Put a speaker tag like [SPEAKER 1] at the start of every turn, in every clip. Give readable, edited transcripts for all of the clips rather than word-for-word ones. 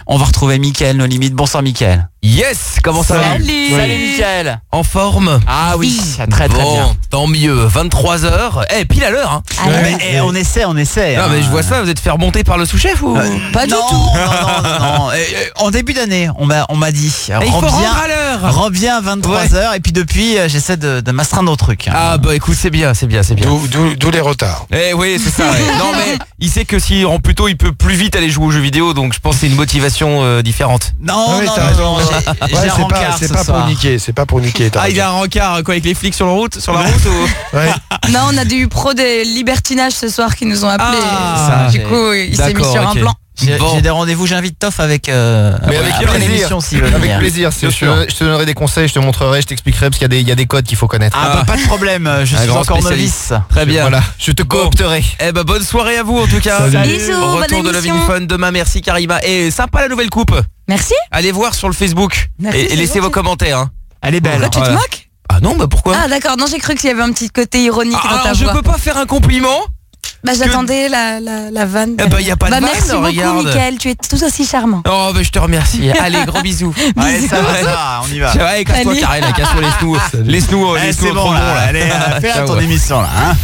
[SPEAKER 1] On va retrouver Mickaël, nos limites. Bonsoir Mickaël.
[SPEAKER 2] Yes, comment ça va?
[SPEAKER 1] Salut Mickaël.
[SPEAKER 2] En forme?
[SPEAKER 1] Ah oui, très très bien.
[SPEAKER 2] Bon, tant mieux, 23h. Pile à l'heure hein.
[SPEAKER 1] On essaie.
[SPEAKER 2] Non mais je vois ça, vous êtes fait remonter par le sous-chef ou?
[SPEAKER 1] Pas du tout. Non. En début d'année, on m'a dit
[SPEAKER 2] il faut rendre à l'heure.
[SPEAKER 1] Reviens à 23h et puis depuis j'essaie de m'astreindre au truc.
[SPEAKER 2] Ah bah écoute, c'est bien.
[SPEAKER 3] D'où les retards.
[SPEAKER 2] Oui, c'est ça. Non mais il sait que s'il rend plus tôt, il peut plus vite aller jouer aux jeux vidéo, donc je pense que c'est une motivation différente.
[SPEAKER 1] Non,
[SPEAKER 3] t'as raison.
[SPEAKER 1] j'ai un rencard
[SPEAKER 3] c'est
[SPEAKER 1] ce
[SPEAKER 3] pas
[SPEAKER 1] soir.
[SPEAKER 3] pour niquer, c'est pas pour niquer.
[SPEAKER 2] Ah, il a un rencard quoi avec les flics sur la route ou...
[SPEAKER 3] Ouais.
[SPEAKER 4] Non, on a eu pro des libertinages ce soir qui nous ont appelés.
[SPEAKER 2] Ah,
[SPEAKER 4] du coup, il s'est mis
[SPEAKER 2] d'accord,
[SPEAKER 4] sur un
[SPEAKER 2] ok.
[SPEAKER 4] plan.
[SPEAKER 1] J'ai
[SPEAKER 2] Bon.
[SPEAKER 1] des rendez-vous, j'invite Toff avec
[SPEAKER 5] Mais avec
[SPEAKER 1] après
[SPEAKER 5] plaisir.
[SPEAKER 1] l'émission s'il veut
[SPEAKER 5] Avec
[SPEAKER 1] venir.
[SPEAKER 5] plaisir,
[SPEAKER 2] Bien sûr.
[SPEAKER 5] je te donnerai des conseils, je te montrerai, je t'expliquerai parce qu'il y a des codes qu'il faut connaître.
[SPEAKER 1] Ah bah pas de problème, je
[SPEAKER 2] Un
[SPEAKER 1] suis
[SPEAKER 2] grand
[SPEAKER 1] encore
[SPEAKER 2] spécialiste.
[SPEAKER 1] novice.
[SPEAKER 2] Très bien.
[SPEAKER 5] Voilà, je te coopterai.
[SPEAKER 2] Bonne soirée à vous en tout cas.
[SPEAKER 4] Salut. Bisous, bonne
[SPEAKER 2] Retour de Love
[SPEAKER 4] émission.
[SPEAKER 2] in Fun demain, merci Karima. Et sympa la nouvelle coupe.
[SPEAKER 4] Merci.
[SPEAKER 2] Allez voir sur le Facebook
[SPEAKER 4] Merci,
[SPEAKER 2] et
[SPEAKER 4] c'est
[SPEAKER 2] laissez
[SPEAKER 4] gentil.
[SPEAKER 2] vos commentaires hein.
[SPEAKER 1] Elle est belle.
[SPEAKER 4] Pourquoi tu te
[SPEAKER 2] Voilà.
[SPEAKER 4] moques?
[SPEAKER 2] Ah non, bah pourquoi?
[SPEAKER 4] Ah d'accord, non j'ai cru qu'il y avait un petit côté ironique dans ta
[SPEAKER 2] Alors je
[SPEAKER 4] voix.
[SPEAKER 2] peux pas faire un compliment.
[SPEAKER 4] Bah j'attendais la vanne.
[SPEAKER 2] Eh bah y a pas de vanne,
[SPEAKER 4] merci beaucoup
[SPEAKER 2] regarde.
[SPEAKER 4] Mickaël, tu es tout aussi charmant.
[SPEAKER 2] Oh bah je te remercie. Allez, gros bisous.
[SPEAKER 1] Allez, ça va, on y va.
[SPEAKER 2] Ouais, casse-toi
[SPEAKER 4] Salut.
[SPEAKER 2] carré là, casse-toi les snous.
[SPEAKER 1] Eh, c'est bon là, allez, fais là ton émission là. Hein.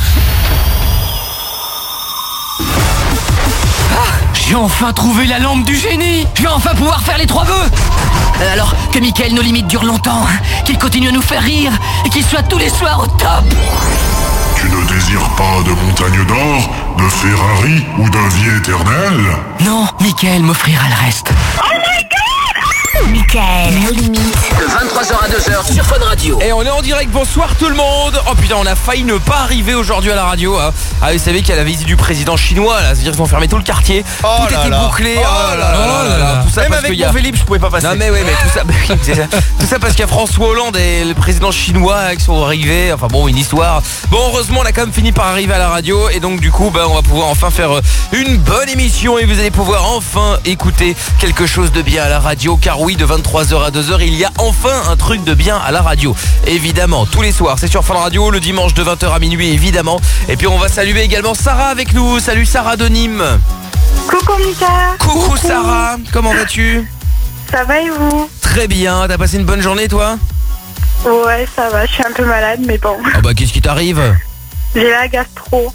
[SPEAKER 6] J'ai enfin trouvé la lampe du génie. Je vais enfin pouvoir faire les 3 vœux. Alors que Mickaël nos limites dure longtemps, qu'il continue à nous faire rire et qu'il soit tous les soirs au top.
[SPEAKER 7] Tu ne désires pas de montagne d'or, de Ferrari ou d'un vie éternelle?
[SPEAKER 6] Non, Mickaël m'offrira le reste.
[SPEAKER 8] Mickaël, nos limites.
[SPEAKER 6] De 23h à 2h sur Fun Radio.
[SPEAKER 2] Et on est en direct, bonsoir tout le monde. Oh putain, on a failli ne pas arriver aujourd'hui à la radio hein. Ah vous savez qu'il y a la visite du président chinois là, c'est-à-dire qu'ils vont fermer tout le quartier. Tout était bouclé. Oh là là. Tout ça
[SPEAKER 5] Même
[SPEAKER 2] parce
[SPEAKER 5] avec
[SPEAKER 2] qu'il y a...
[SPEAKER 5] mon Philippe, je pouvais pas passer.
[SPEAKER 2] Non mais oui mais tout ça, c'est ça. Tout ça parce qu'il y a François Hollande et le président chinois qui sont arrivés. Enfin bon, une histoire. Bon, heureusement on a quand même fini par arriver à la radio et donc du coup on va pouvoir enfin faire une bonne émission et vous allez pouvoir enfin écouter quelque chose de bien à la radio, car oui, de 23h à 2h il y a enfin un truc de bien à la radio. Évidemment, tous les soirs, c'est sur Fun Radio, le dimanche de 20h à minuit évidemment. Et puis on va saluer également Sarah avec nous. Salut Sarah de Nîmes.
[SPEAKER 9] Coucou Mika.
[SPEAKER 2] Coucou Sarah, comment vas-tu?
[SPEAKER 9] Ça va et vous?
[SPEAKER 2] Très bien, t'as passé une bonne journée toi?
[SPEAKER 9] Ouais, ça va, je suis un peu malade, mais bon.
[SPEAKER 2] Ah bah qu'est-ce qui t'arrive?
[SPEAKER 9] J'ai la gastro.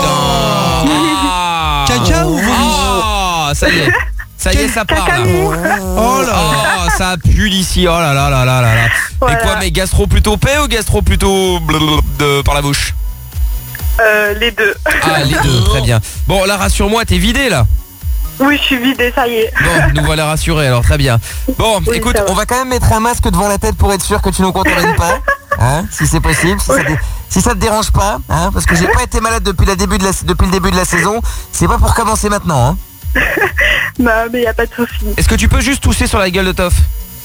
[SPEAKER 2] Caca ou ça y est. Ça y est, ça part là. Oh là, ça pue d'ici. Oh là là là là là là.
[SPEAKER 9] Voilà.
[SPEAKER 2] Et quoi, mais gastro plutôt paix ou gastro plutôt par la bouche?
[SPEAKER 9] Les deux.
[SPEAKER 2] Ah, les deux, très bien. Bon, là, rassure-moi, t'es vidé là?
[SPEAKER 9] Oui, je suis vidée, ça y est.
[SPEAKER 2] Bon, nous voilà rassurés, alors très bien. Bon,
[SPEAKER 9] Oui,
[SPEAKER 2] écoute,
[SPEAKER 9] ça va.
[SPEAKER 2] on va quand même mettre un masque devant la tête pour être sûr que tu nous contamines pas. Hein, si c'est possible, si ça te dérange pas, hein, parce que j'ai pas été malade depuis le début de la saison. C'est pas pour commencer maintenant, hein.
[SPEAKER 9] Non, mais y a pas de souci.
[SPEAKER 2] Est-ce que tu peux juste tousser sur la gueule de Toff?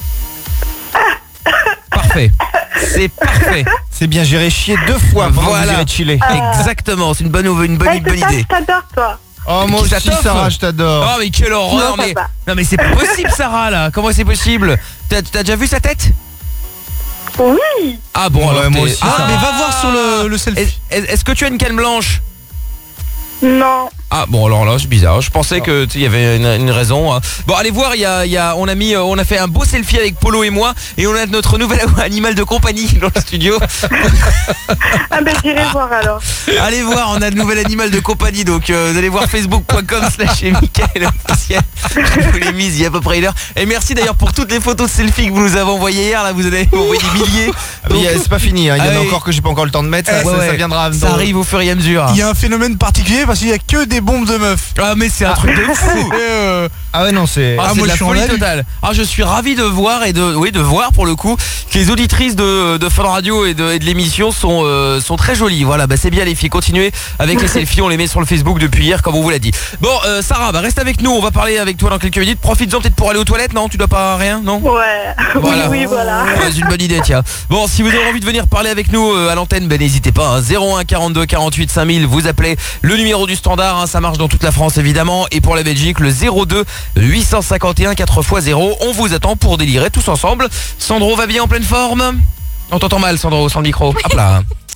[SPEAKER 2] Parfait. C'est parfait.
[SPEAKER 5] C'est bien, j'irai chier 2 fois pendant que vous irez chiller.
[SPEAKER 2] Exactement, c'est une bonne
[SPEAKER 9] Ouais, c'est ça,
[SPEAKER 2] idée.
[SPEAKER 9] je t'adore, toi.
[SPEAKER 5] Oh moi
[SPEAKER 2] Qui
[SPEAKER 5] aussi
[SPEAKER 2] ça t'offre?
[SPEAKER 5] Sarah, je t'adore.
[SPEAKER 2] Oh mais quelle horreur.
[SPEAKER 9] Non, ça
[SPEAKER 2] mais...
[SPEAKER 9] va.
[SPEAKER 2] Non mais c'est pas possible Sarah là. Comment c'est possible? T'as déjà vu sa tête?
[SPEAKER 9] Oui.
[SPEAKER 2] Ah bon, alors
[SPEAKER 5] moi
[SPEAKER 2] t'es-
[SPEAKER 5] aussi,
[SPEAKER 2] Ah,
[SPEAKER 5] ça
[SPEAKER 2] mais
[SPEAKER 5] va.
[SPEAKER 2] va voir sur le selfie. Est-ce que tu as une canne blanche?
[SPEAKER 9] Non.
[SPEAKER 2] Ah bon, alors là c'est bizarre. Je pensais que il y avait une raison. Hein. Bon, allez voir, on a fait un beau selfie avec Polo et moi et on a notre nouvel animal de compagnie dans le studio.
[SPEAKER 9] Ah ben j'irai voir alors.
[SPEAKER 2] Allez voir, on a le nouvel animal de compagnie, donc vous allez voir facebook.com/Mickaël officiel. Je vous l'ai mise il y a à peu près une heure. Et merci d'ailleurs pour toutes les photos de selfie que vous nous avez envoyées hier. Là, vous allez envoyer des milliers.
[SPEAKER 5] Mais c'est pas fini, hein. Il y en a
[SPEAKER 2] Ah oui.
[SPEAKER 5] encore que j'ai pas encore le temps de mettre, ça viendra.
[SPEAKER 2] Ça arrive au fur et à mesure.
[SPEAKER 10] Il y a un phénomène particulier parce qu'il y a que des bombes de meufs.
[SPEAKER 2] Ah mais c'est un truc de fou.
[SPEAKER 5] Ah ouais non c'est...
[SPEAKER 2] Ah, c'est
[SPEAKER 10] moi,
[SPEAKER 2] de la
[SPEAKER 10] je suis en
[SPEAKER 2] folie
[SPEAKER 10] avis.
[SPEAKER 2] totale. Ah, je suis ravi de voir de voir pour le coup que les auditrices de Fun Radio et de l'émission sont très jolies. Voilà, bah c'est bien les filles. Continuez avec les selfies, on les met sur le Facebook depuis hier comme on vous l'a dit. Bon, Sarah, bah reste avec nous, on va parler avec toi dans quelques minutes. Profites-en peut-être pour aller aux toilettes, non? Tu dois pas rien, non?
[SPEAKER 9] Ouais.
[SPEAKER 2] Voilà.
[SPEAKER 9] Oui, voilà.
[SPEAKER 2] Ouais, c'est une bonne idée, tiens. Bon, si vous avez envie de venir parler avec nous à l'antenne, ben n'hésitez pas. Hein, 01 42 48 5000, vous appelez le numéro du standard. Hein, ça marche dans toute la France évidemment. Et pour la Belgique, le 02 851 4x0. On vous attend pour délirer tous ensemble. Sandro va bien en pleine forme? On t'entend mal, Sandro, sans le micro. Hop là.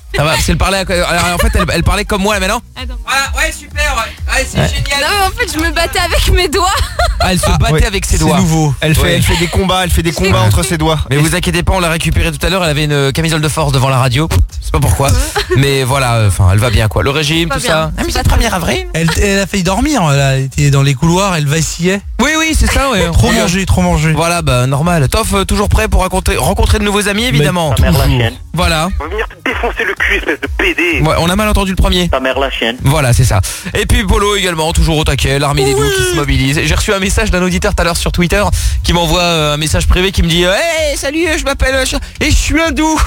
[SPEAKER 2] Ça va, parce qu'elle parlait alors, en fait elle parlait comme moi là maintenant.
[SPEAKER 4] Attends.
[SPEAKER 2] Voilà, ouais super, ouais c'est génial.
[SPEAKER 4] Non mais en fait je me battais avec mes doigts.
[SPEAKER 2] Ah, elle se battait
[SPEAKER 5] ouais.
[SPEAKER 2] avec ses
[SPEAKER 10] C'est
[SPEAKER 2] doigts.
[SPEAKER 10] nouveau.
[SPEAKER 5] Elle fait des combats, entre ses doigts.
[SPEAKER 2] Mais vous inquiétez pas, on l'a récupérée tout à l'heure, elle avait une camisole de force devant la radio. Je sais pas pourquoi. Mais voilà, enfin elle va bien quoi. Le régime,
[SPEAKER 4] Pas
[SPEAKER 2] tout
[SPEAKER 4] bien.
[SPEAKER 2] ça. Ah mais c'est le 1er avril.
[SPEAKER 10] Elle a failli dormir, elle était dans les couloirs, elle vacillait.
[SPEAKER 2] Oui, c'est ça, ouais.
[SPEAKER 10] Trop mangé.
[SPEAKER 2] Voilà, bah normal. Toff, toujours prêt pour rencontrer de nouveaux amis, évidemment.
[SPEAKER 8] Ta mère la chienne.
[SPEAKER 2] Voilà.
[SPEAKER 8] On va venir te défoncer le cul, espèce de PD.
[SPEAKER 2] Ouais, on a mal entendu le premier.
[SPEAKER 8] Ta mère la chienne.
[SPEAKER 2] Voilà, c'est ça. Et puis Polo également, toujours au taquet, l'armée des loups qui se mobilise. J'ai reçu un message d'un auditeur tout à l'heure sur Twitter qui m'envoie un message privé qui me dit hey, salut, je m'appelle et je suis hindou.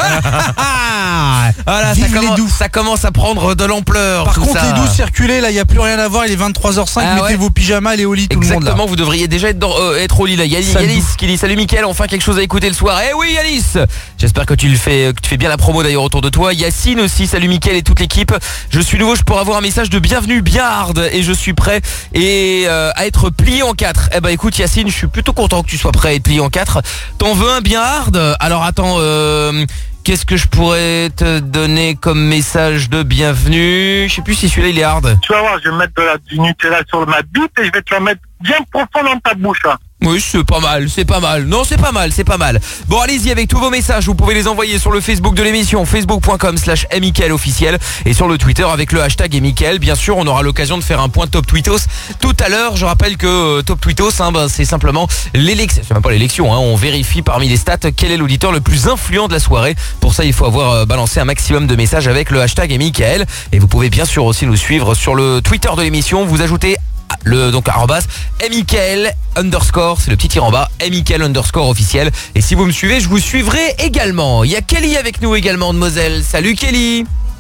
[SPEAKER 2] Voilà,
[SPEAKER 10] Vive les doux.
[SPEAKER 2] ça commence à prendre de l'ampleur.
[SPEAKER 10] Par
[SPEAKER 2] tout
[SPEAKER 10] contre,
[SPEAKER 2] ça.
[SPEAKER 10] les doux circulez, là, il n'y a plus rien à voir, il est 23h05,
[SPEAKER 2] Ah
[SPEAKER 10] mettez
[SPEAKER 2] ouais.
[SPEAKER 10] vos pyjamas, allez au lit, tout le monde là.
[SPEAKER 2] Exactement, vous devriez déjà être au lit là. Yalis qui dit salut Mickaël, enfin quelque chose à écouter le soir. Eh oui Yalis, j'espère que tu fais bien la promo d'ailleurs autour de toi. Yacine aussi, salut Mickaël et toute l'équipe. Je suis nouveau, je pourrais avoir un message de bienvenue bien hard et je suis prêt à être plié en 4. Eh ben écoute Yacine, je suis plutôt content que tu sois prêt à être plié en 4. T'en veux un bien hard? Alors attends, qu'est-ce que je pourrais te donner comme message de bienvenue? Je sais plus si celui-là il est hard.
[SPEAKER 8] Tu vas voir, je vais mettre du Nutella sur ma bite et je vais te la mettre bien profond dans ta bouche. Hein.
[SPEAKER 2] Oui, c'est pas mal. Non, c'est pas mal. Bon, allez-y avec tous vos messages. Vous pouvez les envoyer sur le Facebook de l'émission, facebook.com/Mickaël officiel et sur le Twitter avec le hashtag Mickaël. Bien sûr, on aura l'occasion de faire un point Top Tweetos tout à l'heure. Je rappelle que Top Tweetos, c'est simplement l'élection. C'est même pas l'élection, on vérifie parmi les stats quel est l'auditeur le plus influent de la soirée. Pour ça, il faut avoir balancé un maximum de messages avec le hashtag Mickaël. Et vous pouvez bien sûr aussi nous suivre sur le Twitter de l'émission. Vous ajoutez donc arrobas Mickaël _ c'est le petit tir en bas Mickaël _ officiel et si vous me suivez je vous suivrai également. Il y a Kelly avec nous également de Moselle. Salut Kelly.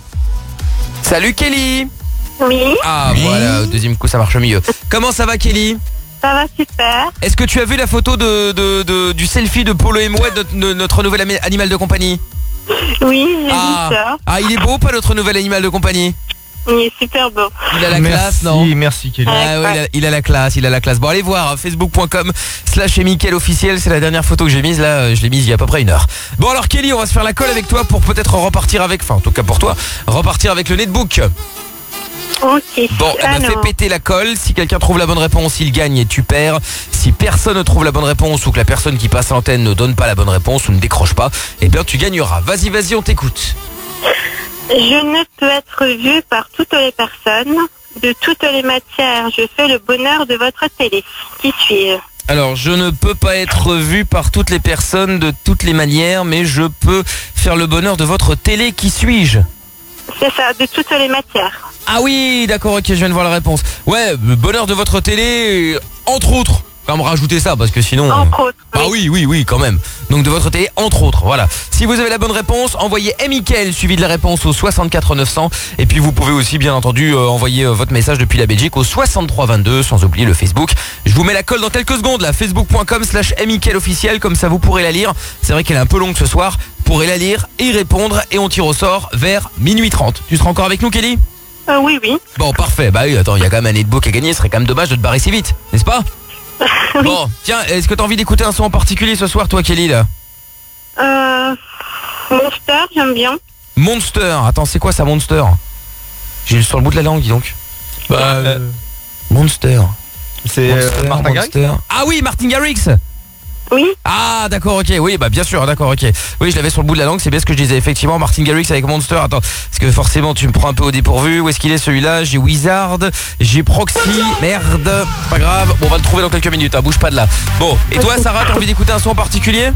[SPEAKER 9] Oui,
[SPEAKER 2] Ah voilà, au deuxième coup ça marche mieux. Comment ça va Kelly?
[SPEAKER 9] ça va super.
[SPEAKER 2] Est-ce que tu as vu la photo du selfie de Polo et moi, notre nouvel animal de compagnie?
[SPEAKER 9] Oui, j'ai vu ça.
[SPEAKER 2] Ah il est beau pas notre nouvel animal de compagnie?
[SPEAKER 9] Il est super beau.
[SPEAKER 2] Il a la classe, non?
[SPEAKER 5] Merci Kelly.
[SPEAKER 2] Ah ouais, il a la classe. Bon allez voir facebook.com/Mickaël officiel, c'est la dernière photo que j'ai mise là, je l'ai mise il y a à peu près 1 heure. Bon alors Kelly, on va se faire la colle avec toi pour peut-être repartir avec, enfin en tout cas pour toi, repartir avec le netbook.
[SPEAKER 9] Ok.
[SPEAKER 2] Bon, fais péter la colle, si quelqu'un trouve la bonne réponse, il gagne et tu perds. Si personne ne trouve la bonne réponse ou que la personne qui passe à l'antenne ne donne pas la bonne réponse ou ne décroche pas, eh bien tu gagneras. Vas-y, on t'écoute.
[SPEAKER 9] Je ne peux être vue par toutes les personnes, de toutes les matières. Je fais le bonheur de votre télé. Qui suis-je?
[SPEAKER 2] Alors, je ne peux pas être vu par toutes les personnes de toutes les manières, mais je peux faire le bonheur de votre télé. Qui suis-je?
[SPEAKER 9] C'est ça, de toutes les matières.
[SPEAKER 2] Ah oui, d'accord, ok, je viens de voir la réponse. Ouais, le bonheur de votre télé, entre autres. Quand même rajouter ça, parce que sinon...
[SPEAKER 9] Entre autres.
[SPEAKER 2] Ah oui, quand même. Donc de votre télé, entre autres, voilà. Si vous avez la bonne réponse, envoyez Mickaël suivi de la réponse au 64 900. Et puis vous pouvez aussi, bien entendu, envoyer votre message depuis la Belgique au 63 22, sans oublier le Facebook. Je vous mets la colle dans quelques secondes, là, facebook.com/Mickaël officiel, comme ça vous pourrez la lire. C'est vrai qu'elle est un peu longue ce soir. Vous pourrez la lire, y répondre, et on tire au sort vers minuit 30. Tu seras encore avec nous, Kelly?
[SPEAKER 9] Oui.
[SPEAKER 2] Bon, parfait. Bah oui, attends, il y a quand même un netbook à gagner, ce serait quand même dommage de te barrer si vite, n'est-ce pas?
[SPEAKER 9] Oui.
[SPEAKER 2] Bon, tiens, est-ce que t'as envie d'écouter un son en particulier ce soir, toi, Kelly, là?
[SPEAKER 9] Monster, j'aime bien.
[SPEAKER 2] Monster, attends, c'est quoi ça, Monster? J'ai sur le bout de la langue, dis donc. Monster.
[SPEAKER 5] C'est Martin Garrix.
[SPEAKER 2] Ah oui, Martin Garrix.
[SPEAKER 9] Oui.
[SPEAKER 2] Ah d'accord, ok, oui, bah bien sûr, d'accord, ok. Oui, je l'avais sur le bout de la langue, c'est bien ce que je disais. Effectivement, Martin Garrix avec Monster. Attends, parce que forcément tu me prends un peu au dépourvu. Où est-ce qu'il est celui-là? J'ai Wizard, j'ai Proxy, merde, pas grave. Bon, on va le trouver dans quelques minutes, hein, bouge pas de là. Bon, et toi Sarah, t'as envie d'écouter un son en particulier?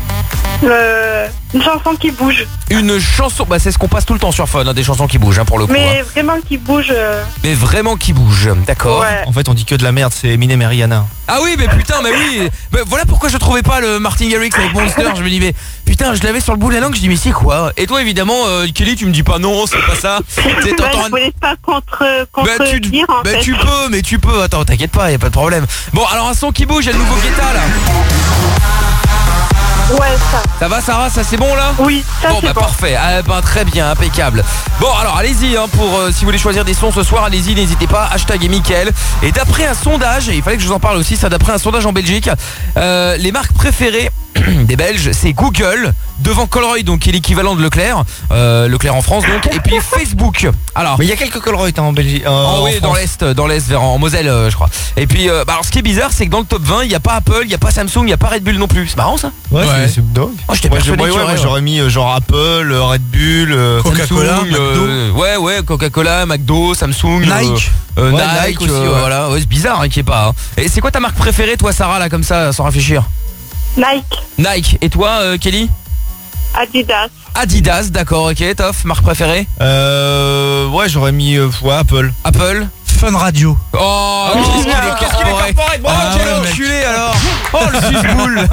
[SPEAKER 9] Une chanson qui bouge.
[SPEAKER 2] Une chanson, bah c'est ce qu'on passe tout le temps sur Fun, hein, des chansons qui bougent, hein, pour le coup.
[SPEAKER 9] Mais
[SPEAKER 2] hein.
[SPEAKER 9] vraiment qui bouge.
[SPEAKER 2] Mais vraiment qui bouge, d'accord.
[SPEAKER 9] Ouais.
[SPEAKER 5] En fait on dit que de la merde, c'est Eminem et Rihanna.
[SPEAKER 2] Ah oui, mais putain, mais oui. Mais voilà pourquoi je trouvais pas le Martin Garrix avec Monster. Je me dis mais putain, je l'avais sur le bout de la langue. Je dis mais c'est quoi? Et toi évidemment, Kelly, tu me dis pas non, c'est pas ça.
[SPEAKER 9] Je voulais pas contredire en fait.
[SPEAKER 2] tu peux. Attends, t'inquiète pas, y a pas de problème. Bon, alors un son qui bouge, il y a le nouveau Guetta là.
[SPEAKER 9] Ouais, ça.
[SPEAKER 2] Ça va Sarah, ça c'est bon là?
[SPEAKER 9] Oui, ça
[SPEAKER 2] bon,
[SPEAKER 9] c'est
[SPEAKER 2] bah
[SPEAKER 9] bon.
[SPEAKER 2] parfait, ah, bah, très bien, impeccable. Bon alors allez-y hein, pour si vous voulez choisir des sons ce soir, allez-y, n'hésitez pas, hashtag Mickaël. Et d'après un sondage, et il fallait que je vous en parle aussi, ça d'après un sondage en Belgique, les marques préférées des Belges, c'est Google, devant Colruyt, donc qui est l'équivalent de Leclerc, Leclerc en France donc, et puis Facebook. Alors,
[SPEAKER 5] mais il y a quelques Colruyt en Belgique.
[SPEAKER 2] oui, dans l'est, vers en Moselle, je crois. Et puis, alors ce qui est bizarre, c'est que dans le top 20, il n'y a pas Apple, il n'y a pas Samsung, il n'y a pas Red Bull non plus. C'est marrant ça.
[SPEAKER 5] Ouais. C'est dingue.
[SPEAKER 2] Oh, j'étais persuadé qu'il y aurait,
[SPEAKER 5] j'aurais mis genre Apple, Red Bull,
[SPEAKER 10] Coca-Cola,
[SPEAKER 2] Samsung, ouais, Coca-Cola, McDo, Samsung,
[SPEAKER 10] Nike.
[SPEAKER 2] Nike aussi, voilà. Ouais, c'est bizarre qu'il n'y ait pas. Hein. Et c'est quoi ta marque préférée, toi, Sarah, là, comme ça, sans réfléchir? Nike. Et toi, Kelly? Adidas, d'accord, ok, Toff, marque préférée?
[SPEAKER 5] Ouais, j'aurais mis Apple.
[SPEAKER 10] Fun Radio.
[SPEAKER 2] Oh, qu'est-ce qu'il est corporate. Quel enculé alors. Oh, le susboule.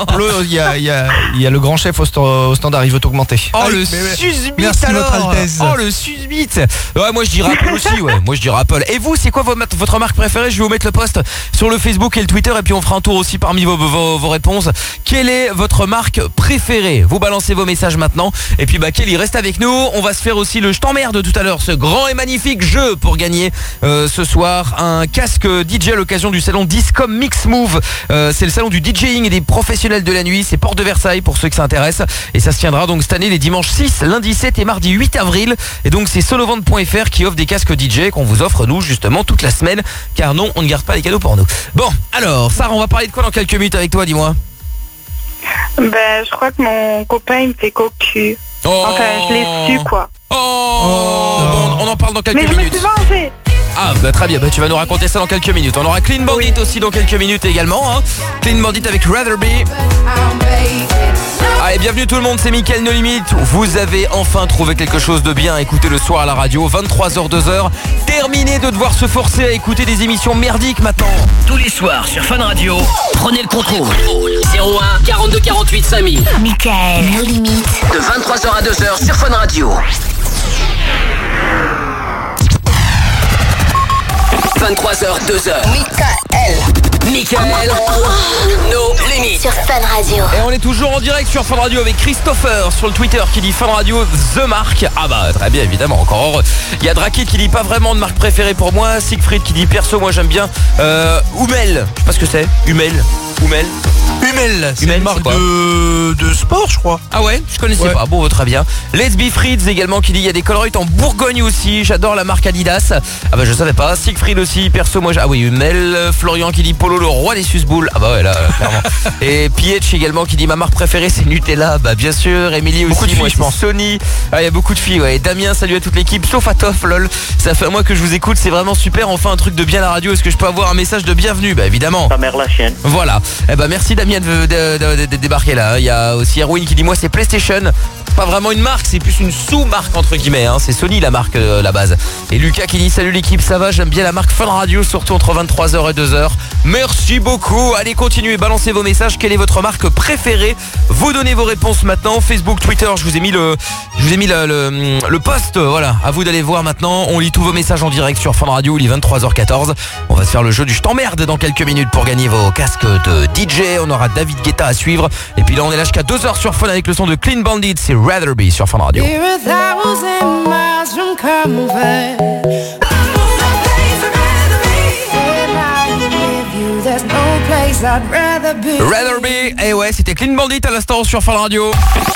[SPEAKER 5] Il y a le grand chef au standard, il veut t'augmenter.
[SPEAKER 2] Oh, le susbite.
[SPEAKER 10] Merci,
[SPEAKER 2] alors.
[SPEAKER 10] votre Altesse.
[SPEAKER 2] Oh, le susbite. Ouais, moi je dirais Apple aussi, ouais. Moi je dirais Apple. Et vous, c'est quoi votre marque préférée? Je vais vous mettre le post sur le Facebook et le Twitter, et puis on fera un tour aussi parmi vos réponses. Quelle est votre marque préférée? Vous balancez vos messages maintenant. Et puis Kelly reste avec nous. On va se faire aussi le je t'emmerde tout à l'heure, ce grand et magnifique jeu pour gagner ce soir un casque DJ à l'occasion du salon Discom Mix Move. C'est le salon du DJing et des professionnels de la nuit. C'est Porte de Versailles pour ceux qui s'intéressent. Et ça se tiendra donc cette année les dimanches 6, lundi 7 et mardi 8 avril. Et donc c'est solovente.fr qui offre des casques DJ qu'on vous offre nous justement toute la semaine. Car non, on ne garde pas les cadeaux pour nous. Bon, alors Sarah, on va parler de quoi dans quelques minutes avec toi, dis-moi?
[SPEAKER 9] Je crois que mon copain il me fait cocu.
[SPEAKER 2] Oh.
[SPEAKER 9] Enfin, je l'ai su quoi.
[SPEAKER 2] Bon, on en parle dans quelques
[SPEAKER 9] minutes. Mais je me suis vengée.
[SPEAKER 2] Ah très bien, tu vas nous raconter ça dans quelques minutes. On aura Clean Bandit aussi dans quelques minutes également, hein. Clean Bandit avec Rather Be. Allez, bienvenue tout le monde, c'est Mickaël No Limit. Vous avez enfin trouvé quelque chose de bien à écouter le soir à la radio, 23h, 2h. Terminez de devoir se forcer à écouter des émissions merdiques maintenant.
[SPEAKER 6] Tous les soirs sur Fun Radio, prenez le contrôle. 01 42 48 5000.
[SPEAKER 11] Mickaël No Limit.
[SPEAKER 6] De 23h à 2h sur Fun Radio. 23h, 2h. Mickaël No Limit.
[SPEAKER 11] Sur Fun Radio.
[SPEAKER 2] Et on est toujours en direct sur Fun Radio avec Christopher sur le Twitter qui dit Fun Radio The Marque. Ah très bien, évidemment, encore heureux. Il y a Drakit qui dit pas vraiment de marque préférée pour moi. Siegfried qui dit perso, moi j'aime bien Hummel. Je sais pas ce que c'est. Hummel,
[SPEAKER 10] c'est une marque de sport, je crois.
[SPEAKER 2] Ah ouais, je connaissais pas. Bon, très bien. Let's Be Fritz également qui dit il y a des Colruyt en Bourgogne aussi. J'adore la marque Adidas. Ah je savais pas. Siegfried aussi, perso moi Hummel. Florian qui dit Polo, le roi des susboules. Ah ouais, là clairement. Et Pietch également qui dit ma marque préférée c'est Nutella. Bien sûr. Émilie aussi,
[SPEAKER 5] beaucoup de
[SPEAKER 2] moi
[SPEAKER 5] filles, je pense.
[SPEAKER 2] Sony. Ah, il y a beaucoup de filles, ouais. Et Damien, salut à toute l'équipe sauf à Toff, lol. Ça fait un mois que je vous écoute, c'est vraiment super. Enfin un truc de bien à la radio. Est-ce que je peux avoir un message de bienvenue? Évidemment.
[SPEAKER 8] Ta mère la chienne.
[SPEAKER 2] Voilà. Merci Damien de débarquer là. Il y a aussi Erwin qui dit moi c'est PlayStation. Pas vraiment une marque, c'est plus une sous-marque entre guillemets, hein. C'est Sony la marque, la base. Et Lucas qui dit salut l'équipe, ça va, j'aime bien la marque Fun Radio, surtout entre 23h et 2h. Merci beaucoup. Allez, continuez, balancez vos messages. Quelle est votre marque préférée? Vous donnez vos réponses maintenant. Facebook, Twitter, je vous ai mis le post. Voilà, à vous d'aller voir maintenant. On lit tous vos messages en direct sur Fun Radio. Il est 23h14. On va se faire le jeu du je t'emmerde dans quelques minutes pour gagner vos casques de DJ. On aura David Guetta à suivre. Et puis là, on est là jusqu'à 2h sur Fun avec le son de Clean Bandit. C'est Rather Be sur Fun Radio. Rather Be, et ouais, c'était Clean Bandit à l'instant sur Fun Radio.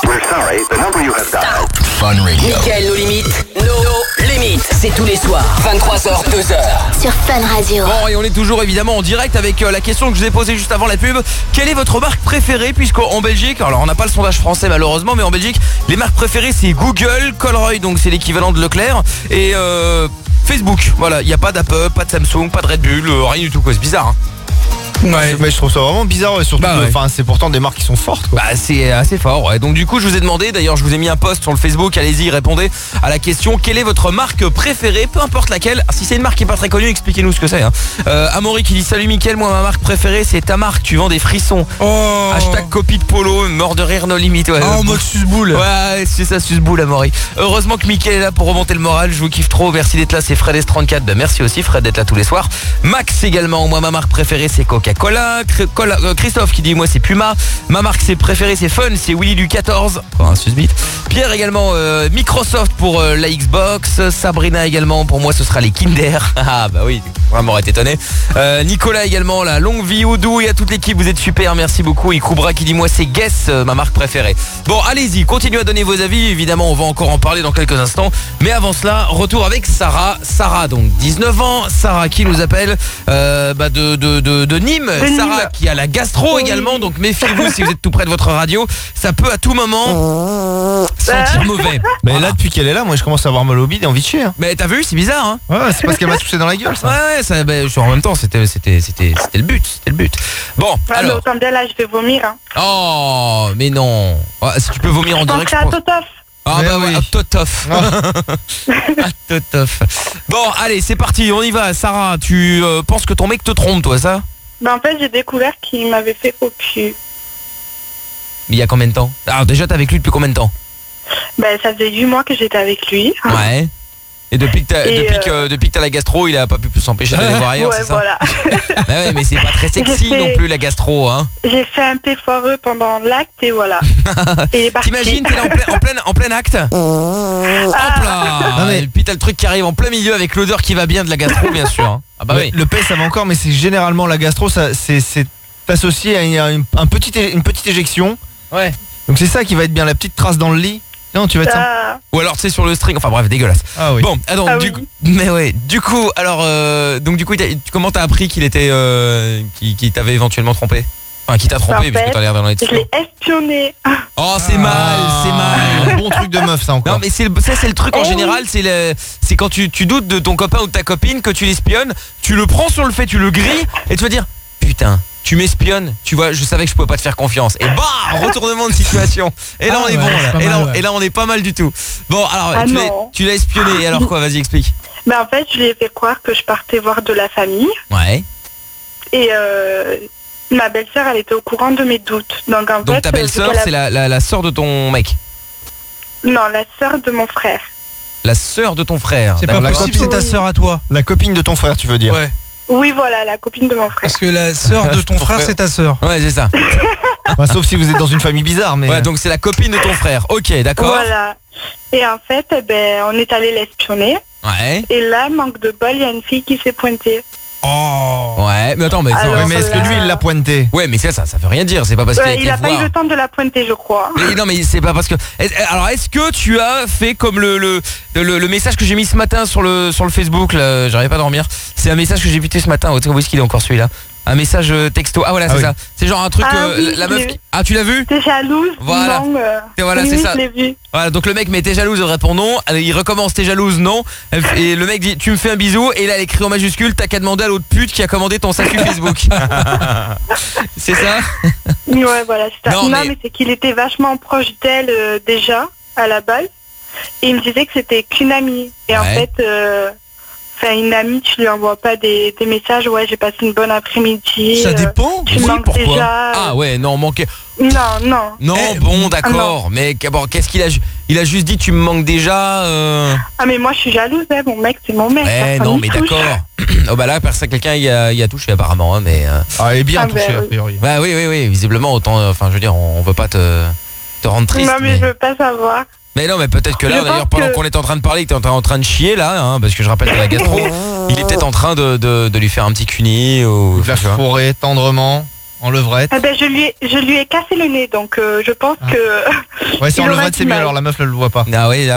[SPEAKER 6] Fun Radio. Mickaël No Limit. No Limit. C'est tous les soirs, 23h, 2h.
[SPEAKER 11] Sur Fun Radio.
[SPEAKER 2] Bon, et on est toujours évidemment en direct avec la question que je vous ai posée juste avant la pub. Quelle est votre marque préférée? Puisqu'en Belgique, alors on n'a pas le sondage français malheureusement, mais en Belgique, les marques préférées c'est Google, Colruyt, donc c'est l'équivalent de Leclerc, et Facebook. Voilà, il n'y a pas d'Apple, pas de Samsung, pas de Red Bull, rien du tout quoi, c'est bizarre. Hein.
[SPEAKER 5] Ouais, mais je trouve ça vraiment bizarre et surtout c'est pourtant des marques qui sont fortes quoi.
[SPEAKER 2] C'est assez fort, ouais. Donc du coup je vous ai demandé, d'ailleurs je vous ai mis un post sur le Facebook, allez-y, répondez à la question quelle est votre marque préférée, peu importe laquelle. Si c'est une marque qui est pas très connue, expliquez-nous ce que c'est, hein. Amaury qui dit salut Mickaël, moi ma marque préférée c'est ta marque, tu vends des frissons. Hashtag copie de Polo, mort de rire no limite, ouais.
[SPEAKER 10] En mode susboule.
[SPEAKER 2] Ouais, c'est ça, susboule Amaury. Heureusement que Mickaël est là pour remonter le moral, je vous kiffe trop, merci d'être là, c'est Fred S34, merci aussi Fred d'être là tous les soirs. Max également, moi ma marque préférée c'est Coca. Coca-Cola. Christophe qui dit moi c'est Puma. Ma marque c'est préférée c'est Fun, c'est Willy du 14. Encore un susbite. Pierre également Microsoft pour la Xbox. Sabrina également pour moi ce sera les Kinder. Ah bah oui, vraiment être étonné. Nicolas également la longue vie Oudou et à toute l'équipe, vous êtes super, merci beaucoup. Et Koubra qui dit moi c'est Guess, ma marque préférée. Bon allez-y, continuez à donner vos avis, évidemment on va encore en parler dans quelques instants. Mais avant cela, retour avec Sarah. Sarah donc 19 ans, Sarah qui nous appelle de Nîmes. Sarah qui a la gastro également, donc méfiez-vous si vous êtes tout près de votre radio, ça peut à tout moment sentir mauvais.
[SPEAKER 5] Mais là depuis qu'elle est là, moi je commence à avoir mal au bide et envie de chier.
[SPEAKER 2] Mais t'as vu, c'est bizarre hein.
[SPEAKER 5] Ouais, c'est parce qu'elle m'a touché dans la gueule ça.
[SPEAKER 2] Ouais, ça, en même temps c'était le but. Bon, alors.
[SPEAKER 9] Mais autant là, je vais vomir. Hein.
[SPEAKER 2] Oh, mais non. Si tu peux vomir en direct.
[SPEAKER 9] Je pense à Totof.
[SPEAKER 2] Ah bah oui, Totof. Totof. Bon, allez, c'est parti, on y va. Sarah, tu penses que ton mec te trompe, toi, ça?
[SPEAKER 9] Ben en fait, j'ai découvert qu'il m'avait fait au cul.
[SPEAKER 2] Il y a combien de temps? Alors déjà, t'es avec lui depuis combien de temps?
[SPEAKER 9] Ben ça faisait 8 mois que j'étais avec lui.
[SPEAKER 2] Ouais. Et depuis que t'as la gastro, il a pas pu s'empêcher d'aller voir ailleurs,
[SPEAKER 9] ouais,
[SPEAKER 2] c'est ça?
[SPEAKER 9] Voilà.
[SPEAKER 2] Bah ouais, mais c'est pas très sexy non plus la gastro, hein.
[SPEAKER 9] J'ai fait un P foireux pendant l'acte et voilà. Et il est parti.
[SPEAKER 2] T'imagines, t'es là en plein acte. Hop là. Et puis t'as le truc qui arrive en plein milieu avec l'odeur qui va bien de la gastro, bien sûr. Hein. Ah bah oui.
[SPEAKER 5] Le P ça va encore, mais c'est généralement la gastro, ça c'est associé à une petite éjection.
[SPEAKER 2] Ouais.
[SPEAKER 5] Donc c'est ça qui va être bien, la petite trace dans le lit. Non, tu vas être ça.
[SPEAKER 2] Ou alors tu sais sur le string, enfin bref, dégueulasse.
[SPEAKER 5] Ah oui.
[SPEAKER 2] Bon, attends, du coup, alors comment t'as appris qu'il était qu'il t'avait éventuellement trompé? Enfin, qui t'a trompé puisque t'as l'air d'en être sûr.
[SPEAKER 9] Je l'ai espionné.
[SPEAKER 2] Oh, c'est mal.
[SPEAKER 5] Un bon truc de meuf ça encore.
[SPEAKER 2] Non mais c'est le truc en général, c'est quand tu doutes de ton copain ou de ta copine, que tu l'espionnes, tu le prends sur le fait, tu le grilles et tu vas dire putain, tu m'espionnes, tu vois, je savais que je pouvais pas te faire confiance. Et bah, retournement de situation. Et là on est bon là. Et là on est pas mal du tout. Bon, alors tu l'as espionné et alors quoi, vas-y explique.
[SPEAKER 9] Ben en fait, je lui ai fait croire que je partais voir de la famille.
[SPEAKER 2] Ouais.
[SPEAKER 9] Et ma belle-sœur, elle était au courant de mes doutes. Donc en fait,
[SPEAKER 2] ta belle-sœur, c'est la sœur de ton mec?
[SPEAKER 9] Non, la sœur de mon frère.
[SPEAKER 2] La sœur de ton frère.
[SPEAKER 10] C'est pas possible, c'est ta sœur à toi.
[SPEAKER 5] La copine de ton frère, tu veux dire?
[SPEAKER 10] Ouais.
[SPEAKER 9] Oui, voilà, la copine de mon frère.
[SPEAKER 10] Parce que la sœur de ton frère, c'est ta sœur.
[SPEAKER 2] Ouais, c'est ça.
[SPEAKER 5] Bah, sauf si vous êtes dans une famille bizarre, mais.
[SPEAKER 2] Ouais, donc c'est la copine de ton frère. Ok, d'accord.
[SPEAKER 9] Voilà. Et en fait, on est allé l'espionner.
[SPEAKER 2] Ouais.
[SPEAKER 9] Et là, manque de bol, il y a une fille qui s'est pointée.
[SPEAKER 2] Oh. Ouais, mais attends, mais
[SPEAKER 5] est-ce que lui il l'a pointé?
[SPEAKER 2] Ouais, mais ça veut rien dire, c'est pas parce qu'il a été
[SPEAKER 9] il a
[SPEAKER 2] voir.
[SPEAKER 9] pas eu le temps de la pointer, je crois.
[SPEAKER 2] Mais non, mais c'est pas parce que. Alors, est-ce que tu as fait comme le message que j'ai mis ce matin sur le Facebook là, j'arrivais pas à dormir. C'est un message que j'ai buté ce matin. Où est-ce qu'il est encore celui-là? Un message texto. Ah voilà, c'est ça. C'est genre un truc
[SPEAKER 9] oui,
[SPEAKER 2] la meuf qui... Ah, tu l'as vu?
[SPEAKER 9] T'es jalouse?
[SPEAKER 2] Voilà.
[SPEAKER 9] Non,
[SPEAKER 2] voilà,
[SPEAKER 9] oui,
[SPEAKER 2] c'est ça.
[SPEAKER 9] Je l'ai vu.
[SPEAKER 2] Voilà, donc le mec met t'es jalouse, elle répond non. Il recommence t'es jalouse, non. Et le mec dit tu me fais un bisou. Et là elle écrit en majuscule t'as qu'à demander à l'autre pute qui a commandé ton statut Facebook. C'est ça?
[SPEAKER 9] Ouais, voilà, c'est ça.
[SPEAKER 2] Non,
[SPEAKER 9] mais c'est qu'il était vachement proche d'elle déjà à la base. Et il me disait que c'était qu'une amie. Et en fait, une amie, tu lui envoies pas des messages. Ouais, j'ai passé une bonne après-midi.
[SPEAKER 10] Ça dépend.
[SPEAKER 9] Tu manques
[SPEAKER 2] pourquoi
[SPEAKER 9] déjà.
[SPEAKER 2] Ah ouais, non, manquer.
[SPEAKER 9] Non.
[SPEAKER 2] Non, bon, d'accord. Mais qu'est-ce qu'il a? Il a juste dit tu me manques déjà.
[SPEAKER 9] Ah mais moi je suis jalouse, hein. Mon mec c'est mon mec.
[SPEAKER 2] Ouais, non, mais d'accord. Oh bah là, quelqu'un y a touché apparemment, hein, mais.
[SPEAKER 5] Ah, il est bien touché a priori.
[SPEAKER 2] Bah oui, visiblement autant. Enfin, je veux dire, on veut pas te rendre triste.
[SPEAKER 9] Non mais je veux pas savoir.
[SPEAKER 2] Mais non, mais peut-être que là, d'ailleurs, pendant qu'on est en train de parler, que t'es en train de chier là, hein, parce que je rappelle que la gastro, il est peut-être en train de lui faire un petit cuni ou.
[SPEAKER 5] La fourrer tendrement en levrette.
[SPEAKER 9] Ah ben je lui ai cassé le nez, donc je pense que.
[SPEAKER 5] Ouais, c'est en levrette, c'est mieux. Alors la meuf, elle le voit pas.
[SPEAKER 2] Ah oui.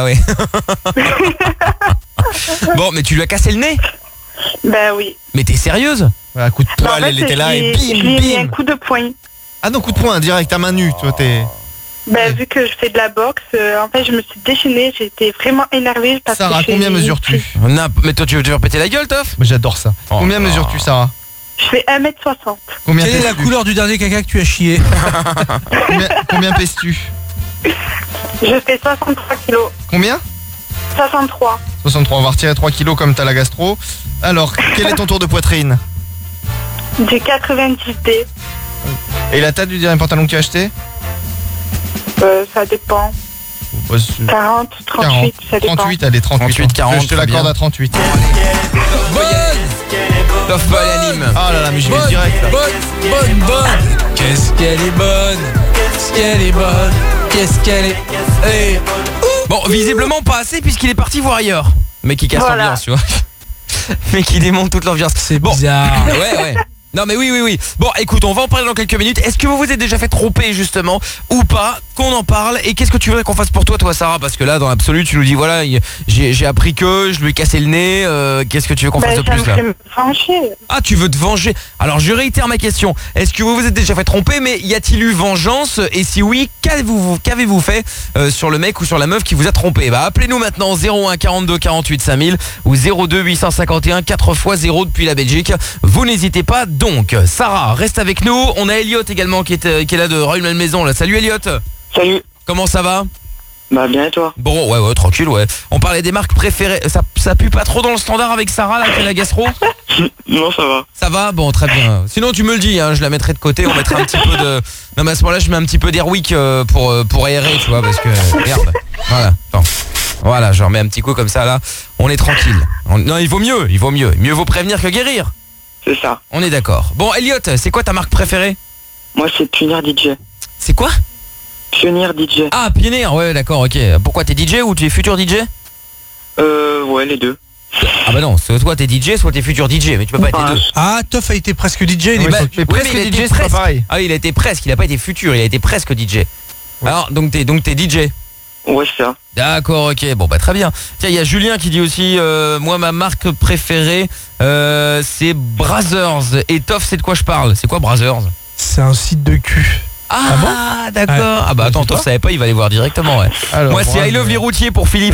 [SPEAKER 2] Bon, mais tu lui as cassé le nez?
[SPEAKER 9] Ben oui.
[SPEAKER 2] Mais t'es sérieuse?
[SPEAKER 5] Ouais, un coup de poing, elle était là et bim,
[SPEAKER 9] je lui ai mis un coup de poing.
[SPEAKER 5] Ah non, coup de poing, direct à main nue, toi t'es.
[SPEAKER 9] Ben, vu que je fais de la boxe, en fait, je me suis déchaînée, j'étais vraiment énervée. Parce
[SPEAKER 5] Sarah,
[SPEAKER 9] que
[SPEAKER 5] combien mesures-tu?
[SPEAKER 2] Mais toi, tu veux te faire péter la gueule, Toff?
[SPEAKER 5] J'adore ça. Combien mesures-tu, Sarah?
[SPEAKER 9] Je fais 1m60.
[SPEAKER 5] Combien
[SPEAKER 10] Quelle est la couleur du dernier caca que tu as chié?
[SPEAKER 5] Combien pèses-tu?
[SPEAKER 9] Je fais 63 kilos.
[SPEAKER 5] Combien?
[SPEAKER 9] 63.
[SPEAKER 5] 63, on va retirer 3 kilos comme t'as la gastro. Alors, quel est ton tour de poitrine?
[SPEAKER 9] Du 90D.
[SPEAKER 5] Et la taille du dernier pantalon que tu as acheté?
[SPEAKER 9] Ça dépend. 40, 38, 40, ça dépend.
[SPEAKER 5] 38, allez, 38,
[SPEAKER 2] 40,
[SPEAKER 5] je te l'accorde à 38.
[SPEAKER 2] Toff Boy anime.
[SPEAKER 5] Ah là là, mais je vais direct. Là.
[SPEAKER 10] Bonne. Qu'est-ce qu'elle est bonne. Qu'est-ce qu'elle est bonne. Qu'est-ce qu'elle est... Hey.
[SPEAKER 2] Bon, visiblement pas assez puisqu'il est parti voir ailleurs. Mais qui casse
[SPEAKER 9] Voilà.
[SPEAKER 2] l'ambiance, tu vois. Mais qui démonte toute l'ambiance.
[SPEAKER 10] C'est
[SPEAKER 2] bon.
[SPEAKER 10] bizarre.
[SPEAKER 2] Ouais. Non mais oui. Bon, écoute, on va en parler dans quelques minutes. Est-ce que vous vous êtes déjà fait tromper justement ou pas? Qu'on en parle. Et qu'est-ce que tu voudrais qu'on fasse pour toi, Sarah? Parce que là, dans l'absolu, tu nous dis voilà, j'ai appris que je lui ai cassé le nez. Qu'est-ce que tu veux qu'on fasse de plus là?
[SPEAKER 9] me venger.
[SPEAKER 2] Ah, tu veux te venger? Alors je réitère ma question. Est-ce que vous vous êtes déjà fait tromper? Mais y a-t-il eu vengeance? Et si oui, qu'avez-vous fait sur le mec ou sur la meuf qui vous a trompé? Bah appelez-nous maintenant 01 42 48 5000 ou 02 851 4x0 depuis la Belgique. Vous n'hésitez pas. Donc Sarah, reste avec nous. On a Elliot également qui est là de Rueil-Malmaison là. Salut Elliot.
[SPEAKER 12] Salut.
[SPEAKER 2] Comment ça va?
[SPEAKER 12] Bah bien et toi?
[SPEAKER 2] Bon, ouais, tranquille, ouais. On parlait des marques préférées. Ça pue pas trop dans le standard avec Sarah là qui est la gastro?
[SPEAKER 12] Non, ça va.
[SPEAKER 2] Ça va? Bon, très bien. Sinon tu me le dis, hein, je la mettrai de côté. On mettra un petit peu de... Non mais à ce moment-là je mets un petit peu d'Airwick pour aérer, tu vois, parce que... Merde. Voilà, attends. Voilà, je remets un petit coup comme ça là. On est tranquille. Non, il vaut mieux. Mieux vaut prévenir que guérir.
[SPEAKER 12] C'est ça.
[SPEAKER 2] On est d'accord. Bon, Elliot, c'est quoi ta marque préférée?
[SPEAKER 12] Moi, c'est Pioneer DJ.
[SPEAKER 2] C'est quoi?
[SPEAKER 12] Pioneer DJ.
[SPEAKER 2] Ah, Pioneer, ouais, d'accord, ok. Pourquoi t'es DJ ou tu es futur DJ?
[SPEAKER 12] Ouais, les deux.
[SPEAKER 2] Ah bah non, soit t'es DJ, soit t'es futur DJ, mais tu peux pas être les deux.
[SPEAKER 10] Ah, Toff a été presque DJ.
[SPEAKER 2] Mais
[SPEAKER 5] Mais presque
[SPEAKER 2] il a
[SPEAKER 5] DJ,
[SPEAKER 2] été
[SPEAKER 5] c'est pas pareil.
[SPEAKER 2] Ah, il a été presque, il a pas été futur, il a été presque DJ. Alors, donc t'es DJ.
[SPEAKER 12] Ouais, c'est ça.
[SPEAKER 2] D'accord, ok, bon bah très bien. Tiens, il y a Julien qui dit aussi, moi ma marque préférée, c'est Brazzers. Et Toff, c'est de quoi je parle? C'est quoi Brazzers?
[SPEAKER 10] C'est un site de cul.
[SPEAKER 2] Ah, d'accord. Ah bah attends, Toff savait pas, il va aller voir directement, ouais.
[SPEAKER 5] Alors,
[SPEAKER 2] Moi c'est I Love les routiers pour Philippe.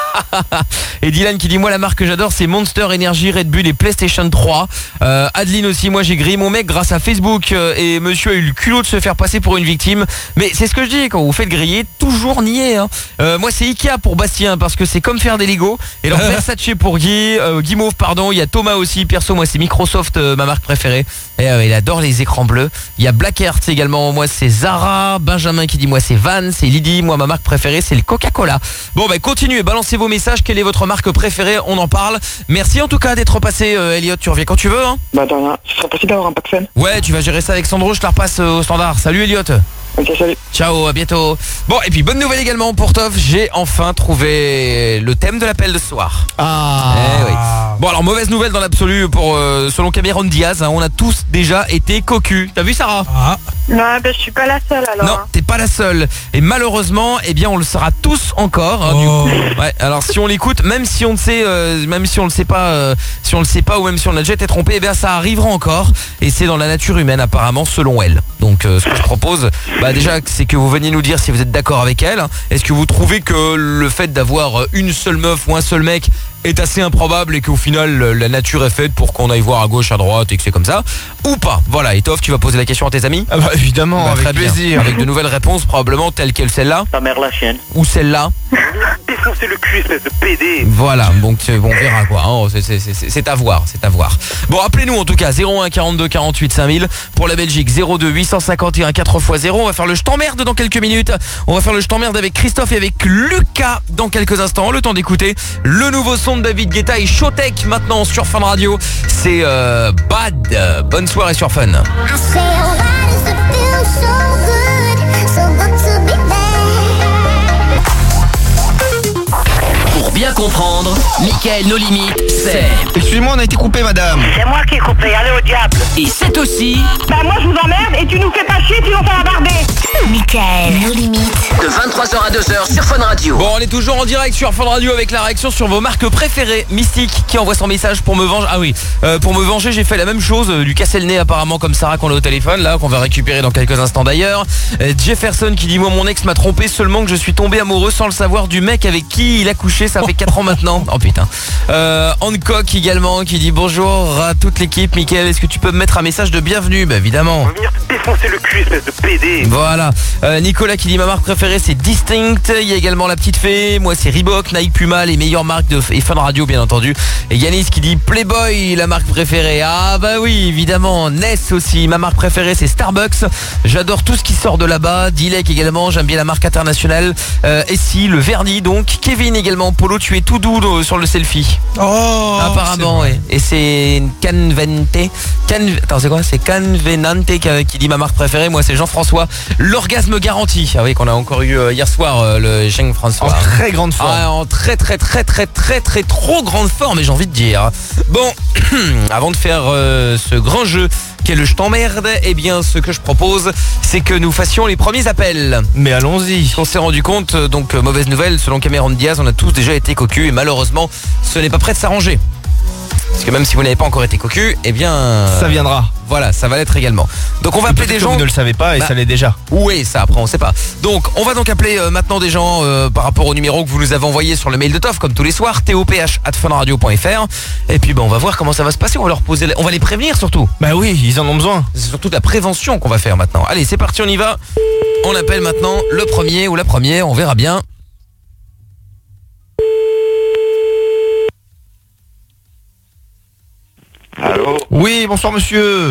[SPEAKER 2] Et Dylan qui dit moi la marque que j'adore c'est Monster Energy, Red Bull et PlayStation 3. Adeline aussi, moi j'ai grillé mon mec grâce à Facebook et monsieur a eu le culot de se faire passer pour une victime. Mais c'est ce que je dis, quand vous faites griller, toujours nier hein. Moi c'est Ikea pour Bastien parce que c'est comme faire des Lego. Et alors Versace pour Guimauve pardon. Il y a Thomas aussi, perso moi c'est Microsoft ma marque préférée. Et il adore les écrans bleus. Il y a Black Earth également, moi c'est Zara. Benjamin qui dit moi c'est Vans. C'est Lydie, moi ma marque préférée c'est le Coca-Cola. Bon bah continuez, balancez vos messages, quelle est votre marque préférée, on en parle. Merci en tout cas d'être passé Elliot, tu reviens quand tu veux hein.
[SPEAKER 12] Bah de rien, ce serait possible d'avoir un pack fan?
[SPEAKER 2] Ouais, tu vas gérer ça avec Sandro, je te la repasse au standard. Salut Elliot.
[SPEAKER 12] Ok, salut.
[SPEAKER 2] Ciao, à bientôt. Bon, et puis bonne nouvelle également pour Toff, j'ai enfin trouvé le thème de l'appel de ce soir.
[SPEAKER 5] Ah.
[SPEAKER 2] Oui. Bon alors mauvaise nouvelle dans l'absolu pour selon Cameron Diaz, hein, on a tous déjà été cocus. T'as vu Sarah?
[SPEAKER 9] Non, bah, je suis pas la seule alors.
[SPEAKER 2] Non, t'es pas la seule. Et malheureusement, eh bien on le sera tous encore hein, du coup. Ouais, alors si on l'écoute, même si on ne sait même si on le sait pas si on le sait pas ou même si on a déjà été trompé, eh bien ça arrivera encore et c'est dans la nature humaine apparemment selon elle. Donc ce que je propose déjà c'est que vous veniez nous dire si vous êtes d'accord avec elle. Est-ce que vous trouvez que le fait d'avoir une seule meuf ou un seul mec est assez improbable et qu'au final la nature est faite pour qu'on aille voir à gauche, à droite et que c'est comme ça ou pas? Voilà, et Toff, tu vas poser la question à tes amis?
[SPEAKER 5] Ah bah évidemment, avec
[SPEAKER 2] très bien.
[SPEAKER 5] plaisir.
[SPEAKER 2] Avec de nouvelles réponses probablement telles que celle-là.
[SPEAKER 12] Ta mère la chienne.
[SPEAKER 2] Ou celle-là.
[SPEAKER 8] Défoncer le cul, espèce de PD.
[SPEAKER 2] Voilà, donc on verra quoi. Oh, c'est à voir, c'est à voir. Bon, appelez-nous en tout cas 01 42 48 5000 pour la Belgique 02 851 4x0. On va faire le je t'emmerde dans quelques minutes. On va faire le je t'emmerde avec Christophe et avec Lucas dans quelques instants. Le temps d'écouter le nouveau son de David Guetta et Showtek maintenant sur Fun Radio. C'est Bad. Bonne soirée sur Fun.
[SPEAKER 6] Pour bien comprendre, Mickaël No Limites, c'est...
[SPEAKER 5] Excusez-moi, on a été coupé madame.
[SPEAKER 8] C'est moi qui ai coupé, allez au diable.
[SPEAKER 6] Et c'est aussi...
[SPEAKER 8] Bah moi je vous emmerde et tu nous fais pas chier, sinon ça va barder.
[SPEAKER 11] Mickaël No Limites.
[SPEAKER 6] De 23h à 2h sur Fun Radio.
[SPEAKER 2] Bon, on est toujours en direct sur Fun Radio avec la réaction sur vos marques préférées. Mystique qui envoie son message pour me venger. Ah oui, pour me venger, j'ai fait la même chose, lui casser le nez apparemment comme Sarah qu'on a au téléphone, là, qu'on va récupérer dans quelques instants d'ailleurs. Jefferson qui dit moi mon ex m'a trompé, seulement que je suis tombé amoureux sans le savoir du mec avec qui il a couché, ça fait 4 ans maintenant. Oh putain. Hancock également qui dit bonjour à toute l'équipe. Mickaël, est-ce que tu peux me mettre un message de bienvenue? Bah évidemment.
[SPEAKER 8] On va venir te défoncer le cul, espèce de PD.
[SPEAKER 2] Voilà. Nicolas qui dit ma marque préférée c'est Distinct. Il y a également la petite fée Gucci, moi c'est Reebok, Nike, Puma, les meilleures marques et Fun Radio bien entendu. Et Yanis qui dit Playboy, la marque préférée. Ah bah oui, évidemment. Ness aussi, ma marque préférée c'est Starbucks. J'adore tout ce qui sort de là-bas. Dilek également, j'aime bien la marque internationale. Essie, le Vernis donc. Kevin également, Polo, tu es tout doux sur le selfie.
[SPEAKER 1] Oh,
[SPEAKER 2] apparemment, ouais. Et c'est Canvente. Attends, c'est quoi? C'est Canvenante qui dit ma marque préférée. Moi, c'est Jean-François. L'orgasme garanti. Ah oui, qu'on a encore eu hier soir, le Jean-François.
[SPEAKER 5] En très grande forme.
[SPEAKER 2] Ah, en très trop grande forme, j'ai envie de dire. Bon, avant de faire ce grand jeu qu'est le Je t'emmerde, eh bien, ce que je propose, c'est que nous fassions les premiers appels.
[SPEAKER 5] Mais allons-y.
[SPEAKER 2] On s'est rendu compte, donc mauvaise nouvelle, selon Cameron Diaz, on a tous déjà été cocus et malheureusement, ce n'est pas prêt de s'arranger. Parce que même si vous n'avez pas encore été cocu, eh bien...
[SPEAKER 5] Ça viendra.
[SPEAKER 2] Voilà, ça va l'être également. Donc on va appeler des gens...
[SPEAKER 5] Vous ne le savez pas et ça l'est déjà.
[SPEAKER 2] Oui, ça après on sait pas. Donc on va donc appeler maintenant des gens par rapport au numéro que vous nous avez envoyé sur le mail de Toff, comme tous les soirs, toph@funradio.fr. Et puis on va voir comment ça va se passer, on va leur poser... On va les prévenir surtout.
[SPEAKER 5] Bah oui, ils en ont besoin.
[SPEAKER 2] C'est surtout de la prévention qu'on va faire maintenant. Allez, c'est parti, on y va. On appelle maintenant le premier ou la première, on verra bien.
[SPEAKER 13] Allô?
[SPEAKER 5] Oui, bonsoir monsieur.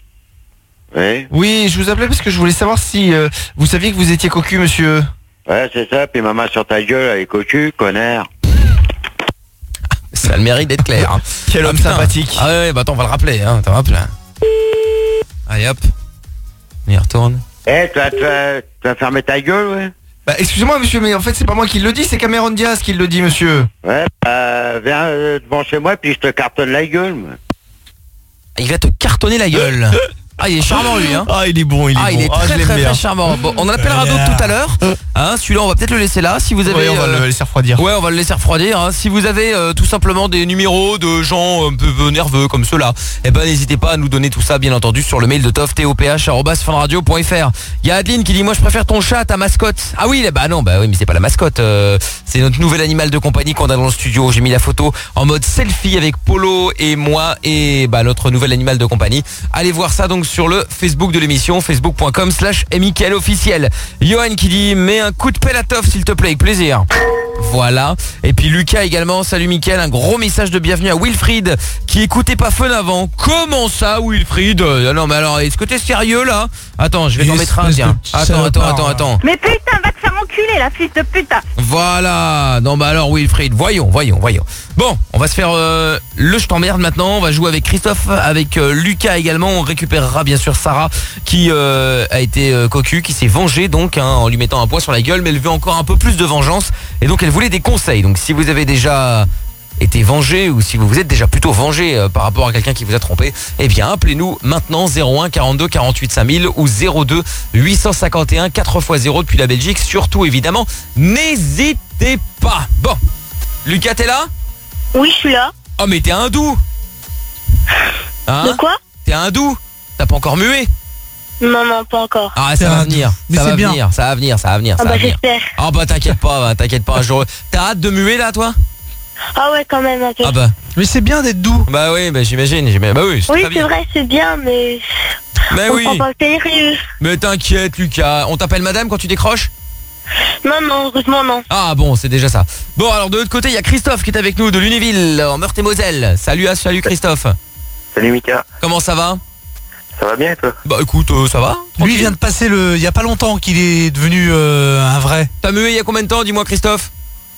[SPEAKER 13] Oui.
[SPEAKER 5] Oui, je vous appelais parce que je voulais savoir si vous saviez que vous étiez cocu, monsieur.
[SPEAKER 13] Ouais, c'est ça, puis ma main sur ta gueule, elle est cocu, connard.
[SPEAKER 2] Ça a le mérite d'être clair. Hein.
[SPEAKER 5] Quel homme sympathique.
[SPEAKER 2] Ah ouais, bah attends, on va le rappeler. Hein. Attends, hop là. Allez hop. On y retourne.
[SPEAKER 13] Tu vas fermer ta gueule, ouais?
[SPEAKER 5] Bah excusez-moi monsieur, mais en fait c'est pas moi qui le dis, c'est Cameron Diaz qui le dit monsieur.
[SPEAKER 13] Ouais, viens devant chez moi, puis je te cartonne la gueule, moi.
[SPEAKER 2] Il va te cartonner la gueule. Ah, il est charmant lui hein.
[SPEAKER 5] Ah, il est bon, il est bon.
[SPEAKER 2] Très charmant. Bon, on appellera d'autres tout à l'heure. Hein, celui-là, on va peut-être le laisser là. Si vous avez,
[SPEAKER 5] on va le laisser refroidir.
[SPEAKER 2] Ouais, on va le laisser refroidir. Hein. Si vous avez tout simplement des numéros de gens un peu nerveux comme ceux-là, eh ben n'hésitez pas à nous donner tout ça, bien entendu, sur le mail de Toff, toph@funradio.fr. Il y a Adeline qui dit moi je préfère ton chat à ta mascotte. Ah oui, bah non, bah oui, mais c'est pas la mascotte. C'est notre nouvel animal de compagnie qu'on a dans le studio. J'ai mis la photo en mode selfie avec Polo et moi et bah notre nouvel animal de compagnie. Allez voir ça donc sur le Facebook de l'émission, facebook.com/Mickaël officiel. Johan qui dit mets un coup de pelle à Toff s'il te plaît, avec plaisir. Voilà. Et puis Lucas également, salut Mickaël, un gros message de bienvenue à Wilfried qui écoutait pas Fun avant. Comment ça Wilfried? Non mais alors, est-ce que t'es sérieux là? Attends, je vais t'en mettre un, tiens. Attends.
[SPEAKER 9] Mais putain, va te faire enculer, la fils de putain.
[SPEAKER 2] Voilà. Non bah alors Wilfried, voyons. Bon, on va se faire le Je t'emmerde maintenant. On va jouer avec Christophe, avec Lucas également. On récupérera bien sûr Sarah qui a été cocu, qui s'est vengée donc en lui mettant un poing sur la gueule, mais elle veut encore un peu plus de vengeance et donc elle voulait des conseils. Donc si vous avez déjà été vengé ou si vous vous êtes déjà plutôt vengé par rapport à quelqu'un qui vous a trompé, eh bien appelez-nous maintenant 01 42 48 5000 ou 02 851 4x0 depuis la Belgique. Surtout évidemment, n'hésitez pas. Bon, Lucas, t'es là?
[SPEAKER 9] Oui, je suis là.
[SPEAKER 2] Oh mais t'es hindou. Hein?
[SPEAKER 9] De quoi?
[SPEAKER 2] T'es hindou. T'as pas encore mué?
[SPEAKER 9] Non, pas encore.
[SPEAKER 2] Ah, ça va venir. Ça va venir.
[SPEAKER 9] Ah bah j'espère.
[SPEAKER 2] Ah bah t'inquiète pas. T'as hâte de muer là, toi?
[SPEAKER 9] Ah ouais, quand même un peu.
[SPEAKER 2] Ah bah.
[SPEAKER 1] Mais c'est bien d'être doux.
[SPEAKER 2] Bah oui, bah j'imagine. Bah oui,
[SPEAKER 9] oui, c'est vrai, c'est bien, mais...
[SPEAKER 2] Mais
[SPEAKER 9] on
[SPEAKER 2] oui.
[SPEAKER 9] prend pas au sérieux.
[SPEAKER 2] Mais t'inquiète, Lucas. On t'appelle madame quand tu décroches?
[SPEAKER 9] Non, heureusement non.
[SPEAKER 2] Ah bon, c'est déjà ça. Bon, alors de l'autre côté, il y a Christophe qui est avec nous de Lunéville, en Meurthe-et-Moselle. Salut Christophe.
[SPEAKER 13] Salut Mika.
[SPEAKER 2] Comment ça va?
[SPEAKER 13] Ça va bien, toi?
[SPEAKER 2] Bah écoute, ça va.
[SPEAKER 1] Lui il vient de passer il y a pas longtemps qu'il est devenu un vrai.
[SPEAKER 2] T'as mué il y a combien de temps, dis-moi Christophe?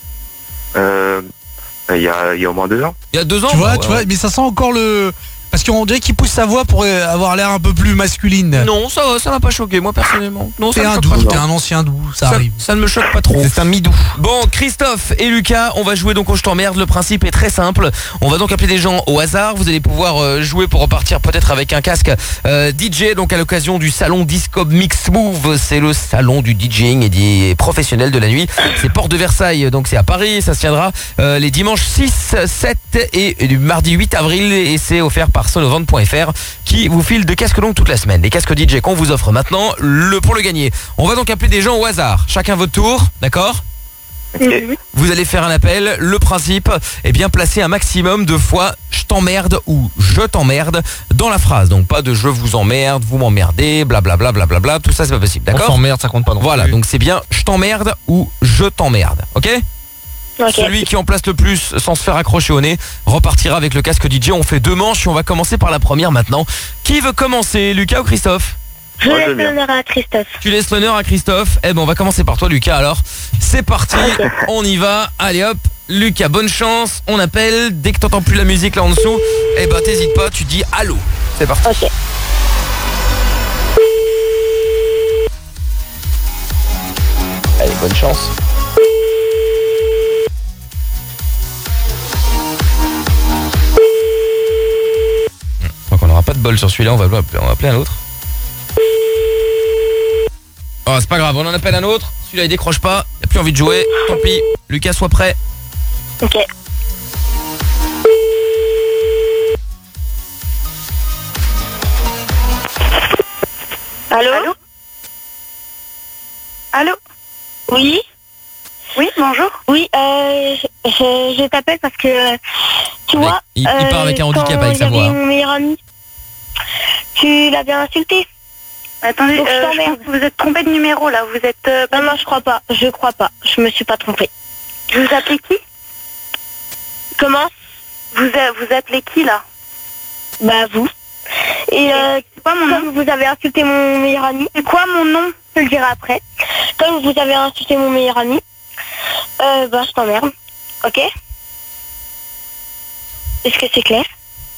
[SPEAKER 13] Il y a au moins 2 ans.
[SPEAKER 2] Il y a 2 ans?
[SPEAKER 1] Tu vois, mais ça sent encore parce qu'on dirait qu'il pousse sa voix pour avoir l'air un peu plus masculine.
[SPEAKER 2] Non, ça m'a pas choqué, moi personnellement. Non,
[SPEAKER 1] t'es un doux, t'es un ancien doux, ça arrive.
[SPEAKER 2] Ça ne me choque pas trop.
[SPEAKER 5] C'est un midou.
[SPEAKER 2] Bon, Christophe et Lucas, on va jouer donc au Je t'emmerde. Le principe est très simple. On va donc appeler des gens au hasard. Vous allez pouvoir jouer pour repartir peut-être avec un casque DJ, donc à l'occasion du salon Discob Mix Move. C'est le salon du DJing et des professionnels de la nuit. C'est Porte de Versailles, donc c'est à Paris. Ça se tiendra les dimanches 6, 7 et du mardi 8 avril et c'est offert par sonovente.fr qui vous file de casques donc toute la semaine. Les casques DJ qu'on vous offre maintenant pour le gagner. On va donc appeler des gens au hasard. Chacun votre tour, d'accord?
[SPEAKER 9] Okay.
[SPEAKER 2] Vous allez faire un appel. Le principe est bien placer un maximum de fois je t'emmerde ou je t'emmerde dans la phrase. Donc pas de je vous emmerde, vous m'emmerdez, blablabla, blablabla. Tout ça c'est pas possible, d'accord?
[SPEAKER 5] On s'emmerde, ça compte pas non plus.
[SPEAKER 2] Voilà, donc c'est bien je t'emmerde ou je t'emmerde, ok? Celui qui en place le plus sans se faire accrocher au nez repartira avec le casque DJ. On fait 2 manches et on va commencer par la première maintenant. Qui veut commencer, Lucas ou Christophe?
[SPEAKER 9] Je laisse l'honneur à Christophe.
[SPEAKER 2] Tu laisses l'honneur à Christophe. Eh ben on va commencer par toi, Lucas. Alors c'est parti, on y va. Allez hop, Lucas, bonne chance. On appelle. Dès que t'entends plus la musique là en dessous, eh ben t'hésites pas, tu dis allô. C'est parti.
[SPEAKER 9] Ok.
[SPEAKER 2] Allez, bonne chance. Je crois qu'on n'aura pas de bol sur celui-là. On va appeler un autre. Oh, c'est pas grave, on en appelle un autre. Celui-là il décroche pas, il a plus envie de jouer. Tant pis, Lucas, sois prêt.
[SPEAKER 9] Ok. Allô? Allô? Oui? Oui, bonjour. Oui, je t'appelle parce que tu vois.
[SPEAKER 2] Il part avec un handicap avec sa voix.
[SPEAKER 9] Mon meilleur ami. Tu l'as bien insulté? Attendez, je pense que vous êtes trompé de numéro là, vous êtes... Non, je crois pas, je me suis pas trompée. Vous appelez qui? Comment? Vous appelez qui là? Bah vous. Et c'est quoi mon nom? Comme vous avez insulté mon meilleur ami. C'est quoi mon nom? Je le dirai après. Comme vous avez insulté mon meilleur ami, bah je t'emmerde. Ok? Est-ce que c'est clair?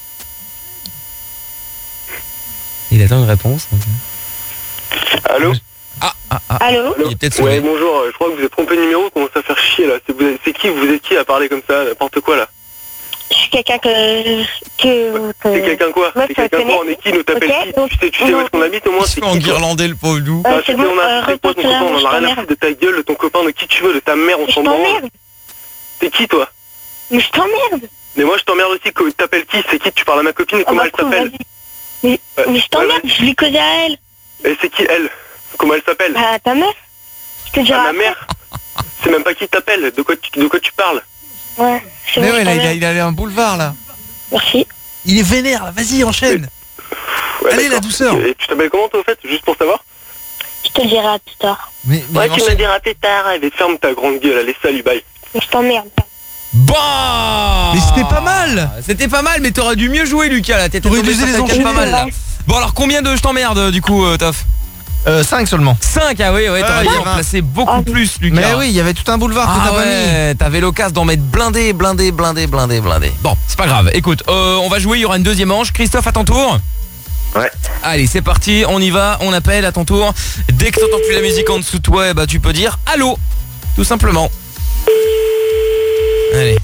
[SPEAKER 2] Il attend une réponse.
[SPEAKER 14] Allô?
[SPEAKER 9] Allô?
[SPEAKER 2] Il est peut-être sonné.
[SPEAKER 14] Ouais, bonjour, je crois que vous êtes trompé de numéro, commence à faire chier là. C'est qui? Vous êtes qui à parler comme ça? N'importe quoi là.
[SPEAKER 9] Je suis quelqu'un que...
[SPEAKER 14] C'est quelqu'un quoi? C'est quelqu'un quoi? On est qui? Nous t'appelle qui? Tu sais où est-ce qu'on habite au moins? C'est qui?
[SPEAKER 2] Enguirlandais le pauvre loup.
[SPEAKER 9] C'est bon,
[SPEAKER 14] on a rien à foutre de ta gueule, de ton copain, de qui tu veux, de ta mère, on s'en branle. T'es qui toi?
[SPEAKER 9] Mais je t'emmerde.
[SPEAKER 14] Mais moi je t'emmerde aussi, t'appelles qui? C'est qui? Tu parles à ma copine, comment elle s'appelle?
[SPEAKER 9] Mais je t'emmerde, je l'ai causé à elle.
[SPEAKER 14] Et c'est qui elle? Comment elle s'appelle?
[SPEAKER 9] Bah ta mère. Je te dirai
[SPEAKER 14] ma
[SPEAKER 9] après.
[SPEAKER 14] mère? C'est même pas qui t'appelle, de quoi tu parles?
[SPEAKER 9] Ouais, c'est
[SPEAKER 1] Mais
[SPEAKER 9] bon,
[SPEAKER 1] ouais,
[SPEAKER 9] je
[SPEAKER 1] là,
[SPEAKER 9] t'emmerde.
[SPEAKER 1] il a un boulevard là.
[SPEAKER 9] Merci.
[SPEAKER 1] Il est vénère là, vas-y, enchaîne.
[SPEAKER 14] Ouais,
[SPEAKER 1] Allez, la
[SPEAKER 14] d'accord.
[SPEAKER 1] douceur.
[SPEAKER 14] Et tu t'appelles comment toi au fait? Juste pour savoir?
[SPEAKER 9] Je te le dirai à plus tard.
[SPEAKER 1] Mais
[SPEAKER 14] Ouais, tu me le diras plus tard. Allez, ferme ta grande gueule, allez, salut, bye.
[SPEAKER 9] Je t'emmerde.
[SPEAKER 2] Bah
[SPEAKER 1] Mais c'était pas mal.
[SPEAKER 2] C'était pas mal, mais t'aurais dû mieux jouer, Lucas là. T'étais
[SPEAKER 1] T'aurais
[SPEAKER 2] tombé
[SPEAKER 1] dû
[SPEAKER 2] sur
[SPEAKER 1] les
[SPEAKER 2] quelqu'un de
[SPEAKER 1] enchaîner,
[SPEAKER 2] pas mal là. Bon alors combien de je t'emmerde du coup Toff?
[SPEAKER 5] 5 seulement.
[SPEAKER 2] 5, ah oui, ouais, t'aurais dû en placer beaucoup plus, Lucas.
[SPEAKER 5] Mais oui, il y avait tout un boulevard que t'as pas mis.
[SPEAKER 2] T'avais l'occasion d'en mettre blindé. Bon, c'est pas grave. Écoute, on va jouer, il y aura une deuxième manche. Christophe, à ton tour.
[SPEAKER 14] Ouais.
[SPEAKER 2] Allez, c'est parti, on y va, on appelle à ton tour. Dès que t'entends plus la musique en dessous de toi, bah tu peux dire allô, tout simplement. Allez.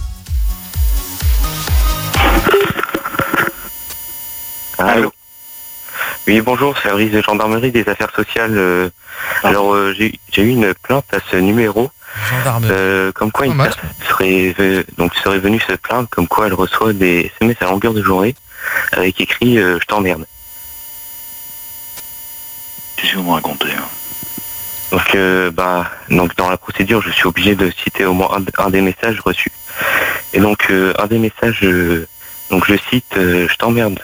[SPEAKER 14] Allô?
[SPEAKER 12] Oui, bonjour, service de gendarmerie des affaires sociales. Alors, j'ai eu une plainte à ce numéro. Comme quoi une personne serait venue se plaindre, comme quoi elle reçoit des SMS à longueur de journée avec écrit je t'emmerde.
[SPEAKER 15] Qu'est-ce que vous me racontez hein?
[SPEAKER 12] Donc dans la procédure, je suis obligé de citer au moins un des messages reçus. Et donc un des messages, donc je cite je t'emmerde.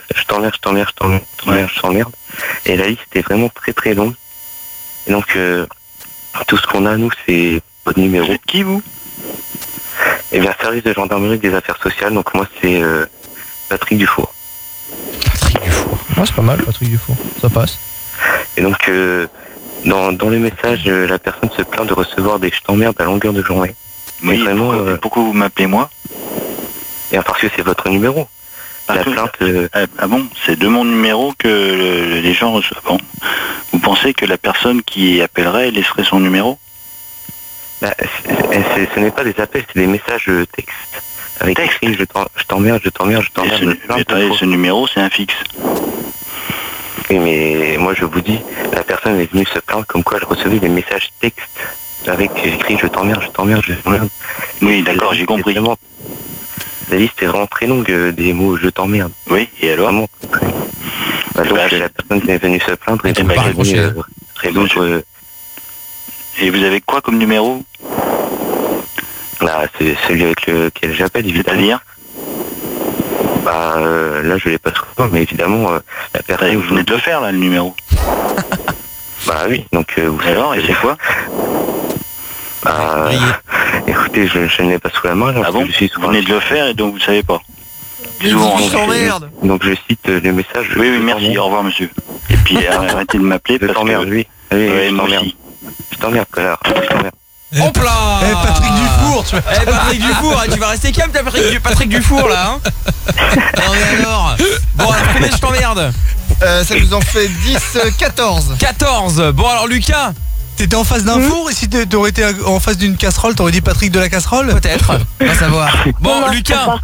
[SPEAKER 12] Et la liste est vraiment très très longue. Et donc tout ce qu'on a nous c'est votre numéro.
[SPEAKER 15] Vous êtes qui vous?
[SPEAKER 12] Eh bien service de gendarmerie des affaires sociales. Donc moi c'est Patrick Dufour.
[SPEAKER 5] Patrick Dufour. Ah, c'est pas mal, Patrick Dufour. Ça passe.
[SPEAKER 12] Et donc dans le message, la personne se plaint de recevoir des je t'emmerde à longueur de journée.
[SPEAKER 15] Oui, vraiment, pourquoi vous m'appelez moi?
[SPEAKER 12] Et parce que c'est votre numéro. La plainte.
[SPEAKER 15] Ah bon, c'est de mon numéro que les gens reçoivent. Bon. Vous pensez que la personne qui appellerait laisserait son numéro?
[SPEAKER 12] Ce n'est pas des appels, c'est des messages textes. Avec écrit je t'emmerde.
[SPEAKER 15] Ce numéro, c'est un fixe.
[SPEAKER 12] Oui, mais moi je vous dis, la personne est venue se plaindre comme quoi elle recevait des messages textes avec écrit je t'emmerde.
[SPEAKER 15] Oui, d'accord, j'ai compris.
[SPEAKER 12] La liste est vraiment très longue des mots je t'emmerde.
[SPEAKER 15] Oui, et alors?
[SPEAKER 12] Vraiment. Donc la personne est venue se plaindre et donc elle est venue résoudre.
[SPEAKER 15] Et vous avez quoi comme numéro?
[SPEAKER 12] C'est celui avec lequel j'appelle, évidemment.
[SPEAKER 15] C'est-à-dire
[SPEAKER 12] là, je l'ai pas souvent, mais évidemment, la personne...
[SPEAKER 15] Vous venez de le faire, là, le numéro.
[SPEAKER 12] Oui, donc vous savez...
[SPEAKER 15] Alors, et c'est quoi
[SPEAKER 12] écoutez, je ne l'ai pas sous la main. Là,
[SPEAKER 15] ah bon? Vous venez de le faire et donc vous savez pas.
[SPEAKER 12] Donc je cite le message.
[SPEAKER 15] Oui, merci, au revoir monsieur. Et puis arrêtez de m'appeler parce que...
[SPEAKER 12] Oui, je t'emmerde. Je t'emmerde, connard. Je t'emmerde.
[SPEAKER 2] Hop là
[SPEAKER 1] Patrick Dufour, tu vois.
[SPEAKER 2] Patrick Dufour, tu vas rester calme, Patrick Dufour là, hein. Non mais alors. Bon, alors combien je t'emmerde?
[SPEAKER 5] Ça nous en fait 10, 14.
[SPEAKER 2] 14. Bon alors Lucas,
[SPEAKER 1] t'étais en face d'un four et si t'aurais été en face d'une casserole, t'aurais dit Patrick de la casserole?
[SPEAKER 2] Peut-être, on va savoir. Bon Lucas,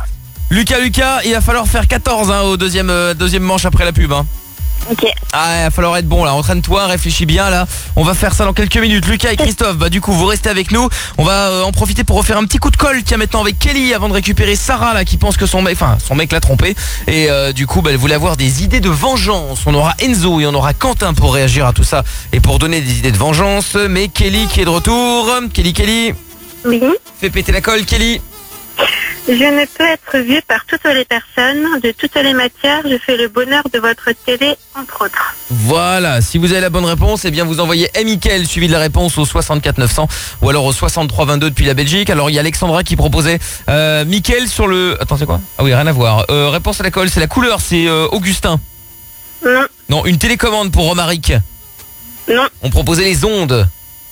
[SPEAKER 2] il va falloir faire 14 au deuxième manche après la pub, hein.
[SPEAKER 9] Ok.
[SPEAKER 2] Il va falloir être bon là, entraîne-toi, réfléchis bien là. On va faire ça dans quelques minutes. Lucas et Christophe, du coup vous restez avec nous. On va en profiter pour refaire un petit coup de colle. Tiens, maintenant avec Kelly avant de récupérer Sarah là qui pense que son mec l'a trompé. Et du coup elle voulait avoir des idées de vengeance. On aura Enzo et on aura Quentin pour réagir à tout ça et pour donner des idées de vengeance. Mais Kelly qui est de retour. Kelly.
[SPEAKER 9] Oui.
[SPEAKER 2] Fais péter la colle Kelly.
[SPEAKER 9] Je ne peux être vue par toutes les personnes, de toutes les matières. Je fais le bonheur de votre télé, entre autres.
[SPEAKER 2] Voilà, si vous avez la bonne réponse, eh bien vous envoyez Mickaël suivi de la réponse au 64 900 ou alors au 63 22 depuis la Belgique. Alors il y a Alexandra qui proposait Mickaël sur le... Attends, c'est quoi? Ah oui, rien à voir. Réponse à la colle, c'est la couleur, c'est Augustin.
[SPEAKER 9] Non.
[SPEAKER 2] Non, une télécommande pour Romaric.
[SPEAKER 9] Non.
[SPEAKER 2] On proposait les ondes.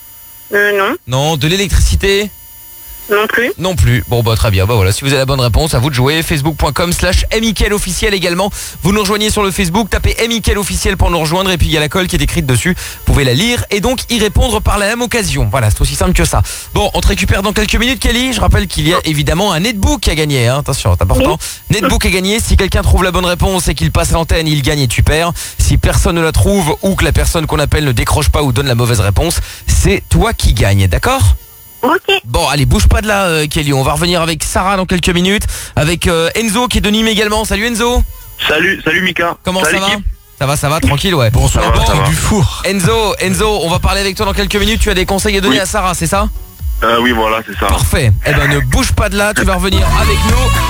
[SPEAKER 9] Non.
[SPEAKER 2] Non, de l'électricité.
[SPEAKER 9] Non plus.
[SPEAKER 2] Non plus. Bon très bien. Voilà, si vous avez la bonne réponse, à vous de jouer. Facebook.com/Mickaël officiel également. Vous nous rejoignez sur le Facebook, tapez Mickaël officiel pour nous rejoindre et puis il y a la colle qui est écrite dessus. Vous pouvez la lire et donc y répondre par la même occasion. Voilà, c'est aussi simple que ça. Bon, on te récupère dans quelques minutes Kelly. Je rappelle qu'il y a évidemment un netbook à gagner, hein. Attention, c'est important. Netbook à gagner, si quelqu'un trouve la bonne réponse et qu'il passe l'antenne, il gagne et tu perds. Si personne ne la trouve ou que la personne qu'on appelle ne décroche pas ou donne la mauvaise réponse, c'est toi qui gagne, d'accord?
[SPEAKER 9] Ok.
[SPEAKER 2] Bon, allez, bouge pas de là, Kelly. On va revenir avec Sarah dans quelques minutes. Avec Enzo qui est de Nîmes également. Salut Enzo.
[SPEAKER 14] Salut Mika.
[SPEAKER 2] Comment
[SPEAKER 14] salut,
[SPEAKER 2] ça va Ça va, tranquille, ouais.
[SPEAKER 1] Bonsoir, Patrick Dufour.
[SPEAKER 2] Enzo, on va parler avec toi dans quelques minutes. Tu as des conseils à donner à Sarah, c'est ça?
[SPEAKER 14] Oui, voilà, c'est ça.
[SPEAKER 2] Parfait. Eh ben, ne bouge pas de là. Tu vas revenir avec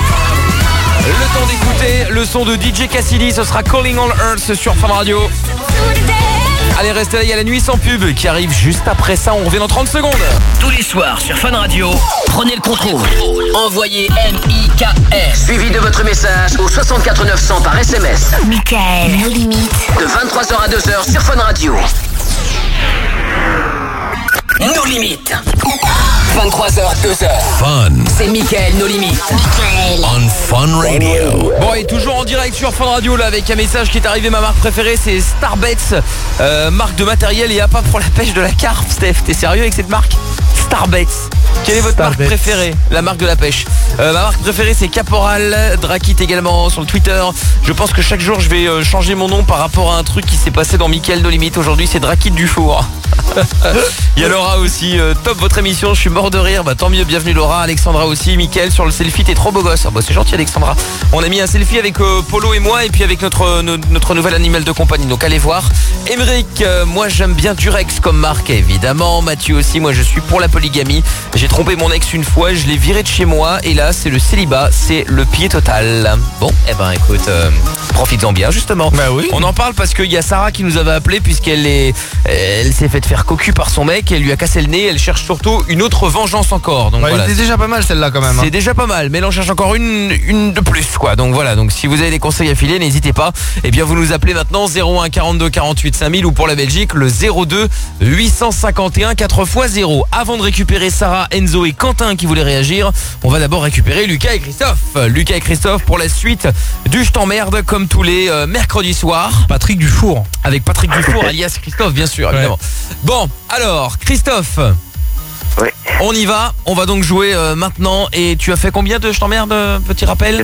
[SPEAKER 2] nous. Le temps d'écouter le son de DJ Cassidy. Ce sera Calling All Earth sur Fun Radio. Allez, restez là, il y a la nuit sans pub qui arrive juste après ça. On revient dans 30 secondes.
[SPEAKER 6] Tous les soirs sur Fun Radio, prenez le contrôle. Envoyez Mickaël suivi de votre message au 64 900 par SMS.
[SPEAKER 11] Mickaël, nos limites.
[SPEAKER 6] De 23h à 2h sur Fun Radio. Nos limites. 23h, 2h.
[SPEAKER 2] Fun.
[SPEAKER 6] C'est Mickaël, nos limites.
[SPEAKER 11] Mickaël.
[SPEAKER 2] On Fun Radio. Bon, et toujours en direct sur Fun Radio là avec un message qui est arrivé. Ma marque préférée c'est Starbets, marque de matériel et appât pour la pêche de la carpe. Steph, t'es sérieux avec cette marque? Starbets. Quelle est votre marque préférée? La marque de la pêche. Ma marque préférée c'est Caporal. Drakit également sur le Twitter. Je pense que chaque jour je vais changer mon nom par rapport à un truc qui s'est passé dans Mickaël No Limite. Aujourd'hui c'est Drakit Dufour. Il y a Laura aussi, top votre émission, je suis mort de rire. Tant mieux, bienvenue Laura. Alexandra aussi. Mickaël sur le selfie, t'es trop beau gosse. C'est gentil Alexandra. On a mis un selfie avec Polo et moi et puis avec notre nouvel animal de compagnie, donc allez voir. Émeric, moi j'aime bien Durex comme marque évidemment. Mathieu aussi, moi je suis pour la polygamie. J'ai trompé mon ex une fois, je l'ai viré de chez moi et là c'est le célibat, c'est le pied total. Bon, écoute, profites-en bien justement.
[SPEAKER 5] Oui.
[SPEAKER 2] On en parle parce qu'il y a Sarah qui nous avait appelé puisqu'elle s'est fait faire cocu par son mec, elle lui a cassé le nez, elle cherche surtout une autre vengeance encore. Donc voilà.
[SPEAKER 5] C'est déjà pas mal celle-là quand même.
[SPEAKER 2] C'est déjà pas mal, mais elle en cherche encore une de plus quoi. Donc voilà, donc si vous avez des conseils à filer, n'hésitez pas. Eh bien vous nous appelez maintenant 01 42 48 5000 ou pour la Belgique le 02 851 4x0. Avant de récupérer Sarah, Enzo et Quentin qui voulaient réagir, on va d'abord récupérer Lucas et Christophe. Lucas et Christophe pour la suite du Je t'emmerde comme tous les mercredis soirs.
[SPEAKER 1] Patrick Dufour.
[SPEAKER 2] Avec Patrick Dufour alias Christophe bien sûr, évidemment. Bon, alors Christophe.
[SPEAKER 12] Oui.
[SPEAKER 2] On y va, on va donc jouer maintenant. Et tu as fait combien de Je t'emmerde, petit rappel?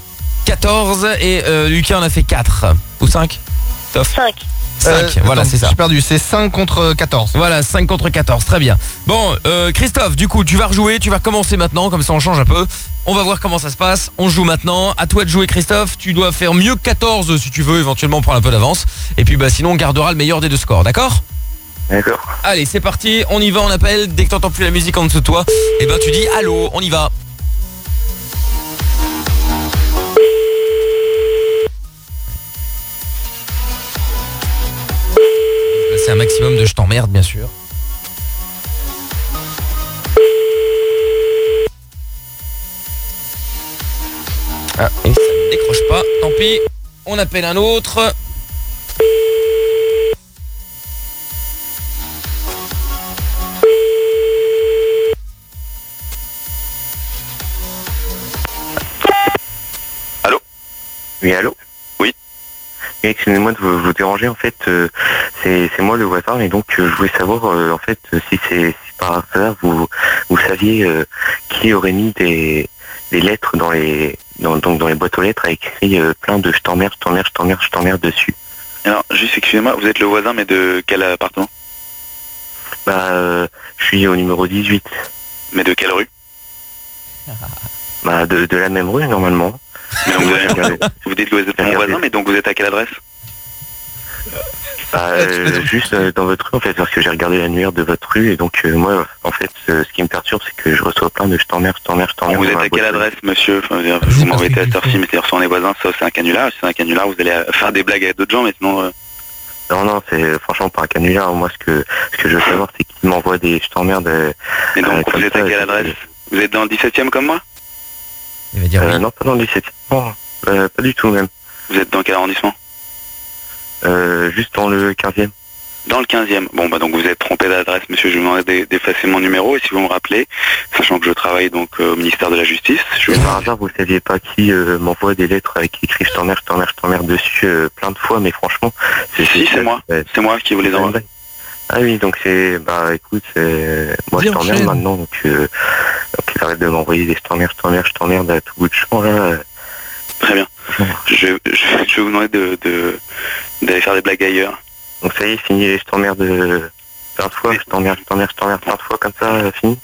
[SPEAKER 2] 14 et Lucas en a fait 4 ou 5
[SPEAKER 9] 5.
[SPEAKER 2] 5, voilà, c'est ça.
[SPEAKER 5] J'ai perdu, c'est 5 contre 14.
[SPEAKER 2] Voilà, 5 contre 14, très bien. Bon, Christophe, du coup, tu vas rejouer, tu vas commencer maintenant, comme ça on change un peu. On va voir comment ça se passe, on joue maintenant. À toi de jouer Christophe, tu dois faire mieux que 14 si tu veux, éventuellement prendre un peu d'avance. Et puis sinon on gardera le meilleur des deux scores, d'accord?
[SPEAKER 12] D'accord.
[SPEAKER 2] Allez, c'est parti, on y va, on appelle. Dès que t'entends plus la musique en dessous de toi, et ben tu dis allô, on y va. C'est un maximum de je t'emmerde, bien sûr. Ah, et ça ne décroche pas, tant pis. On appelle un autre.
[SPEAKER 12] Allô? Oui, allô? Oui. Excusez-moi de vous déranger, en fait, c'est moi le voisin, et donc je voulais savoir, en fait, si par hasard vous saviez qui aurait mis des lettres dans les boîtes aux lettres avec écrit plein de je t'emmerde, je t'emmerde, je t'emmerde, je t'emmerde dessus.
[SPEAKER 15] Alors, juste excusez-moi, vous êtes le voisin, mais de quel appartement?
[SPEAKER 12] Je suis au numéro 18.
[SPEAKER 15] Mais de quelle rue?
[SPEAKER 12] De la même rue, normalement.
[SPEAKER 15] Mais donc vous dites que vous êtes mon voisin, mais donc vous êtes à quelle adresse?
[SPEAKER 12] Juste dans votre rue, en fait, parce que j'ai regardé l'annuaire de votre rue, et donc moi, en fait, ce qui me perturbe, c'est que je reçois plein de je t'emmerde, je t'emmerde, je t'emmerde.
[SPEAKER 15] Vous êtes à quelle adresse, monsieur? Vous m'embêtez à cette heure-ci, mais c'est-à-dire les voisins, ça c'est un canular. Si c'est un canular, vous allez faire des blagues avec d'autres gens, mais sinon...
[SPEAKER 12] Non, c'est franchement pas un canular. Moi, ce que je veux savoir, c'est qui m'envoie des je t'emmerde.
[SPEAKER 15] Et donc, vous êtes à quelle adresse? Vous êtes dans le 17e comme moi?
[SPEAKER 2] Il va dire oui.
[SPEAKER 12] Non, pas dans le 17e. Non, pas du tout, même.
[SPEAKER 15] Vous êtes dans quel arrondissement?
[SPEAKER 12] Juste dans le 15e.
[SPEAKER 15] Dans le 15e. Bon, bah donc vous êtes trompé d'adresse, monsieur. Je vous demanderai d'effacer mon numéro, et si vous me rappelez, sachant que je travaille donc au ministère de la Justice...
[SPEAKER 12] Par hasard, vous saviez pas qui m'envoie des lettres avec écrit je t'emmerde, je t'emmerde, je t'emmerde dessus plein de fois, mais franchement...
[SPEAKER 15] Si, c'est moi. C'est moi qui vous les envoie.
[SPEAKER 12] Ah oui, donc c'est... écoute, moi je t'emmerde maintenant, donc il arrête de m'envoyer des je t'emmerde, je t'emmerde, je t'emmerde à tout bout de champ, là.
[SPEAKER 15] Très bien. Je vais vous demander d'aller faire des blagues ailleurs.
[SPEAKER 12] Donc ça y est, fini les je t'emmerde plein de fois, je t'emmerde, je t'emmerde, je t'emmerde plein de fois, comme ça, fini.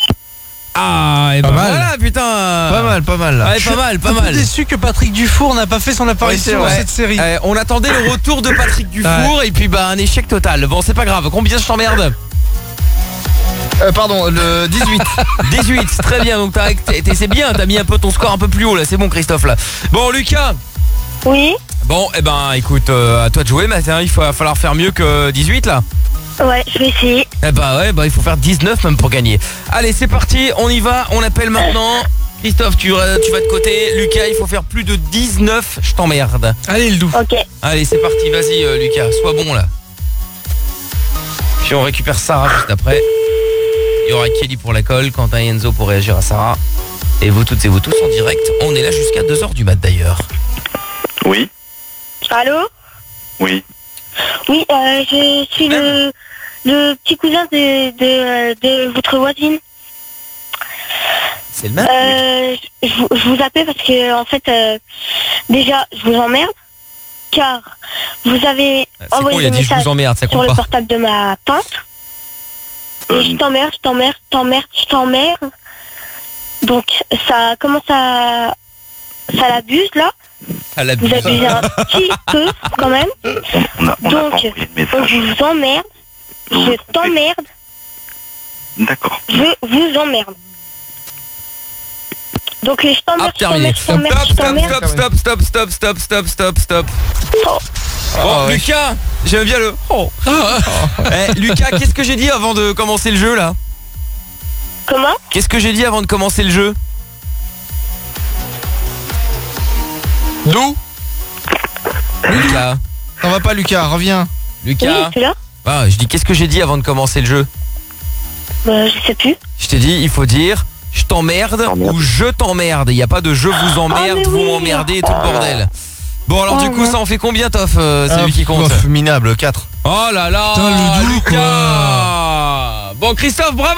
[SPEAKER 2] Ah, et
[SPEAKER 1] Pas mal.
[SPEAKER 2] voilà, putain.
[SPEAKER 5] Pas mal là.
[SPEAKER 2] Ouais, pas mal.
[SPEAKER 1] Je suis un peu déçu que Patrick Dufour n'a pas fait son apparition dans cette série.
[SPEAKER 2] On attendait le retour de Patrick Dufour, et puis un échec total. Bon, c'est pas grave. Combien je t'emmerde?
[SPEAKER 5] Pardon, le 18.
[SPEAKER 2] 18, très bien. Donc c'est bien, t'as mis un peu ton score un peu plus haut là. C'est bon, Christophe là. Bon, Lucas.
[SPEAKER 9] Oui.
[SPEAKER 2] Bon, écoute, à toi de jouer, Matin. Il va falloir faire mieux que 18 là.
[SPEAKER 9] Ouais, je vais essayer.
[SPEAKER 2] Il faut faire 19 même pour gagner. Allez, c'est parti, on y va, on appelle maintenant. Christophe, tu vas de côté. Lucas, il faut faire plus de 19, je t'emmerde.
[SPEAKER 1] Allez, le doux.
[SPEAKER 9] Ok.
[SPEAKER 2] Allez, c'est parti, vas-y Lucas, sois bon là. Puis on récupère Sarah juste après. Il y aura Kelly pour la colle, Quentin et Enzo pour réagir à Sarah. Et vous toutes et vous tous en direct. On est là jusqu'à 2h du mat d'ailleurs.
[SPEAKER 15] Oui.
[SPEAKER 9] Allô?
[SPEAKER 15] Oui.
[SPEAKER 9] Oui, je suis le petit cousin de votre voisine.
[SPEAKER 2] C'est le même?
[SPEAKER 9] Je vous appelle parce que, en fait, déjà, je vous emmerde, car vous avez envoyé des messages sur le portable de ma tante. Et je t'emmerde, je t'emmerde, je t'emmerde, je t'emmerde. Donc, ça commence à... Ça l'abuse, là. Vous abusez un petit peu, quand même. Donc, je vous emmerde. Je t'emmerde.
[SPEAKER 15] D'accord.
[SPEAKER 9] Je vous emmerde. Donc, je t'emmerde, je t'emmerde, je t'emmerde, je t'emmerde.
[SPEAKER 2] Stop. Bon, Lucas, j'aime bien le... Lucas, qu'est-ce que j'ai dit avant de commencer le jeu, là?
[SPEAKER 9] Comment?
[SPEAKER 2] Qu'est-ce que j'ai dit avant de commencer le jeu?
[SPEAKER 5] D'où?
[SPEAKER 2] Lucas.
[SPEAKER 5] T'en vas pas, Lucas, reviens.
[SPEAKER 2] Lucas.
[SPEAKER 9] Oui, c'est là.
[SPEAKER 2] Je dis, qu'est-ce que j'ai dit avant de commencer le jeu?
[SPEAKER 9] Je sais plus.
[SPEAKER 2] Je t'ai dit, il faut dire... Je t'emmerde ou je t'emmerde. Il n'y a pas de je vous emmerde, vous m'emmerdez et tout le bordel. Bon alors du coup ça en fait combien, Toff? C'est lui qui compte.
[SPEAKER 5] Minable, 4.
[SPEAKER 2] Oh là là, Lucas. Bon, Christophe, bravo.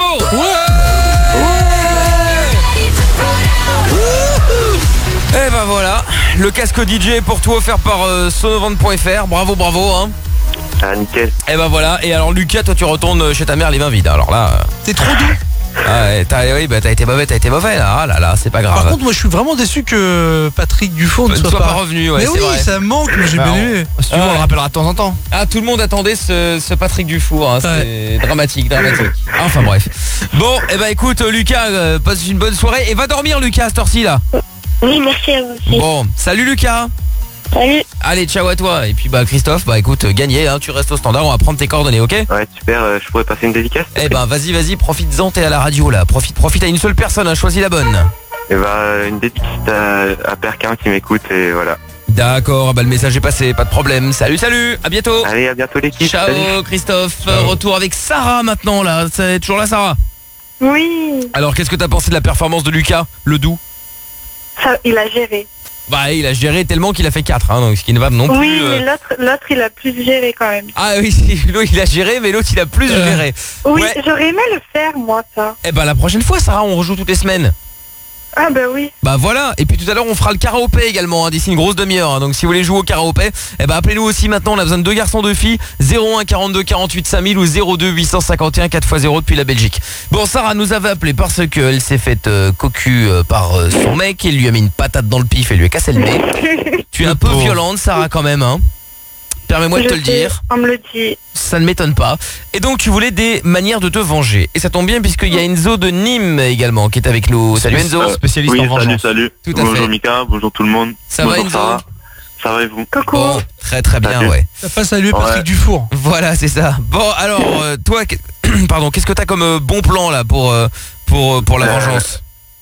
[SPEAKER 2] Et voilà, le casque DJ pour toi offert par sonovente.fr. Bravo hein.
[SPEAKER 12] Ah, nickel.
[SPEAKER 2] Et voilà, et alors Lucas, toi tu retournes chez ta mère les mains vides. Alors là...
[SPEAKER 1] T'es trop doux.
[SPEAKER 2] Ah ouais, t'as été mauvais là. Ah là là, c'est pas grave.
[SPEAKER 1] Par contre, moi je suis vraiment déçu que Patrick Dufour ne soit pas
[SPEAKER 2] revenu. Ouais,
[SPEAKER 1] mais oui,
[SPEAKER 2] vrai.
[SPEAKER 1] ça me manque, mais j'ai bien aimé.
[SPEAKER 5] Si tu veux, on le rappellera de temps en temps.
[SPEAKER 2] Ah, tout le monde attendait ce Patrick Dufour, hein, c'est dramatique. Enfin bref. Bon, écoute Lucas, passe une bonne soirée et va dormir Lucas à cette heure-ci là.
[SPEAKER 16] Oui, merci à vous aussi.
[SPEAKER 2] Bon, salut Lucas.
[SPEAKER 16] Salut.
[SPEAKER 2] Allez, ciao à toi. Et puis Christophe, écoute, gagné, hein, tu restes au standard, on va prendre tes coordonnées, ok?
[SPEAKER 12] Ouais, super, je pourrais passer une dédicace?
[SPEAKER 2] Vas-y, profite-en, t'es à la radio là. Profite à une seule personne, hein, choisis la bonne.
[SPEAKER 12] Une dédicace à Perquin qui m'écoute et voilà.
[SPEAKER 2] D'accord, le message est passé, pas de problème. Salut, à bientôt.
[SPEAKER 12] Allez, à bientôt l'équipe.
[SPEAKER 2] Ciao
[SPEAKER 12] Salut.
[SPEAKER 2] Christophe. Retour avec Sarah maintenant là. C'est toujours là Sarah?
[SPEAKER 9] Oui.
[SPEAKER 2] Alors qu'est-ce que t'as pensé de la performance de Lucas, le doux?
[SPEAKER 9] Ça, il a géré.
[SPEAKER 2] Il a géré tellement qu'il a fait 4, hein, donc ce qui ne va non plus.
[SPEAKER 9] Oui, mais l'autre il a plus géré quand même.
[SPEAKER 2] Ah oui, l'autre il a géré, mais l'autre il a plus géré.
[SPEAKER 9] Oui,
[SPEAKER 2] Ouais.
[SPEAKER 9] j'aurais aimé le faire moi ça.
[SPEAKER 2] La prochaine fois Sarah, on rejoue toutes les semaines.
[SPEAKER 9] Ah bah oui.
[SPEAKER 2] Voilà, et puis tout à l'heure on fera le karaopé également, hein, d'ici une grosse demi-heure, hein. Donc si vous voulez jouer au karaopé, appelez-nous aussi maintenant, on a besoin de 2 garçons 2 filles, 01 42 48 5000 ou 02 851 4x0 depuis la Belgique. Bon, Sarah nous avait appelé parce qu'elle s'est faite cocu par son mec, il lui a mis une patate dans le pif et lui a cassé le nez. Tu es un peu violente Sarah quand même, hein. Permets-moi de te le dire.
[SPEAKER 9] On me le dit.
[SPEAKER 2] Ça ne m'étonne pas. Et donc tu voulais des manières de te venger. Et ça tombe bien puisqu'il y a Enzo de Nîmes également qui est avec nous. Salut Enzo.
[SPEAKER 15] Spécialiste en vengeance. Salut.
[SPEAKER 2] Tout à
[SPEAKER 15] bonjour
[SPEAKER 2] fait.
[SPEAKER 15] Mika, bonjour tout le monde.
[SPEAKER 2] Ça
[SPEAKER 15] bonjour
[SPEAKER 2] va Enzo?
[SPEAKER 15] Sarah. Ça va et vous?
[SPEAKER 9] Coucou.
[SPEAKER 2] Bon, très bien,
[SPEAKER 15] Salut.
[SPEAKER 2] ouais.
[SPEAKER 1] Ça passe à lui Patrick Dufour.
[SPEAKER 2] Voilà, c'est ça. Bon, alors, toi, pardon, qu'est-ce que t'as comme bon plan là pour la vengeance?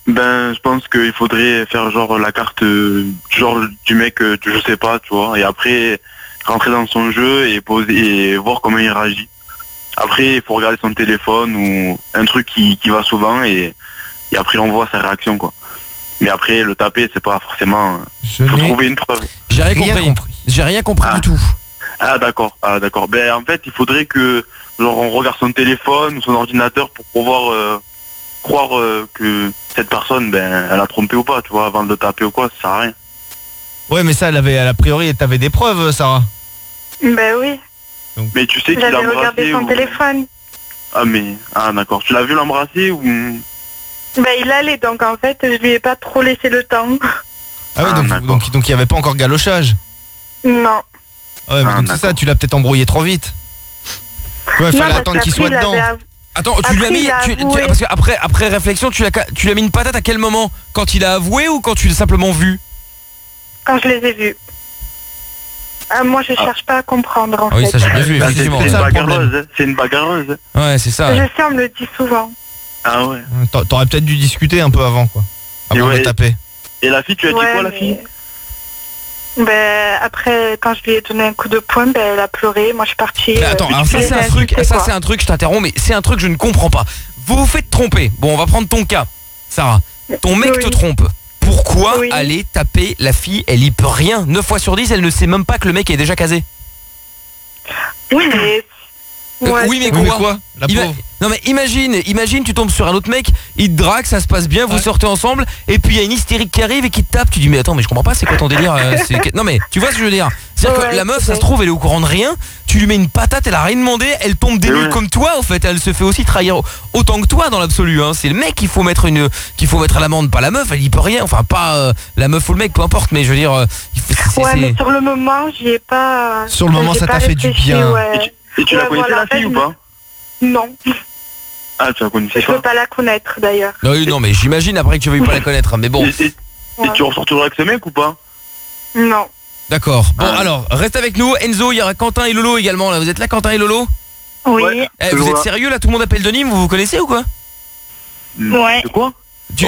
[SPEAKER 15] Je pense qu'il faudrait faire genre la carte genre du mec, je sais pas, tu vois, et après rentrer dans son jeu et poser et voir comment il réagit. Après, il faut regarder son téléphone ou un truc qui va souvent et après on voit sa réaction quoi. Mais après le taper c'est pas forcément. Faut trouver une preuve.
[SPEAKER 2] J'ai rien compris. J'ai rien compris du tout.
[SPEAKER 15] Ah d'accord. En fait il faudrait que genre on regarde son téléphone ou son ordinateur pour pouvoir croire que cette personne elle a trompé ou pas, tu vois, avant de le taper ou quoi, ça sert à rien.
[SPEAKER 5] Ouais, mais ça, a priori, t'avais des preuves, Sarah.
[SPEAKER 9] Ben oui.
[SPEAKER 15] Mais tu sais qu'il a
[SPEAKER 9] J'avais
[SPEAKER 15] embrassé
[SPEAKER 9] regardé son
[SPEAKER 15] ou...
[SPEAKER 9] téléphone.
[SPEAKER 15] Ah d'accord. Tu l'as vu l'embrasser ou...
[SPEAKER 9] Il allait donc en fait je lui ai pas trop laissé le temps.
[SPEAKER 5] Ah ouais, donc il n'y avait pas encore galochage.
[SPEAKER 9] Non.
[SPEAKER 5] Ah ouais, mais donc c'est ça, tu l'as peut-être embrouillé trop vite. Ouais, fallait attendre qu'il soit dedans.
[SPEAKER 2] Attends, tu lui as mis parce que après réflexion, tu lui as mis une patate à quel moment? Quand il a avoué ou quand tu l'as simplement vu?
[SPEAKER 9] Quand je les ai vus. Moi je cherche pas à comprendre en fait.
[SPEAKER 2] Oui, ça j'ai bien vu, effectivement.
[SPEAKER 15] C'est une bagarreuse.
[SPEAKER 2] Ouais, c'est ça.
[SPEAKER 9] Je sais, on me le dit souvent.
[SPEAKER 15] Ah ouais.
[SPEAKER 5] T'aurais peut-être dû discuter un peu avant, quoi. Avant de taper.
[SPEAKER 15] Et la fille, tu as dit quoi, la fille?
[SPEAKER 9] Après, quand je lui ai donné un coup de poing, elle a pleuré. Moi, je suis partie.
[SPEAKER 2] Mais attends, alors ça c'est un truc, je t'interromps, mais c'est un truc que je ne comprends pas. Vous vous faites tromper. Bon, on va prendre ton cas, Sarah. Ton mec te trompe. Pourquoi aller taper la fille? Elle y peut rien. 9 fois sur 10, elle ne sait même pas que le mec est déjà casé.
[SPEAKER 9] Oui, mais...
[SPEAKER 2] oui, mais quoi? Non mais imagine tu tombes sur un autre mec, il te drague, ça se passe bien, vous sortez ensemble, et puis il y a une hystérique qui arrive et qui te tape, tu dis mais attends, mais je comprends pas, c'est quoi ton délire? Non mais tu vois ce que je veux dire? C'est-à-dire que la meuf, ça se trouve, elle est au courant de rien, tu lui mets une patate, elle a rien demandé, elle tombe des nues comme toi, en fait, elle se fait aussi trahir autant que toi dans l'absolu, hein. C'est le mec qu'il faut mettre à l'amende, pas la meuf, elle y peut rien, enfin pas la meuf ou le mec, peu importe, mais je veux dire...
[SPEAKER 9] mais sur le moment, j'y ai pas...
[SPEAKER 5] Sur le moment, ça t'a fait du bien.
[SPEAKER 15] Et tu la connaissais la fille ou pas?
[SPEAKER 9] Non.
[SPEAKER 15] Ah, tu la connaissais
[SPEAKER 9] pas? Je peux pas la connaître d'ailleurs.
[SPEAKER 2] Non mais j'imagine après que tu veuilles pas la connaître, mais bon.
[SPEAKER 15] Et tu ressortiras avec ce mec ou pas?
[SPEAKER 9] Non.
[SPEAKER 2] D'accord. Bon alors, reste avec nous. Enzo, il y aura Quentin et Lolo également là. Vous êtes là, Quentin et Lolo?
[SPEAKER 9] Oui.
[SPEAKER 2] Vous êtes sérieux là? Tout le monde appelle de Nîmes, vous vous connaissez ou quoi?
[SPEAKER 9] Ouais.
[SPEAKER 15] C'est quoi?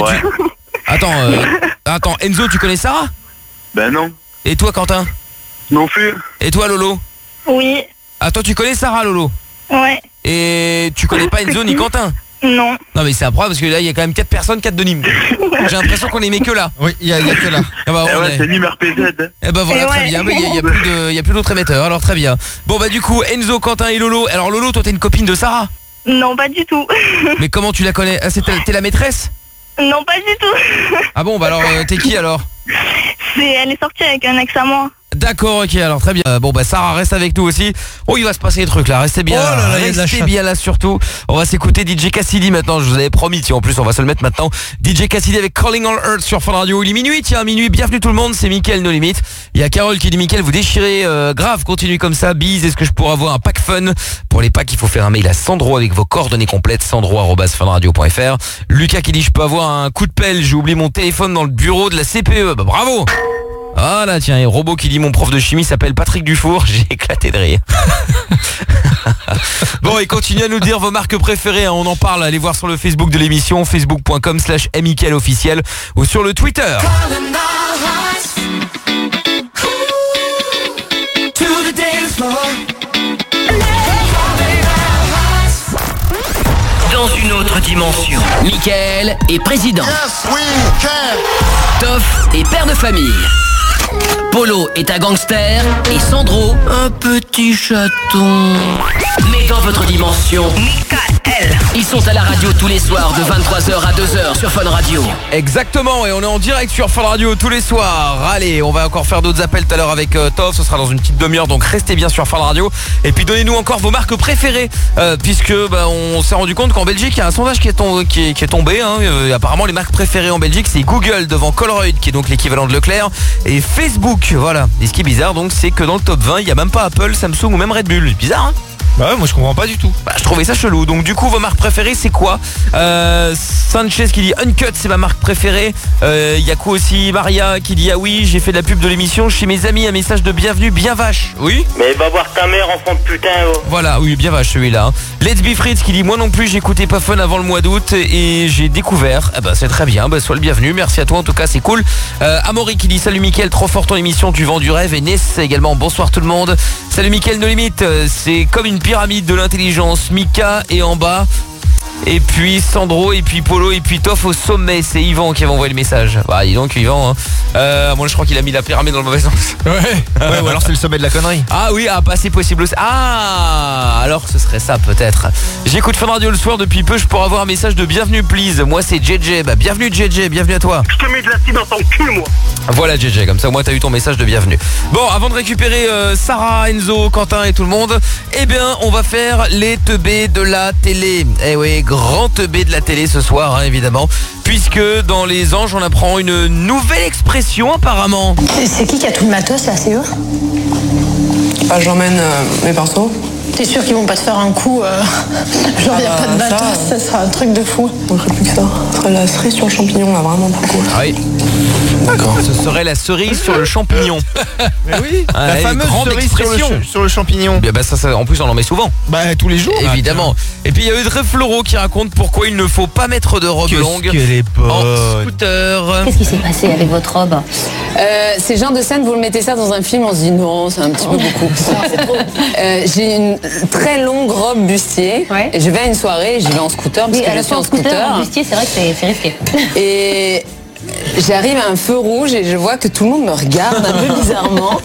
[SPEAKER 2] Attends, Enzo, tu connais Sarah?
[SPEAKER 15] Ben non.
[SPEAKER 2] Et toi, Quentin?
[SPEAKER 15] Non plus.
[SPEAKER 2] Et toi, Lolo?
[SPEAKER 9] Oui.
[SPEAKER 2] Ah, toi tu connais Sarah, Lolo?
[SPEAKER 9] Ouais.
[SPEAKER 2] Et tu connais pas Enzo ni Quentin?
[SPEAKER 9] Non.
[SPEAKER 2] Non mais c'est un problème parce que là il y a quand même 4 personnes, 4 de Nîmes. J'ai l'impression qu'on est mis que là.
[SPEAKER 5] Oui, il y a que là.
[SPEAKER 2] Ah bah,
[SPEAKER 15] c'est Nîmes RPZ.
[SPEAKER 2] Eh bah voilà, très bien, mais il y a plus d'autres émetteurs, alors très bien. Bon bah du coup, Enzo, Quentin et Lolo. Alors Lolo, toi t'es une copine de Sarah?
[SPEAKER 9] Non, pas du tout.
[SPEAKER 2] Mais comment tu la connais? Ah, t'es la maîtresse?
[SPEAKER 9] Non, pas du tout.
[SPEAKER 2] Ah bon, bah alors t'es qui alors?
[SPEAKER 9] Elle est sortie avec un ex à moi.
[SPEAKER 2] D'accord, ok, alors très bien. Bon bah Sarah reste avec nous aussi. Oh, il va se passer des trucs là, restez bien là, restez bien là surtout. On va s'écouter DJ Cassidy maintenant, je vous avais promis, tiens, en plus on va se le mettre maintenant. DJ Cassidy avec Calling All Earth sur Fun Radio. Il est minuit, tiens, minuit, bienvenue tout le monde, c'est Mickaël No Limit. Il y a Carole qui dit Mickaël, vous déchirez grave, continuez comme ça, bise, est-ce que je pourrais avoir un pack fun? Pour les packs, il faut faire un mail à Sandro avec vos coordonnées complètes, sandro@funradio.fr. Lucas qui dit je peux avoir un coup de pelle, j'ai oublié mon téléphone dans le bureau de la CPE. Bah bravo. Ah là tiens, et Robot qui dit mon prof de chimie s'appelle Patrick Dufour, j'ai éclaté de rire. Bon, et continuez à nous dire vos marques préférées, hein, on en parle, allez voir sur le Facebook de l'émission, facebook.com/mickaël-officiel ou sur le Twitter.
[SPEAKER 6] Dans une autre dimension, Mickaël est président. Toff est père de famille. Polo est un gangster et Sandro un petit chaton. Mais dans votre dimension, Mickaël, ils sont à la radio tous les soirs de 23h à 2h sur Fun Radio.
[SPEAKER 2] Exactement, et on est en direct sur Fun Radio tous les soirs. Allez, on va encore faire d'autres appels tout à l'heure avec Toff, ce sera dans une petite demi-heure, donc restez bien sur Fun Radio. Et puis donnez-nous encore vos marques préférées, puisque on s'est rendu compte qu'en Belgique, il y a un sondage qui est tombé. Apparemment, les marques préférées en Belgique, c'est Google devant Colruyt, qui est donc l'équivalent de Leclerc, et Facebook, voilà. Et ce qui est bizarre, donc, c'est que dans le top 20, il n'y a même pas Apple, Samsung ou même Red Bull. Bizarre, hein?
[SPEAKER 5] Bah ouais, moi je comprends pas du tout.
[SPEAKER 2] Bah je trouvais ça chelou. Donc du coup vos marques préférées c'est quoi? Sanchez qui dit Uncut c'est ma marque préférée. Il y a quoi aussi? Maria qui dit ah oui j'ai fait de la pub de l'émission chez mes amis, un message de bienvenue bien vache. Oui.
[SPEAKER 14] Mais va voir ta mère enfant de putain. Oh.
[SPEAKER 2] Voilà oui bien vache celui-là. Hein. Let's Be Fritz qui dit moi non plus j'écoutais pas Fun avant le mois d'août et j'ai découvert. Eh ben c'est très bien. Sois le bienvenu. Merci à toi en tout cas c'est cool. Amaury qui dit salut Mickaël trop fort ton émission tu vends du rêve et Ness également bonsoir tout le monde. Salut Mickaël No Limit c'est comme une pyramide de l'intelligence, Mika est en bas et puis Sandro et puis Polo et puis Toff au sommet. C'est Yvan qui avait envoyé le message. Bah dis donc Yvan hein. Moi je crois qu'il a mis la pyramide dans le mauvais sens.
[SPEAKER 5] Ouais, ou alors c'est le sommet de la connerie.
[SPEAKER 2] Ah oui, pas c'est possible aussi. Ah alors ce serait ça peut-être. J'écoute Fun Radio le soir depuis peu, je pourrais avoir un message de bienvenue please. Moi c'est JJ, bah bienvenue JJ, bienvenue à toi.
[SPEAKER 14] Je te mets de l'acide dans ton cul moi.
[SPEAKER 2] Voilà JJ, comme ça moi t'as eu ton message de bienvenue. Bon, avant de récupérer Sarah, Enzo, Quentin et tout le monde, eh bien on va faire les teubés de la télé. Eh oui, grand teubé de la télé ce soir hein, évidemment, puisque dans les anges on apprend une nouvelle expression apparemment.
[SPEAKER 17] C'est qui a tout le matos là, c'est eux?
[SPEAKER 18] Bah j'emmène mes pinceaux.
[SPEAKER 17] T'es sûr qu'ils vont pas te faire un coup genre y a pas de matos, ça sera un truc de fou.
[SPEAKER 18] On ferait plus que ça. Ce serait la cerise sur le champignon là, vraiment pas cool.
[SPEAKER 2] Ah oui. D'accord. Ce serait la cerise sur le champignon.
[SPEAKER 5] Mais oui, la fameuse
[SPEAKER 2] grande
[SPEAKER 5] cerise
[SPEAKER 2] expression
[SPEAKER 5] sur le champignon.
[SPEAKER 2] Bien, ça, en plus on en met souvent.
[SPEAKER 5] Bah tous les jours.
[SPEAKER 2] Évidemment. Et puis il y a Audrey Fleurot qui raconte pourquoi il ne faut pas mettre de robe longue en scooter.
[SPEAKER 17] Qu'est-ce qui s'est passé avec votre robe?
[SPEAKER 18] C'est le genre de scène, vous le mettez ça dans un film, on se dit non, c'est un petit peu beaucoup. J'ai une très longue robe bustier. Ouais. Et je vais à une soirée, j'y vais en scooter parce que je suis en scooter.
[SPEAKER 17] En bustier, c'est vrai que c'est risqué.
[SPEAKER 18] Et j'arrive à un feu rouge et je vois que tout le monde me regarde un peu bizarrement.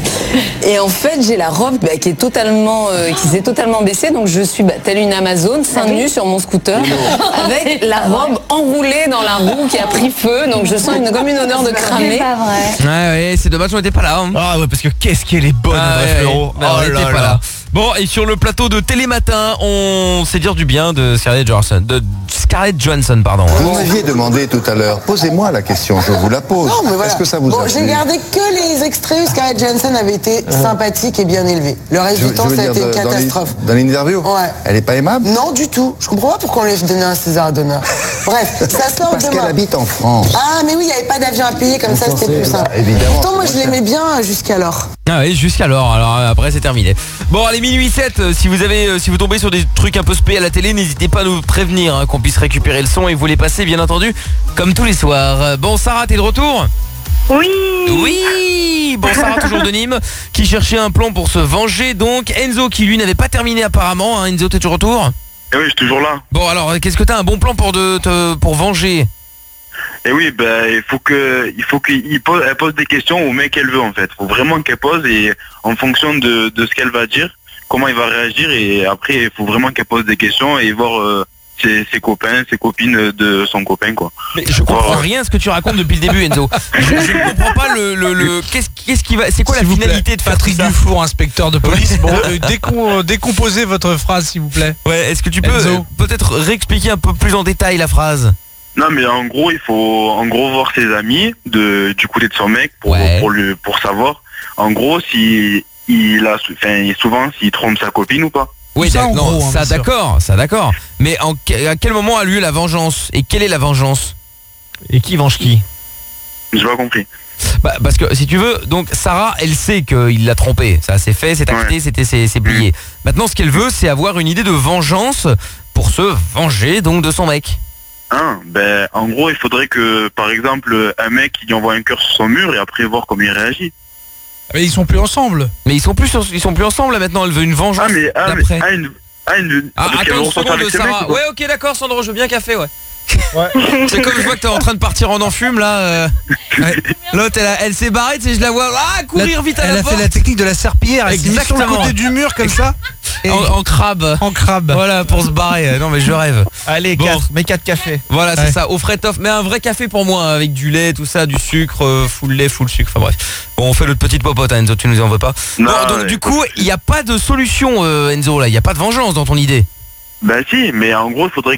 [SPEAKER 18] Et en fait, j'ai la robe qui est totalement, qui s'est totalement baissée, donc je suis telle une Amazone, seins nus sur mon scooter, avec la robe enroulée dans la roue qui a pris feu, donc je sens comme une odeur de cramé.
[SPEAKER 17] C'est pas vrai.
[SPEAKER 2] Ouais, c'est dommage, on n'était pas là. Hein.
[SPEAKER 5] Ah ouais, parce que qu'est-ce qu'elle est bonne, Audrey Fleurot.
[SPEAKER 2] On n'était pas là. Bon, et sur le plateau de Télématin, on sait dire du bien de Scarlett Johansson, pardon.
[SPEAKER 19] Vous m'aviez demandé tout à l'heure, posez-moi la question, je vous la pose.
[SPEAKER 18] Non, mais voilà.
[SPEAKER 19] Est-ce que ça vous a
[SPEAKER 18] j'ai
[SPEAKER 19] plu?
[SPEAKER 18] gardé que les extraits où Scarlett Johansson avait été sympathique et bien élevée. Le reste du temps, ça a été une catastrophe.
[SPEAKER 19] Dans l'interview?
[SPEAKER 18] Ouais.
[SPEAKER 19] Elle est pas aimable?
[SPEAKER 18] Non, du tout. Je comprends pas pourquoi on lui a donné un César d'honneur. Bref, ça sort
[SPEAKER 19] Parce
[SPEAKER 18] demain.
[SPEAKER 19] qu'elle habite en France.
[SPEAKER 18] Ah, mais oui, il n'y avait pas d'avion à payer, comme ça, c'était plus simple.
[SPEAKER 19] Évidemment.
[SPEAKER 18] Pourtant, moi, je l'aimais bien jusqu'alors.
[SPEAKER 2] Ah oui, jusqu'alors. Alors après, c'est terminé. Bon, allez, minuit 7. Si vous tombez sur des trucs un peu spé à la télé, n'hésitez pas à nous prévenir, hein, qu'on puisse récupérer le son et vous les passer, bien entendu, comme tous les soirs. Bon, Sarah, t'es de retour?
[SPEAKER 9] Oui.
[SPEAKER 2] Oui. Bon, Sarah, toujours de Nîmes, qui cherchait un plan pour se venger. Donc, Enzo, qui lui n'avait pas terminé apparemment. Hein. Enzo, t'es de retour?
[SPEAKER 15] Eh oui, je suis toujours là.
[SPEAKER 2] Bon, alors, qu'est-ce que t'as un bon plan pour venger?
[SPEAKER 15] Et oui, il faut qu'elle pose des questions au mec qu'elle veut en fait. Il faut vraiment qu'elle pose et en fonction de ce qu'elle va dire, comment il va réagir et après il faut vraiment qu'elle pose des questions et voir ses copains, ses copines de son copain, quoi.
[SPEAKER 2] Mais je comprends rien à ce que tu racontes depuis le début, Enzo. Je ne comprends pas qu'est-ce qui va. C'est quoi la finalité de faire
[SPEAKER 1] Patrick
[SPEAKER 2] tout ça?
[SPEAKER 1] Dufour, inspecteur de police. Bon, décomposez votre phrase, s'il vous plaît.
[SPEAKER 2] Ouais, est-ce que tu peux
[SPEAKER 1] Enzo.
[SPEAKER 2] peut-être réexpliquer un peu plus en détail la phrase?
[SPEAKER 15] Non, mais en gros, il faut voir ses amis du côté de son mec pour savoir, en gros, souvent s'il trompe sa copine ou pas.
[SPEAKER 2] Oui,
[SPEAKER 1] Ça, en gros, hein,
[SPEAKER 2] ça
[SPEAKER 1] bien sûr.
[SPEAKER 2] d'accord. Mais à quel moment a lieu la vengeance? Et quelle est la vengeance?
[SPEAKER 5] Et qui venge qui?
[SPEAKER 15] J'ai pas compris.
[SPEAKER 2] Bah, parce que si tu veux, donc Sarah, elle sait qu'il l'a trompé. Ça c'est fait, c'est acté, c'est plié. Maintenant, ce qu'elle veut, c'est avoir une idée de vengeance pour se venger donc de son mec.
[SPEAKER 15] En gros, il faudrait que, par exemple, un mec il envoie un cœur sur son mur et après voir comment il réagit.
[SPEAKER 1] Mais ils sont plus ensemble.
[SPEAKER 2] Mais ils sont plus ensemble là maintenant. Elle veut une vengeance d'après. Attends une seconde, Sarah. Ouais, ok, d'accord, Sandro, je veux bien un café, ouais. C'est comme je vois que t'es en train de partir en enfume là. L'autre elle s'est barrée, tu sais, je la vois courir vite à la porte.
[SPEAKER 1] Elle a fait la technique de la serpillière. Elle s'est mise sur le côté du mur comme ça.
[SPEAKER 2] En crabe.
[SPEAKER 1] En crabe.
[SPEAKER 2] Voilà, pour se barrer. Non mais je rêve.
[SPEAKER 5] Allez, mets 4 cafés.
[SPEAKER 2] Voilà, c'est ça, au frais toff. Mais un vrai café pour moi, avec du lait, tout ça, du sucre, full lait, full sucre. Enfin bref. Bon, on fait notre petite popote, hein, Enzo, tu nous en veux pas.
[SPEAKER 15] Non,
[SPEAKER 2] bon, donc du coup, il n'y a pas de solution, Enzo, là. Il n'y a pas de vengeance dans ton idée.
[SPEAKER 15] Ben si, mais en gros, il faudrait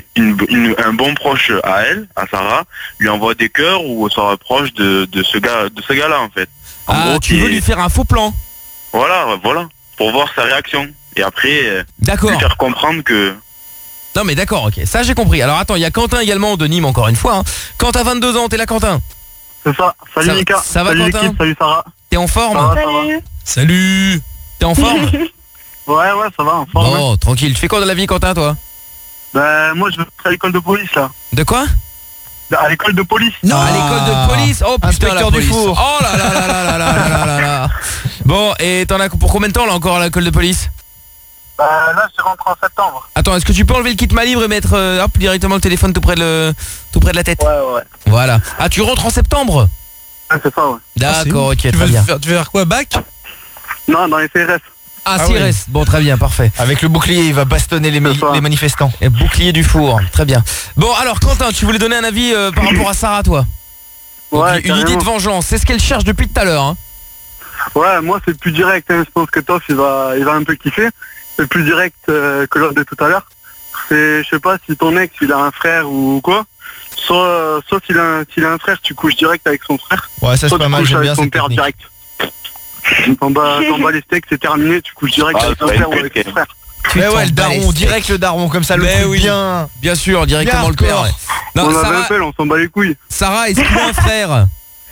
[SPEAKER 15] qu'un bon proche à elle, à Sarah, lui envoie des cœurs ou se rapproche de ce gars-là, en fait. En gros,
[SPEAKER 2] tu veux lui faire un faux plan?
[SPEAKER 15] Voilà, pour voir sa réaction. Et après,
[SPEAKER 2] d'accord,
[SPEAKER 15] lui faire comprendre que...
[SPEAKER 2] Non mais d'accord, ok, ça j'ai compris. Alors attends, il y a Quentin également de Nîmes, encore une fois. Hein. Quentin, 22 ans, t'es là, Quentin?
[SPEAKER 14] C'est ça. Salut Mika.
[SPEAKER 2] Ça va,
[SPEAKER 14] salut
[SPEAKER 2] Quentin?
[SPEAKER 14] l'équipe, salut Sarah.
[SPEAKER 2] T'es en forme?
[SPEAKER 14] Salut.
[SPEAKER 1] Salut.
[SPEAKER 2] T'es en forme?
[SPEAKER 14] Ouais, ça va, en forme.
[SPEAKER 2] Oh, tranquille. Tu fais quoi dans la vie, Quentin, toi?
[SPEAKER 14] Ben, moi, je vais à l'école de police, là.
[SPEAKER 2] De quoi?
[SPEAKER 14] À l'école de police.
[SPEAKER 2] Non, à l'école de police. Oh putain,
[SPEAKER 5] Inspecteur
[SPEAKER 2] la police.
[SPEAKER 5] Dufour.
[SPEAKER 2] Oh là là là là là là là là là. Bon, et t'en as pour combien de temps là encore à l'école de police?
[SPEAKER 14] Ben, là, je rentre en septembre.
[SPEAKER 2] Attends, est-ce que tu peux enlever le kit main libre et mettre directement le téléphone tout près de la tête?
[SPEAKER 14] Ouais.
[SPEAKER 2] Voilà. Ah, tu rentres en septembre?
[SPEAKER 14] Ouais, c'est ça, ouais.
[SPEAKER 2] D'accord, ok,
[SPEAKER 1] Tu
[SPEAKER 2] très
[SPEAKER 1] veux
[SPEAKER 2] bien.
[SPEAKER 1] faire quoi, bac?
[SPEAKER 14] Non, dans les CRS.
[SPEAKER 2] Ah, CRS. Bon, très bien, parfait.
[SPEAKER 5] Avec le bouclier, il va bastonner les manifestants.
[SPEAKER 2] Et bouclier du four, très bien. Bon, alors Quentin, tu voulais donner un avis par rapport à Sarah, toi? Donc,
[SPEAKER 14] Ouais,
[SPEAKER 2] une idée de vengeance, c'est ce qu'elle cherche depuis tout à l'heure. Hein.
[SPEAKER 14] Ouais, moi, c'est plus direct. Hein. Je pense que Toff, il va un peu kiffer. C'est plus direct que l'autre de tout à l'heure. C'est, je sais pas si ton ex, il a un frère ou quoi. Soit s'il a un frère, tu couches direct avec son frère.
[SPEAKER 5] Ouais, ça c'est
[SPEAKER 14] soit
[SPEAKER 5] pas
[SPEAKER 14] tu
[SPEAKER 5] mal,
[SPEAKER 14] couches
[SPEAKER 5] j'aime
[SPEAKER 14] avec
[SPEAKER 5] bien
[SPEAKER 14] son
[SPEAKER 5] cette
[SPEAKER 14] père
[SPEAKER 5] technique.
[SPEAKER 14] direct. T'en bats les steaks, c'est terminé, tu couches direct avec ton père ou avec son frère.
[SPEAKER 5] Mais ouais, le daron, direct le daron, comme ça le
[SPEAKER 2] Mais
[SPEAKER 5] coup
[SPEAKER 2] oui.
[SPEAKER 5] bien
[SPEAKER 2] sûr, directement
[SPEAKER 5] bien
[SPEAKER 2] le père. Ouais. Non,
[SPEAKER 14] On
[SPEAKER 2] Sarah,
[SPEAKER 14] l'appelle, on s'en bat les couilles.
[SPEAKER 2] Sarah, est-ce qu'il a un frère?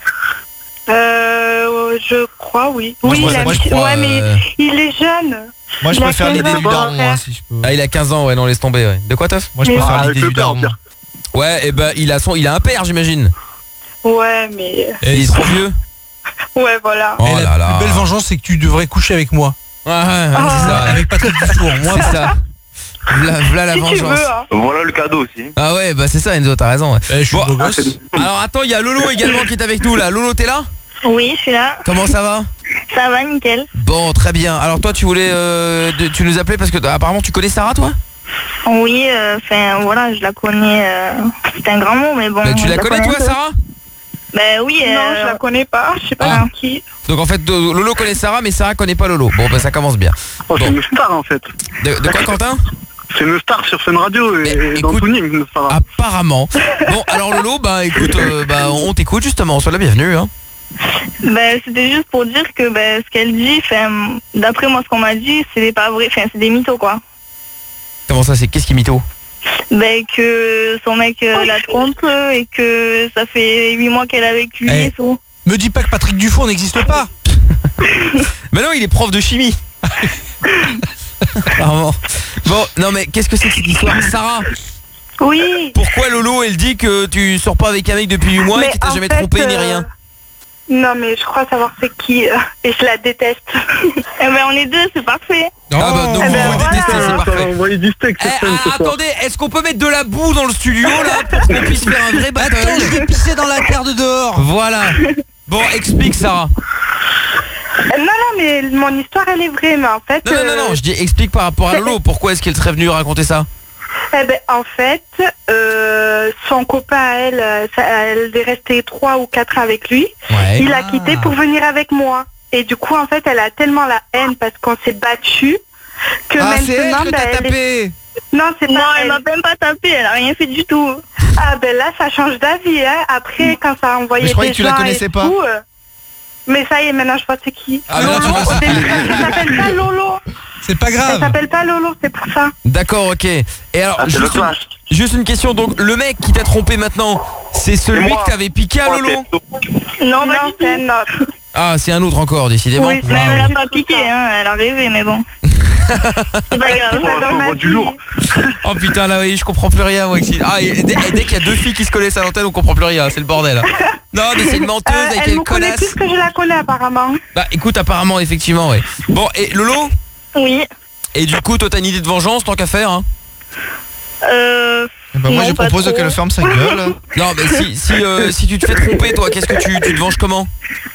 [SPEAKER 9] Je crois, oui.
[SPEAKER 2] Moi,
[SPEAKER 9] Oui,
[SPEAKER 2] je crois,
[SPEAKER 9] ouais, mais il est jeune.
[SPEAKER 5] Moi je
[SPEAKER 9] Il a
[SPEAKER 5] préfère
[SPEAKER 9] 15
[SPEAKER 5] l'idée du
[SPEAKER 9] ans,
[SPEAKER 5] daron,
[SPEAKER 9] frère.
[SPEAKER 5] hein, si je peux.
[SPEAKER 2] Ah, il a 15 ans, ouais, non, laisse tomber, ouais. De quoi, Toff?
[SPEAKER 5] Moi je
[SPEAKER 9] Mais-
[SPEAKER 5] préfère
[SPEAKER 14] Avec
[SPEAKER 5] l'idée
[SPEAKER 14] le
[SPEAKER 5] du
[SPEAKER 14] père,
[SPEAKER 5] daron.
[SPEAKER 14] au pire.
[SPEAKER 2] Ouais, et ben il a un père, j'imagine.
[SPEAKER 9] Ouais, mais...
[SPEAKER 2] Et il est trop vieux.
[SPEAKER 9] Ouais, voilà.
[SPEAKER 2] Oh
[SPEAKER 1] Et
[SPEAKER 2] là
[SPEAKER 1] la
[SPEAKER 2] là.
[SPEAKER 1] plus belle vengeance, c'est que tu devrais coucher avec moi.
[SPEAKER 2] Ouais, c'est ça.
[SPEAKER 1] Avec Patrick Dufour. Moi,
[SPEAKER 2] C'est ça. V'là la
[SPEAKER 9] Si tu
[SPEAKER 2] vengeance.
[SPEAKER 9] veux, hein.
[SPEAKER 15] Voilà le cadeau aussi.
[SPEAKER 2] Ah ouais, bah c'est ça, Enzo, t'as raison. Ouais.
[SPEAKER 1] je suis
[SPEAKER 2] Bon,
[SPEAKER 1] beau gosse.
[SPEAKER 2] alors attends, il y a Lolo également qui est avec nous là. Lolo, t'es là?
[SPEAKER 16] Oui, je suis là.
[SPEAKER 2] Comment ça va?
[SPEAKER 16] Ça va, nickel.
[SPEAKER 2] Bon, très bien. Alors toi, tu voulais, tu nous appelais parce que apparemment tu connais Sarah, toi?
[SPEAKER 16] Oui, enfin voilà, je la connais. C'est un grand mot, mais bon.
[SPEAKER 2] Bah, tu
[SPEAKER 16] je
[SPEAKER 2] la connais toi,
[SPEAKER 16] un peu.
[SPEAKER 2] Sarah?
[SPEAKER 16] Ben oui.
[SPEAKER 9] Non, je la connais pas. Je sais pas qui.
[SPEAKER 2] Donc en fait, Lolo connaît Sarah, mais Sarah connaît pas Lolo. Bon, bah ça commence bien.
[SPEAKER 14] Oh, c'est une star en fait.
[SPEAKER 2] De quoi, Quentin?
[SPEAKER 14] C'est une star sur Fun Radio et dans tout Nîmes, Sarah.
[SPEAKER 2] Apparemment. Bon, alors Lolo, bah écoute, on t'écoute justement. Sois la bienvenue. Hein.
[SPEAKER 16] Ben c'était juste pour dire que ce qu'elle dit, d'après moi ce qu'on m'a dit, c'est pas vrai, c'est des mythos quoi.
[SPEAKER 2] Comment ça, c'est qu'est-ce qui mytho?
[SPEAKER 16] Que son mec la trompe et que ça fait 8 mois qu'elle est avec lui et tout.
[SPEAKER 1] Me dis pas que Patrick Dufour n'existe pas.
[SPEAKER 2] Mais non, il est prof de chimie. Apparemment. Bon, non mais qu'est-ce que c'est que cette histoire? Sarah?
[SPEAKER 9] Oui.
[SPEAKER 2] Pourquoi Lolo, elle dit que tu sors pas avec un mec depuis 8 mois et qu'il t'a jamais trompé ni rien?
[SPEAKER 9] Non, mais je crois savoir c'est qui. Et je la déteste.
[SPEAKER 16] Eh ben on est deux, c'est parfait.
[SPEAKER 2] Ah bah donc
[SPEAKER 9] Eh ben,
[SPEAKER 2] vous vous détestez,
[SPEAKER 9] voilà.
[SPEAKER 2] c'est
[SPEAKER 14] On va
[SPEAKER 2] parfait.
[SPEAKER 14] envoyer du steak sur scène ce soir.
[SPEAKER 2] Attendez, est-ce qu'on peut mettre de la boue dans le studio là pour qu'on puisse faire un vrai battle?
[SPEAKER 1] Attends, je vais pisser dans la terre de dehors.
[SPEAKER 2] Voilà. Bon, explique Sarah.
[SPEAKER 9] Non, mais mon histoire, elle est vraie, mais en fait...
[SPEAKER 2] Non, je dis explique par rapport à Lolo. Pourquoi est-ce qu'elle serait venue raconter ça?
[SPEAKER 9] Eh ben, en fait, son copain, elle est restée 3 ou 4 ans avec lui.
[SPEAKER 2] Ouais.
[SPEAKER 9] Il a quitté pour venir avec moi. Et du coup, en fait, elle a tellement la haine parce qu'on s'est battu que maintenant,
[SPEAKER 2] c'est elle que t'as tapé.
[SPEAKER 9] Non, c'est pas
[SPEAKER 16] Non, elle
[SPEAKER 9] elle.
[SPEAKER 16] m'a même pas tapé, elle a rien fait du tout.
[SPEAKER 9] Ah ben là, ça change d'avis. Hein. Après, quand ça a envoyé
[SPEAKER 5] Mais je croyais
[SPEAKER 9] des
[SPEAKER 5] que tu la
[SPEAKER 9] gens
[SPEAKER 5] connaissais
[SPEAKER 9] et
[SPEAKER 5] pas.
[SPEAKER 9] tout, mais ça y est, maintenant je vois c'est qui.
[SPEAKER 2] Ah, mais là, tu
[SPEAKER 9] Lolo,
[SPEAKER 2] vois,
[SPEAKER 9] au début, elle s'appelle pas Lolo.
[SPEAKER 1] C'est pas
[SPEAKER 9] Elle
[SPEAKER 1] grave.
[SPEAKER 9] s'appelle pas Lolo, c'est pour ça.
[SPEAKER 2] D'accord, ok. Et alors,
[SPEAKER 15] c'est le
[SPEAKER 2] juste une question. Donc, le mec qui t'a trompé maintenant, c'est celui
[SPEAKER 15] moi.
[SPEAKER 2] que t'avais piqué à Lolo?
[SPEAKER 16] Non,
[SPEAKER 9] Non, c'est un autre.
[SPEAKER 2] Ah, c'est un autre encore, décidément.
[SPEAKER 9] Oui,
[SPEAKER 16] Mais elle a pas piqué, hein, elle a rêvé, mais bon. C'est pas grave.
[SPEAKER 9] dans ma
[SPEAKER 15] du lourd.
[SPEAKER 2] Oh putain, là, oui, je comprends plus rien, moi. Ah, et dès qu'il y a deux filles qui se connaissent à l'antenne, on comprend plus rien. C'est le bordel. Non, mais c'est une menteuse avec
[SPEAKER 9] elle
[SPEAKER 2] une
[SPEAKER 9] me connaît
[SPEAKER 2] connasse.
[SPEAKER 9] plus que je la connais apparemment.
[SPEAKER 2] Bah, écoute, apparemment, effectivement, ouais. Bon, et Lolo?
[SPEAKER 16] Oui.
[SPEAKER 2] Et du coup, toi, t'as une idée de vengeance, tant qu'à faire, hein?
[SPEAKER 5] Bah, moi
[SPEAKER 16] Non,
[SPEAKER 5] je
[SPEAKER 16] pas
[SPEAKER 5] propose
[SPEAKER 16] trop.
[SPEAKER 5] qu'elle ferme sa gueule.
[SPEAKER 2] Non, mais si tu te fais tromper, toi, qu'est-ce que tu te venges comment?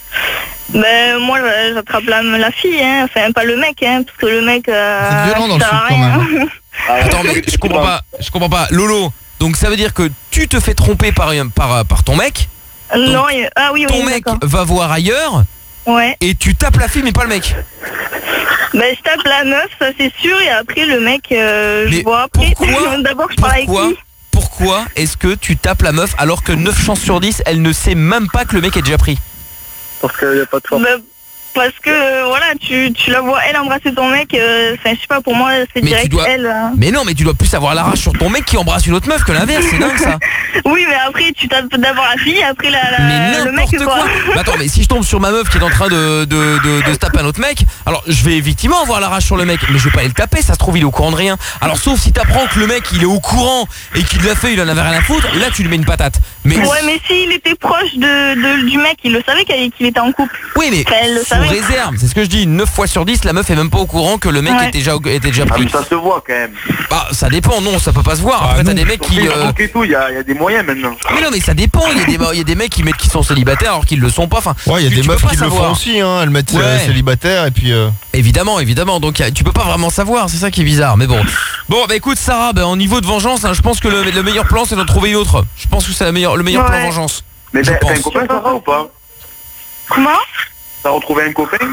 [SPEAKER 16] Ben moi j'attrape la fille, hein. Enfin pas le mec, hein, parce que le mec
[SPEAKER 5] C'est violent dans le
[SPEAKER 16] ça sert à
[SPEAKER 5] foot, quand
[SPEAKER 16] rien.
[SPEAKER 2] Attends, mais je comprends pas. Lolo, donc ça veut dire que tu te fais tromper par ton mec?
[SPEAKER 16] Non, oui,
[SPEAKER 2] Ton mec
[SPEAKER 16] d'accord.
[SPEAKER 2] va voir ailleurs
[SPEAKER 16] Ouais.
[SPEAKER 2] et tu tapes la fille mais pas le mec.
[SPEAKER 16] Ben je tape la meuf, ça c'est sûr, et après le mec,
[SPEAKER 2] Mais
[SPEAKER 16] je vois après.
[SPEAKER 2] pourquoi
[SPEAKER 16] D'abord je parle avec lui.
[SPEAKER 2] Pourquoi est-ce que tu tapes la meuf alors que 9 chances sur 10, elle ne sait même pas que le mec est déjà pris?
[SPEAKER 14] Parce qu'il n'y a pas de force.
[SPEAKER 16] Ben, parce que voilà, tu la vois elle embrasser ton mec, enfin je sais pas, pour moi c'est
[SPEAKER 2] Mais
[SPEAKER 16] direct
[SPEAKER 2] tu dois...
[SPEAKER 16] elle.
[SPEAKER 2] Mais non, mais tu dois plus avoir la rage sur ton mec qui embrasse une autre meuf que l'inverse, c'est dingue ça.
[SPEAKER 16] Oui, mais après tu tapes d'abord la fille, après
[SPEAKER 2] Mais
[SPEAKER 16] le mec
[SPEAKER 2] n'importe
[SPEAKER 16] quoi.
[SPEAKER 2] quoi. Mais attends, mais si je tombe sur ma meuf qui est en train de se taper un autre mec, alors je vais effectivement avoir la rage sur le mec, mais je vais pas aller le taper, ça se trouve il est au courant de rien. Alors sauf si t'apprends que le mec il est au courant et qu'il l'a fait, il en avait rien à foutre, là tu lui mets une patate. Mais
[SPEAKER 16] Ouais, mais s'il était proche du mec, il le savait qu'il était en couple.
[SPEAKER 2] oui, mais
[SPEAKER 16] Enfin, elle le
[SPEAKER 2] sous
[SPEAKER 16] savait.
[SPEAKER 2] réserve, c'est ce que je dis, 9 fois sur 10, la meuf est même pas au courant que le mec
[SPEAKER 16] Ouais.
[SPEAKER 2] était déjà
[SPEAKER 15] Ah,
[SPEAKER 2] pris.
[SPEAKER 15] mais ça se voit quand même.
[SPEAKER 2] Bah ça dépend, non, ça peut pas se voir. Après t'as des mecs qui...
[SPEAKER 15] Et tout, il y a des moyens maintenant.
[SPEAKER 2] Mais non, mais ça dépend, il y a des mecs qui mettent qui sont célibataires alors qu'ils le sont pas. Enfin,
[SPEAKER 5] Ouais, il y a
[SPEAKER 2] tu
[SPEAKER 5] des
[SPEAKER 2] peux
[SPEAKER 5] meufs
[SPEAKER 2] pas
[SPEAKER 5] qui le
[SPEAKER 2] savoir.
[SPEAKER 5] font aussi, hein. Elles mettent
[SPEAKER 2] Ouais.
[SPEAKER 5] célibataire et puis.
[SPEAKER 2] Évidemment, donc tu peux pas vraiment savoir, c'est ça qui est bizarre, mais bon. Bon, bah écoute Sarah, au niveau de vengeance, hein, je pense que le meilleur plan c'est d'en trouver une autre. Je pense que c'est le meilleur plan
[SPEAKER 9] Ouais.
[SPEAKER 2] vengeance.
[SPEAKER 15] Mais
[SPEAKER 2] Je
[SPEAKER 15] t'as un
[SPEAKER 2] pense.
[SPEAKER 15] copain, Sarah, ou pas?
[SPEAKER 9] Comment?
[SPEAKER 15] T'as retrouvé un copain?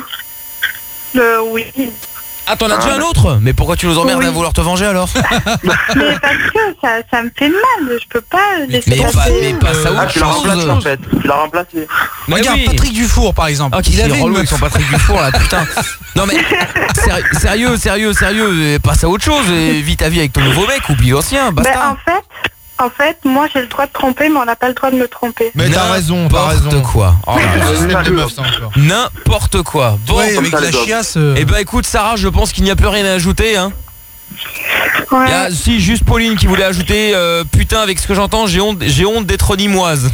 [SPEAKER 9] Oui.
[SPEAKER 2] Ah, t'en as déjà un autre? Mais pourquoi tu nous emmerdes
[SPEAKER 9] Oui.
[SPEAKER 2] à vouloir te venger alors?
[SPEAKER 9] Mais parce que ça me fait mal, je peux pas laisser passer.
[SPEAKER 2] mais pas ça
[SPEAKER 15] Ah,
[SPEAKER 2] autre
[SPEAKER 15] tu l'as
[SPEAKER 2] chose.
[SPEAKER 15] remplacé en fait. Tu l'as remplacé.
[SPEAKER 2] Mais
[SPEAKER 1] Regarde,
[SPEAKER 2] oui.
[SPEAKER 1] Patrick Dufour par exemple.
[SPEAKER 2] Ah, qui
[SPEAKER 1] il
[SPEAKER 2] est
[SPEAKER 1] avait une
[SPEAKER 2] relou
[SPEAKER 1] meuf.
[SPEAKER 2] avec son Patrick Dufour là, putain. Non mais sérieux, passe à autre chose et vis ta vie avec ton nouveau mec, oublie l'ancien,
[SPEAKER 9] Ben,
[SPEAKER 2] basta.
[SPEAKER 9] en fait, moi j'ai le droit de tromper, mais on n'a pas le droit de me tromper.
[SPEAKER 5] Mais t'as raison, t'as
[SPEAKER 2] N'importe
[SPEAKER 5] raison.
[SPEAKER 2] quoi. Oh là là.
[SPEAKER 5] Système de meufs, ça encore.
[SPEAKER 2] N'importe quoi. Bon,
[SPEAKER 1] Ouais, avec
[SPEAKER 15] ça,
[SPEAKER 1] la
[SPEAKER 15] les hommes.
[SPEAKER 1] chiasse.
[SPEAKER 2] eh ben écoute Sarah, je pense qu'il n'y a plus rien à ajouter hein.
[SPEAKER 9] Ouais.
[SPEAKER 2] Il y a si juste Pauline qui voulait ajouter putain avec ce que j'entends, j'ai honte d'être nimoise.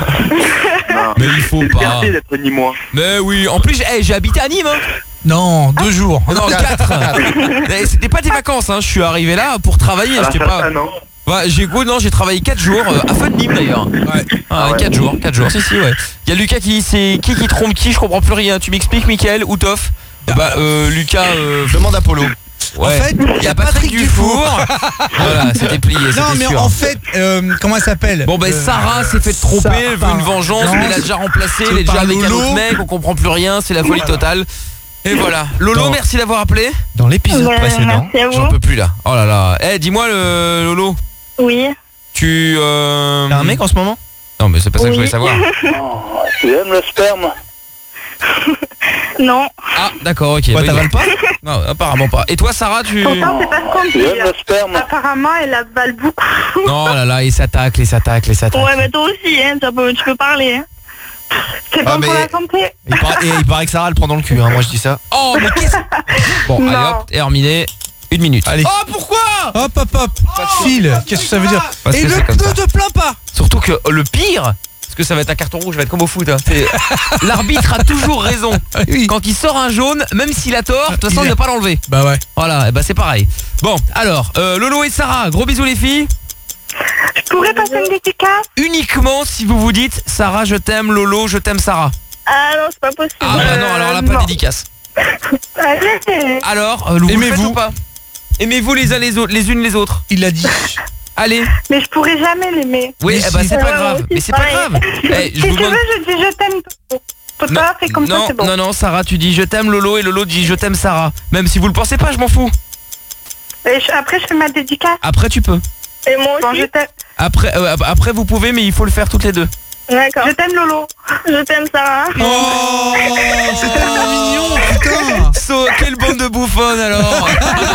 [SPEAKER 2] Mais il faut
[SPEAKER 15] C'est
[SPEAKER 2] pas.
[SPEAKER 15] fierté d'être ni moi.
[SPEAKER 2] Mais oui, en plus j'ai habité à Nîmes hein.
[SPEAKER 1] Non, 2 jours.
[SPEAKER 2] Non, 4. C'était pas des vacances hein, je suis arrivé là pour travailler,
[SPEAKER 15] À la
[SPEAKER 2] j'étais pas.
[SPEAKER 15] non?
[SPEAKER 2] Ouais, j'ai travaillé 4 jours à Fun Nîmes d'ailleurs.
[SPEAKER 1] Ouais.
[SPEAKER 2] Ah, 4 jours. Si ouais. Il y a Lucas qui trompe qui, je comprends plus rien. Tu m'expliques Mickaël ou Toff? Bah Lucas
[SPEAKER 5] Demande à Polo.
[SPEAKER 2] ouais.
[SPEAKER 1] En fait,
[SPEAKER 2] il y a Patrick Dufour. Voilà, c'était plié,
[SPEAKER 1] Non,
[SPEAKER 2] c'était
[SPEAKER 1] mais
[SPEAKER 2] sûr.
[SPEAKER 1] en fait, comment elle s'appelle?
[SPEAKER 2] Bon Sarah s'est fait tromper,
[SPEAKER 1] Sarah.
[SPEAKER 2] elle veut une vengeance,
[SPEAKER 1] Non,
[SPEAKER 2] mais elle a déjà remplacé, elle est
[SPEAKER 1] c'est
[SPEAKER 2] déjà
[SPEAKER 1] pas
[SPEAKER 2] avec un
[SPEAKER 1] Lolo.
[SPEAKER 2] autre mec, on comprend plus rien, c'est la folie totale. Et voilà. Lolo,
[SPEAKER 1] Dans-
[SPEAKER 2] merci d'avoir appelé.
[SPEAKER 5] Dans l'épisode précédent.
[SPEAKER 16] Merci à
[SPEAKER 2] J'en
[SPEAKER 16] vous.
[SPEAKER 2] peux plus là. Oh là là. Eh, dis-moi Lolo,
[SPEAKER 16] Oui.
[SPEAKER 2] tu
[SPEAKER 5] T'as un mec en ce moment?
[SPEAKER 2] Non, mais c'est pas ça que je voulais
[SPEAKER 16] Oui.
[SPEAKER 2] savoir.
[SPEAKER 13] Tu aimes le sperme?
[SPEAKER 16] Non.
[SPEAKER 2] Ah, d'accord, ok.
[SPEAKER 5] Ouais,
[SPEAKER 2] oui,
[SPEAKER 5] t'avales
[SPEAKER 2] non.
[SPEAKER 5] pas?
[SPEAKER 2] Non, apparemment pas. Et toi Sarah, tu...
[SPEAKER 9] Pourtant, c'est pas ce qu'on
[SPEAKER 13] Tu
[SPEAKER 9] dit.
[SPEAKER 13] aimes le sperme?
[SPEAKER 9] Apparemment, elle avale beaucoup.
[SPEAKER 2] Non, là là, il s'attaque, les s'attaque.
[SPEAKER 16] Ouais, mais toi aussi, hein, tu peux parler. Hein.
[SPEAKER 9] C'est
[SPEAKER 5] Ah,
[SPEAKER 9] bon pour
[SPEAKER 5] mais-
[SPEAKER 9] la santé.
[SPEAKER 5] Il paraît que Sarah le prend dans le cul, hein, moi je dis ça.
[SPEAKER 2] Oh, mais qu'est-ce... Bon, allez
[SPEAKER 9] Non.
[SPEAKER 2] hop, terminé. 1 minute.
[SPEAKER 5] Allez.
[SPEAKER 2] Oh, pourquoi?
[SPEAKER 1] Hop, hop, hop. File. Qu'est-ce que ça veut dire?
[SPEAKER 2] Parce
[SPEAKER 1] Et
[SPEAKER 2] que
[SPEAKER 1] ne
[SPEAKER 2] c'est comme ça.
[SPEAKER 1] te plains pas.
[SPEAKER 2] Surtout que le pire, parce que ça va être un carton rouge, ça va être comme au foot. Hein, l'arbitre a toujours raison.
[SPEAKER 1] Oui.
[SPEAKER 2] Quand il sort un jaune, même s'il a tort, de toute façon
[SPEAKER 1] Il
[SPEAKER 2] il
[SPEAKER 1] a-
[SPEAKER 2] ne va pas l'enlever.
[SPEAKER 1] Bah ouais.
[SPEAKER 2] Voilà, et bah c'est pareil. Bon, alors, Lolo et Sarah, gros bisous les filles.
[SPEAKER 9] Je pourrais passer une dédicace?
[SPEAKER 2] Uniquement si vous vous dites Sarah je t'aime, Lolo je t'aime Sarah.
[SPEAKER 16] Ah non, c'est pas possible.
[SPEAKER 2] Ah bah non, alors là pas de
[SPEAKER 9] non.
[SPEAKER 2] dédicace.
[SPEAKER 9] Allez.
[SPEAKER 2] Alors, vous le faites
[SPEAKER 1] Aimez-vous.
[SPEAKER 2] ou pas? Aimez-vous les uns les autres, les unes les autres.
[SPEAKER 1] Il l'a dit.
[SPEAKER 9] Allez. Mais je pourrais jamais l'aimer.
[SPEAKER 2] Oui, c'est pas grave. Mais c'est pas grave.
[SPEAKER 9] Si tu veux, je dis je t'aime. Toi, fais comme ça, c'est bon.
[SPEAKER 2] Non, Sarah, tu dis je t'aime Lolo et Lolo dit je t'aime Sarah. Même si vous le pensez pas, je m'en fous.
[SPEAKER 9] Et après, je fais ma dédicace.
[SPEAKER 2] Après, tu peux.
[SPEAKER 16] Et moi aussi.
[SPEAKER 9] Je t'aime.
[SPEAKER 2] Après, vous pouvez, mais il faut le faire toutes les deux.
[SPEAKER 16] D'accord.
[SPEAKER 9] Je t'aime Lolo.
[SPEAKER 16] Je t'aime Sarah.
[SPEAKER 1] Oh, c'est tellement mignon, putain.
[SPEAKER 2] Quelle bande de bouffonnes alors.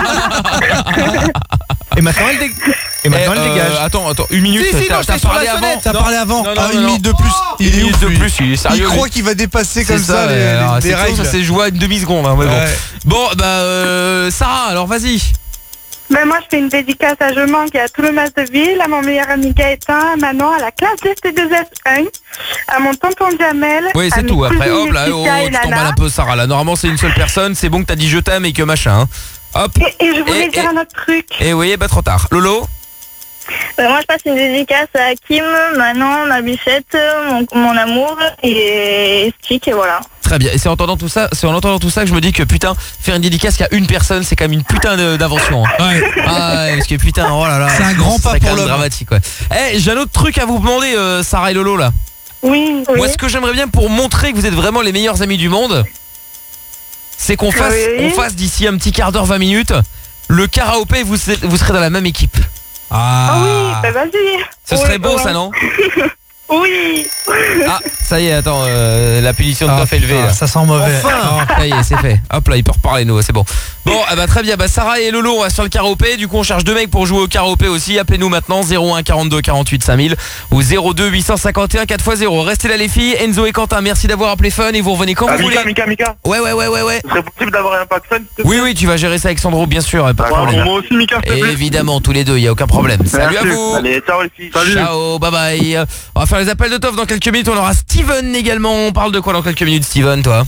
[SPEAKER 5] Et maintenant elle dégage.
[SPEAKER 2] Attends, une minute. T'as parlé avant.
[SPEAKER 1] T'as parlé avant.
[SPEAKER 2] Une
[SPEAKER 1] minute de plus.
[SPEAKER 2] Il est ouf, il est sérieux.
[SPEAKER 1] Il croit qu'il va dépasser comme ça les règles.
[SPEAKER 2] Ça s'est joué à une demi-seconde. Hein, bon, Sarah, alors vas-y.
[SPEAKER 9] Ben moi, je fais une dédicace à Je Manque et à tout le Mas de Ville, à mon meilleur ami Gaëtan, à Manon, à la classe ST2S1, à mon tonton Jamel.
[SPEAKER 2] Oui, c'est tout. Après, hop, là, tu t'emballes un peu, Sarah. Là, normalement, c'est une seule personne. C'est bon que t'as dit je t'aime et que machin. Hein. Hop.
[SPEAKER 9] Et je voulais dire un autre truc.
[SPEAKER 2] Et oui, trop tard. Lolo.
[SPEAKER 16] Moi, je passe une dédicace à Kim, Manon, ma bichette, mon amour et Stick, et voilà.
[SPEAKER 2] Très bien. Et c'est en entendant tout ça que je me dis que putain, faire une dédicace qu'à une personne, c'est quand même une putain d'invention. Hein. Ouais. Parce que putain, oh là là.
[SPEAKER 1] C'est un grand pas pour l'homme.
[SPEAKER 2] Dramatique, ouais. J'ai un autre truc à vous demander, Sarah et Lolo là.
[SPEAKER 9] Oui.
[SPEAKER 2] Moi, ce que j'aimerais bien pour montrer que vous êtes vraiment les meilleurs amis du monde, c'est qu'on fasse d'ici un petit quart d'heure, 20 minutes, le karaopé. Vous serez dans la même équipe.
[SPEAKER 9] Ah oui, bah vas-y.
[SPEAKER 2] Ce serait beau ça, non?
[SPEAKER 9] Oui.
[SPEAKER 2] Ah, ça y est, attends, la punition de Toff est levée là.
[SPEAKER 1] Ça sent mauvais.
[SPEAKER 2] Enfin, ça y est, c'est fait. Hop là, il peut reparler nous, c'est bon. Bon, très bien, Sarah et Lolo, on va sur le karaopé. Du coup, on cherche 2 mecs pour jouer au karaopé aussi. Appelez-nous maintenant 01 42 48 5000 ou 02 851 4x0. Restez là les filles. Enzo et Quentin, merci d'avoir appelé Fun et vous revenez quand vous voulez.
[SPEAKER 15] Mika.
[SPEAKER 2] Ouais.
[SPEAKER 15] Ce serait possible d'avoir un pack Fun?
[SPEAKER 2] Oui, tu vas gérer ça avec Sandro, bien sûr, pas de problème.
[SPEAKER 15] Moi aussi, Mika, s'il te plaît.
[SPEAKER 2] Évidemment, tous les deux, il y a aucun problème. Salut à vous.
[SPEAKER 15] Allez, ciao les filles.
[SPEAKER 2] Salut. Ciao, bye bye. On va faire les appels de Toff dans quelques minutes. On aura Steven également. On parle de quoi dans quelques minutes, Steven, toi?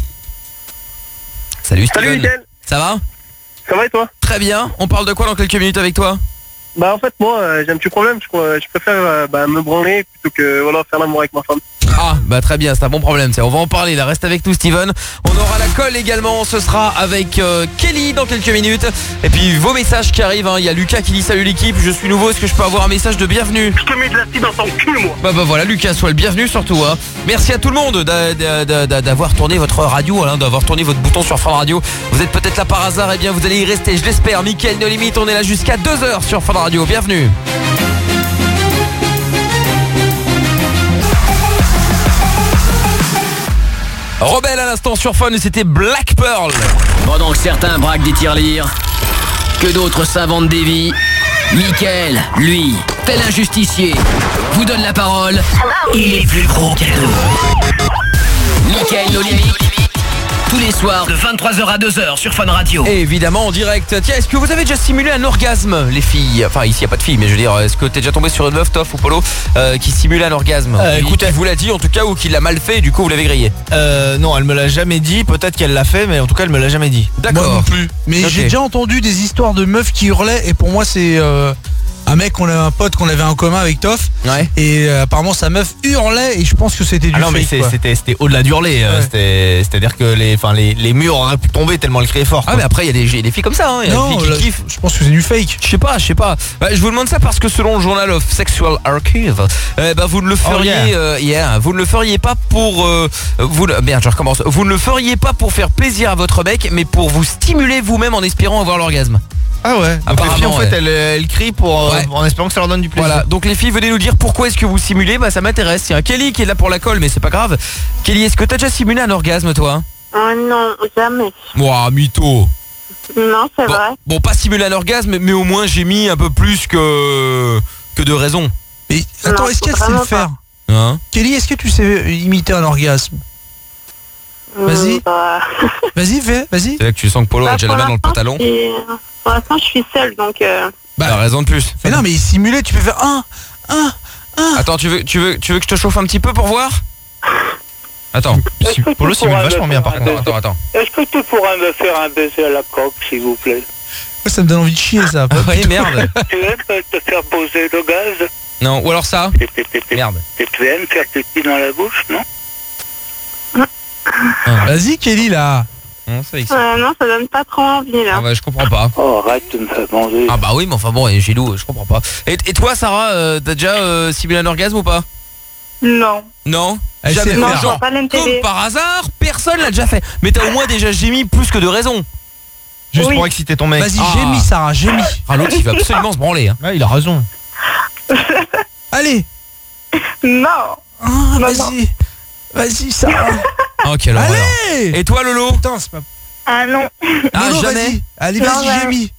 [SPEAKER 2] Salut Steven.
[SPEAKER 14] Salut Mickaël.
[SPEAKER 2] Ça va?
[SPEAKER 14] Ça va et toi?
[SPEAKER 2] Très bien. On parle de quoi dans quelques minutes avec toi?
[SPEAKER 14] Bah en fait moi j'ai un petit problème. Je préfère me branler plutôt que faire l'amour avec ma femme.
[SPEAKER 2] Ah très bien, c'est un bon problème. On va en parler là. Reste avec nous Steven. On aura la colle également. Ce sera avec Kelly dans quelques minutes. Et puis vos messages qui arrivent. Il y a Lucas qui dit salut l'équipe. Je suis nouveau. Est-ce que je peux avoir un message de bienvenue?
[SPEAKER 14] Je te mets de la scie dans ton cul moi.
[SPEAKER 2] Bah voilà Lucas, sois le bienvenu surtout. Merci à tout le monde d'avoir tourné votre radio, d'avoir tourné votre bouton sur Fun Radio. Vous êtes peut-être là par hasard. Et bien vous allez y rester, je l'espère. Mickaël No Limite, on est là jusqu'à 2h sur Fun Radio. Bienvenue. Rebelle à l'instant sur Fun et c'était Black Pearl.
[SPEAKER 6] Pendant que certains braquent des tirelires, que d'autres s'inventent des vies, Mickaël, lui, tel un justicier, vous donne la parole et les plus gros cadeaux. Mickaël No Limite, tous les soirs de 23h à 2h sur Fun Radio.
[SPEAKER 2] Et évidemment en direct. Tiens, est-ce que vous avez déjà simulé un orgasme, les filles? Enfin, ici il n'y a pas de filles, mais je veux dire, est-ce que t'es déjà tombé sur une meuf, Toff ou Polo, qui simule un orgasme? Écoute, elle vous l'a dit en tout cas, ou qui l'a mal fait et du coup vous l'avez grillé?
[SPEAKER 5] Non, elle me l'a jamais dit. Peut-être qu'elle l'a fait, mais en tout cas elle me l'a jamais dit.
[SPEAKER 2] D'accord.
[SPEAKER 1] Moi non plus. Mais j'ai déjà entendu des histoires de meufs qui hurlaient et pour moi c'est un mec, un pote qu'on avait en commun avec Toff.
[SPEAKER 2] Ouais.
[SPEAKER 1] Et apparemment sa meuf hurlait et je pense que c'était du
[SPEAKER 5] non mais
[SPEAKER 1] fake,
[SPEAKER 5] c'était au-delà d'hurler.
[SPEAKER 1] Ouais.
[SPEAKER 5] C'est-à-dire que les murs auraient pu tomber tellement elle criait fort.
[SPEAKER 2] Ah mais après il y a des filles comme ça. Il y a des filles qui kiffent.
[SPEAKER 1] Je pense que c'est du fake.
[SPEAKER 2] Je sais pas. Je vous demande ça parce que selon le Journal of Sexual Archive, vous ne le feriez, vous ne le feriez pas pour vous ne le feriez pas pour faire plaisir à votre mec, mais pour vous stimuler vous-même en espérant avoir l'orgasme.
[SPEAKER 5] Ah ouais. Donc les filles en fait elles crient en espérant que ça leur donne du plaisir.
[SPEAKER 2] Voilà. Donc les filles, venez nous dire pourquoi est-ce que vous simulez. Ça m'intéresse. Il y a Kelly qui est là pour la colle, mais c'est pas grave. Kelly, est-ce que t'as déjà simulé un orgasme toi?
[SPEAKER 9] Oh non, jamais.
[SPEAKER 2] Ouah, mytho.
[SPEAKER 9] Non, c'est vrai.
[SPEAKER 2] Bon, pas simuler un orgasme, mais au moins j'ai mis un peu plus que de raison.
[SPEAKER 1] Et attends, est-ce qu'elle sait le faire? Kelly, est-ce que tu sais imiter un orgasme? Vas-y. Vas-y, fais, vas-y.
[SPEAKER 2] C'est là que tu sens que Polo a déjà la main dans le pantalon.
[SPEAKER 9] Pour l'instant, je suis seule, donc...
[SPEAKER 2] T'as raison de plus.
[SPEAKER 1] Mais non, mais simuler, tu peux faire un.
[SPEAKER 2] Attends, tu veux que je te chauffe un petit peu pour voir? Attends.
[SPEAKER 5] Polo simule vachement bien par contre.
[SPEAKER 2] Attends.
[SPEAKER 20] Est-ce que tu pourrais me faire un baiser à la coque, s'il vous plaît?
[SPEAKER 1] Ça me donne envie de chier, ça.
[SPEAKER 2] Oui, merde.
[SPEAKER 20] Tu aimes te faire poser le gaz?
[SPEAKER 2] Non, ou alors ça. Merde.
[SPEAKER 20] Et tu aimes faire pipi dans la bouche, non?
[SPEAKER 1] Vas-y, Kelly, là.
[SPEAKER 2] Non,
[SPEAKER 9] ça donne pas trop envie là.
[SPEAKER 2] Ah bah je comprends pas.
[SPEAKER 20] Oh arrête, tu me fais manger.
[SPEAKER 2] Ah bah oui, mais enfin bon, et Gilou, je comprends pas. Et toi Sarah, t'as déjà simulé un orgasme ou pas?
[SPEAKER 9] Non.
[SPEAKER 2] Non.
[SPEAKER 1] Jamais.
[SPEAKER 9] Non,
[SPEAKER 2] Genre,
[SPEAKER 9] pas l'intérêt.
[SPEAKER 2] comme par hasard, personne l'a déjà fait. Mais t'as au moins déjà gémi plus que de raison.
[SPEAKER 5] Juste pour exciter ton mec.
[SPEAKER 1] Vas-y, gémis Sarah, gémis.
[SPEAKER 2] Ah l'autre il va absolument se branler. Hein.
[SPEAKER 5] Ouais, il a raison.
[SPEAKER 1] Allez.
[SPEAKER 9] Non.
[SPEAKER 1] Vas-y Sarah.
[SPEAKER 2] Oh quelle horreur.
[SPEAKER 1] Allez.
[SPEAKER 2] Et toi Lolo?
[SPEAKER 1] Putain, c'est pas...
[SPEAKER 9] Ah non.
[SPEAKER 2] Ah
[SPEAKER 1] Lolo,
[SPEAKER 2] jamais.
[SPEAKER 1] vas-y. Allez,
[SPEAKER 9] Non,
[SPEAKER 1] vas-y,
[SPEAKER 9] ouais.
[SPEAKER 1] gémis.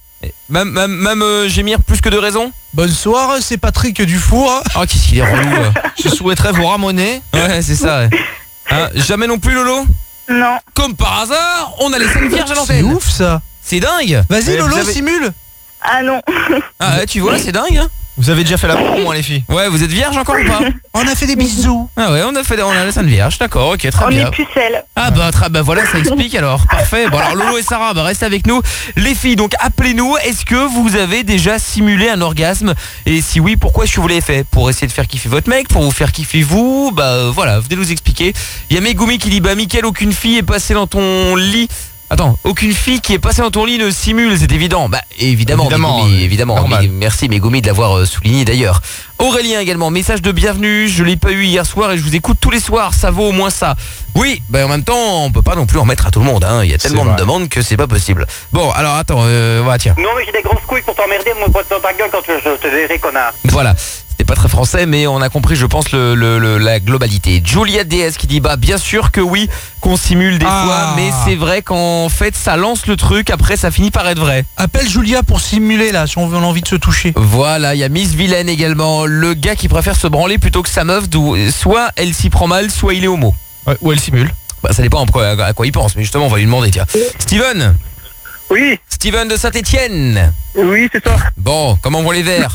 [SPEAKER 2] Même gémir plus que de raison?
[SPEAKER 1] Bonsoir, c'est Patrick Dufour.
[SPEAKER 2] Oh qu'est-ce qu'il est relou.
[SPEAKER 5] Je souhaiterais vous ramoner.
[SPEAKER 2] Ouais c'est ça. Ouais. Hein, jamais non plus Lolo?
[SPEAKER 9] Non.
[SPEAKER 2] Comme par hasard, on a les 5 vierges à
[SPEAKER 1] C'est
[SPEAKER 2] l'antenne.
[SPEAKER 1] ouf ça.
[SPEAKER 2] C'est dingue.
[SPEAKER 1] Vas-y
[SPEAKER 5] Mais
[SPEAKER 1] Lolo,
[SPEAKER 5] vous avez-
[SPEAKER 1] simule.
[SPEAKER 9] Ah non.
[SPEAKER 2] Ah ouais, tu vois, c'est dingue hein.
[SPEAKER 5] Vous avez déjà fait la promo, hein, les filles?
[SPEAKER 2] Ouais, vous êtes vierge encore ou pas?
[SPEAKER 1] On a fait des bisous.
[SPEAKER 2] Ah ouais, on a les 5 vierges, d'accord, ok, très
[SPEAKER 9] On
[SPEAKER 2] bien.
[SPEAKER 9] est pucelle.
[SPEAKER 2] Ah bah voilà, ça explique alors. Parfait. Bon alors Lolo et Sarah, bah restez avec nous. Les filles, donc appelez-nous. Est-ce que vous avez déjà simulé un orgasme? Et si oui, pourquoi est-ce que vous l'avez fait? Pour essayer de faire kiffer votre mec? Pour vous faire kiffer vous? Bah voilà, venez nous expliquer. Il y a Megumi qui dit bah Mickaël, aucune fille est passée dans ton lit. Attends, aucune fille qui est passée dans ton lit ne simule, c'est évident. Bah évidemment, Megumi, évidemment.
[SPEAKER 5] normal.
[SPEAKER 2] Merci Megumi de l'avoir souligné d'ailleurs. Aurélien également, message de bienvenue, je l'ai pas eu hier soir et je vous écoute tous les soirs, ça vaut au moins ça. Oui, bah en même temps, on peut pas non plus en mettre à tout le monde, hein. Il y a tellement de demandes que c'est pas possible. Bon, alors attends, voilà, tiens.
[SPEAKER 20] Non mais j'ai des grosses couilles pour t'emmerder, moi botte dans ta gueule quand je te verrai, connard.
[SPEAKER 2] Voilà, c'était pas très français mais on a compris je pense la globalité. Julia DS qui dit bah bien sûr que oui qu'on simule des fois mais c'est vrai qu'en fait ça lance le truc, après ça finit par être vrai.
[SPEAKER 1] Appelle Julia pour simuler là si on a envie de se toucher.
[SPEAKER 2] Voilà, il y a Miss Vilaine également, le gars qui préfère se branler plutôt que sa meuf, soit elle s'y prend mal soit il est homo.
[SPEAKER 5] Ouais, ou elle simule.
[SPEAKER 2] Bah ça dépend à quoi il pense mais justement on va lui demander tiens. Steven.
[SPEAKER 14] Oui.
[SPEAKER 2] Steven de Saint-Étienne.
[SPEAKER 14] Oui, c'est ça.
[SPEAKER 2] Bon, comment vont les verts?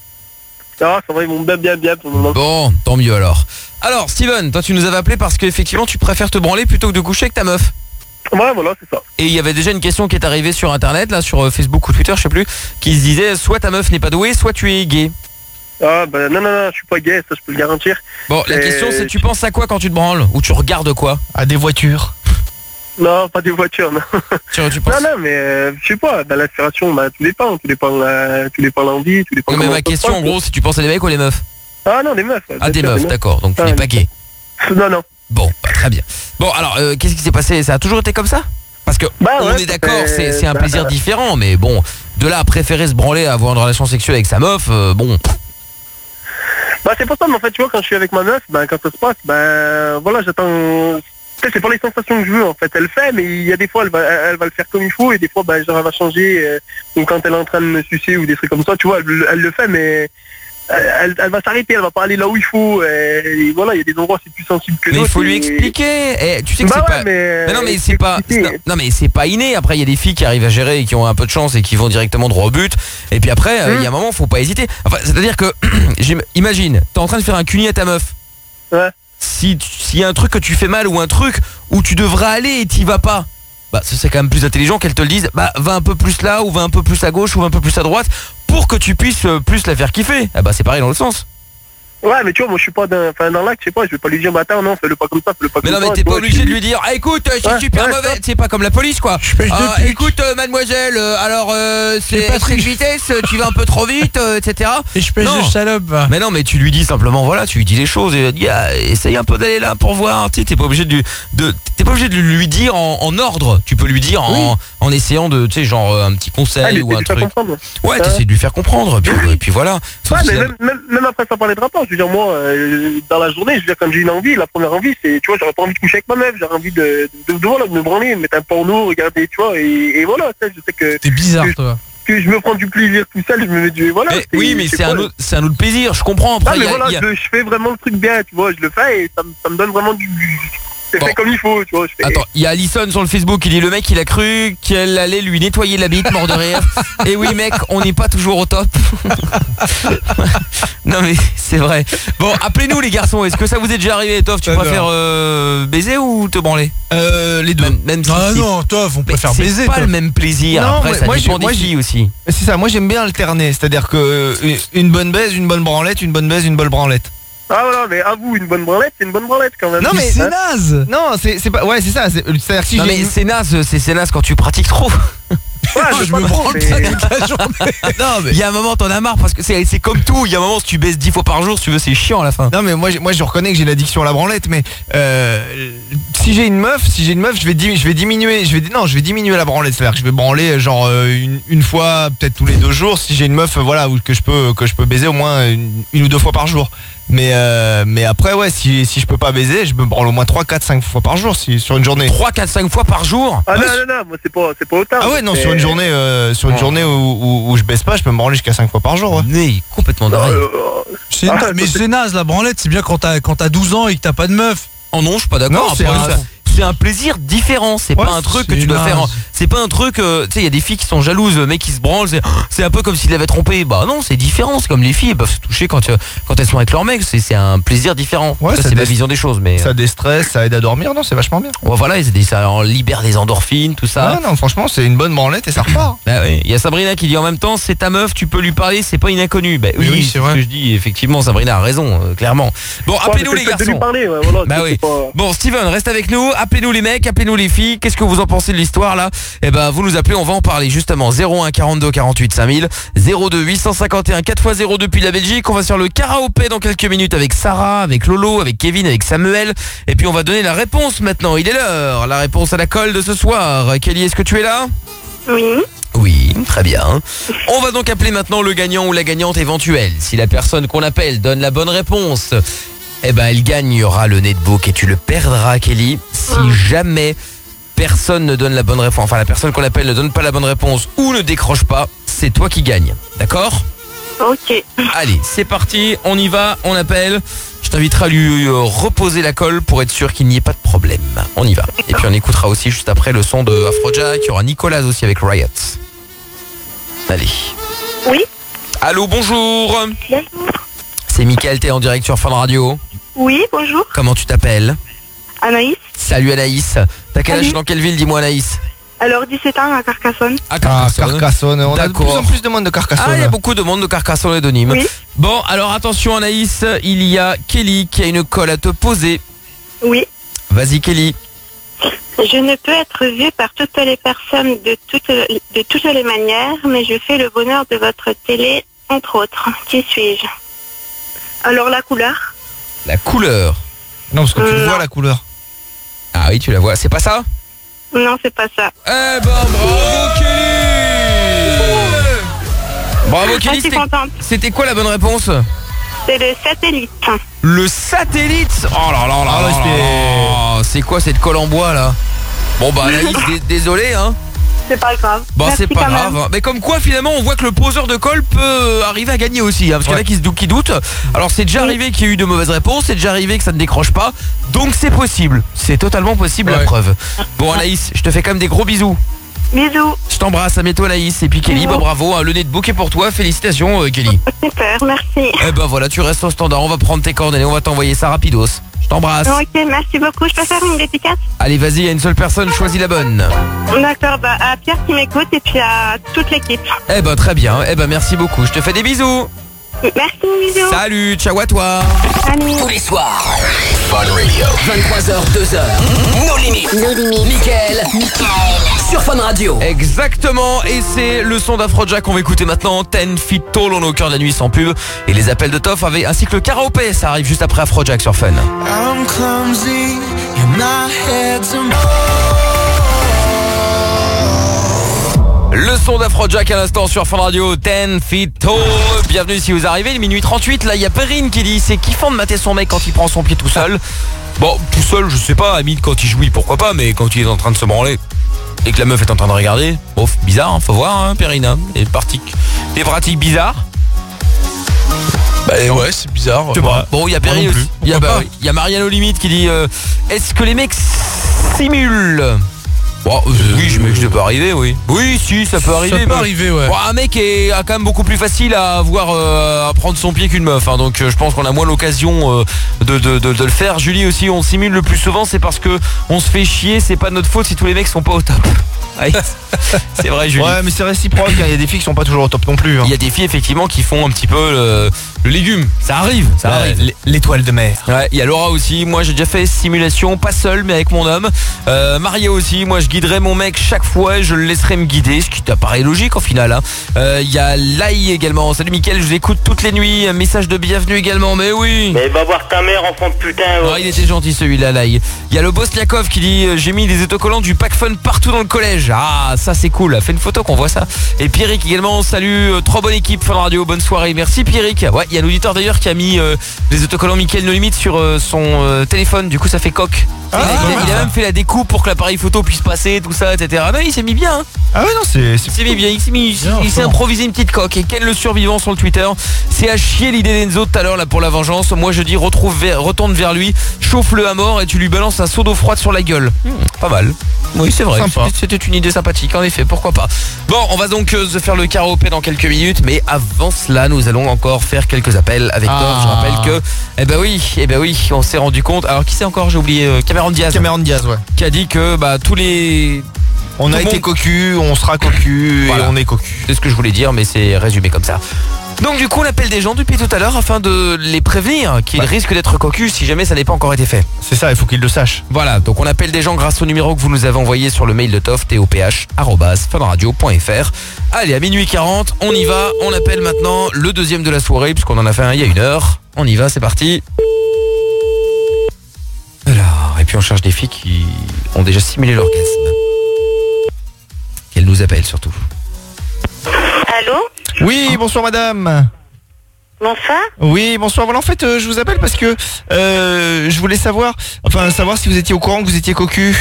[SPEAKER 14] Ça va, ils vont bien pour le moment.
[SPEAKER 2] Bon, tant mieux alors. Alors Steven, toi tu nous avais appelé parce qu'effectivement tu préfères te branler plutôt que de coucher avec ta meuf.
[SPEAKER 14] Ouais, voilà, c'est ça.
[SPEAKER 2] Et il y avait déjà une question qui est arrivée sur internet, là sur Facebook ou Twitter, je sais plus, qui se disait soit ta meuf n'est pas douée, soit tu es gay.
[SPEAKER 14] Ah bah non, je suis pas gay, ça je peux le garantir.
[SPEAKER 2] Bon, la question c'est tu penses à quoi quand tu te branles? Ou tu regardes quoi?
[SPEAKER 5] À des voitures.
[SPEAKER 14] Non, pas des voitures, non.
[SPEAKER 2] Tu penses...
[SPEAKER 14] Non, mais je sais pas, dans l'inspiration, bah, tout dépend l'envie, tout dépend.
[SPEAKER 2] Non mais ma question en gros, c'est tu penses à des mecs ou les meufs?
[SPEAKER 14] Ah non, des meufs.
[SPEAKER 2] Ah des meufs, d'accord, donc tu n'es pas gay.
[SPEAKER 14] Non.
[SPEAKER 2] Bon, bah, très bien. Bon alors, qu'est-ce qui s'est passé? Ça a toujours été comme ça? Parce que on est d'accord, c'est un plaisir différent, mais bon, de là à préférer se branler à avoir une relation sexuelle avec sa meuf, bon...
[SPEAKER 14] Bah c'est pour ça, mais en fait tu vois quand je suis avec ma meuf, bah quand ça se passe, bah voilà j'attends. C'est pas les sensations que je veux en fait, elle fait, mais il y a des fois elle va le faire comme il faut et des fois bah genre elle va changer, donc quand elle est en train de me sucer ou des trucs comme ça, tu vois, elle le fait mais elle va s'arrêter, elle va pas aller là où il faut et voilà, il y a des endroits c'est plus sensible que d'autres.
[SPEAKER 2] Mais il faut lui expliquer. Tu sais que
[SPEAKER 14] bah
[SPEAKER 2] c'est
[SPEAKER 14] ouais,
[SPEAKER 2] pas
[SPEAKER 14] mais
[SPEAKER 2] non mais c'est pas non mais c'est pas inné. Après il y a des filles qui arrivent à gérer et qui ont un peu de chance et qui vont directement droit au but. Et puis après il y a un moment faut pas hésiter. Enfin c'est-à-dire que imagine, t'es en train de faire un cuni à ta meuf.
[SPEAKER 14] Ouais.
[SPEAKER 2] S'il y a un truc que tu fais mal ou un truc où tu devras aller et t'y vas pas, bah ce serait quand même plus intelligent qu'elle te le dise, bah va un peu plus là ou va un peu plus à gauche ou va un peu plus à droite pour que tu puisses plus la faire kiffer. Ah bah c'est pareil dans l'autre sens.
[SPEAKER 14] Ouais mais tu vois moi je suis pas dans l'acte, je sais pas, je vais pas lui dire bah attends non fais-le pas comme ça, fais-le pas comme ça.
[SPEAKER 2] Mais non mais t'es pas obligé de lui dire ah écoute c'est super mauvais, c'est pas comme la police quoi. Écoute mademoiselle, alors c'est extrême vitesse, tu vas un peu trop vite, etc.
[SPEAKER 1] Et je pêche de salope.
[SPEAKER 2] Mais non mais tu lui dis simplement voilà, tu lui dis les choses et dis essaye un peu d'aller là pour voir, tu sais t'es pas obligé t'es pas obligé de lui dire en ordre, tu peux lui dire en essayant de tu sais genre un petit conseil ou un truc. Ouais t'essaies de lui faire comprendre et puis voilà.
[SPEAKER 14] Ouais mais même après ça parlait de rapport. Je veux dire moi dans la journée, je veux dire quand j'ai une envie, la première envie c'est tu vois j'aurais pas envie de coucher avec ma meuf, j'aurais envie de me branler, de mettre un porno, regarder tu vois et voilà, je sais que
[SPEAKER 1] t'es bizarre toi.
[SPEAKER 14] Que je me prends du plaisir tout seul, je me mets du voilà.
[SPEAKER 2] Oui mais c'est un autre plaisir, je comprends après.
[SPEAKER 14] Mais voilà, je fais vraiment le truc bien, tu vois, je le fais et ça me donne vraiment du c'est fait comme il faut, tu vois.
[SPEAKER 2] Attends, il y a Alison sur le Facebook, il dit le mec il a cru qu'elle allait lui nettoyer la bite, mort de rire. Et oui mec, on n'est pas toujours au top. Non mais c'est vrai. Bon, appelez-nous les garçons, est-ce que ça vous est déjà arrivé, Toff? Tu préfères baiser ou te branler?
[SPEAKER 5] Les deux.
[SPEAKER 2] Même si
[SPEAKER 1] non, Toff, on préfère baiser.
[SPEAKER 2] C'est pas le même plaisir.
[SPEAKER 5] Non,
[SPEAKER 2] après ça dépend des filles aussi.
[SPEAKER 5] C'est ça, moi j'aime bien alterner, c'est-à-dire que une bonne baise, une bonne branlette, une bonne baise, une bonne branlette.
[SPEAKER 14] Ah voilà, mais avoue, une bonne branlette, c'est une bonne branlette quand même.
[SPEAKER 5] Non mais c'est naze. Non, c'est pas. Ouais, c'est ça. C'est-à-dire que si
[SPEAKER 2] non mais c'est naze quand tu pratiques trop.
[SPEAKER 14] Ouais,
[SPEAKER 1] je me branle pas toute la journée.
[SPEAKER 2] Non mais il y a un moment t'en as marre parce que c'est comme tout, il y a un moment si tu baisses 10 fois par jour, si tu veux, c'est chiant à la fin.
[SPEAKER 5] Non mais moi je reconnais que j'ai l'addiction à la branlette, mais si j'ai une meuf, je vais diminuer la branlette, c'est-à-dire que je vais branler genre une fois peut-être tous les 2 jours si j'ai une meuf voilà que je peux baiser au moins une ou 2 fois par jour. Mais après ouais, si je peux pas baiser, je me branle au moins 3, 4, 5 fois par jour sur une journée.
[SPEAKER 2] 3, 4, 5 fois par jour.
[SPEAKER 14] Ah non, moi c'est pas autant.
[SPEAKER 5] Ah ouais, non, sur une journée où je baisse pas, je peux me branler jusqu'à 5 fois par jour. Ouais.
[SPEAKER 2] Mais complètement dingue.
[SPEAKER 1] Mais c'est naze la branlette, c'est bien quand t'as 12 ans et que t'as pas de meuf.
[SPEAKER 2] Oh non, je suis pas d'accord. C'est un plaisir différent, c'est pas un truc que tu dois faire. C'est pas un truc, tu sais, il y a des filles qui sont jalouses, le mec qui se branle, c'est un peu comme s'il l'avait trompé. Bah non, c'est différent, c'est comme les filles, elles peuvent se toucher quand elles sont avec leur mec, c'est un plaisir différent. Ouais, ça c'est ma vision des choses, mais
[SPEAKER 5] ça déstresse, ça aide à dormir, non, c'est vachement bien.
[SPEAKER 2] Ouais, voilà, ça en libère des endorphines, tout ça.
[SPEAKER 5] Ouais, non, franchement, c'est une bonne branlette et ça repart.
[SPEAKER 2] Bah oui, il y a Sabrina qui dit en même temps, c'est ta meuf, tu peux lui parler, c'est pas une inconnue. Bah oui, c'est vrai. Ce que je dis, effectivement, Sabrina a raison, clairement. Bon, appelez-nous les garçons. Bah oui. Bon, Steven, reste avec nous, appelez-nous les mecs, appelez-nous les filles, qu'est-ce que vous en pensez de l'histoire là? Eh ben vous nous appelez, on va en parler justement. 01 42 48 5000, 02 851 4x0 depuis la Belgique. On va sur le karaopé dans quelques minutes avec Sarah, avec Lolo, avec Kevin, avec Samuel. Et puis on va donner la réponse maintenant, il est l'heure. La réponse à la colle de ce soir. Kelly, est-ce que tu es là? Oui, très bien. On va donc appeler maintenant le gagnant ou la gagnante éventuelle. Si la personne qu'on appelle donne la bonne réponse, eh ben elle gagnera le netbook et tu le perdras, Kelly. Si jamais personne ne donne la bonne réponse, enfin la personne qu'on appelle ne donne pas la bonne réponse ou ne décroche pas, c'est toi qui gagne. D'accord?
[SPEAKER 9] Ok.
[SPEAKER 2] Allez, c'est parti, on y va, on appelle. Je t'inviterai à lui reposer la colle pour être sûr qu'il n'y ait pas de problème. On y va. Et puis on écoutera aussi juste après le son de Afrojack. Il y aura Nicolas aussi avec Riot. Allez.
[SPEAKER 9] Oui.
[SPEAKER 2] Allô, bonjour.
[SPEAKER 9] Bonjour.
[SPEAKER 2] C'est Mickaël, t'es en direct sur Fun Radio.
[SPEAKER 9] Oui, bonjour.
[SPEAKER 2] Comment tu t'appelles?
[SPEAKER 9] Anaïs.
[SPEAKER 2] Salut Anaïs. T'as quel âge, dans quelle ville, dis-moi Anaïs?
[SPEAKER 9] Alors 17 ans à Carcassonne.
[SPEAKER 2] À Carcassonne.
[SPEAKER 5] Carcassonne. On a de plus en plus de monde de Carcassonne.
[SPEAKER 2] Ah, il y a beaucoup de monde de Carcassonne et de Nîmes.
[SPEAKER 9] Oui.
[SPEAKER 2] Bon, alors attention Anaïs, il y a Kelly qui a une colle à te poser.
[SPEAKER 9] Oui.
[SPEAKER 2] Vas-y Kelly.
[SPEAKER 9] Je ne peux être vue par toutes les personnes de toutes les manières, mais je fais le bonheur de votre télé, entre autres. Qui suis-je? Alors la couleur?
[SPEAKER 2] La couleur?
[SPEAKER 5] Non, parce que tu vois la couleur.
[SPEAKER 2] Ah oui, tu la vois. C'est pas ça?
[SPEAKER 9] Non, c'est pas ça.
[SPEAKER 2] Eh ben, bravo Kelly. Bravo Kelly. C'était quoi la bonne réponse?
[SPEAKER 9] C'est le satellite.
[SPEAKER 2] Le satellite? Oh là là là là. C'est quoi cette colle en bois là? Bon bah Anaïs, désolé hein.
[SPEAKER 9] C'est pas grave.
[SPEAKER 2] Bon, c'est pas grave. Hein. Mais comme quoi finalement on voit que le poseur de colle peut arriver à gagner aussi hein, parce qu'il y en a qui doutent. Alors c'est déjà arrivé qu'il y ait eu de mauvaises réponses, c'est déjà arrivé que ça ne décroche pas. Donc c'est possible. C'est totalement possible la preuve. Bon Anaïs, je te fais quand même des gros bisous.
[SPEAKER 9] Bisous.
[SPEAKER 2] Je t'embrasse, à bientôt Anaïs. Et puis Kelly, bah, bravo, hein, le netbook est pour toi. Félicitations Kelly.
[SPEAKER 9] Super, merci.
[SPEAKER 2] Eh ben voilà, tu restes au standard, on va prendre tes coordonnées, on va t'envoyer ça rapidos. Je t'embrasse.
[SPEAKER 9] Ok, merci beaucoup. Je peux faire une dédicace?
[SPEAKER 2] Allez, vas-y, il y a une seule personne, choisis la bonne.
[SPEAKER 9] D'accord, bah à Pierre qui m'écoute et puis à toute l'équipe.
[SPEAKER 2] Eh ben très bien, eh ben merci beaucoup. Je te fais des bisous.
[SPEAKER 9] Merci, bisous.
[SPEAKER 2] Salut, ciao à toi.
[SPEAKER 9] Salut.
[SPEAKER 6] Tous les soirs, Fun Radio, 23h, 2h, nos limites. Mickaël, sur Fun Radio.
[SPEAKER 2] Exactement, et c'est le son d'Afrojack qu'on va écouter maintenant. 10 Feet Tall, on est au cœur de la nuit sans pub. Et les appels de Toff ainsi que le karaopé, ça arrive juste après Afrojack sur Fun.
[SPEAKER 21] I'm clumsy and my head's
[SPEAKER 2] Le son d'Afrojack à l'instant sur Fun Radio, 10 Feet Tall. Bienvenue si vous arrivez, il est minuit 38. Là, il y a Perrine qui dit c'est kiffant de mater son mec quand il prend son pied tout seul. Bon, tout seul, je sais pas, Amine, quand il jouit, pourquoi pas, mais quand il est en train de se branler et que la meuf est en train de regarder, oh, bizarre, hein, faut voir, hein, Perrine, hein, des pratiques bizarres.
[SPEAKER 10] Bah ouais, c'est bizarre.
[SPEAKER 2] Bon, il y a Perrine aussi. Il y a Marianne aux limites qui dit est-ce que les mecs simulent Oui, je me dis que ça peut arriver, oui. Oui, si, ça peut arriver.
[SPEAKER 1] Ça peut arriver, ouais.
[SPEAKER 2] Bon, un mec a quand même beaucoup plus facile à avoir à prendre son pied qu'une meuf, hein, donc je pense qu'on a moins l'occasion de le faire. Julie aussi, on simule le plus souvent, c'est parce que on se fait chier, c'est pas de notre faute si tous les mecs sont pas au top. Ouais. C'est vrai, Julie.
[SPEAKER 5] Ouais, mais c'est réciproque, il y a des filles qui sont pas toujours au top non plus.
[SPEAKER 2] Il y a des filles effectivement qui font un petit peu le légume. Ça arrive,
[SPEAKER 5] l'étoile de mer.
[SPEAKER 2] Ouais, il y a Laura aussi. Moi j'ai déjà fait simulation, pas seul mais avec mon homme. Marié aussi, moi je guiderai mon mec chaque fois et je le laisserai me guider, ce qui t'apparaît logique au final, hein. Il y a Lai également. Salut Mickaël, je vous écoute toutes les nuits. Un message de bienvenue également, mais oui.
[SPEAKER 20] Mais va voir ta mère, enfant de putain.
[SPEAKER 2] Ouais, il était gentil celui-là, Lai. Il y a le Bosniakov qui dit j'ai mis des autocollants du pack fun partout dans le collège. Ah, ça c'est cool. Fais une photo qu'on voit ça. Et Pierrick également, salut, trop bonne équipe Fun Radio, bonne soirée. Merci Pierrick. Ouais, il y a un auditeur d'ailleurs qui a mis les autocollants Mickaël No Limite sur son téléphone. Du coup, ça fait coq. Il a même fait la découpe pour que l'appareil photo puisse passer, tout ça, etc. Non, il s'est mis bien. Hein.
[SPEAKER 5] Ah ouais, non,
[SPEAKER 2] il s'est mis bien. Il s'est improvisé une petite coque. Et Ken le survivant sur le Twitter, c'est à chier l'idée d'Enzo tout à l'heure là pour la vengeance. Moi je dis retourne vers lui, chauffe-le à mort et tu lui balances un seau d'eau froide sur la gueule. Pas mal. Oui, c'est vrai. C'était une idée sympathique, en effet, pourquoi pas. Bon, on va donc se faire le karaopé dans quelques minutes, mais avant cela, nous allons encore faire quelques appels avec Thor. Je rappelle que, eh ben oui, on s'est rendu compte. Alors qui c'est encore, j'ai oublié, Cameron Diaz.
[SPEAKER 5] Cameron Diaz, ouais.
[SPEAKER 2] Qui a dit que tous les...
[SPEAKER 5] On a été cocu, on sera cocu, voilà. Et on est cocu.
[SPEAKER 2] C'est ce que je voulais dire, mais c'est résumé comme ça. Donc du coup on appelle des gens depuis tout à l'heure afin de les prévenir qu'ils risquent d'être cocus si jamais ça n'est pas encore été fait.
[SPEAKER 5] C'est ça, il faut qu'ils le sachent.
[SPEAKER 2] Voilà, donc on appelle des gens grâce au numéro que vous nous avez envoyé sur le mail de Toff, toph@funradio.fr. Allez, à minuit 40, on y va, on appelle maintenant le deuxième de la soirée puisqu'on en a fait un il y a 1 heure. On y va, c'est parti. Alors, et puis on cherche des filles qui ont déjà simulé l'orgasme. Qu'elles nous appellent surtout.
[SPEAKER 16] Allô ?
[SPEAKER 5] Oui, bonsoir madame.
[SPEAKER 16] Bonsoir.
[SPEAKER 5] Oui, bonsoir. Voilà, en fait, je vous appelle parce que je voulais savoir si vous étiez au courant que vous étiez cocu.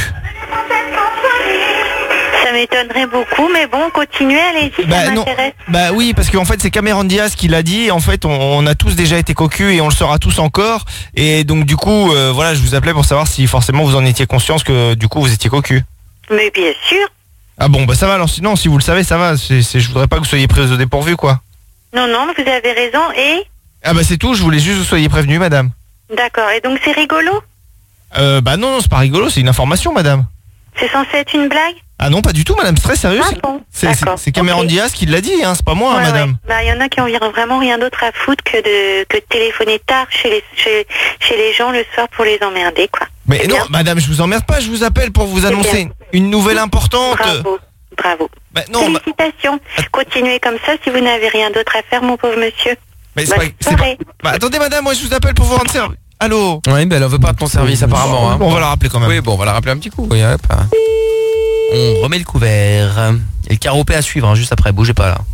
[SPEAKER 16] Ça m'étonnerait beaucoup, mais bon, continuez, allez-y, ça m'intéresse.
[SPEAKER 5] Bah oui, parce qu'en fait, c'est Cameron Diaz qui l'a dit. En fait, on a tous déjà été cocus et on le sera tous encore. Et donc, du coup, voilà, je vous appelais pour savoir si forcément vous en étiez conscience que du coup, vous étiez cocu.
[SPEAKER 16] Mais bien sûr.
[SPEAKER 5] Ah bon, bah ça va, alors sinon, si vous le savez, ça va. Je voudrais pas que vous soyez pris au dépourvu, quoi.
[SPEAKER 16] Non, vous avez raison, et...
[SPEAKER 5] Ah bah c'est tout, je voulais juste que vous soyez prévenu, madame.
[SPEAKER 16] D'accord, et donc c'est rigolo ?
[SPEAKER 5] Bah non, c'est pas rigolo, c'est une information, madame.
[SPEAKER 16] C'est censé être une blague ?
[SPEAKER 5] Ah non, pas du tout, madame, c'est très sérieux.
[SPEAKER 16] Ah bon,
[SPEAKER 5] c'est Cameron Diaz qui l'a dit, hein, c'est pas moi,
[SPEAKER 16] ouais,
[SPEAKER 5] madame.
[SPEAKER 16] Ouais. Bah, y en a qui ont vraiment rien d'autre à foutre que de téléphoner tard chez les gens le soir pour les emmerder, quoi.
[SPEAKER 5] Mais non, madame, je vous emmerde pas, je vous appelle pour vous annoncer une nouvelle importante.
[SPEAKER 16] Bravo.
[SPEAKER 5] Bah, non,
[SPEAKER 16] félicitations. Continuez comme ça si vous n'avez rien d'autre à faire, mon pauvre monsieur.
[SPEAKER 5] Mais c'est pas... Bah, attendez, madame, moi je vous appelle pour vous rendre service. Allô ?
[SPEAKER 2] Oui, mais elle veut pas de ton service apparemment. Hein.
[SPEAKER 5] On va la rappeler quand même.
[SPEAKER 2] Oui, bon, on va la rappeler un petit coup. Oui, hop. On remet le couvert. Et le karaopé à suivre, hein, juste après. Bougez pas là.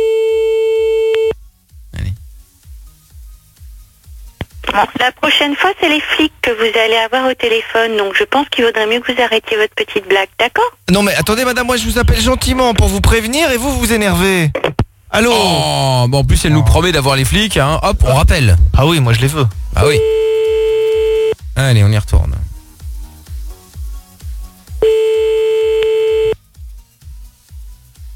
[SPEAKER 2] Allez.
[SPEAKER 16] Bon, la prochaine fois, c'est les flics que vous allez avoir au téléphone. Donc je pense qu'il vaudrait mieux que vous arrêtiez votre petite blague, d'accord ?
[SPEAKER 5] Non mais attendez, madame, moi je vous appelle gentiment pour vous prévenir et vous vous énervez. Allô ?
[SPEAKER 2] Oh, bon, en plus elle nous promet d'avoir les flics, hein. Hop, on rappelle.
[SPEAKER 5] Ah oui, moi je les veux.
[SPEAKER 2] Ah oui. Allez, on y retourne.
[SPEAKER 5] Allô ?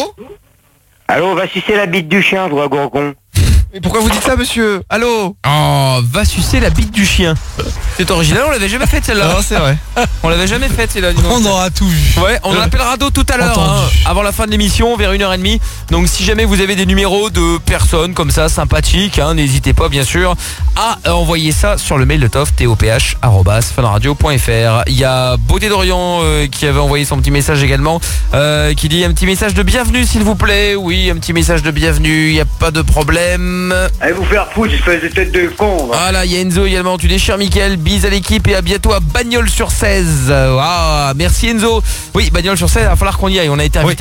[SPEAKER 13] Allô, va sucer la bite du chien, toi, Gorgon.
[SPEAKER 5] Mais pourquoi vous dites ça, monsieur ? Allô ?
[SPEAKER 2] Oh, va sucer la bite du chien. C'est original, on l'avait jamais faite celle-là.
[SPEAKER 5] Non, c'est vrai.
[SPEAKER 2] On l'avait jamais faite celle-là.
[SPEAKER 1] On aura tout vu.
[SPEAKER 2] Ouais, on en appellera d'autres tout à l'heure, hein, avant la fin de l'émission, vers 1h30. Donc si jamais vous avez des numéros de personnes comme ça, sympathiques, hein, n'hésitez pas bien sûr à envoyer ça sur le mail de Toff, toph@funradio.fr. Il y a Beauté d'Orient qui avait envoyé son petit message également, qui dit un petit message de bienvenue s'il vous plaît. Oui, un petit message de bienvenue, il n'y a pas de problème.
[SPEAKER 13] Allez vous faire foutre, espèce de tête de con.
[SPEAKER 2] Voilà, il y a Enzo également, tu déchires Mickaël, bise à l'équipe et à bientôt à Bagnols-sur-Cèze. Ah, merci Enzo. Oui, Bagnols-sur-Cèze, il va falloir qu'on y aille, on a été invité.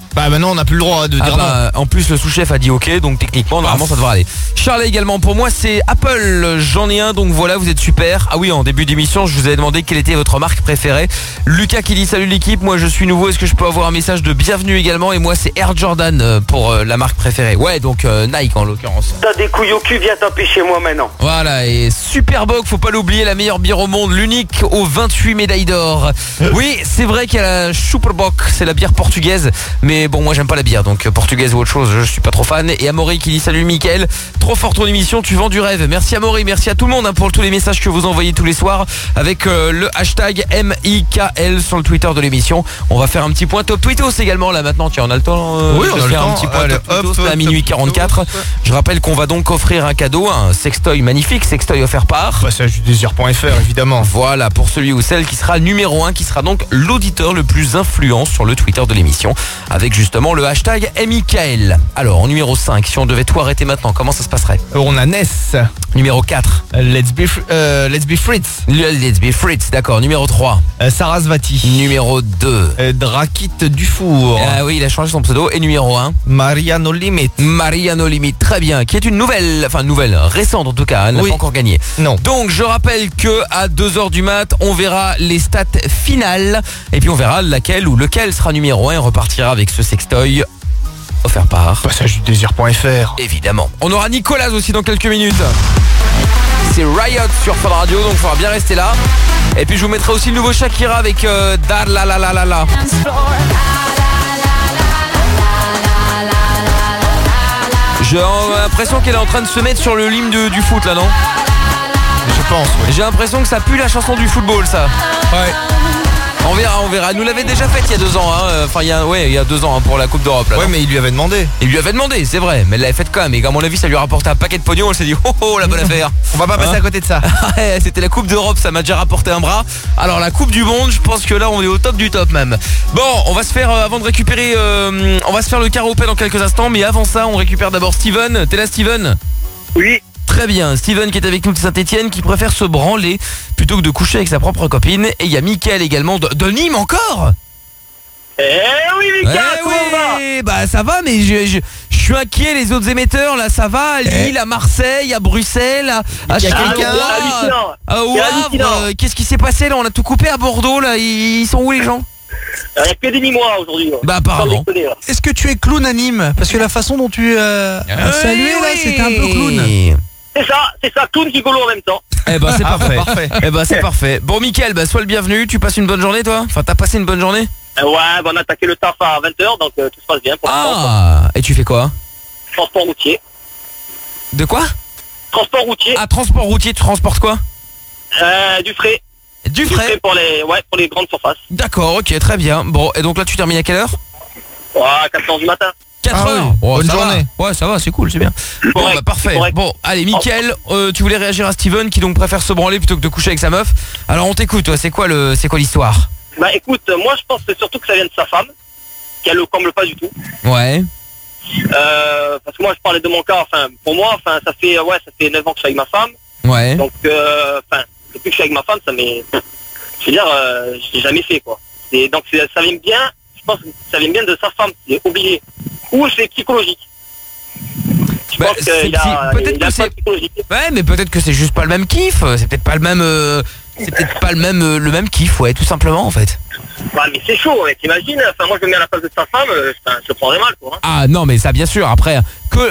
[SPEAKER 5] Bah maintenant on n'a plus le droit de dire non.
[SPEAKER 2] En plus le sous-chef a dit ok, donc techniquement normalement ça devrait aller. Charles également, pour moi c'est Apple, j'en ai un, donc voilà, vous êtes super. Ah oui, en début d'émission je vous avais demandé quelle était votre marque préférée. Lucas qui dit salut l'équipe, moi je suis nouveau, est-ce que je peux avoir un message de bienvenue également? Et moi c'est Air Jordan pour la marque préférée. Ouais, donc Nike en l'occurrence.
[SPEAKER 20] T'as des couilles au cul, viens taper chez moi maintenant.
[SPEAKER 2] Voilà, et Superboc, faut pas l'oublier, la meilleure bière au monde, l'unique aux 28 médailles d'or. Oui, c'est vrai qu'il y a la Superboc, c'est la bière portugaise, mais bon, moi j'aime pas la bière, donc portugaise ou autre chose, je suis pas trop fan. Et Amaury qui dit salut Mickaël, trop fort ton émission, tu vends du rêve. Merci Amaury, merci à tout le monde pour tous les messages que vous envoyez tous les soirs avec le hashtag MIKL sur le Twitter de l'émission. On va faire un petit point top tweetos également là maintenant, tiens, on a le temps.
[SPEAKER 5] Oui, on a le temps.
[SPEAKER 2] Un petit point top tweetos à minuit 44. Je rappelle qu'on va donc offrir un cadeau, un sextoy magnifique, sextoy offert par
[SPEAKER 5] passageudésir.fr évidemment.
[SPEAKER 2] Voilà, pour celui ou celle qui sera numéro 1, qui sera donc l'auditeur le plus influent sur le Twitter de l'émission, avec justement le hashtag MIKL. Alors, en numéro 5, si on devait tout arrêter maintenant, comment ça se passerait?
[SPEAKER 5] On a Ness.
[SPEAKER 2] Numéro 4.
[SPEAKER 5] Let's be Fritz.
[SPEAKER 2] Let's be Fritz, d'accord. Numéro 3.
[SPEAKER 5] Sarasvati.
[SPEAKER 2] Numéro 2.
[SPEAKER 5] Drakit Dufour.
[SPEAKER 2] Ah oui, il a changé son pseudo. Et numéro 1.
[SPEAKER 5] Mariano Limit.
[SPEAKER 2] Mariano Limit, très bien. Qui est une nouvelle, récente en tout cas, elle n'a pas encore gagné.
[SPEAKER 5] Non.
[SPEAKER 2] Donc je rappelle que à 2h du mat, on verra les stats finales. Et puis on verra laquelle ou lequel sera numéro 1 et on repartira avec ce sextoy offert par
[SPEAKER 5] passageudésir.fr.
[SPEAKER 2] Évidemment. On aura Nicolas aussi dans quelques minutes. C'est Riot sur Fun Radio, donc il faudra bien rester là. Et puis je vous mettrai aussi le nouveau Shakira avec Dar la la la la la. J'ai l'impression qu'elle est en train de se mettre sur le hymne du foot là, non?
[SPEAKER 5] Je pense, oui.
[SPEAKER 2] J'ai l'impression que ça pue la chanson du football, ça.
[SPEAKER 5] Ouais.
[SPEAKER 2] On verra. Elle nous l'avait déjà faite il y a 2 ans, hein. Enfin, il y a 2 ans pour la Coupe d'Europe. Là,
[SPEAKER 5] ouais, mais il lui avait demandé.
[SPEAKER 2] C'est vrai. Mais elle l'avait faite quand même. Et à mon avis, ça lui a rapporté un paquet de pognon. Elle s'est dit, oh, la bonne affaire.
[SPEAKER 5] On va pas passer à côté de ça.
[SPEAKER 2] Ouais, c'était la Coupe d'Europe, ça m'a déjà rapporté un bras. Alors, la Coupe du Monde, je pense que là, on est au top du top même. Bon, on va se faire, avant de récupérer, on va se faire le karaopé dans quelques instants. Mais avant ça, on récupère d'abord Steven. T'es là, Steven?
[SPEAKER 8] Oui.
[SPEAKER 2] Très bien, Steven qui est avec nous de Saint-Etienne, qui préfère se branler plutôt que de coucher avec sa propre copine. Et il y a Mickaël également de Nîmes encore.
[SPEAKER 8] Eh oui Mickaël, comment on va?
[SPEAKER 2] Bah ça va, mais je suis inquiet, les autres émetteurs là, ça va, à Lille, à Marseille, à Bruxelles, à quelqu'un, au Havre. Qu'est-ce qui s'est passé là? On a tout coupé à Bordeaux là, ils sont où les gens?
[SPEAKER 8] Il n'y a que des Nîmois aujourd'hui.
[SPEAKER 2] Bah apparemment.
[SPEAKER 1] Est-ce que tu es clown à Nîmes? Parce que la façon dont tu as salué là, c'était un peu clown.
[SPEAKER 8] C'est ça, clown gigolo en même temps.
[SPEAKER 2] Eh ben c'est parfait. Eh ben c'est parfait. Bon Mickaël, bah sois le bienvenu, tu passes une bonne journée toi? Enfin t'as passé une bonne journée?
[SPEAKER 8] Ouais, on a attaqué le taf à 20h, donc tout se passe bien pour
[SPEAKER 2] l'instant. Et tu fais quoi?
[SPEAKER 8] Transport routier.
[SPEAKER 2] De quoi?
[SPEAKER 8] Transport routier.
[SPEAKER 2] Ah, transport routier, tu transportes quoi?
[SPEAKER 8] Du frais.
[SPEAKER 2] Du frais
[SPEAKER 8] pour les grandes surfaces.
[SPEAKER 2] D'accord, ok, très bien. Bon, et donc là tu termines à quelle heure?
[SPEAKER 8] Ouais, 4h du matin.
[SPEAKER 2] 4h.
[SPEAKER 5] Oui. Bonne journée.
[SPEAKER 2] Ouais, ça va, c'est cool, c'est bien. Bon, bah parfait. Bon, allez, Mickaël, tu voulais réagir à Steven qui donc préfère se branler plutôt que de coucher avec sa meuf. Alors on t'écoute, toi, c'est quoi l'histoire?
[SPEAKER 8] Bah écoute, moi je pense surtout que ça vient de sa femme, qu'elle le comble pas du tout.
[SPEAKER 2] Ouais.
[SPEAKER 8] Parce que moi je parlais de mon cas, pour moi, ça fait 9 ans que je suis avec ma femme.
[SPEAKER 2] Ouais.
[SPEAKER 8] Donc depuis que je suis avec ma femme, je veux dire, je l'ai jamais fait quoi. Donc ça vient bien, je pense que ça vient bien de sa femme, c'est obligé. Ou c'est psychologique. Je pense qu'il y a psychologique.
[SPEAKER 2] Ouais, mais peut-être que c'est juste pas le même kiff, c'est peut-être pas le même le même kiff, ouais, tout simplement en fait.
[SPEAKER 8] Ouais, mais c'est chaud, ouais, t'imagines, moi je me mets à la place de sa femme, je le prendrais mal quoi. Hein.
[SPEAKER 2] Ah non, mais ça bien sûr, après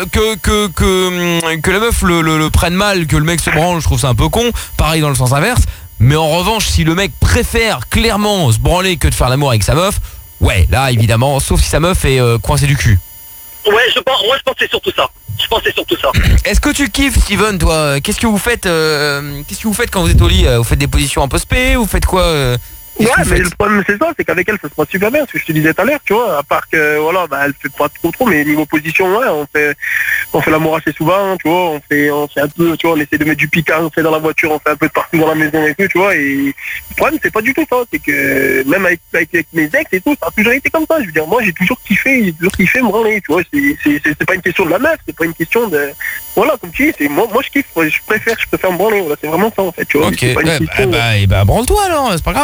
[SPEAKER 2] que la meuf le prenne mal, que le mec se branle, je trouve ça un peu con, pareil dans le sens inverse. Mais en revanche, si le mec préfère clairement se branler que de faire l'amour avec sa meuf, ouais, là évidemment, sauf si sa meuf est coincée du cul.
[SPEAKER 8] Ouais, moi je pense que c'est surtout ça.
[SPEAKER 2] Est-ce que tu kiffes, Steven, toi? Qu'est-ce que vous faites quand vous êtes au lit? Vous faites des positions un peu spé? Vous faites quoi?
[SPEAKER 14] Ouais, mais le problème c'est ça, c'est qu'avec elle ça se passe super bien, ce que je te disais tout à l'heure, tu vois, à part que voilà, elle fait pas trop, mais niveau position, ouais, on fait l'amour assez souvent, tu vois, on fait un peu, tu vois, on essaie de mettre du picard, on fait dans la voiture, on fait un peu de partout dans la maison et tout, tu vois, et le problème c'est pas du tout ça, c'est que même avec mes ex et tout, ça a toujours été comme ça, je veux dire, moi j'ai toujours kiffé me branler, tu vois, c'est pas une question de la meuf, c'est pas une question de, voilà, comme tu dis, c'est moi je kiffe, je préfère me branler, voilà, c'est vraiment ça en fait, tu vois.
[SPEAKER 2] Ok, branle-toi alors, c'est pas grave.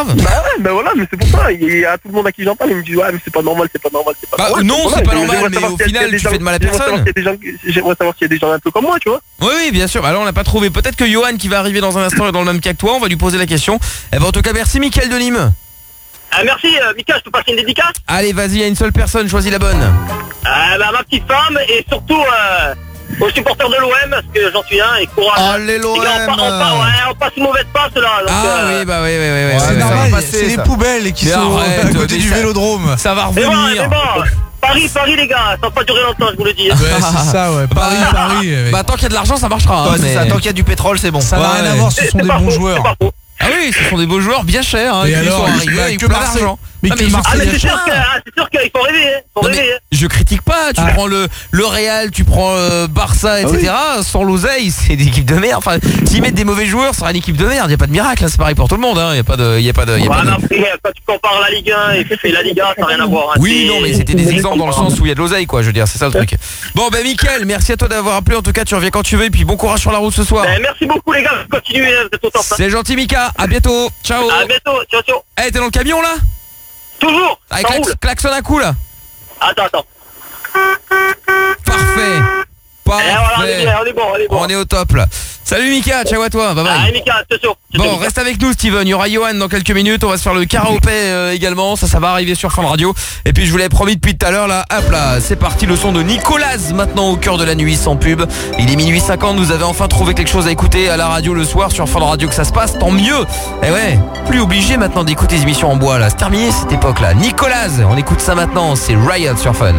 [SPEAKER 8] ben voilà, mais c'est pour ça. Il y a tout le monde à qui j'en parle, il me dit ouais, mais c'est pas normal, c'est pas normal, c'est pas
[SPEAKER 2] Bah
[SPEAKER 8] normal.
[SPEAKER 2] non, c'est pas normal, mais au final, tu fais de mal à personne.
[SPEAKER 8] J'aimerais savoir s'il y a des gens un peu comme moi, tu vois.
[SPEAKER 2] Oui, bien sûr. Alors on l'a pas trouvé. Peut-être que Johan qui va arriver dans un instant est dans le même cas que toi. On va lui poser la question. Eh ben en tout cas, merci Mickaël de Nîmes.
[SPEAKER 8] Merci, Mika, je peux passer une dédicace?
[SPEAKER 2] Allez, vas-y, il y a une seule personne, choisis la bonne.
[SPEAKER 8] Bah, ma petite femme et surtout aux supporters de l'OM, parce que j'en suis un et courage.
[SPEAKER 5] Allez l'OM.
[SPEAKER 8] On passe une mauvaise passe là. Donc,
[SPEAKER 2] oui, bah oui.
[SPEAKER 1] C'est normal, c'est les poubelles qui sont à côté du vélodrome.
[SPEAKER 2] Ça va revenir.
[SPEAKER 8] Mais bon, Paris les gars, ça va pas durer longtemps, je vous le dis.
[SPEAKER 1] Ouais, c'est ça, ouais. Paris.
[SPEAKER 2] Bah tant qu'il y a de l'argent, ça marchera.
[SPEAKER 5] Ouais, c'est ça, tant qu'il y a du pétrole, c'est bon.
[SPEAKER 1] Ça n'a rien à voir, ce sont des bons joueurs.
[SPEAKER 2] Ah oui, ce sont des beaux joueurs bien chers.
[SPEAKER 1] Et
[SPEAKER 2] qui
[SPEAKER 1] alors,
[SPEAKER 2] sont arrivés avec plein d'argent.
[SPEAKER 1] Mais c'est sûr
[SPEAKER 8] qu'il faut rêver.
[SPEAKER 2] Je critique pas. Tu prends le Real, tu prends Barça, etc. Sans l'oseille, c'est des équipes de merde. Enfin, s'ils mettent des mauvais joueurs, ça sera une équipe de merde. Y a pas de miracle. C'est pareil pour tout le monde. Y a pas de.
[SPEAKER 8] Quand tu compares la Ligue 1 et la Liga, ça n'a rien à voir.
[SPEAKER 2] Oui, non, mais c'était des exemples dans le sens où il y a de l'oseille, quoi. Je veux dire, c'est ça le truc. Bon, ben Mickaël, merci à toi d'avoir appelé. En tout cas, tu reviens quand tu veux. Et puis bon courage sur la route ce soir.
[SPEAKER 8] Merci beaucoup les gars. Continuez. Vous êtes au top.
[SPEAKER 2] C'est gentil, Mika. À bientôt. Ciao.
[SPEAKER 8] À bientôt. Ciao.
[SPEAKER 2] Eh, t'es dans le camion là?
[SPEAKER 8] Toujours.
[SPEAKER 2] Avec klaxon un coup là.
[SPEAKER 8] Attends.
[SPEAKER 2] Parfait.
[SPEAKER 8] On est bon.
[SPEAKER 2] On est au top là. Salut Mika, ciao à toi, bye bye.
[SPEAKER 8] Allez Mika, attention.
[SPEAKER 2] Bon, reste avec nous Steven, il y aura Johan dans quelques minutes, on va se faire le karaopé également, ça va arriver sur Fun Radio. Et puis je vous l'avais promis depuis tout à l'heure là, hop là, c'est parti le son de Nicolas maintenant au cœur de la nuit sans pub. Il est minuit 50, vous avez enfin trouvé quelque chose à écouter à la radio le soir sur Fun Radio que ça se passe, tant mieux. Et ouais, plus obligé maintenant d'écouter des émissions en bois là, c'est terminé cette époque là. Nicolas, on écoute ça maintenant, c'est Riot sur Fun.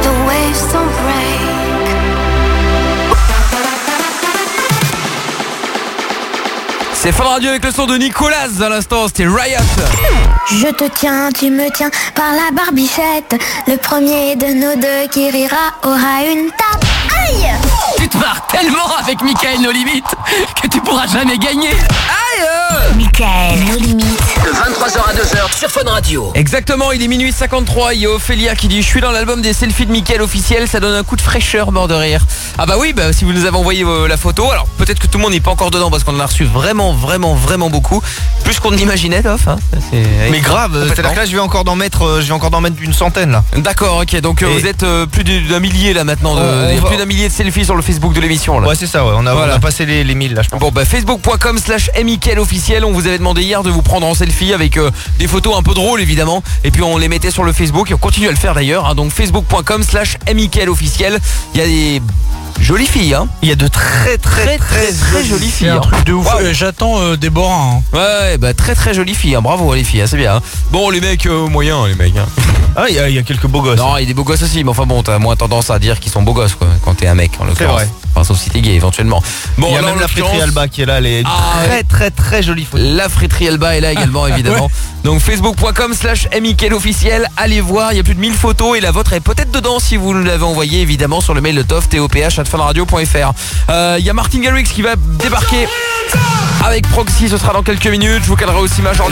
[SPEAKER 2] C'est Fun Radio avec le son de Nicolas à l'instant, c'était Riot.
[SPEAKER 11] Je te tiens, tu me tiens par la barbichette. Le premier de nous deux qui rira aura une tape. Aïe!
[SPEAKER 6] Tu te marres tellement avec Mickaël No Limites que tu pourras jamais gagner. Aïe!
[SPEAKER 11] Mickaël No Limites.
[SPEAKER 6] De 23h à 2h sur Fun Radio.
[SPEAKER 2] Exactement, il est minuit 53. Il y a Ophélia qui dit: je suis dans l'album des selfies de Mickaël officiel, ça donne un coup de fraîcheur, mort de rire. Ah bah oui, si vous nous avez envoyé la photo, alors peut-être que tout le monde n'est pas encore dedans parce qu'on en a reçu vraiment beaucoup, plus qu'on ne l'imaginait, Toff. Hein.
[SPEAKER 5] Mais grave, c'est-à-dire que là je vais encore d'en mettre une centaine là.
[SPEAKER 2] D'accord, ok, donc vous êtes plus d'un millier là maintenant, il y a plus d'un millier de selfies sur le Facebook de l'émission là.
[SPEAKER 5] Ouais, c'est ça, ouais. On a passé les 1000 là, je pense.
[SPEAKER 2] Bon facebook.com/Mickaël officiel, on vous avait demandé hier de vous prendre en selfie avec des photos un peu drôles évidemment, et puis on les mettait sur le Facebook et on continue à le faire d'ailleurs, hein. Donc facebook.com/Mickaël officiel. Il y a des jolies filles, hein. Il y a de très jolies filles.
[SPEAKER 1] Un truc de ouf. Wow. J'attends Déborah. Hein.
[SPEAKER 2] Ouais, très jolies filles. Hein. Bravo les filles, hein, c'est bien. Hein. Bon, les mecs moyens, les mecs. Hein.
[SPEAKER 5] Ah, il y a quelques beaux gosses.
[SPEAKER 2] Non, il y a des beaux gosses aussi, mais enfin bon, t'as moins tendance à dire qu'ils sont beaux gosses quoi, quand t'es un mec en l'occurrence.
[SPEAKER 5] C'est vrai.
[SPEAKER 2] Enfin, sauf si t'es gay éventuellement. Bon,
[SPEAKER 5] il y a même la friterie Alba qui est là, elle est très jolie photo.
[SPEAKER 2] La friterie Alba est là également évidemment. Ouais. Donc facebook.com/Mickaël officiel, allez voir, il y a plus de 1000 photos et la vôtre est peut-être dedans si vous nous l'avez envoyé évidemment sur le mail de toph@funradio.fr. Il y a Martin Garrix qui va débarquer avec Proxy, ce sera dans quelques minutes. Je vous calerai aussi Major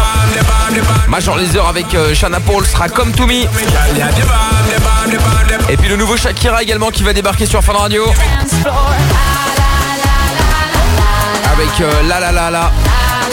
[SPEAKER 2] Lazer avec Shana Paul sera Come To Me. Et puis le nouveau Shakira également qui va débarquer sur Fun Radio avec La La La La.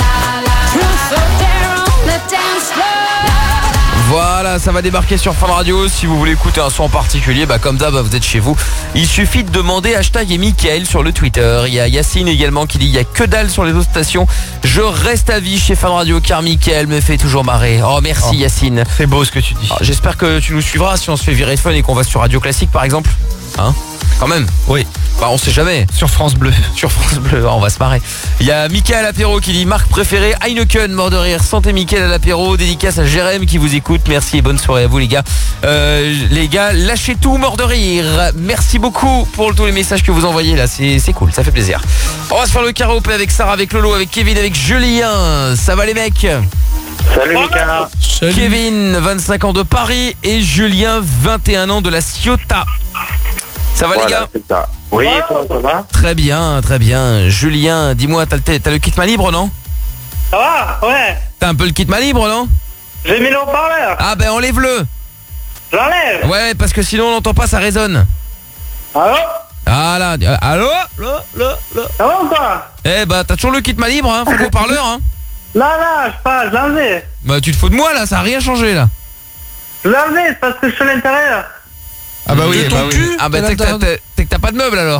[SPEAKER 2] Voilà, ça va débarquer sur Fun Radio. Si vous voulez écouter un son en particulier, comme d'hab, vous êtes chez vous. Il suffit de demander hashtag et Mickaël sur le Twitter. Il y a Yacine également qui dit: il y a que dalle sur les autres stations. Je reste à vie chez Fun Radio car Mickaël me fait toujours marrer. Oh merci Yacine.
[SPEAKER 5] C'est beau ce que tu dis.
[SPEAKER 2] J'espère que tu nous suivras si on se fait virer de Fun et qu'on va sur Radio Classique par exemple. Hein? Quand même.
[SPEAKER 5] Oui.
[SPEAKER 2] On sait jamais.
[SPEAKER 5] Sur France Bleu.
[SPEAKER 2] Sur France Bleu, on va se marrer. Il y a Mickaël à l'apéro qui dit: marque préférée Heineken, mort de rire. Santé Mickaël à l'apéro. Dédicace à Jérém qui vous écoute. Merci et bonne soirée à vous les gars. Les gars, lâchez tout, mort de rire. Merci beaucoup pour tous les messages que vous envoyez là. C'est cool, ça fait plaisir. On va se faire le karaopé avec Sarah, avec Lolo, avec Kevin, avec Julien. Ça va les mecs?
[SPEAKER 8] Salut Mika.
[SPEAKER 2] Kevin, 25 ans de Paris et Julien, 21 ans de la Ciotat. Ça va les gars?
[SPEAKER 8] Ça. Oui, ça va?
[SPEAKER 2] Très bien. Julien, dis-moi, t'as le kit main libre, non?
[SPEAKER 8] Ça va? Ouais.
[SPEAKER 2] T'as un peu le kit main libre, non?
[SPEAKER 8] J'ai mis le haut-parleur.
[SPEAKER 2] Ah enlève-le.
[SPEAKER 8] J'enlève?
[SPEAKER 2] Ouais, parce que sinon on n'entend pas, ça résonne.
[SPEAKER 8] Allô?
[SPEAKER 2] Ah là, allô?
[SPEAKER 8] Ça va ou quoi?
[SPEAKER 2] T'as toujours le kit main libre, hein? Faut le haut-parleur, hein?
[SPEAKER 14] Là, je l'ai enlevé.
[SPEAKER 2] Bah tu te fous de moi là, ça a rien changé là.
[SPEAKER 14] Je l'ai enlevé, c'est parce que je suis à l'intérieur.
[SPEAKER 5] Ah bah oui,
[SPEAKER 2] ton cul. Ah bah t'es que t'as pas de meubles alors.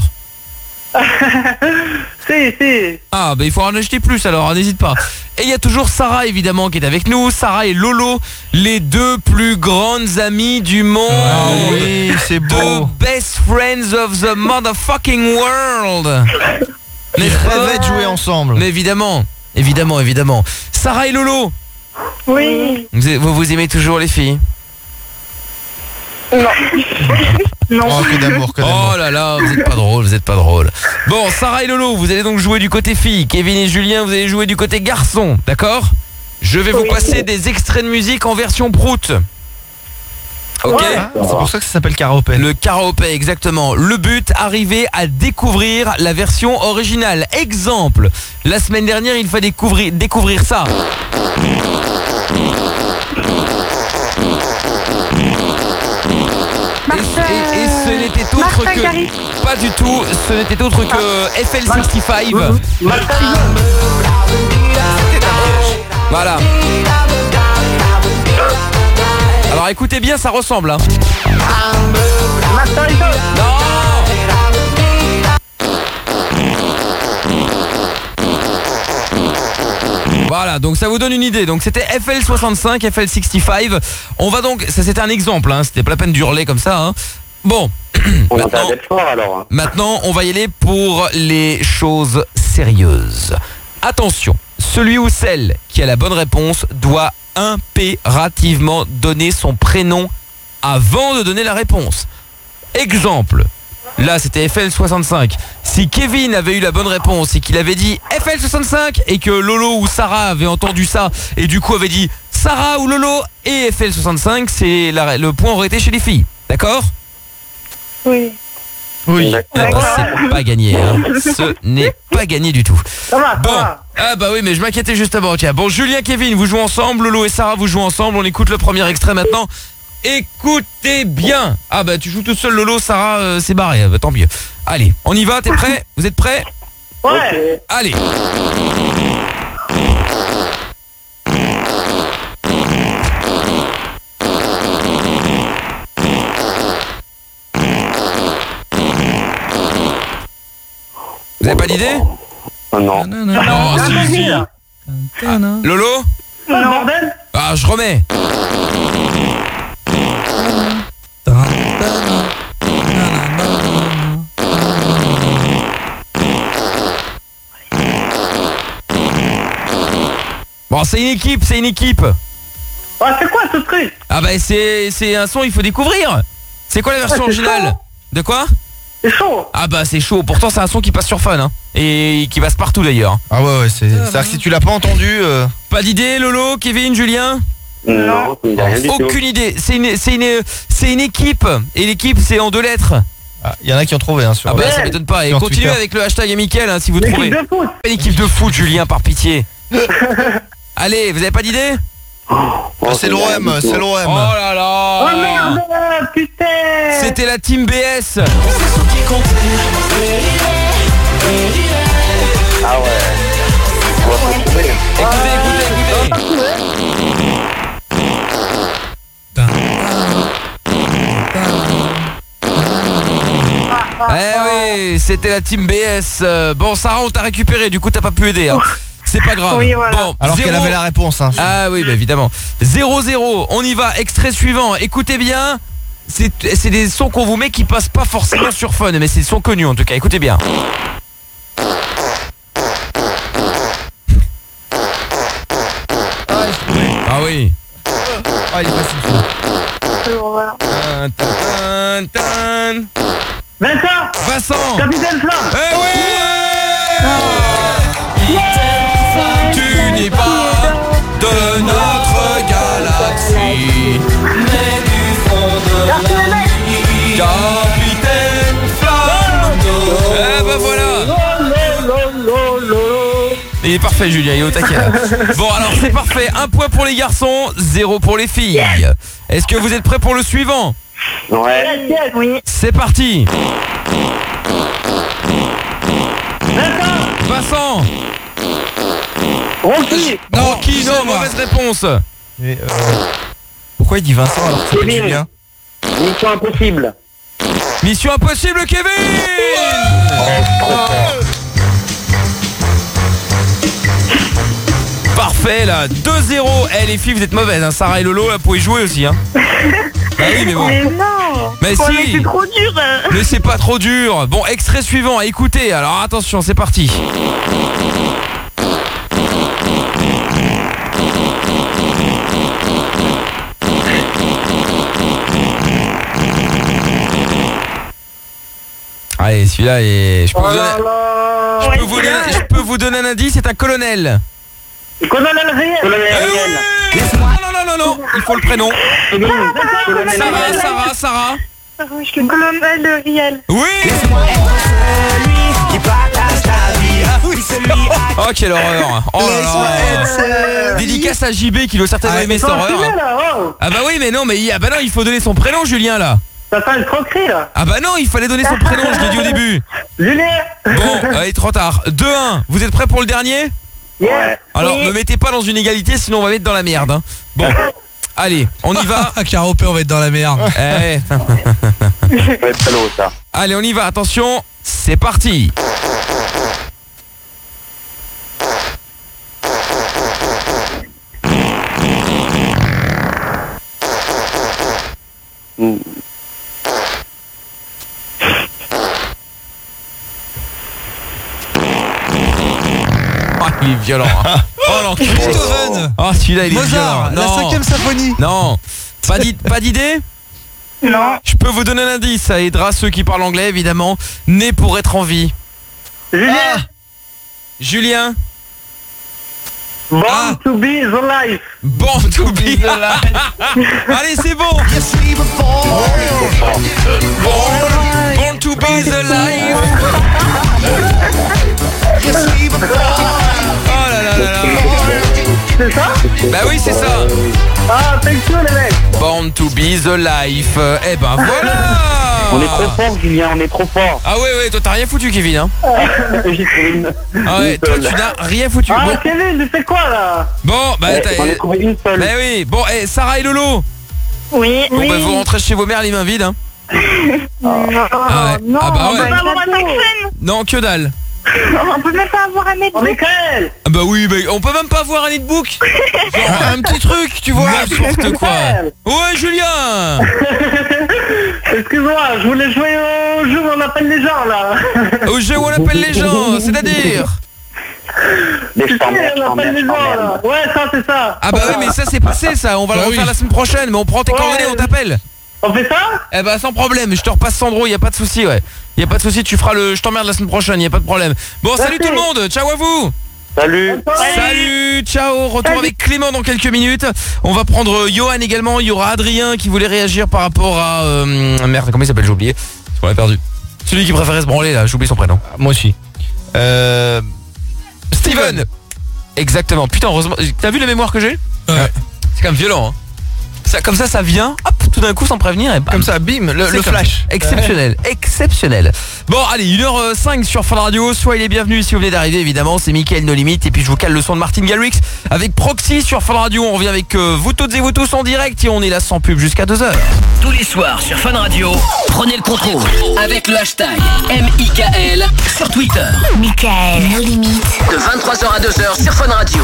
[SPEAKER 14] Si.
[SPEAKER 2] Ah bah il faut en acheter plus alors, n'hésite pas. Et il y a toujours Sarah évidemment qui est avec nous. Sarah et Lolo, les deux plus grandes amies du monde.
[SPEAKER 5] Ah oui, c'est beau.
[SPEAKER 2] The best friends of the motherfucking world.
[SPEAKER 5] Ils rêvaient de jouer ensemble.
[SPEAKER 2] Mais évidemment. Sarah et Lolo.
[SPEAKER 9] Oui.
[SPEAKER 2] Vous aimez toujours les filles?
[SPEAKER 9] Non. Non.
[SPEAKER 5] Oh, que d'amour.
[SPEAKER 2] Oh là là, vous êtes pas drôle. Bon, Sarah et Lolo, vous allez donc jouer du côté fille. Kevin et Julien, vous allez jouer du côté garçon, d'accord? Je vais vous passer des extraits de musique en version prout. Ok.
[SPEAKER 5] C'est pour ça que ça s'appelle karaopé.
[SPEAKER 2] Le karaopé, exactement. Le but, arriver à découvrir la version originale. Exemple, la semaine dernière, il fallait découvrir ça. Et ce n'était autre que... Pas du tout, ce n'était autre que FL65. Voilà. Alors écoutez bien, ça ressemble hein. Non. Voilà, donc ça vous donne une idée. Donc c'était FL65, FL65. On va donc, ça c'était un exemple hein. C'était pas la peine d'hurler comme ça hein. Bon. Maintenant, on va y aller pour les choses sérieuses. Attention, celui ou celle qui a la bonne réponse doit impérativement donner son prénom avant de donner la réponse. Exemple, là c'était FL65. Si Kevin avait eu la bonne réponse et qu'il avait dit FL65 et que Lolo ou Sarah avait entendu ça et du coup avait dit Sarah ou Lolo et FL65, c'est le point aurait été chez les filles. D'accord ?
[SPEAKER 9] Oui.
[SPEAKER 5] Oui.
[SPEAKER 2] C'est pas gagné hein. Ce n'est pas gagné du tout. Bon. Ah bah oui mais je m'inquiétais justement. Tiens. Bon, Julien, Kevin, vous jouez ensemble. Lolo et Sarah, vous jouez ensemble. On écoute le premier extrait maintenant. Écoutez bien. Ah bah tu joues tout seul Lolo, Sarah c'est barré. Bah, tant mieux. Allez, on y va, t'es prêt? Vous êtes prêts?
[SPEAKER 14] Ouais.
[SPEAKER 2] Allez. Vous avez pas d'idée?
[SPEAKER 12] Non.
[SPEAKER 2] Non, si. Ah, Lolo?
[SPEAKER 14] Non.
[SPEAKER 2] Ah, je remets. Bon, c'est une équipe.
[SPEAKER 14] Ah, c'est quoi ce truc?
[SPEAKER 2] Ah bah c'est un son, il faut découvrir. C'est quoi la version originale? De quoi?
[SPEAKER 14] C'est chaud.
[SPEAKER 2] Ah bah c'est chaud, pourtant c'est un son qui passe sur Fun hein. Et qui passe partout d'ailleurs.
[SPEAKER 5] Ah ouais, c'est-à-dire que si tu l'as pas entendu...
[SPEAKER 2] Pas d'idée Lolo, Kevin, Julien?
[SPEAKER 12] Non, rien du tout.
[SPEAKER 2] Aucune idée, c'est une équipe. Et l'équipe c'est en 2 lettres.
[SPEAKER 5] Il y en a qui ont trouvé hein, sur...
[SPEAKER 2] Ah bah ça m'étonne pas. Et
[SPEAKER 5] sur
[SPEAKER 2] continuez
[SPEAKER 5] Twitter.
[SPEAKER 2] avec le hashtag Mickaël hein, si vous trouvez.
[SPEAKER 14] L'équipe de foot.
[SPEAKER 2] Une équipe de foot Julien, par pitié. Allez, vous avez pas d'idée?
[SPEAKER 5] C'est l'OM, c'est l'OM.
[SPEAKER 2] Oh là là.
[SPEAKER 14] Oh merde, putain.
[SPEAKER 2] C'était la team BS.
[SPEAKER 12] Ah ouais.
[SPEAKER 2] Écoutez. Eh oui, c'était la team BS. Bon, Sarah, on t'a récupéré, du coup t'as pas pu aider hein. C'est pas grave.
[SPEAKER 9] Oui, voilà.
[SPEAKER 2] Bon,
[SPEAKER 5] Alors qu'elle avait la réponse hein.
[SPEAKER 2] Ah oui, bah évidemment. 0-0, on y va, extrait suivant. Écoutez bien, c'est des sons qu'on vous met qui passent pas forcément sur Fun, mais c'est des sons connus en tout cas, écoutez bien. Ah oui.
[SPEAKER 5] Ah, il est facile.
[SPEAKER 9] Voilà.
[SPEAKER 2] Vincent.
[SPEAKER 14] Capitaine Flamme.
[SPEAKER 2] Eh oui. Tu n'es pas de notre galaxie, mais du fond de la nuit. Capitaine Flamme. Eh ben voilà. Il est parfait Julien, il est au taquet là. Bon alors c'est parfait, 1 point pour les garçons, 0 pour les filles. Est-ce que vous êtes prêts pour le suivant?
[SPEAKER 12] Ouais.
[SPEAKER 9] Oui.
[SPEAKER 2] C'est parti. Vincent.
[SPEAKER 8] Rocky.
[SPEAKER 2] Rocky, non, mauvaise réponse.
[SPEAKER 5] Mais pourquoi il dit Vincent alors que c'est
[SPEAKER 8] Kevin.
[SPEAKER 5] Julien?
[SPEAKER 8] Mission impossible.
[SPEAKER 2] Mission impossible, Kevin. Parfait là, 2-0. Les filles, vous êtes mauvaises, hein. Sarah et Lolo, là, vous pouvez jouer aussi, hein. Bah oui, mais bon.
[SPEAKER 16] Mais non.
[SPEAKER 2] Mais
[SPEAKER 16] Oh,
[SPEAKER 2] si.
[SPEAKER 16] mais c'est trop dur.
[SPEAKER 2] Mais c'est pas trop dur. Bon, extrait suivant à écouter. Alors attention, c'est parti. Allez, celui-là est... Je peux vous donner un indice, c'est un colonel.
[SPEAKER 8] Colonel Riel.
[SPEAKER 2] Non, il faut le prénom. Sarah.
[SPEAKER 9] Colonel Riel.
[SPEAKER 2] Oui. Oh, quelle horreur. Oh là là. Dédicace à JB qui doit certainement aimer cette horreur. Ah bah oui, mais non, il faut donner son prénom, Julien, là.
[SPEAKER 8] Ça fait une croquerie, là.
[SPEAKER 2] Ah bah non, il fallait donner son prénom, je l'ai dit au début.
[SPEAKER 8] Julien.
[SPEAKER 2] Bon, allez, trop tard. 2-1, vous êtes prêts pour le dernier?
[SPEAKER 8] Ouais.
[SPEAKER 2] Alors, me mettez pas dans une égalité, sinon on va mettre dans la merde, hein. Bon, allez, on y va.
[SPEAKER 1] Caropé, on va être dans la merde.
[SPEAKER 8] Ça va être salaud, ça.
[SPEAKER 2] Allez, on y va, attention, c'est parti. Il est violent. Hein. Oh l'enculé.
[SPEAKER 1] Beethoven.
[SPEAKER 2] Oh celui-là il est
[SPEAKER 1] Mozart,
[SPEAKER 2] violent.
[SPEAKER 1] la 5e symphonie.
[SPEAKER 2] Non. Pas d'idée?
[SPEAKER 16] Non.
[SPEAKER 2] Je peux vous donner un indice, ça aidera ceux qui parlent anglais évidemment. Né pour être en vie. Julien.
[SPEAKER 8] Born to be the life.
[SPEAKER 2] Born to be the life. Allez, c'est bon. Born to be the life. Oh là là là là.
[SPEAKER 8] C'est ça?
[SPEAKER 2] Bah oui, c'est ça.
[SPEAKER 8] Ah, thank you les mecs.
[SPEAKER 2] Born to be the life. Eh ben voilà.
[SPEAKER 8] On est trop fort, Julien, on est trop fort.
[SPEAKER 2] Ah ouais, toi t'as rien foutu, Kevin, hein.
[SPEAKER 8] J'ai trouvé une.
[SPEAKER 2] Ah ouais, toi tu n'as rien foutu.
[SPEAKER 8] Ah,
[SPEAKER 2] Bon.
[SPEAKER 8] Kevin, tu fais quoi là?
[SPEAKER 2] Bon, bah
[SPEAKER 8] J'en ai trouvé une seule.
[SPEAKER 2] Bah oui, bon, Sarah et Lolo.
[SPEAKER 16] Oui.
[SPEAKER 2] Bon, bah vous rentrez chez vos mères les mains vides, hein.
[SPEAKER 16] Non.
[SPEAKER 2] Ah ouais.
[SPEAKER 9] Non,
[SPEAKER 2] Ah bah
[SPEAKER 9] on
[SPEAKER 2] ouais.
[SPEAKER 9] va pas avoir un
[SPEAKER 2] Non, que dalle.
[SPEAKER 9] On peut même pas avoir un netbook.
[SPEAKER 8] Michael.
[SPEAKER 2] Ah bah oui, on peut même pas avoir un netbook. Genre un petit truc, tu vois. N'importe quoi. Ouais, Julien.
[SPEAKER 8] Excuse-moi, je voulais jouer au jeu où on appelle les gens là.
[SPEAKER 2] Au jeu où on appelle les gens, c'est-à-dire
[SPEAKER 8] Tu sais, on appelle les gens là. Ouais, ça c'est ça.
[SPEAKER 2] Ah bah oui, mais ça c'est passé ça, on va le refaire la semaine prochaine, mais on prend tes coordonnées, on t'appelle.
[SPEAKER 8] On fait ça?
[SPEAKER 2] Eh bah sans problème, je te repasse Sandro, y a pas de souci, ouais. Y a pas de souci, tu feras je t'emmerde la semaine prochaine, y a pas de problème. Bon, salut tout le monde, ciao à vous.
[SPEAKER 8] Salut.
[SPEAKER 2] Salut, ciao, retour avec Clément dans quelques minutes. On va prendre Johan également, il y aura Adrien qui voulait réagir par rapport à... merde, comment il s'appelle, j'ai oublié. On l'a perdu. Celui qui préférait se branler là, j'ai oublié son prénom.
[SPEAKER 5] Moi aussi.
[SPEAKER 2] Steven. Exactement, putain heureusement, t'as vu la mémoire que j'ai?
[SPEAKER 1] Ouais.
[SPEAKER 2] C'est quand même violent, hein. Ça, comme ça vient, hop, tout d'un coup sans prévenir et bam.
[SPEAKER 5] Comme ça, bim, le flash.
[SPEAKER 2] Exceptionnel, exceptionnel. Bon, allez, 1h05 sur Fun Radio. Soyez les bienvenus si vous venez d'arriver, évidemment. C'est Mickaël No Limit. Et puis je vous cale le son de Martin Garrix avec Proxy sur Fun Radio. On revient avec vous toutes et vous tous en direct. Et on est là sans pub jusqu'à 2h.
[SPEAKER 6] Tous les soirs sur Fun Radio, prenez le contrôle avec le hashtag MIKL sur Twitter.
[SPEAKER 11] Mickaël No Limit.
[SPEAKER 6] De 23h à 2h sur Fun Radio.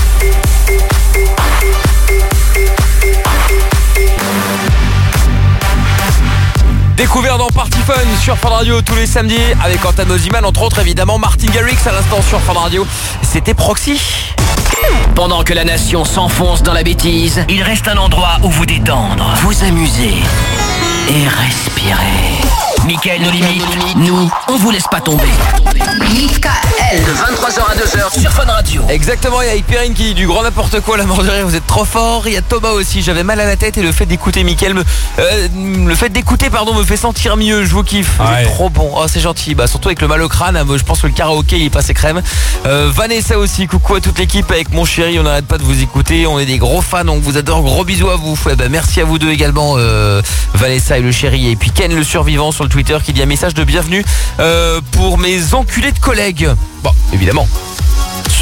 [SPEAKER 2] Découvert dans Party Fun sur Fun Radio tous les samedis avec Antoine Oziman, entre autres évidemment Martin Garrix à l'instant sur Fun Radio. C'était Proxy.
[SPEAKER 6] Pendant que la nation s'enfonce dans la bêtise, il reste un endroit où vous détendre, vous amuser et respirer. Mickaël No Limit, nous, on vous laisse pas tomber. Mickaël, de 23h à 2h sur Fun Radio.
[SPEAKER 2] Exactement, il y a Perrine qui dit du grand n'importe quoi, la mort de rire, vous êtes trop fort. Il y a Thomas aussi, j'avais mal à la tête et le fait d'écouter Mickaël le fait d'écouter me fait sentir mieux, je vous kiffe. Vous êtes trop bon. Oh c'est gentil, bah surtout avec le mal au crâne, je pense que le karaoké il est passé crème. Vanessa aussi, coucou à toute l'équipe avec mon chéri, on n'arrête pas de vous écouter, on est des gros fans, on vous adore, gros bisous à vous. Ouais, bah, merci à vous deux également, Vanessa et le chéri, et puis Ken le survivant sur le Twitter qui dit un message de bienvenue pour mes enculés de collègues. Bon, évidemment.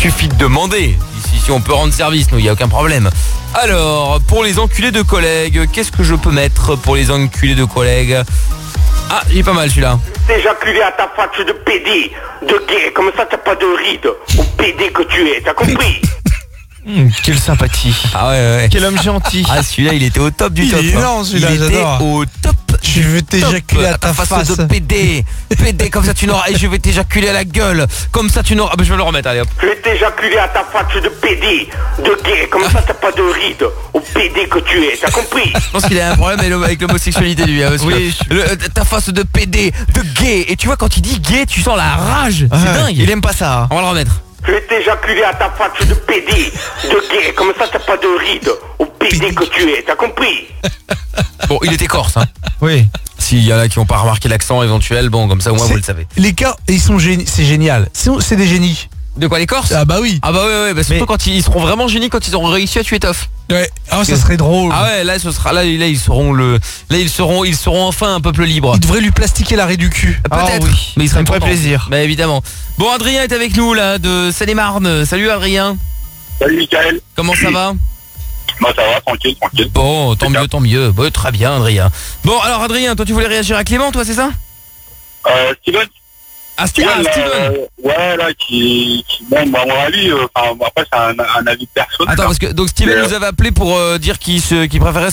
[SPEAKER 2] suffit de demander. Si on peut rendre service, nous, il n'y a aucun problème. Alors, pour les enculés de collègues, qu'est-ce que je peux mettre pour les enculés de collègues? Ah, il est pas mal celui-là.
[SPEAKER 20] Éjaculé à ta face de PD, de gay, comme ça t'as pas de ride, au PD que tu es, t'as compris?
[SPEAKER 5] Quelle sympathie.
[SPEAKER 2] Ah ouais.
[SPEAKER 5] Quel homme gentil.
[SPEAKER 2] Ah, celui-là, il était au top du top.
[SPEAKER 1] Il est énorme, celui-là,
[SPEAKER 2] il était
[SPEAKER 1] j'adore.
[SPEAKER 2] au top.
[SPEAKER 1] Je veux t'éjaculer à ta face
[SPEAKER 2] de PD. PD, comme ça tu n'auras... Et je vais t'éjaculer à la gueule. Comme ça tu n'auras... Ah, bah, je vais le remettre, allez hop.
[SPEAKER 20] Je vais t'éjaculer à ta face de PD, de gay, comme ça t'as pas de ride, au PD que tu es, t'as compris?
[SPEAKER 2] Je pense qu'il a un problème avec l'homosexualité lui. Hein, oui, ta face de PD, de gay. Et tu vois, quand il dit gay, tu sens la rage. C'est dingue.
[SPEAKER 5] Il aime pas ça. Hein.
[SPEAKER 2] On va le remettre.
[SPEAKER 20] Je vais t'éjaculer à ta face de PD, de gay, comme ça t'as pas de ride, au PD que tu es, t'as compris?
[SPEAKER 2] Bon, il était corse, hein.
[SPEAKER 5] Oui.
[SPEAKER 2] S'il y en a qui n'ont pas remarqué l'accent éventuel, bon, comme ça au moins vous le savez.
[SPEAKER 1] Les gars, ils sont géniaux, c'est génial. C'est des génies.
[SPEAKER 2] De quoi, les Corses?
[SPEAKER 1] Ah bah oui.
[SPEAKER 2] Ah bah ouais, bah surtout quand ils seront vraiment génies quand ils auront réussi à tuer Toff.
[SPEAKER 1] Ouais. Ah, ça serait drôle.
[SPEAKER 2] Ah ouais, là ce sera là ils seront enfin un peuple libre.
[SPEAKER 1] Ils devraient lui plastiquer l'arrêt du cul.
[SPEAKER 2] Peut-être.
[SPEAKER 5] Oui.
[SPEAKER 2] Mais il serait
[SPEAKER 5] très plaisir.
[SPEAKER 2] Bah évidemment. Bon, Adrien est avec nous là de Seine-et-Marne. Salut Adrien.
[SPEAKER 15] Salut Mickaël.
[SPEAKER 2] Comment ça va?
[SPEAKER 15] Bah ça va, tranquille.
[SPEAKER 2] Bon, tant mieux. Bon, très bien Adrien. Bon, alors Adrien, toi tu voulais réagir à Clément, toi, c'est ça?
[SPEAKER 15] Steven.
[SPEAKER 2] Ah, Steven.
[SPEAKER 15] Ouais, là, qui bon, bah, à mon avis, après, c'est un avis personnel.
[SPEAKER 2] Attends, parce que donc Steven nous avait appelé pour dire qu'il préférait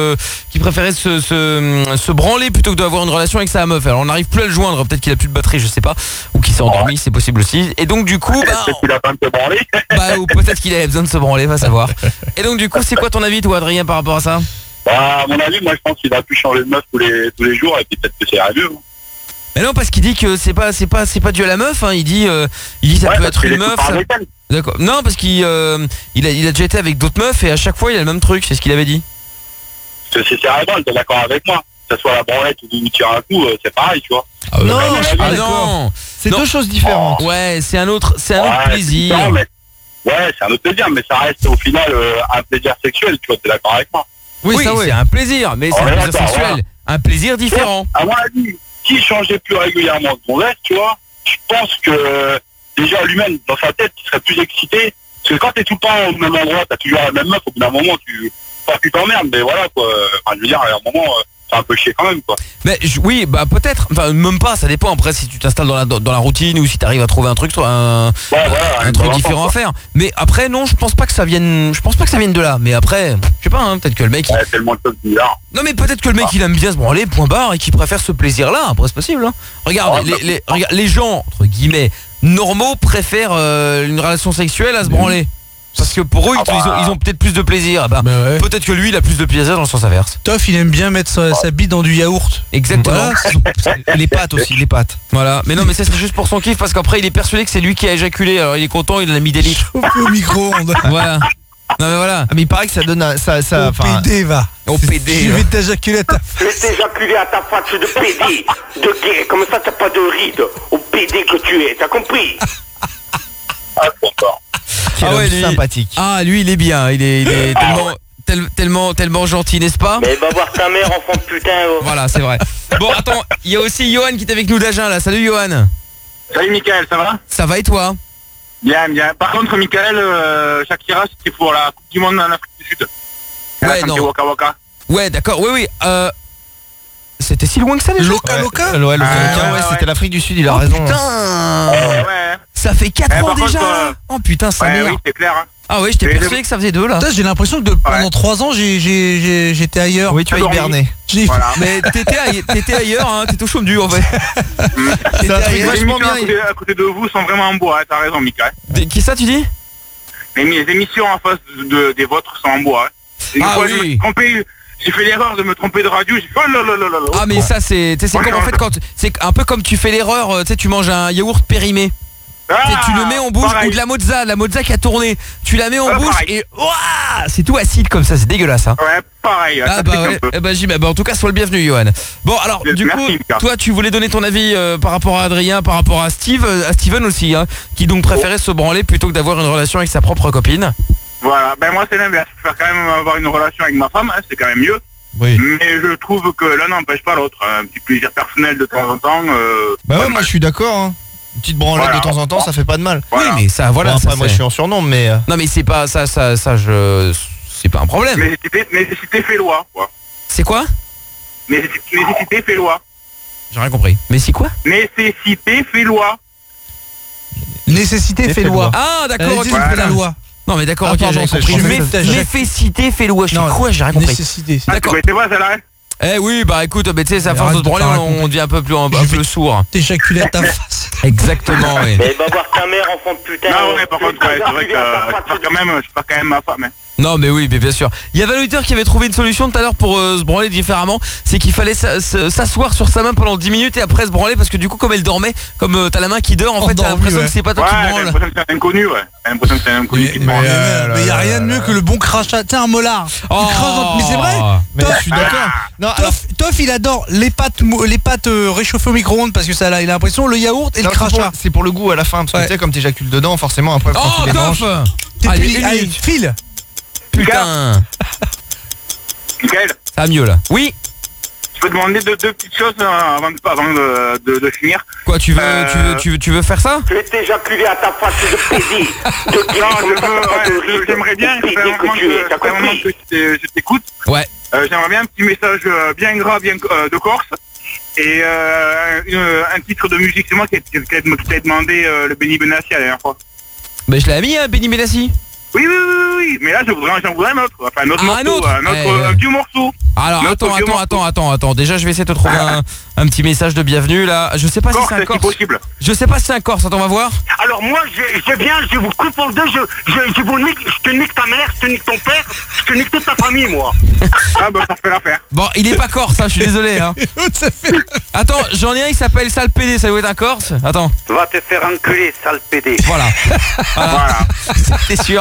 [SPEAKER 2] se branler plutôt que d'avoir une relation avec sa meuf. Alors on n'arrive plus à le joindre, peut-être qu'il a plus de batterie, je sais pas, ou qu'il s'est endormi, c'est possible aussi. Et donc du coup,
[SPEAKER 15] peut-être qu'il a pas de se branler.
[SPEAKER 2] Bah, ou peut-être qu'il avait besoin de se branler, va savoir. Et donc du coup, c'est quoi ton avis, toi, Adrien, par rapport à ça?
[SPEAKER 15] Bah, à mon avis, moi, je pense qu'il a pu changer de meuf tous les jours, et puis peut-être que c'est à mieux.
[SPEAKER 2] Mais non, parce qu'il dit que c'est pas dû à la meuf, hein. Il dit ça peut être une meuf. D'accord. Non, parce qu'il a déjà été avec d'autres meufs et à chaque fois il a le même truc, c'est ce qu'il avait dit.
[SPEAKER 15] C'est cérébral, t'es d'accord avec moi? Que ce soit la branlette ou du tir un coup, c'est pareil, tu vois.
[SPEAKER 2] Non,
[SPEAKER 5] c'est deux choses différentes.
[SPEAKER 2] Ouais, c'est un autre plaisir.
[SPEAKER 15] Ouais, c'est un autre plaisir, mais ça reste au final un plaisir sexuel, tu vois, t'es d'accord avec moi?
[SPEAKER 2] Oui, ça, c'est un plaisir, mais c'est un plaisir sexuel, voilà. Un plaisir différent.
[SPEAKER 15] À mon avis, s'il changeait plus régulièrement de gonzesse, tu vois, je pense que déjà lui-même, dans sa tête, il serait plus excité. Parce que quand t'es tout le temps au même endroit, t'as toujours la même meuf, au bout d'un moment, tu t'emmerdes, mais voilà, quoi. Enfin, je veux dire, à un moment, c'est un peu chier quand même, quoi.
[SPEAKER 2] Mais oui, bah peut-être, enfin même pas, ça dépend après si tu t'installes dans la routine ou si t'arrives à trouver un truc, un truc différent à faire. Mais après non, je pense pas que ça vienne de là. Mais après, je sais pas, hein, peut-être que le mec.
[SPEAKER 15] Tellement de choses bizarres.
[SPEAKER 2] Non mais peut-être que le mec il aime bien se branler, point barre, et qu'il préfère ce plaisir-là. Après c'est possible. Hein. Regarde, regarde, les gens entre guillemets normaux préfèrent une relation sexuelle à se branler. Parce que pour eux, ils ont peut-être plus de plaisir. Bah, ouais. Peut-être que lui, il a plus de plaisir dans le sens inverse.
[SPEAKER 1] Toff, il aime bien mettre sa bite dans du yaourt.
[SPEAKER 2] Exactement.
[SPEAKER 1] Voilà.
[SPEAKER 5] Les pâtes aussi, les pâtes.
[SPEAKER 2] Voilà. Mais non, mais ça c'est juste pour son kiff parce qu'après, il est persuadé que c'est lui qui a éjaculé. Alors il est content, il en a mis des litres.
[SPEAKER 1] Au micro-ondes.
[SPEAKER 2] Voilà. Non mais voilà.
[SPEAKER 5] Ah, mais il paraît que ça donne
[SPEAKER 1] au PD, va.
[SPEAKER 2] Au PD.
[SPEAKER 1] Je vais t'éjaculer à ta
[SPEAKER 20] face. Je vais t'éjaculer à ta face de PD, de gay, comme ça t'as pas de ride, au PD que tu es, t'as compris?
[SPEAKER 15] Ah, content.
[SPEAKER 2] Lui,
[SPEAKER 5] sympathique.
[SPEAKER 2] Ah, lui, il est bien. Il est tellement gentil, n'est-ce pas?
[SPEAKER 20] Mais va voir ta mère, enfant de putain. Oh.
[SPEAKER 2] Voilà, c'est vrai. Bon, attends, il y a aussi Johan qui est avec nous d'Agen, là. Salut, Johan.
[SPEAKER 15] Salut, Mickaël, ça va?
[SPEAKER 2] Ça va et toi?
[SPEAKER 15] Bien, bien. Par contre, Mickaël, Shakira, c'était pour la Coupe du Monde en Afrique du Sud.
[SPEAKER 2] Ouais, non.
[SPEAKER 15] Waka Waka.
[SPEAKER 2] Ouais, d'accord. Oui. C'était si loin que ça, déjà?
[SPEAKER 1] Loca
[SPEAKER 5] ouais, c'était l'Afrique du Sud, il a raison.
[SPEAKER 2] Putain.
[SPEAKER 15] Ouais.
[SPEAKER 2] Ça fait 4 ans déjà. Oh putain, ça
[SPEAKER 15] merde. Oui, c'est clair. Hein.
[SPEAKER 2] Ah oui, j'étais persuadé que ça faisait 2 là.
[SPEAKER 1] J'ai l'impression que pendant 3 ans j'étais ailleurs.
[SPEAKER 5] Oui, tu as hiberné.
[SPEAKER 2] Voilà. Mais t'étais ailleurs, hein, t'étais au chaume du en fait.
[SPEAKER 15] Les émissions à côté de vous sont vraiment en bois, hein, t'as raison, Mickaël.
[SPEAKER 2] Qui ça tu dis?
[SPEAKER 15] Les émissions en face des vôtres sont en bois. Hein.
[SPEAKER 2] Ah oui.
[SPEAKER 15] J'ai fait l'erreur de me tromper de radio, j'ai fait oh là là là là.
[SPEAKER 2] Ah mais ça c'est comme en fait quand c'est un peu comme tu fais l'erreur, tu sais, tu manges un yaourt périmé. Tu le mets en bouche pareil. Ou de la mozza qui a tourné. Tu la mets en bouche pareil. Et c'est tout acide comme ça, c'est dégueulasse hein.
[SPEAKER 15] Ouais, pareil.
[SPEAKER 2] Ah bah ouais, en tout cas sois le bienvenu Johan. Bon alors du coup, toi tu voulais donner ton avis par rapport à Adrien, par rapport à Steven aussi hein, qui donc préférait se branler plutôt que d'avoir une relation avec sa propre copine.
[SPEAKER 15] Voilà, ben moi c'est l'inverse, je préfère quand même avoir une relation avec ma femme, hein, c'est quand même mieux.
[SPEAKER 5] Oui.
[SPEAKER 15] Mais je trouve que l'un n'empêche pas l'autre, un petit plaisir personnel de temps en temps.
[SPEAKER 5] Bah ouais, moi je suis d'accord hein. Une petite branlette de temps en temps, ça fait pas de mal.
[SPEAKER 2] Oui, mais ça, voilà.
[SPEAKER 5] Bon, après,
[SPEAKER 2] ça,
[SPEAKER 5] moi, je suis en surnom, mais.
[SPEAKER 2] Non, mais c'est pas ça, c'est pas un problème.
[SPEAKER 15] Nécessité fait loi, quoi.
[SPEAKER 2] C'est quoi?
[SPEAKER 15] Nécessité fait loi.
[SPEAKER 2] J'ai rien compris. Mais c'est quoi?
[SPEAKER 15] Nécessité fait loi.
[SPEAKER 1] Nécessité fait loi.
[SPEAKER 2] Ah, d'accord, ok.
[SPEAKER 1] Fait la loi.
[SPEAKER 2] Non, mais d'accord, ok,
[SPEAKER 1] pardon,
[SPEAKER 2] j'ai compris. Nécessité fait loi. Je suis quoi? J'ai rien compris.
[SPEAKER 1] Nécessité.
[SPEAKER 2] D'accord.
[SPEAKER 15] C'est quoi, ça là?
[SPEAKER 2] Eh oui, bah écoute, tu sais, c'est à force de se branler, on devient un peu sourd.
[SPEAKER 1] T'éjaculer à ta face.
[SPEAKER 2] Exactement, oui.
[SPEAKER 20] Mais va voir ta mère, enfant de putain.
[SPEAKER 15] Non, ouais, par contre, c'est vrai que je pars quand même ma femme.
[SPEAKER 2] Non, mais oui, mais bien sûr. Il y avait un auditeur qui avait trouvé une solution tout à l'heure pour se branler différemment. C'est qu'il fallait s'asseoir sur sa main pendant 10 minutes et après se branler parce que du coup, comme elle dormait, comme t'as la main qui dort, en fait, t'as l'impression que c'est pas toi qui te branle.
[SPEAKER 15] J'ai l'impression que c'est un inconnu, ouais. J'ai l'impression que c'est un inconnu qui te branle.
[SPEAKER 1] Mais y a rien de mieux que le bon crachat. Tiens, un molar. Mais c'est vrai.
[SPEAKER 5] Je suis d'accord. Non,
[SPEAKER 1] Toff, il adore les pâtes réchauffées au micro-ondes parce que ça, il a l'impression, le yaourt et le crachat.
[SPEAKER 5] C'est pour le goût à la fin, parce que tu sais, comme t'éjacules dedans, forcément, après, quand tu les manges.
[SPEAKER 1] Allez, file.
[SPEAKER 2] Putain.
[SPEAKER 15] Michael,
[SPEAKER 2] ça va mieux là. Oui.
[SPEAKER 15] Je peux demander deux petites choses avant de finir.
[SPEAKER 2] Quoi, tu veux faire ça?
[SPEAKER 20] Je vais t'éjaculer à ta face de pédé.
[SPEAKER 15] Non, j'aimerais bien que je t'écoute.
[SPEAKER 2] Ouais.
[SPEAKER 15] J'aimerais bien un petit message bien gras, bien de Corse. Et un titre de musique. C'est moi qui t'ai demandé le Benny Benassi la dernière fois.
[SPEAKER 2] Ben je l'ai mis, hein, Benny Benassi.
[SPEAKER 15] Oui, mais là j'en voudrais un autre. Enfin un autre morceau, un vieux morceau.
[SPEAKER 2] Alors attends. Déjà je vais essayer de te trouver un petit message de bienvenue là. Je sais pas si c'est un Corse.
[SPEAKER 15] Possible.
[SPEAKER 2] Je sais pas si c'est un Corse, attends, on va voir.
[SPEAKER 20] Alors moi je viens, je vous coupe en deux, je vous nique, je te nique ta mère, je te nique ton père, je te nique toute ta famille moi.
[SPEAKER 15] Ah bah ça fait l'affaire.
[SPEAKER 2] Bon, il est pas Corse, hein, je suis désolé hein. Attends, j'en ai un, il s'appelle Sale PD, ça doit être un Corse. Attends.
[SPEAKER 20] Va te faire enculer, sale PD.
[SPEAKER 2] Voilà. C'était sûr.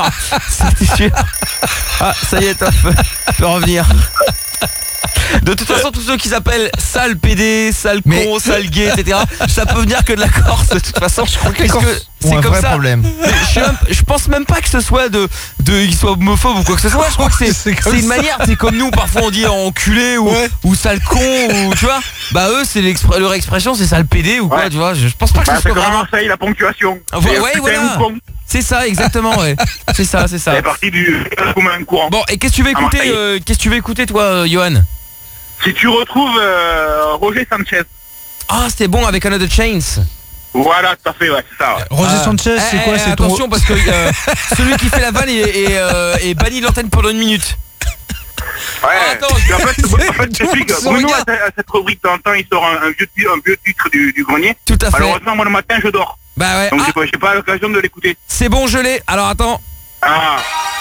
[SPEAKER 2] Ah, ça y est, Toff. Tu peux revenir. De toute façon, tous ceux qui s'appellent sale PD, sale con, sale gay, etc., ça peut venir que de la Corse, de toute façon. Je crois que c'est comme ça.
[SPEAKER 5] Problème.
[SPEAKER 2] Je pense même pas que ce soit qu'ils soient homophobes ou quoi que ce soit. Je crois que c'est une manière. C'est comme nous, parfois on dit enculé ou sale con, ou tu vois. Bah eux, c'est leur expression, c'est sale PD ou quoi, tu vois. Je pense pas que ce soit vraiment
[SPEAKER 15] ça, la ponctuation.
[SPEAKER 2] Ouais, voilà. C'est ça, exactement, ouais. C'est ça.
[SPEAKER 15] C'est parti du commun courant.
[SPEAKER 2] Bon, et qu'est-ce que tu veux écouter, toi, Johan?
[SPEAKER 15] Si tu retrouves Roger Sanchez.
[SPEAKER 2] Ah, c'était bon avec Another Chains.
[SPEAKER 15] Voilà, tout à fait, ouais, c'est ça. Ouais.
[SPEAKER 1] Roger Sanchez, c'est quoi? C'est
[SPEAKER 2] attention, parce que celui qui fait la vanne est banni de l'antenne pendant 1 minute.
[SPEAKER 15] Ouais. Attends, en fait, Bruno a cette rubrique de temps en temps, il sort un vieux titre du grenier.
[SPEAKER 2] Tout à fait.
[SPEAKER 15] Malheureusement, moi le matin, je dors.
[SPEAKER 2] Bah ouais.
[SPEAKER 15] Donc j'ai pas l'occasion de l'écouter.
[SPEAKER 2] C'est bon, je l'ai. Alors attends.
[SPEAKER 15] Ah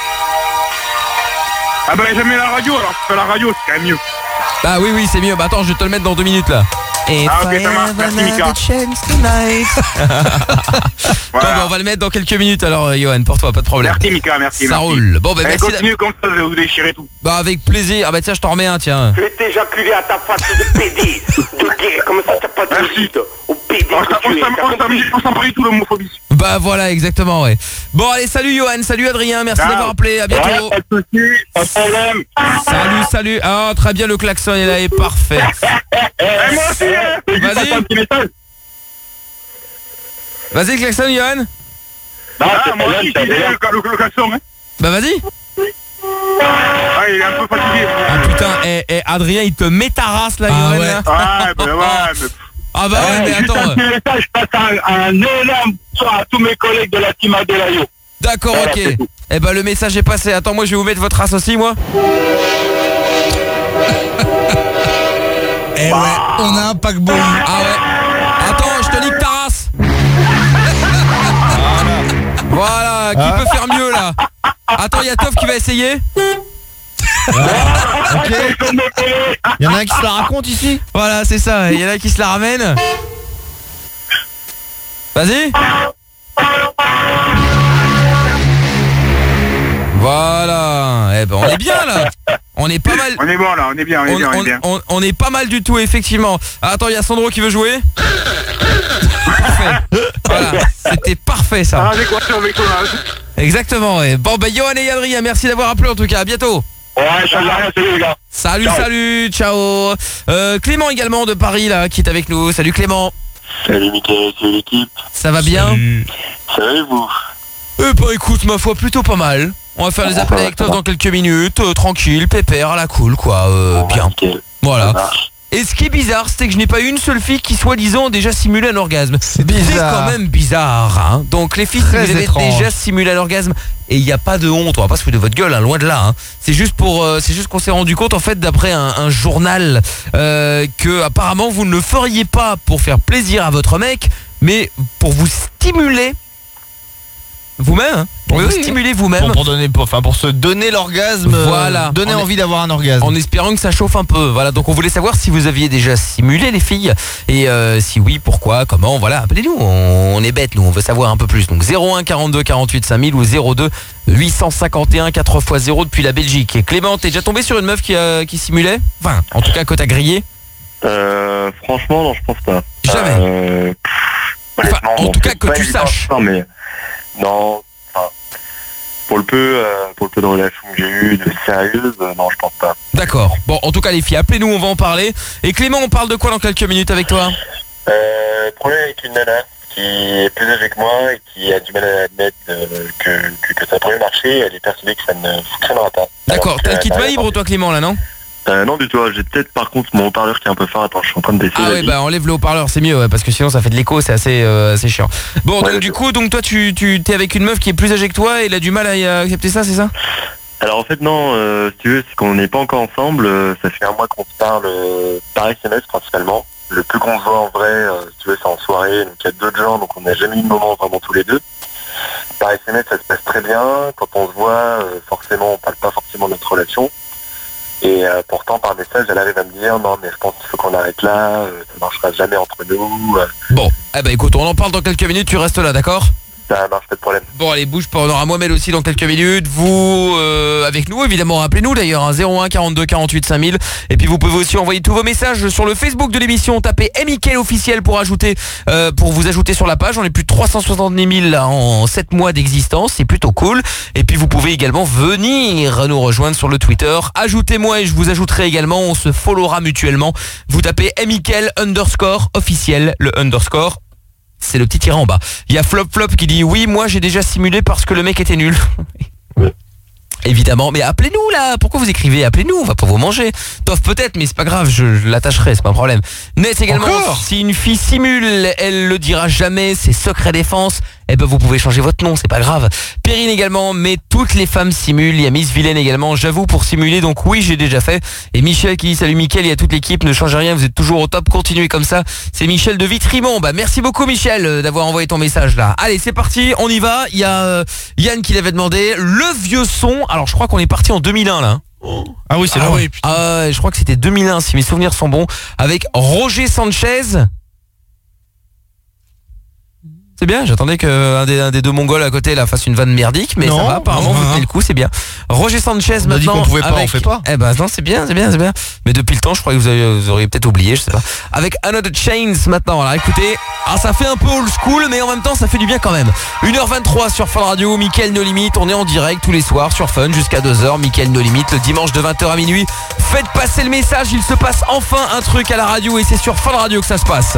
[SPEAKER 15] bah jamais la radio, alors la radio, c'est quand même mieux.
[SPEAKER 2] Bah oui, c'est mieux. Bah attends, je vais te le mettre dans 2 minutes là.
[SPEAKER 15] Et ok, ça marche, merci Mika.
[SPEAKER 2] Voilà. Bon, on va le mettre dans quelques minutes alors, Johan, pour toi, pas de problème.
[SPEAKER 15] Merci Mika, merci.
[SPEAKER 2] Ça roule. Bon, bah merci.
[SPEAKER 15] Continue comme ça, je vais vous déchirer tout.
[SPEAKER 2] Bah avec plaisir. Ah bah tiens, je t'en remets un, tiens.
[SPEAKER 20] Je vais t'éjaculer à ta face de pédé, de gay, comme ça t'as pas de ride. Au pédé
[SPEAKER 15] on s'en prie tout l'homophobie.
[SPEAKER 2] Bah voilà, exactement, ouais. Bon, allez, salut Johan, salut Adrien, merci d'avoir appelé, à bientôt.
[SPEAKER 15] Pas de soucis, pas de problème.
[SPEAKER 2] Salut. Ah, très bien, le klaxon est là, est parfait.
[SPEAKER 15] Moi aussi,
[SPEAKER 2] vas-y. Vas-y, klaxon, Johan.
[SPEAKER 15] Moi aussi, j'ai le klaxon, hein.
[SPEAKER 2] Bah vas-y.
[SPEAKER 15] Ah, il est un peu fatigué.
[SPEAKER 2] Ah putain, Adrien, il te met ta race là, Johan.
[SPEAKER 15] Ouais. Ah, bah ouais, mais...
[SPEAKER 2] Ah bah ouais, mais attends.
[SPEAKER 15] Juste un petit message, je passe un énorme soir à tous mes collègues de la team Adelayo.
[SPEAKER 2] D'accord, voilà, ok. Eh ben le message est passé. Attends, moi je vais vous mettre votre race aussi, moi.
[SPEAKER 1] Eh ouais, on a un paquebot.
[SPEAKER 2] Ah ouais. Attends, je te nique ta race. Voilà, qui peut faire mieux là? Attends, il y a Toff qui va essayer.
[SPEAKER 5] Ok. Il y en a un qui se la raconte ici.
[SPEAKER 2] Voilà, c'est ça, il y en a qui se la ramène. Vas-y. Voilà. Eh ben on est bien là. On est pas mal.
[SPEAKER 15] On est bon là, on est bien,
[SPEAKER 2] on est pas mal du tout, effectivement. Ah, attends, il y a Sandro qui veut jouer. Parfait. Voilà, c'était parfait ça. Exactement, ouais. Bon bah Johan et Adrien, merci d'avoir appelé en tout cas, à bientôt.
[SPEAKER 15] Ouais, salut les gars.
[SPEAKER 2] Salut, ciao. Clément également de Paris là, qui est avec nous. Salut Clément.
[SPEAKER 15] Salut Mickaël, salut l'équipe.
[SPEAKER 2] Ça va bien?
[SPEAKER 15] Ça va et vous?
[SPEAKER 2] Écoute, ma foi, plutôt pas mal. On va faire les appels avec toi dans quelques minutes, tranquille, pépère, à la cool, quoi, bien. Voilà. Et ce qui est bizarre, c'est que je n'ai pas eu une seule fille qui, soi-disant, a déjà simulé un orgasme. C'est quand même bizarre, hein. Donc les filles, si vous avez déjà simulé un orgasme, et il n'y a pas de honte, on va pas se foutre de votre gueule, hein, loin de là, hein. C'est juste qu'on s'est rendu compte, en fait, d'après un journal, que apparemment vous ne le feriez pas pour faire plaisir à votre mec, mais pour vous stimuler vous-même, hein. Pour vous stimuler vous-même,
[SPEAKER 5] pour se donner l'orgasme,
[SPEAKER 2] voilà,
[SPEAKER 5] donner envie d'avoir un orgasme,
[SPEAKER 2] en espérant que ça chauffe un peu. Voilà, donc on voulait savoir si vous aviez déjà simulé, les filles, et si oui, pourquoi, comment. Voilà, appelez-nous, on est bêtes, nous, on veut savoir un peu plus. Donc 01 42 48 5000 ou 02 851 4x0 depuis la Belgique. Et Clément, t'es déjà tombé sur une meuf qui simulait? Enfin, en tout cas, que t'as grillé?
[SPEAKER 15] Franchement, non, je pense pas.
[SPEAKER 2] Jamais. Enfin, en tout cas, que tu saches.
[SPEAKER 15] Non, mais non. Pour le peu de relations que j'ai eues, de sérieuses, non, je pense pas.
[SPEAKER 2] D'accord. Bon, en tout cas, les filles, appelez-nous, on va en parler. Et Clément, on parle de quoi dans quelques minutes avec toi?
[SPEAKER 15] Problème avec une nana qui est plus âgée que moi et qui a du mal à admettre que ça pourrait marcher. Elle est persuadée que ça ne fonctionnera pas.
[SPEAKER 2] D'accord. T'as le kit main libre, toi, Clément, là, non?
[SPEAKER 15] Non du tout, j'ai peut-être par contre mon haut-parleur qui est un peu fort. Attends, je suis en train de baisser.
[SPEAKER 2] Ah ouais, bah enlève le haut-parleur, c'est mieux, ouais, parce que sinon ça fait de l'écho, c'est assez chiant. Bon, donc du coup, toi tu t'es avec une meuf qui est plus âgée que toi et elle a du mal à accepter ça, c'est ça?
[SPEAKER 15] Alors en fait non, si tu veux, c'est qu'on n'est pas encore ensemble, ça fait un mois qu'on se parle par SMS principalement. Le plus qu'on se voit en vrai, si tu veux, c'est en soirée, donc il y a d'autres gens, donc on n'a jamais eu de moment vraiment tous les deux. Par SMS ça se passe très bien, quand on se voit, forcément on parle pas forcément de notre relation. Et pourtant par message elle arrive à me dire non mais je pense qu'il faut qu'on arrête là, ça marchera jamais entre nous.
[SPEAKER 2] Bon, écoute, on en parle dans quelques minutes, tu restes là, d'accord?
[SPEAKER 15] Ça marche, pas de problème.
[SPEAKER 2] Bon allez, bouge pas, on aura Mohamed aussi dans quelques minutes. Vous avec nous évidemment, rappelez-nous d'ailleurs, hein, 01 42 48 5000. Et puis vous pouvez aussi envoyer tous vos messages sur le Facebook de l'émission. Tapez Mickaël officiel pour vous ajouter sur la page. On est plus de 370 000 là, en 7 mois d'existence, c'est plutôt cool. Et puis vous pouvez également venir nous rejoindre sur le Twitter. Ajoutez-moi et je vous ajouterai également, on se followera mutuellement. Vous tapez Mickaël _officiel, le underscore, c'est le petit tirant en bas. Il y a Flop qui dit oui, moi j'ai déjà simulé parce que le mec était nul. Évidemment, mais appelez-nous là, pourquoi vous écrivez? Appelez-nous, on va pas vous manger. Tof peut-être, mais c'est pas grave, je l'attacherai, c'est pas un problème. Ness également, si une fille simule, elle le dira jamais, c'est secret défense. Eh ben vous pouvez changer votre nom, c'est pas grave. Perrine également, mais toutes les femmes simulent. Il y a Miss Vilaine également, j'avoue, pour simuler, donc oui, j'ai déjà fait. Et Michel qui dit salut Mickaël, il y a toute l'équipe, ne changez rien, vous êtes toujours au top, continuez comme ça. C'est Michel de Vitrimont. Bah merci beaucoup Michel d'avoir envoyé ton message là. Allez, c'est parti, on y va. Il y a Yann qui l'avait demandé, le vieux son. Alors je crois qu'on est parti en 2001 là.
[SPEAKER 5] Ah oui, c'est là.
[SPEAKER 2] Oui, je crois que c'était 2001 si mes souvenirs sont bons, avec Roger Sanchez. C'est bien, j'attendais qu'un des deux Mongols à côté là fasse une vanne merdique, mais non, ça va, apparemment vous tenez le coup, c'est bien. Roger Sanchez
[SPEAKER 5] on
[SPEAKER 2] maintenant.
[SPEAKER 5] A dit qu'on pouvait pas, on fait pas.
[SPEAKER 2] Eh ben non, c'est bien. Mais depuis le temps, je crois que vous auriez peut-être oublié, je sais pas. Avec Another Chains maintenant, alors écoutez, ça fait un peu old school, mais en même temps ça fait du bien quand même. 1h23 sur Fun Radio, Mickaël No Limit, on est en direct tous les soirs sur Fun jusqu'à 2h, Mickaël No Limit, le dimanche de 20h à minuit. Faites passer le message, il se passe enfin un truc à la radio et c'est sur Fun Radio que ça se passe.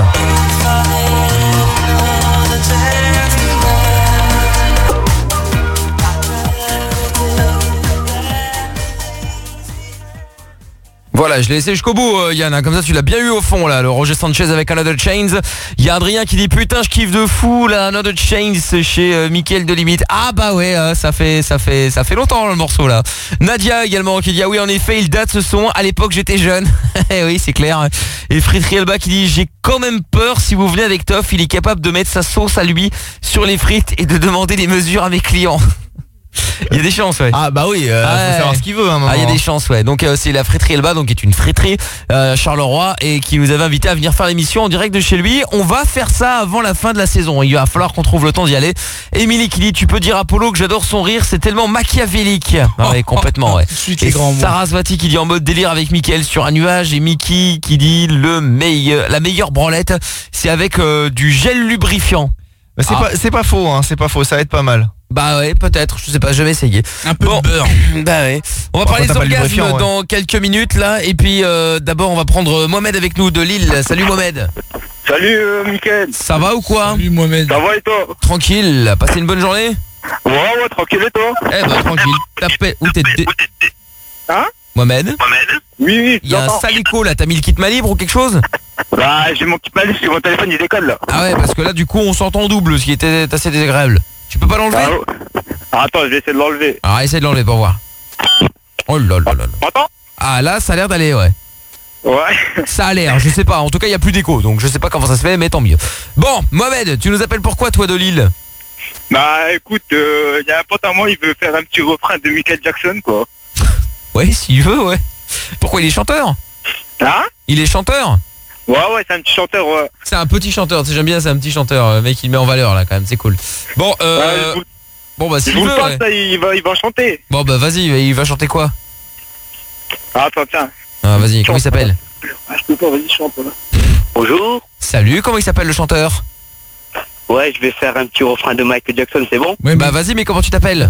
[SPEAKER 2] Voilà, je l'ai laissé jusqu'au bout Yann, hein, comme ça tu l'as bien eu au fond là, le Roger Sanchez avec Another Chains. Il y a Adrien qui dit putain je kiffe de fou là, Another Chains chez Mickaël de Limite. Ah bah ouais, ça fait longtemps le morceau là. Nadia également qui dit ah oui en effet il date ce son, à l'époque j'étais jeune. Oui c'est clair. Et Fritri Elba qui dit j'ai quand même peur si vous venez avec Toff, il est capable de mettre sa sauce à lui sur les frites et de demander des mesures à mes clients. Il y a des chances, ouais.
[SPEAKER 5] Ah bah oui, faut savoir ce qu'il veut un moment.
[SPEAKER 2] Il y a des chances, ouais. Donc c'est la friterie Elba, donc qui est une friterie Charleroi et qui nous avait invité à venir faire l'émission en direct de chez lui. On va faire ça avant la fin de la saison. Il va falloir qu'on trouve le temps d'y aller. Émilie qui dit tu peux dire à Polo que j'adore son rire, c'est tellement machiavélique. Ah ouais, complètement, ouais. Et Sarasvati qui dit en mode délire avec Mickaël sur un nuage et Mickey qui dit la meilleure branlette, c'est avec du gel lubrifiant.
[SPEAKER 5] Mais c'est pas faux, hein, c'est pas faux, ça va être pas mal.
[SPEAKER 2] Bah ouais, peut-être, je sais pas, jamais essayé.
[SPEAKER 10] Un peu de beurre.
[SPEAKER 2] Bah ouais. On va parler des orgasmes dans quelques minutes là. Et puis d'abord on va prendre Mohamed avec nous de Lille. Salut Mohamed.
[SPEAKER 15] Salut Mickaël.
[SPEAKER 2] Ça va ou quoi?
[SPEAKER 10] Salut Mohamed.
[SPEAKER 15] Ça va et toi?
[SPEAKER 2] Tranquille, passé une bonne journée?
[SPEAKER 15] Ouais, tranquille et toi?
[SPEAKER 2] Eh bah tranquille, t'appelles... Où t'es...
[SPEAKER 15] Hein?
[SPEAKER 2] Mohamed?
[SPEAKER 15] Oui.
[SPEAKER 2] Il y a un sale écho là, t'as mis le kit main libre ou quelque chose?
[SPEAKER 15] Bah j'ai mon kit main libre, parce que mon téléphone il décolle là.
[SPEAKER 2] Ah ouais, parce que là du coup on s'entend en double, ce qui était assez désagréable. Tu peux pas l'enlever?
[SPEAKER 15] Attends, je vais essayer de l'enlever.
[SPEAKER 2] Alors essaye de l'enlever pour voir. Oh là là là là.
[SPEAKER 15] M'entends?
[SPEAKER 2] Ah là ça a l'air d'aller, ouais.
[SPEAKER 15] Ouais.
[SPEAKER 2] Ça a l'air, je sais pas, en tout cas il y a plus d'écho, donc je sais pas comment ça se fait, mais tant mieux. Bon, Mohamed, tu nous appelles pourquoi toi de Lille?
[SPEAKER 15] Bah écoute, il y a un pote à moi, il veut faire un petit refrain de Michael Jackson quoi.
[SPEAKER 2] Ouais, s'il veut, ouais. Pourquoi il est chanteur?
[SPEAKER 15] Hein?
[SPEAKER 2] Il est chanteur?
[SPEAKER 15] Ouais, c'est un petit chanteur, ouais.
[SPEAKER 2] C'est un petit chanteur, tu sais, j'aime bien, c'est un petit chanteur, mec, il met en valeur là quand même, c'est cool. Bon, bon bah s'il veut, ouais.
[SPEAKER 15] Ça, il va chanter.
[SPEAKER 2] Bon bah vas-y, il va chanter quoi?
[SPEAKER 15] Attends, tiens.
[SPEAKER 2] Ah vas-y, comment il s'appelle?
[SPEAKER 15] Je peux pas, vas-y, chante là. Bonjour.
[SPEAKER 2] Salut, comment il s'appelle le chanteur?
[SPEAKER 8] Ouais, je vais faire un petit refrain de Michael Jackson, c'est bon?
[SPEAKER 2] Ouais, bah vas-y, mais comment tu t'appelles?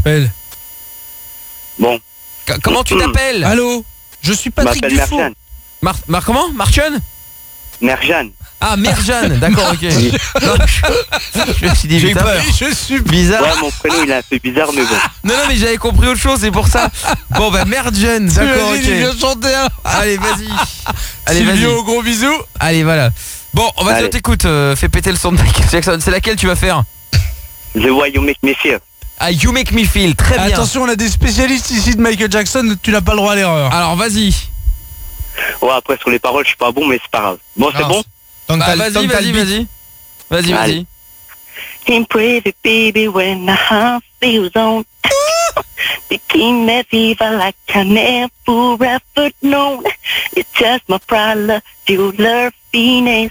[SPEAKER 8] Bon.
[SPEAKER 2] Comment tu t'appelles?
[SPEAKER 1] Allô? Je suis Patrick Dufault.
[SPEAKER 2] Comment? Marchane?
[SPEAKER 8] Merjane.
[SPEAKER 2] Ah, Merjane, d'accord, ok. Je me suis dit,
[SPEAKER 1] j'ai
[SPEAKER 2] putain,
[SPEAKER 1] peur. Je suis
[SPEAKER 2] bizarre.
[SPEAKER 8] Ouais, mon prénom il est un peu bizarre, mais bon.
[SPEAKER 2] Non, mais j'avais compris autre chose, c'est pour ça. Bon, bah, Merjane, d'accord, ok.
[SPEAKER 1] Il vient chanter un.
[SPEAKER 2] Allez, vas-y. Allez,
[SPEAKER 1] Silvio, gros bisous.
[SPEAKER 2] Allez, voilà. Bon, on va t'écoute, fais péter le son de Michael Jackson. C'est laquelle tu vas faire?
[SPEAKER 8] The Way You Make Me Feel.
[SPEAKER 2] Ah, You Make Me Feel, très bien.
[SPEAKER 1] Attention, on a des spécialistes ici de Michael Jackson, tu n'as pas le droit à l'erreur.
[SPEAKER 2] Alors, vas-y.
[SPEAKER 8] Ouais, après sur les paroles, je suis pas bon, mais c'est pas grave. Bon, c'est bon?
[SPEAKER 2] Bah, vas-y. Vas-y.
[SPEAKER 3] I'm pretty baby when the heart feels on. The king that fever like I never ever known. It's just my pride, you love Venus.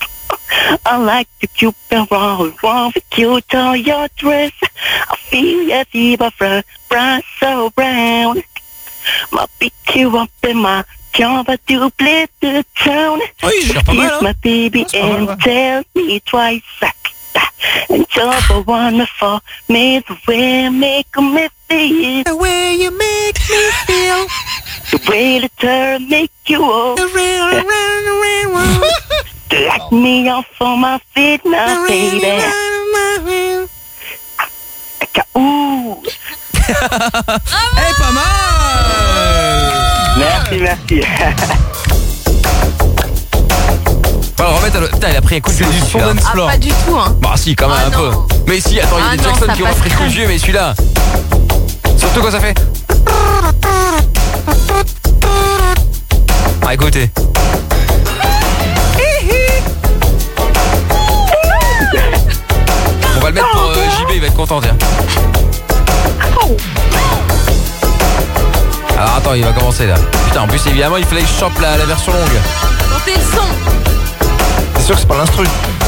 [SPEAKER 3] I like to keep it wrong with you to your dress. I feel your fever from bright so brown. My pick you up in my jump to play the town. Kiss my baby and tell me twice. And trouble wonderful, me the way you make me feel. The way you make me feel. The way the turn make you old. Lock me off on my feet now, baby. Ouh.
[SPEAKER 2] Eh, pas mal.
[SPEAKER 8] Merci.
[SPEAKER 2] On va remettre putain, il a pris un coup de vieux du son dance floor.
[SPEAKER 4] Pas du tout, hein.
[SPEAKER 2] Bah si, quand même un peu. Mais si, attends, il y a des Jackson qui ont pris coup de vieux, mais celui-là. Surtout quand ça fait. Ah, écoutez. On va le mettre pour JB, il va être content, tiens. Alors attends, il va commencer là. Putain, en plus évidemment il fallait que je chope la version longue.
[SPEAKER 4] Montez le son.
[SPEAKER 5] C'est sûr que c'est pas l'instru.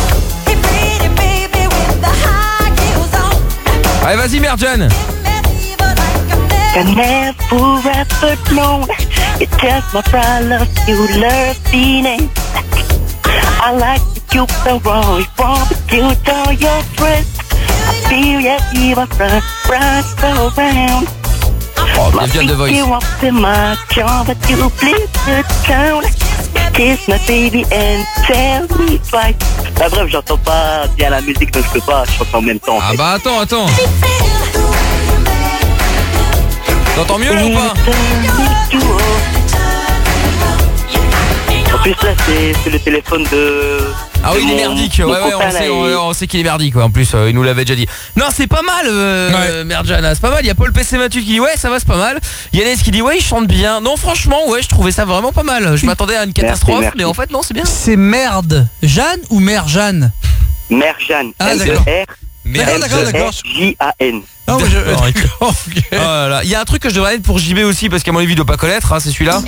[SPEAKER 2] Allez, vas-y, Merjane.
[SPEAKER 3] I never ever known. It's just my pride, you love Venus. I like to keep the wrong with you to your dress. I feel your fever from bright so brown.
[SPEAKER 2] Oh, bien vient de voice.
[SPEAKER 3] You up in my job, but you please the town. Kiss my baby and tell me twice.
[SPEAKER 8] Bah bref, j'entends pas bien la musique, donc je peux pas chanter en même temps.
[SPEAKER 2] Ah bah attends. T'entends mieux là ou pas?
[SPEAKER 8] En plus là, c'est le téléphone de...
[SPEAKER 2] Ah oui, il est merdique. Ouais, on sait qu'il est merdique. Ouais. En plus, il nous l'avait déjà dit. Non, c'est pas mal, Merjana. C'est pas mal. Il y a Paul PC28 qui dit ouais, ça va, c'est pas mal. Yannis qui dit ouais, il chante bien. Non, franchement, ouais, je trouvais ça vraiment pas mal. Je m'attendais à une catastrophe, mais en fait, non, c'est bien.
[SPEAKER 1] C'est merde. Jeanne ou Merjane?
[SPEAKER 8] Merjane.
[SPEAKER 1] Ah, d'accord.
[SPEAKER 8] D'accord. J-A-N.
[SPEAKER 1] Non, mais
[SPEAKER 2] il y a un truc que je devrais être pour JB aussi, parce qu'à mon avis, il doit pas connaître. Hein, c'est celui-là.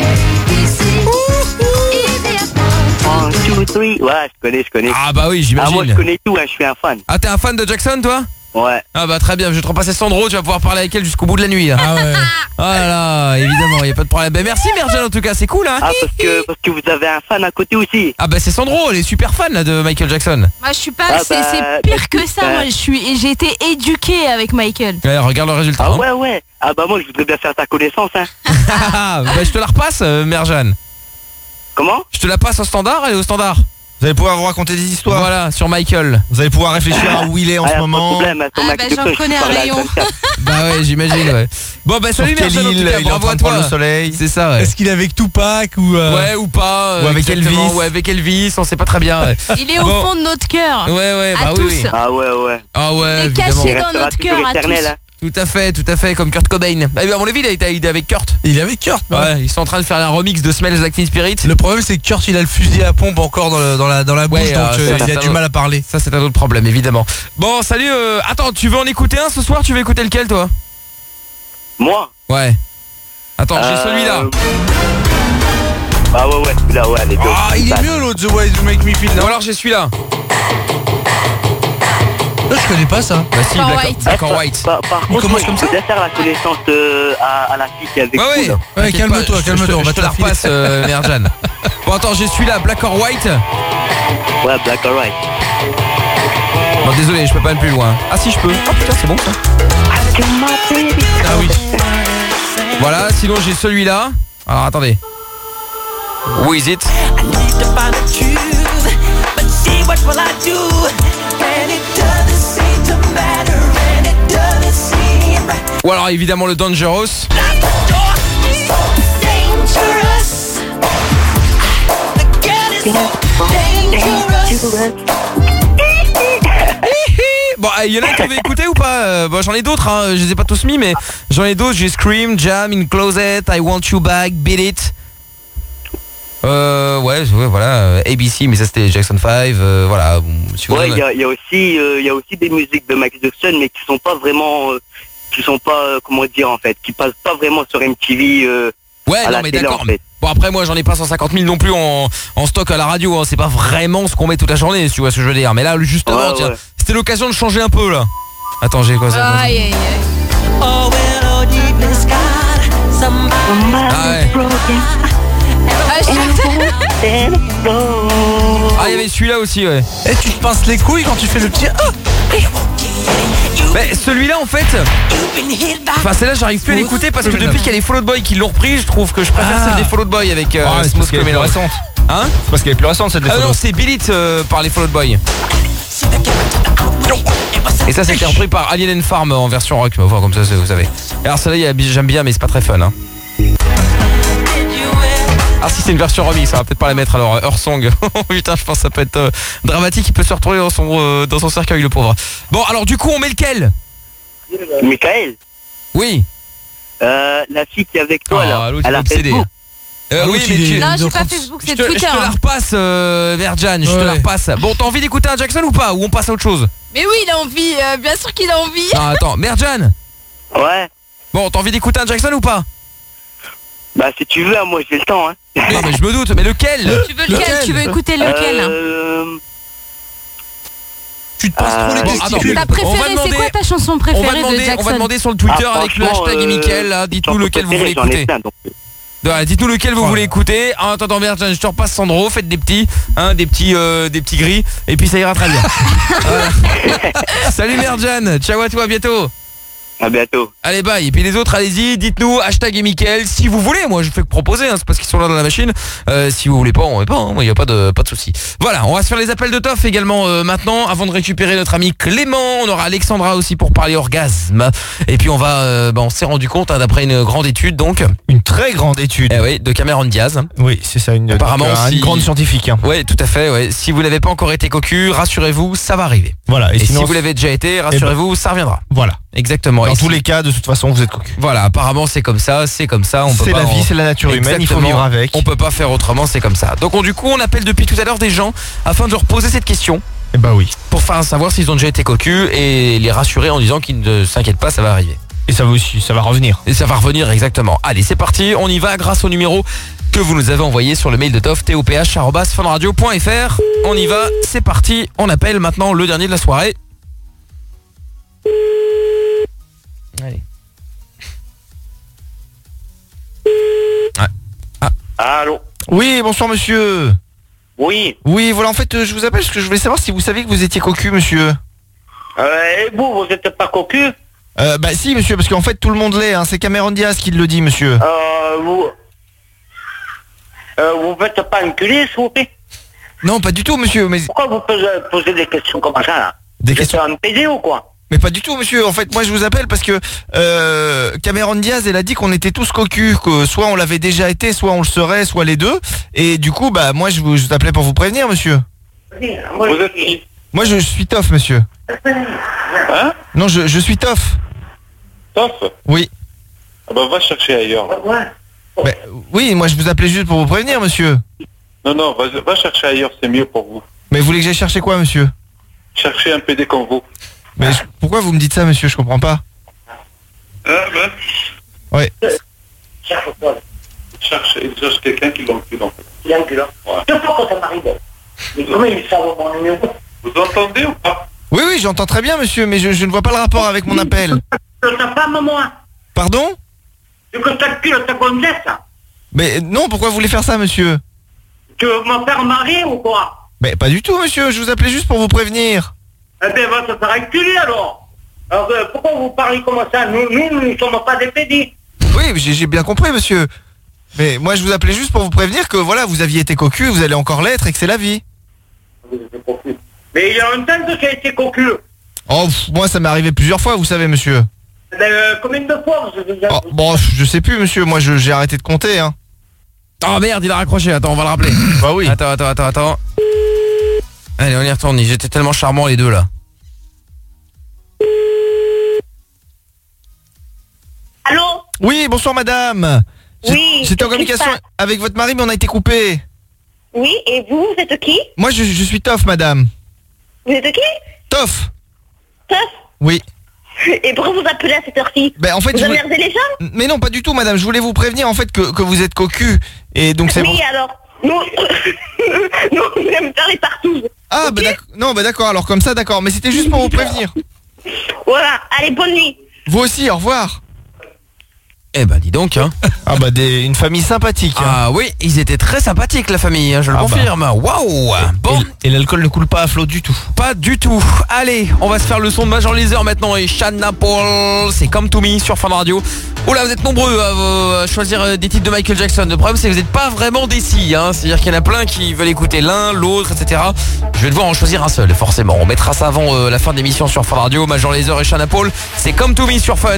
[SPEAKER 8] 1, 2, 3. Ouais, je connais.
[SPEAKER 2] Ah bah oui, j'imagine.
[SPEAKER 8] Ah, moi je connais tout, hein, je suis un fan.
[SPEAKER 2] Ah, t'es un fan de Jackson, toi?
[SPEAKER 8] Ouais.
[SPEAKER 2] Ah bah très bien, je vais te repasser Sandro, tu vas pouvoir parler avec elle jusqu'au bout de la nuit là.
[SPEAKER 1] Ah ouais.
[SPEAKER 2] Ah là là, évidemment, il y a pas de problème. Ben merci Merjane en tout cas, c'est cool hein.
[SPEAKER 8] Ah parce que vous avez un fan à côté aussi.
[SPEAKER 2] Ah bah c'est Sandro, elle est super fan là de Michael Jackson.
[SPEAKER 4] Moi je suis pas, c'est pire que ça. Moi j'ai été éduquée avec Michael.
[SPEAKER 2] Ouais, regarde le résultat.
[SPEAKER 8] Ah ouais. Ah bah moi je voudrais bien faire ta connaissance hein.
[SPEAKER 2] Bah je te la repasse Merjane.
[SPEAKER 8] Comment?
[SPEAKER 2] Je te la passe au standard, elle est au standard.
[SPEAKER 5] Vous allez pouvoir vous raconter des histoires.
[SPEAKER 2] Voilà, sur Michael.
[SPEAKER 5] Vous allez pouvoir réfléchir à où il est en ce moment.
[SPEAKER 4] J'en connais un rayon.
[SPEAKER 2] Bah ouais, j'imagine, ouais. Bon bah salut
[SPEAKER 5] Sur quelle
[SPEAKER 2] Merjan, en tout
[SPEAKER 5] île
[SPEAKER 2] cas,
[SPEAKER 5] il est en
[SPEAKER 2] bravo
[SPEAKER 5] train
[SPEAKER 2] à
[SPEAKER 5] de
[SPEAKER 2] toi.
[SPEAKER 5] prendre le soleil.
[SPEAKER 2] C'est ça, ouais.
[SPEAKER 1] Est-ce qu'il est avec Tupac ou
[SPEAKER 2] Ouais, ou pas.
[SPEAKER 5] Ou avec
[SPEAKER 2] exactement,
[SPEAKER 5] Elvis.
[SPEAKER 2] Ouais, avec Elvis, on sait pas très bien. Ouais.
[SPEAKER 4] Il est au fond de notre cœur.
[SPEAKER 2] Ouais,
[SPEAKER 4] À
[SPEAKER 2] bah
[SPEAKER 4] tous.
[SPEAKER 2] oui.
[SPEAKER 8] Ah ouais.
[SPEAKER 2] Ah ouais,
[SPEAKER 4] Il est
[SPEAKER 2] évidemment.
[SPEAKER 4] caché dans notre cœur à tous.
[SPEAKER 2] Tout à fait, comme Kurt Cobain. Bah, à mon avis, il est avec Kurt.
[SPEAKER 1] Il est avec Kurt.
[SPEAKER 2] Ouais, ils sont en train de faire un remix de Smells Like Teen Spirit.
[SPEAKER 1] Le problème, c'est que Kurt, il a le fusil à pompe encore dans la bouche,
[SPEAKER 2] Ouais,
[SPEAKER 1] donc il a du mal à parler.
[SPEAKER 2] Ça, c'est un autre problème, évidemment. Bon, salut. Attends, tu veux en écouter un ce soir? Tu veux écouter lequel, toi?
[SPEAKER 8] Moi?
[SPEAKER 2] Ouais. Attends, j'ai celui-là.
[SPEAKER 8] Ah ouais, celui-là, ouais, les deux.
[SPEAKER 1] Ah, il est mieux l'autre, The Way You Make Me Feel.
[SPEAKER 2] Non, alors j'ai celui-là.
[SPEAKER 1] Là, je connais pas ça.
[SPEAKER 2] Bah si, Black or White.
[SPEAKER 8] Par contre,
[SPEAKER 1] commence comme ça.
[SPEAKER 8] je vais faire la connaissance à la fille qui est avec
[SPEAKER 2] Ouais,
[SPEAKER 8] vous, là.
[SPEAKER 1] Ouais, calme-toi, on
[SPEAKER 2] je
[SPEAKER 1] va
[SPEAKER 2] te la repasse, Merjan. Bon, attends, j'ai celui-là, Black or White.
[SPEAKER 8] Ouais, Black or White.
[SPEAKER 2] Bon, désolé, je peux pas aller plus loin. Ah si, je peux. Oh putain, c'est bon ça.
[SPEAKER 1] Ah oui.
[SPEAKER 2] Voilà, sinon j'ai celui-là. Alors attendez. Who is it? Ou alors évidemment le Dangerous. Bon, il y en a qui veulent écouter ou pas? Bon, j'en ai d'autres, hein. Je les ai pas tous mis, mais j'en ai d'autres. J'ai Scream, Jam, In Closet, I Want You Back, Beat It. Ouais, voilà, ABC, mais ça c'était Jackson 5, voilà. Si
[SPEAKER 8] ouais, il y a aussi des musiques de Michael Jackson, mais qui sont pas vraiment, comment dire en fait, qui passent pas vraiment sur MTV.
[SPEAKER 2] Ouais,
[SPEAKER 8] à
[SPEAKER 2] non
[SPEAKER 8] la
[SPEAKER 2] mais
[SPEAKER 8] télé,
[SPEAKER 2] d'accord.
[SPEAKER 8] en fait.
[SPEAKER 2] Bon après moi j'en ai pas 150 000 non plus en stock à la radio, hein. C'est pas vraiment ce qu'on met toute la journée, si tu vois ce que je veux dire. Mais là justement,
[SPEAKER 8] Ouais,
[SPEAKER 2] tiens,
[SPEAKER 8] ouais.
[SPEAKER 2] c'était l'occasion de changer un peu là. Attends, j'ai quoi ça?
[SPEAKER 4] Aïe, aïe, aïe.
[SPEAKER 2] Ah ouais. Ah, il y avait celui-là aussi, ouais.
[SPEAKER 1] Et tu te pinces les couilles quand tu fais le petit.
[SPEAKER 2] Mais celui-là en fait, enfin celle-là j'arrive plus à l'écouter parce que depuis qu'il y a les Fall Out Boy qui l'ont repris, je trouve que je préfère celle des Fall Out Boy avec
[SPEAKER 5] Smooth Criminal récente.
[SPEAKER 2] Hein?
[SPEAKER 5] C'est parce qu'elle est plus récente cette des
[SPEAKER 2] Ah non, c'est Beat It par les Fall Out Boy. Et ça c'était repris par Alien Farm en version rock, enfin, comme ça vous savez. Alors celle-là j'aime bien mais c'est pas très fun, hein. Ah si, c'est une version remix, on va peut-être pas la mettre alors. Song. Putain, je pense que ça peut être dramatique. Il peut se retrouver dans son cercueil, le pauvre. Bon, alors du coup, on met lequel?
[SPEAKER 8] Michael.
[SPEAKER 2] Oui.
[SPEAKER 8] La fille qui est avec toi là.
[SPEAKER 2] L'autre,
[SPEAKER 8] Elle
[SPEAKER 2] il est
[SPEAKER 8] a
[SPEAKER 2] obsédé.
[SPEAKER 8] Facebook.
[SPEAKER 2] Oui, mais tu...
[SPEAKER 4] Non, j'ai pas Facebook, c'est
[SPEAKER 2] je te
[SPEAKER 4] Twitter.
[SPEAKER 2] la repasse, Merjan, je te la repasse. Bon, t'as envie d'écouter un Jackson ou pas? Ou on passe à autre chose?
[SPEAKER 4] Mais oui, il a envie, bien sûr qu'il a envie.
[SPEAKER 2] Ah, attends, Merjan.
[SPEAKER 8] Ouais.
[SPEAKER 2] Bon, t'as envie d'écouter un Jackson ou pas?
[SPEAKER 8] Bah si tu veux, moi j'ai le temps, hein.
[SPEAKER 2] Non mais je me doute, mais lequel?
[SPEAKER 4] Tu veux lequel? Tu veux écouter lequel?
[SPEAKER 1] Tu te passes trop les testicules.
[SPEAKER 4] Ta préférée, c'est quoi ta chanson préférée de Jackson?
[SPEAKER 2] On va demander sur le Twitter avec le hashtag et Mickaël, là, dites-nous lequel vous voulez écouter. Dites-nous lequel vous voulez écouter. En attendant, Merjan, je te repasse Sandro, faites des petits gris, et puis ça ira très bien. Salut Merjan, ciao à toi, à bientôt.
[SPEAKER 8] À bientôt.
[SPEAKER 2] Allez, bye. Et puis les autres, allez-y, dites-nous hashtag et Mickaël si vous voulez. Moi, je fais que proposer, hein, c'est parce qu'ils sont là dans la machine. Si vous voulez pas, on met pas. Il n'y a pas de souci. Voilà, on va se faire les appels de Toff également maintenant, avant de récupérer notre ami Clément. On aura Alexandra aussi pour parler orgasme. Et puis on va, on s'est rendu compte d'après une grande étude, donc
[SPEAKER 5] une très grande étude.
[SPEAKER 2] Oui, de Cameron Diaz.
[SPEAKER 5] Oui, c'est ça,
[SPEAKER 2] apparemment
[SPEAKER 5] une grande scientifique. Hein.
[SPEAKER 2] Oui, tout à fait. Ouais. Si vous n'avez pas encore été cocu, rassurez-vous, ça va arriver.
[SPEAKER 5] Voilà.
[SPEAKER 2] Et si vous l'avez déjà été, rassurez-vous, ça reviendra.
[SPEAKER 5] Voilà.
[SPEAKER 2] Exactement.
[SPEAKER 5] Dans tous les cas, de toute façon, vous êtes cocu.
[SPEAKER 2] Voilà, apparemment c'est comme ça, c'est comme ça. C'est la
[SPEAKER 5] vie, c'est la nature humaine, il faut vivre avec.
[SPEAKER 2] On peut pas faire autrement, c'est comme ça. Donc du coup, on appelle depuis tout à l'heure des gens afin de leur poser cette question.
[SPEAKER 5] Eh bah oui.
[SPEAKER 2] Pour faire savoir s'ils ont déjà été cocus et les rassurer en disant qu'ils ne s'inquiètent pas, ça va arriver.
[SPEAKER 5] Et ça va revenir.
[SPEAKER 2] Et ça va revenir, exactement. Allez, c'est parti, on y va grâce au numéro que vous nous avez envoyé sur le mail de Toff, toph@funradio.fr. On y va, c'est parti, on appelle maintenant le dernier de la soirée. Allez.
[SPEAKER 20] Allô?
[SPEAKER 5] Oui, bonsoir monsieur.
[SPEAKER 20] Oui.
[SPEAKER 5] Oui, voilà, en fait, je vous appelle parce que je voulais savoir si vous saviez que vous étiez cocu, monsieur.
[SPEAKER 20] Et vous êtes pas cocu?
[SPEAKER 5] Bah si, monsieur, parce qu'en fait, tout le monde l'est, hein. C'est Cameron Diaz qui le dit, monsieur.
[SPEAKER 20] Vous faites pas enculer, s'il vous plaît?
[SPEAKER 5] Non, pas du tout, monsieur. Mais...
[SPEAKER 13] Pourquoi vous posez des questions comme ça, là?
[SPEAKER 5] Des questions
[SPEAKER 13] à me pédé ou quoi?
[SPEAKER 5] Mais pas du tout, monsieur. En fait, moi, je vous appelle parce que Cameron Diaz, elle a dit qu'on était tous cocus, que soit on l'avait déjà été, soit on le serait, soit les deux. Et du coup, bah, moi, je vous appelais pour vous prévenir, monsieur.
[SPEAKER 13] Vous êtes qui?
[SPEAKER 5] Moi, je suis Toff, monsieur.
[SPEAKER 15] Hein?
[SPEAKER 5] Non, je suis Toff.
[SPEAKER 15] Toff?
[SPEAKER 5] Oui.
[SPEAKER 15] Ah bah, va chercher ailleurs.
[SPEAKER 5] Mais, oui, moi, je vous appelais juste pour vous prévenir, monsieur.
[SPEAKER 15] Non, va chercher ailleurs, c'est mieux pour vous.
[SPEAKER 5] Mais vous voulez que j'aille chercher quoi, monsieur?
[SPEAKER 15] Cherchez un PD comme vous.
[SPEAKER 5] Mais pourquoi vous me dites ça, monsieur? Je comprends pas. Ouais.
[SPEAKER 15] Il cherche quelqu'un qui l'encule, en fait.
[SPEAKER 13] Il l'encule, hein? Ouais. Deux fois quand ça m'arrive. Mais comment ils savent mon numéro?
[SPEAKER 15] Vous entendez ou pas?
[SPEAKER 5] Oui, j'entends très bien, monsieur, mais je ne vois pas le rapport avec mon appel.
[SPEAKER 13] Ta femme, moi.
[SPEAKER 5] Pardon?
[SPEAKER 13] Tu veux que t'encules ta gonzesse?
[SPEAKER 5] Mais non, pourquoi vous voulez faire ça, monsieur?
[SPEAKER 13] Tu veux m'en faire marrer ou quoi?
[SPEAKER 5] Mais pas du tout, monsieur, je vous appelais juste pour vous prévenir.
[SPEAKER 13] Eh ben, va se faire enculer, alors. Alors, pourquoi vous parlez comme ça? Nous ne sommes pas des pédis.
[SPEAKER 5] Oui, j'ai bien compris, monsieur. Mais moi, je vous appelais juste pour vous prévenir que, voilà, vous aviez été cocu, vous allez encore l'être et que c'est la vie.
[SPEAKER 13] Mais il y a longtemps que j'ai été cocu.
[SPEAKER 5] Oh, moi, ça m'est arrivé plusieurs fois, vous savez, monsieur.
[SPEAKER 13] Combien de fois
[SPEAKER 5] Oh, bon, je sais plus, monsieur, moi, j'ai arrêté de compter, hein.
[SPEAKER 2] Oh merde, il a raccroché, attends, on va le rappeler.
[SPEAKER 5] Bah oui.
[SPEAKER 2] Attends. Allez, on y retourne, ils étaient tellement charmants les deux là.
[SPEAKER 16] Allô?
[SPEAKER 5] Oui, bonsoir madame.
[SPEAKER 16] Oui.
[SPEAKER 5] J'étais en communication avec votre mari, mais on a été coupé.
[SPEAKER 16] Oui, et vous êtes qui?
[SPEAKER 5] Moi, je suis Toff, madame.
[SPEAKER 16] Vous êtes qui?
[SPEAKER 5] Toff.
[SPEAKER 16] Toff?
[SPEAKER 5] Oui.
[SPEAKER 16] Et pourquoi vous appelez à cette heure-ci?
[SPEAKER 5] Ben, en fait,
[SPEAKER 16] vous emmerdez les gens?
[SPEAKER 5] Mais non, pas du tout, madame. Je voulais vous prévenir, en fait, que vous êtes cocu. Et donc, c'est
[SPEAKER 16] oui, alors, nous, on aime faire les partout.
[SPEAKER 5] Ah, okay. D'accord, alors comme ça, d'accord. Mais c'était juste pour vous prévenir.
[SPEAKER 16] Voilà, allez, bonne nuit.
[SPEAKER 5] Vous aussi, au revoir.
[SPEAKER 2] Eh ben dis donc hein.
[SPEAKER 5] Ah bah une famille sympathique hein.
[SPEAKER 2] Ah oui, ils étaient très sympathiques la famille, hein, je le confirme. Waouh. Bon.
[SPEAKER 5] Et l'alcool ne coule pas à flot du tout.
[SPEAKER 2] Pas du tout. Allez, on va se faire le son de Major Lazer maintenant et Shanna Paul, c'est Come to Me sur Fun Radio. Oh là, vous êtes nombreux à choisir des titres de Michael Jackson. Le problème c'est que vous n'êtes pas vraiment décis hein. C'est-à-dire qu'il y en a plein qui veulent écouter l'un, l'autre, etc. Je vais devoir en choisir un seul, forcément. On mettra ça avant la fin de l'émission sur Fun Radio. Major Lazer et Shanna Paul, c'est Come to Me sur Fun.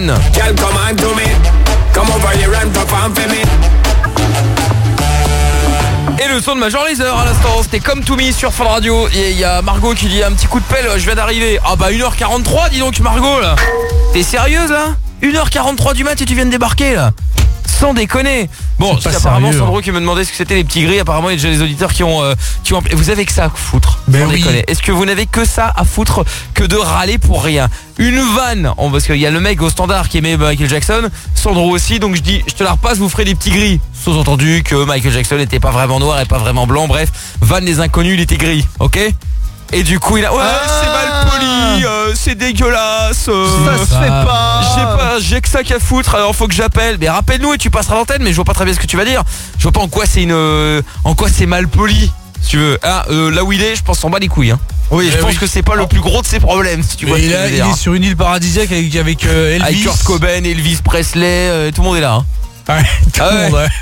[SPEAKER 2] Et le son de Major Lazer à l'instant, c'était Come to Me sur Fun Radio. Et il y a Margot qui dit un petit coup de pelle, je viens d'arriver. Ah bah 1h43, dis donc Margot là. T'es sérieuse là? 1h43 du mat et tu viens de débarquer là. Sans déconner. Bon, c'est apparemment Sandro qui me demandait ce que c'était les petits gris. Apparemment il y a déjà des auditeurs qui ont vous avez que ça à foutre. Sans déconner. Est-ce que vous n'avez que ça à foutre que de râler pour rien? Une vanne, parce qu'il y a le mec au standard qui aimait Michael Jackson, Sandro aussi, donc je dis je te la repasse, vous ferez des petits gris. Sous-entendu que Michael Jackson n'était pas vraiment noir et pas vraiment blanc. Bref, vanne des inconnus, il était gris, ok? Et du coup il a c'est mal poli, c'est dégueulasse,
[SPEAKER 5] ça se fait pas.
[SPEAKER 2] J'ai que ça qu'à foutre, alors faut que j'appelle. Mais rappelle-nous et tu passeras l'antenne. Mais je vois pas très bien ce que tu vas dire. Je vois pas en quoi c'est mal poli, si tu veux. Là où il est, je pense s'en bat les couilles hein. Oui, je pense que c'est pas le plus gros de ses problèmes, si tu vois.
[SPEAKER 1] Il est sur une île paradisiaque avec Elvis,
[SPEAKER 2] avec Kurt Cobain, Elvis Presley, tout le monde est là hein.
[SPEAKER 1] Ouais, tout le monde, ouais.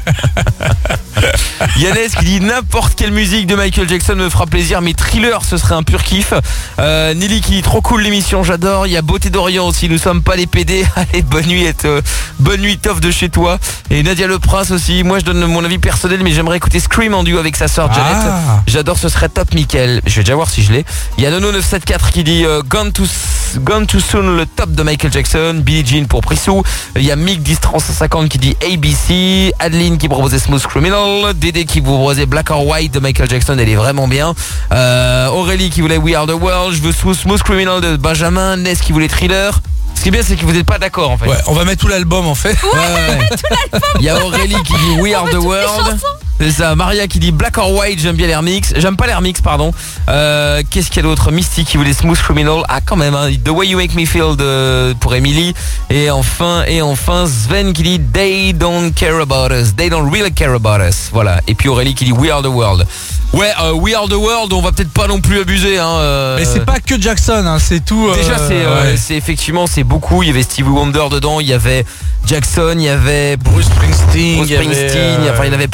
[SPEAKER 2] Yannès qui dit n'importe quelle musique de Michael Jackson me fera plaisir, mais Thriller ce serait un pur kiff. Nelly qui dit trop cool l'émission, j'adore. Il y a Beauté d'Orient aussi, nous sommes pas les PD. Allez, bonne nuit Toff de chez toi. Et Nadia Le Prince aussi. Moi je donne mon avis personnel, mais j'aimerais écouter Scream en duo avec sa sœur Janet. J'adore, ce serait top Mickaël. Je vais déjà voir si je l'ai. Il y a Nono974 qui dit Gone Too Soon, le top de Michael Jackson. Billie Jean pour Prissou. Il y a Mick 103050 qui dit ABC. Adeline qui proposait Smooth Criminal. Dédé qui vous proposait Black or White de Michael Jackson, elle est vraiment bien. Aurélie qui voulait We Are the World. Je veux Smooth Criminal de Benjamin. Ness qui voulait Thriller. Ce qui est bien, c'est que vous n'êtes pas d'accord en fait.
[SPEAKER 1] Ouais, on va mettre tout l'album en fait.
[SPEAKER 2] Ouais. Il y a Aurélie qui dit We Are the World. C'est ça. Maria qui dit Black or White, j'aime bien les remix. J'aime pas les remix, pardon. Qu'est-ce qu'il y a d'autre? Misty qui voulait Smooth Criminal. Ah quand même hein. The Way You Make Me Feel pour Emily. Et enfin Sven qui dit They don't care about us. They don't really care about us. Voilà. Et puis Aurélie qui dit We Are the World. Ouais, We Are the World, on va peut-être pas non plus abuser hein.
[SPEAKER 1] Mais c'est pas que Jackson hein, c'est tout.
[SPEAKER 2] Déjà c'est effectivement c'est beaucoup. Il y avait Stevie Wonder dedans, il y avait Jackson, il y avait
[SPEAKER 1] Bruce Springsteen,
[SPEAKER 2] enfin il y en avait plein.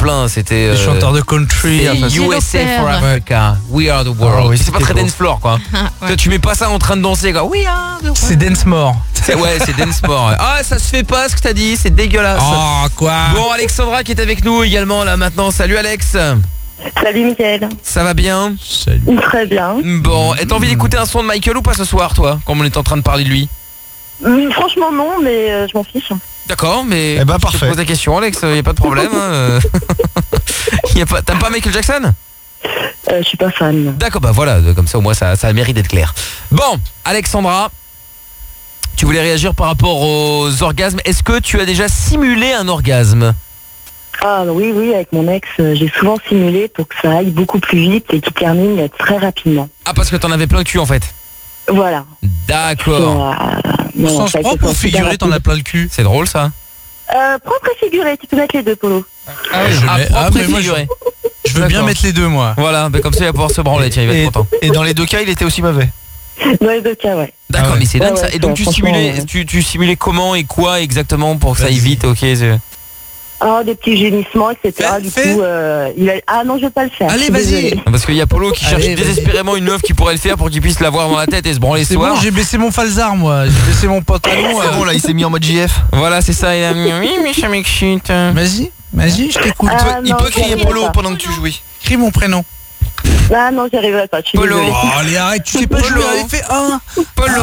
[SPEAKER 2] c'était...
[SPEAKER 1] Les chanteurs de country.
[SPEAKER 2] USA for Africa, We Are the World.
[SPEAKER 5] oui,
[SPEAKER 2] c'est pas très dance floor, quoi. Toi, tu mets pas ça en train de danser, quoi. We Are the World.
[SPEAKER 1] C'est dance more.
[SPEAKER 2] Ouais, c'est dance more. Ah, ça se fait pas ce que t'as dit, c'est dégueulasse.
[SPEAKER 1] Oh, quoi.
[SPEAKER 2] Bon, Alexandra qui est avec nous également là maintenant. Salut Alex.
[SPEAKER 3] Salut Mickaël.
[SPEAKER 2] Ça va bien?
[SPEAKER 1] Salut.
[SPEAKER 3] Très bien.
[SPEAKER 2] Bon, et t'as envie d'écouter un son de Michael ou pas ce soir, toi, comme on est en train de parler de lui?
[SPEAKER 3] Franchement non, mais je m'en fiche.
[SPEAKER 2] D'accord, mais
[SPEAKER 5] Eh ben,
[SPEAKER 2] je
[SPEAKER 5] parfait.
[SPEAKER 2] te pose la question, Alex, y a pas de problème. T'aimes pas Michael Jackson?
[SPEAKER 3] Je suis pas fan.
[SPEAKER 2] D'accord, bah voilà, comme ça au moins ça a le mérite d'être clair. Bon, Alexandra, tu voulais réagir par rapport aux orgasmes. Est-ce que tu as déjà simulé un orgasme?
[SPEAKER 3] Ah oui, avec mon ex, j'ai souvent simulé pour que ça aille beaucoup plus vite et qu'il termine très rapidement.
[SPEAKER 2] Ah, parce que t'en avais plein le cul en fait.
[SPEAKER 3] Voilà.
[SPEAKER 2] D'accord.
[SPEAKER 1] Au sens propre ou figuré, t'en as plein le cul?
[SPEAKER 2] C'est drôle ça.
[SPEAKER 3] Propre et figuré, tu peux mettre les deux, Polo.
[SPEAKER 1] Ah oui,
[SPEAKER 2] propre et figuré.
[SPEAKER 1] Je veux bien mettre les deux, moi.
[SPEAKER 2] Voilà, bah comme ça il va pouvoir se branler, tiens, il va être content.
[SPEAKER 5] Et dans les deux cas, il était aussi mauvais.
[SPEAKER 3] Dans les deux cas, ouais.
[SPEAKER 2] D'accord, mais c'est dingue ça.
[SPEAKER 3] Ouais,
[SPEAKER 2] Et donc tu simulais, tu simulais comment et quoi exactement pour que ça aille vite? Ok.
[SPEAKER 3] Des petits gémissements, etc. Du coup, il a... Ah non, je vais pas le faire.
[SPEAKER 1] Allez, vas-y.
[SPEAKER 2] Parce qu'il y a Polo qui cherche désespérément une meuf qui pourrait le faire pour qu'il puisse l'avoir dans la tête et se branler ce soir.
[SPEAKER 1] Bon, j'ai baissé mon falzar, moi. J'ai baissé mon pantalon.
[SPEAKER 5] C'est bon, là, il s'est mis en mode JF.
[SPEAKER 2] Voilà, c'est ça. Il a mis oui, mais mec shit.
[SPEAKER 1] Vas-y, je t'écoute.
[SPEAKER 3] Il
[SPEAKER 5] peut crier Polo pendant que tu jouis.
[SPEAKER 1] Crie mon prénom.
[SPEAKER 3] Ah non, j'y arriverai pas.
[SPEAKER 2] Polo.
[SPEAKER 1] Oh, allez, arrête, tu sais pas, je lui avais fait un.
[SPEAKER 2] Polo.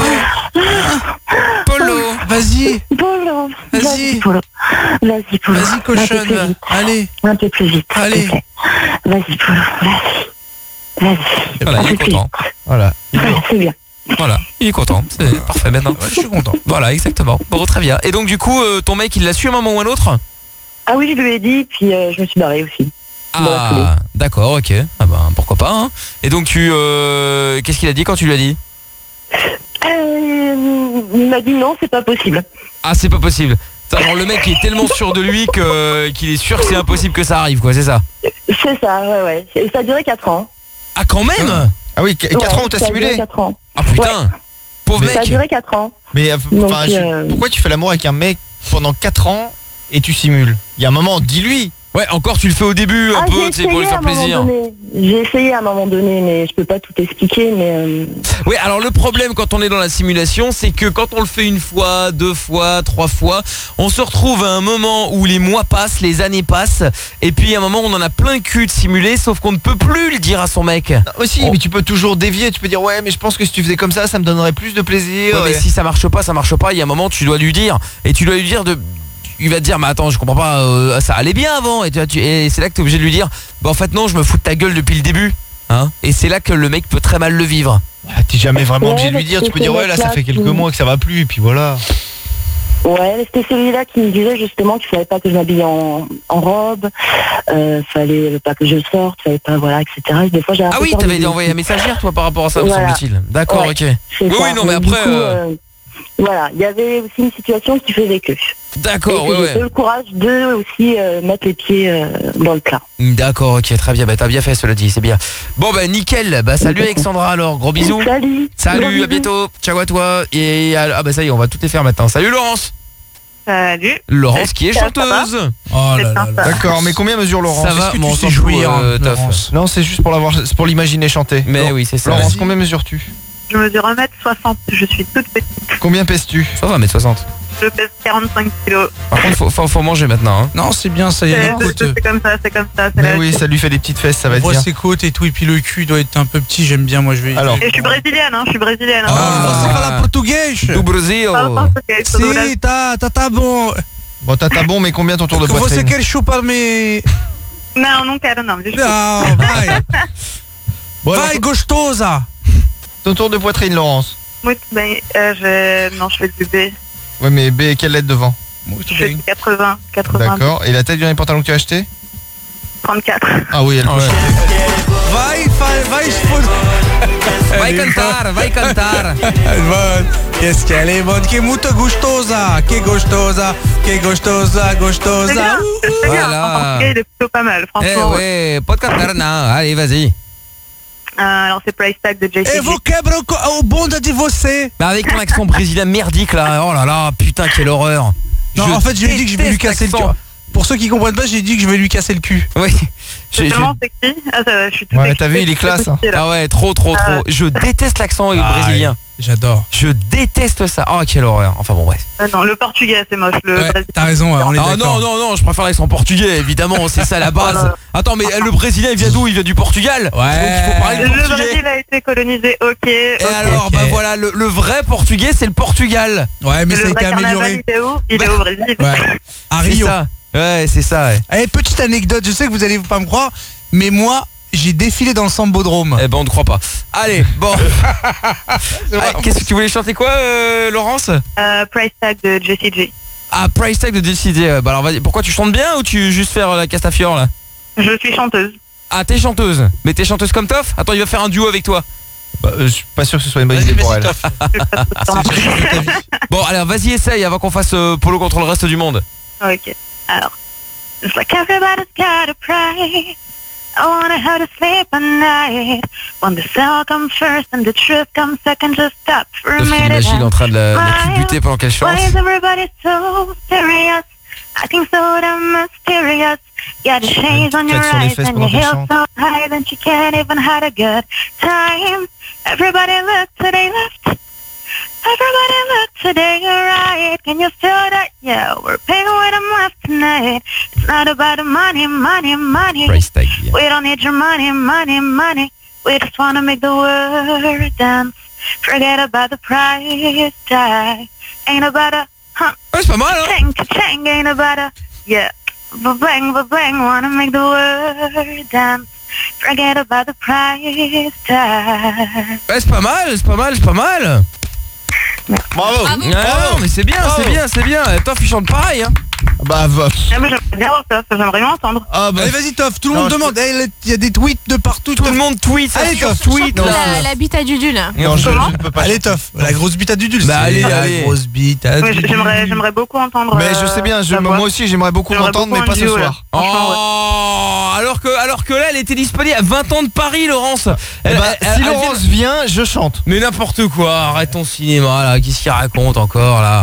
[SPEAKER 1] Vas-y.
[SPEAKER 3] Polo.
[SPEAKER 1] Vas-y.
[SPEAKER 3] Polo. Vas-y, Polo.
[SPEAKER 1] Vas-y, cochonne. Allez.
[SPEAKER 3] Un peu plus vite.
[SPEAKER 1] Allez.
[SPEAKER 3] Vas-y, Polo. Vas-y.
[SPEAKER 2] Voilà, il est content.
[SPEAKER 5] Voilà.
[SPEAKER 3] C'est bien.
[SPEAKER 2] Voilà, il est content. C'est parfait maintenant.
[SPEAKER 1] Ouais, je suis content.
[SPEAKER 2] Voilà, exactement. Bon, très bien. Et donc du coup, ton mec, il l'a su à un moment ou à un autre?
[SPEAKER 3] Ah oui, je lui ai dit, puis je me suis barrée aussi.
[SPEAKER 2] Ah, d'accord, ok. Ah ben, pourquoi pas, hein. Et donc tu... qu'est-ce qu'il a dit quand tu lui as dit?
[SPEAKER 3] Il m'a dit non, c'est pas possible.
[SPEAKER 2] Ah, c'est pas possible. Genre le mec est tellement sûr de lui qu'il est sûr que c'est impossible que ça arrive, quoi, c'est ça?
[SPEAKER 3] C'est ça, ouais. Et ça a duré 4 ans.
[SPEAKER 2] Ah, quand même?
[SPEAKER 5] Ah oui, 4 ans où t'as simulé?
[SPEAKER 3] 4 ans.
[SPEAKER 2] Ah putain, pauvre mec.
[SPEAKER 3] Ça a duré 4 ans.
[SPEAKER 5] Mais
[SPEAKER 3] Donc,
[SPEAKER 5] pourquoi tu fais l'amour avec un mec pendant 4 ans et tu simules? Il y a un moment, dis-lui.
[SPEAKER 2] Ouais, encore tu le fais au début un peu, tu sais, pour lui faire plaisir.
[SPEAKER 3] J'ai essayé à un moment donné, mais je peux pas tout expliquer, mais...
[SPEAKER 2] Oui, alors le problème quand on est dans la simulation, c'est que quand on le fait une fois, 2 fois, 3 fois, on se retrouve à un moment où les mois passent, les années passent, et puis à un moment on en a plein le cul de simuler, sauf qu'on ne peut plus le dire à son mec.
[SPEAKER 5] Aussi, mais tu peux toujours dévier, tu peux dire ouais, mais je pense que si tu faisais comme ça me donnerait plus de plaisir.
[SPEAKER 2] Ouais, mais si ça marche pas, il y a un moment tu dois lui dire, et tu dois lui dire il va te dire mais attends, je comprends pas, ça allait bien avant, et c'est là que tu es obligé de lui dire bah en fait non, je me fous de ta gueule depuis le début, hein. Et c'est là que le mec peut très mal le vivre.
[SPEAKER 5] T'es jamais vraiment obligé de lui dire, tu peux dire ouais là ça fait quelques mois que ça va plus, et puis voilà.
[SPEAKER 3] Ouais, c'était celui-là qui me disait justement qu'il fallait pas que je m'habille en robe, fallait pas que je sorte, fallait pas, voilà, etc. Et des fois,
[SPEAKER 2] ah oui, t'avais envoyé un message hier toi par rapport à ça,
[SPEAKER 3] voilà.
[SPEAKER 2] me semble-t-il. D'accord, ok. Oui, non mais après...
[SPEAKER 3] Voilà, il y avait aussi une situation qui faisait que.
[SPEAKER 2] D'accord,
[SPEAKER 3] ouais. J'ai eu le courage de aussi mettre les pieds dans le plat.
[SPEAKER 2] D'accord, ok, très bien. Bah t'as bien fait, cela dit, c'est bien. Bon bah nickel. Bah salut Alexandra alors, gros bisous. Salut, à bientôt. Ciao à toi. Et ah bah ça y est, on va tout les faire maintenant. Salut Laurence.
[SPEAKER 16] Salut.
[SPEAKER 2] Laurence qui est chanteuse.
[SPEAKER 1] Oh là là.
[SPEAKER 5] D'accord, mais combien mesure Laurence?
[SPEAKER 2] Ça va,
[SPEAKER 1] mon sais jouir, Laurence.
[SPEAKER 5] Non, c'est juste pour l'imaginer chanter.
[SPEAKER 2] Mais oui, c'est ça.
[SPEAKER 5] Laurence, combien mesures-tu?
[SPEAKER 16] Je mesure 1m60, je suis toute petite.
[SPEAKER 5] Combien pèses-tu?
[SPEAKER 2] Ça va, 1m60.
[SPEAKER 16] Je pèse 45 kilos.
[SPEAKER 2] Par contre, faut manger maintenant, hein.
[SPEAKER 1] Non, c'est bien, ça y est.
[SPEAKER 16] C'est comme ça, c'est comme ça.
[SPEAKER 5] Mais oui, ça lui fait des petites fesses, ça va être bien.
[SPEAKER 1] On voit ses côtes et tout, et puis le cul doit être un peu petit, j'aime bien, moi je vais...
[SPEAKER 5] Alors.
[SPEAKER 16] Et je suis brésilienne, hein,
[SPEAKER 1] Ah, c'est pas la portugaise.
[SPEAKER 2] Du Brésil.
[SPEAKER 1] Si, t'as bon.
[SPEAKER 5] Bon, t'as bon, mais combien ton tour de poitrine?
[SPEAKER 1] Você quer chupar me...
[SPEAKER 16] Não, não quero não.
[SPEAKER 1] Não, vai. Vai, gostosa.
[SPEAKER 5] Ton tour de poitrine, Laurence?
[SPEAKER 16] Muito bem. Non, je fais du B.
[SPEAKER 5] Ouais, mais B, quelle lettre devant?
[SPEAKER 16] Je fais 80.
[SPEAKER 5] D'accord. Et la taille du dernier pantalon que tu as acheté?
[SPEAKER 16] 34.
[SPEAKER 5] Ah oui, elle touche.
[SPEAKER 2] Vai cantar.
[SPEAKER 1] Qu'est-ce qu'elle est bonne, que muito gostosa, que gostosa.
[SPEAKER 16] Voilà. En il est plutôt pas mal, franchement.
[SPEAKER 2] Eh ouais, pas de cantar, non. Allez, vas-y.
[SPEAKER 16] Alors c'est Price Tag de JCG.
[SPEAKER 1] Et vous quebrez au bonde de você.
[SPEAKER 2] Bah avec ton accent brésilien merdique là, oh là là, putain quelle horreur.
[SPEAKER 1] Non, en fait je lui ai dit que je vais lui casser le cœur. Pour ceux qui comprennent pas, j'ai dit que je vais lui casser le cul.
[SPEAKER 2] Oui.
[SPEAKER 9] C'est tellement sexy. Ah, ça, je suis tout
[SPEAKER 5] Ouais, t'as vu, il est classe. Hein.
[SPEAKER 2] Ah ouais, trop. Je déteste l'accent brésilien.
[SPEAKER 1] J'adore.
[SPEAKER 2] Je déteste ça. Oh, quelle horreur. Enfin bon, bref.
[SPEAKER 9] Non, le portugais, c'est moche.
[SPEAKER 1] T'as raison, on est d'accord.
[SPEAKER 2] Non, je préfère l'accent portugais, évidemment, c'est ça la base. Attends, mais le Brésilien, il vient d'où? Il vient du Portugal.
[SPEAKER 1] Ouais.
[SPEAKER 2] Donc il faut parler le portugais.
[SPEAKER 9] Le Brésil a été colonisé, ok.
[SPEAKER 2] Et alors, bah voilà, le vrai portugais, c'est le Portugal.
[SPEAKER 1] Ouais, mais ça a été amélioré.
[SPEAKER 9] Il est au Brésil.
[SPEAKER 1] Ouais. À Rio.
[SPEAKER 2] C'est ça.
[SPEAKER 1] Allez, petite anecdote, je sais que vous allez pas me croire, mais moi, j'ai défilé dans le Sambodrome.
[SPEAKER 2] Eh ben on ne croit pas. Allez, bon. Qu'est-ce que tu voulais chanter quoi, Laurence?
[SPEAKER 9] Price Tag de Jessie J.
[SPEAKER 2] Ah, Price Tag de Jessie J. Bah alors vas-y, pourquoi tu chantes bien ou tu veux juste faire la Castafiore là?
[SPEAKER 9] Je suis chanteuse.
[SPEAKER 2] Ah, t'es chanteuse. Mais t'es chanteuse comme Toff? Attends, il va faire un duo avec toi.
[SPEAKER 5] Bah, je suis pas sûr que ce soit une bonne idée pour elle.
[SPEAKER 2] Bon, alors vas-y, essaye avant qu'on fasse Polo contre le reste du monde.
[SPEAKER 9] Ok, alors. It's like everybody's got a price. I wanna how to sleep at night. When the cell comes first and the truth comes second, just stop for a minute.
[SPEAKER 2] Imagine en train de la culbuter pendant qu'elle chante.
[SPEAKER 9] Why is everybody so serious? Acting so damn mysterious. Got the shades on your eyes and your heels so high that you can't even have a good time. Everybody look to their left. Everybody look to their right. Can you feel that? Yeah, we're paying with them left tonight. It's not about the money. We don't need your money. We just wanna make the world dance. Forget about the price tag. Ain't about a
[SPEAKER 2] c'est pas mal, hein?
[SPEAKER 9] Ka-chang, ain't about a yeah. Ba-bang, wanna make the world dance. Forget about the price tag.
[SPEAKER 2] Ouais, c'est pas mal.
[SPEAKER 5] Bravo.
[SPEAKER 2] Non, mais c'est bien. Toff, il chante pareil, hein.
[SPEAKER 5] Bah, va.
[SPEAKER 9] Mais j'aimerais bien voir ça, j'aimerais bien entendre.
[SPEAKER 1] Ah bah. Allez, vas-y, Toff, tout le monde demande. Il y a des tweets de partout.
[SPEAKER 2] Tout le monde tweet.
[SPEAKER 1] Allez, Toff,
[SPEAKER 4] tweet. La bite à Dudul.
[SPEAKER 5] Non, je ne peux pas.
[SPEAKER 1] Allez, Toff, la grosse bite à Dudul.
[SPEAKER 2] Bah, allez.
[SPEAKER 1] Grosse bite à Dudul.
[SPEAKER 9] J'aimerais beaucoup entendre.
[SPEAKER 5] Mais je sais bien, moi aussi, j'aimerais beaucoup l'entendre, mais pas ce soir.
[SPEAKER 2] Oh, alors que là, elle était disponible à 20 ans de Paris, Laurence.
[SPEAKER 5] Si Laurence vient, je chante.
[SPEAKER 2] Mais n'importe quoi, arrête ton cinéma, là. Qu'est-ce qu'il raconte encore, là?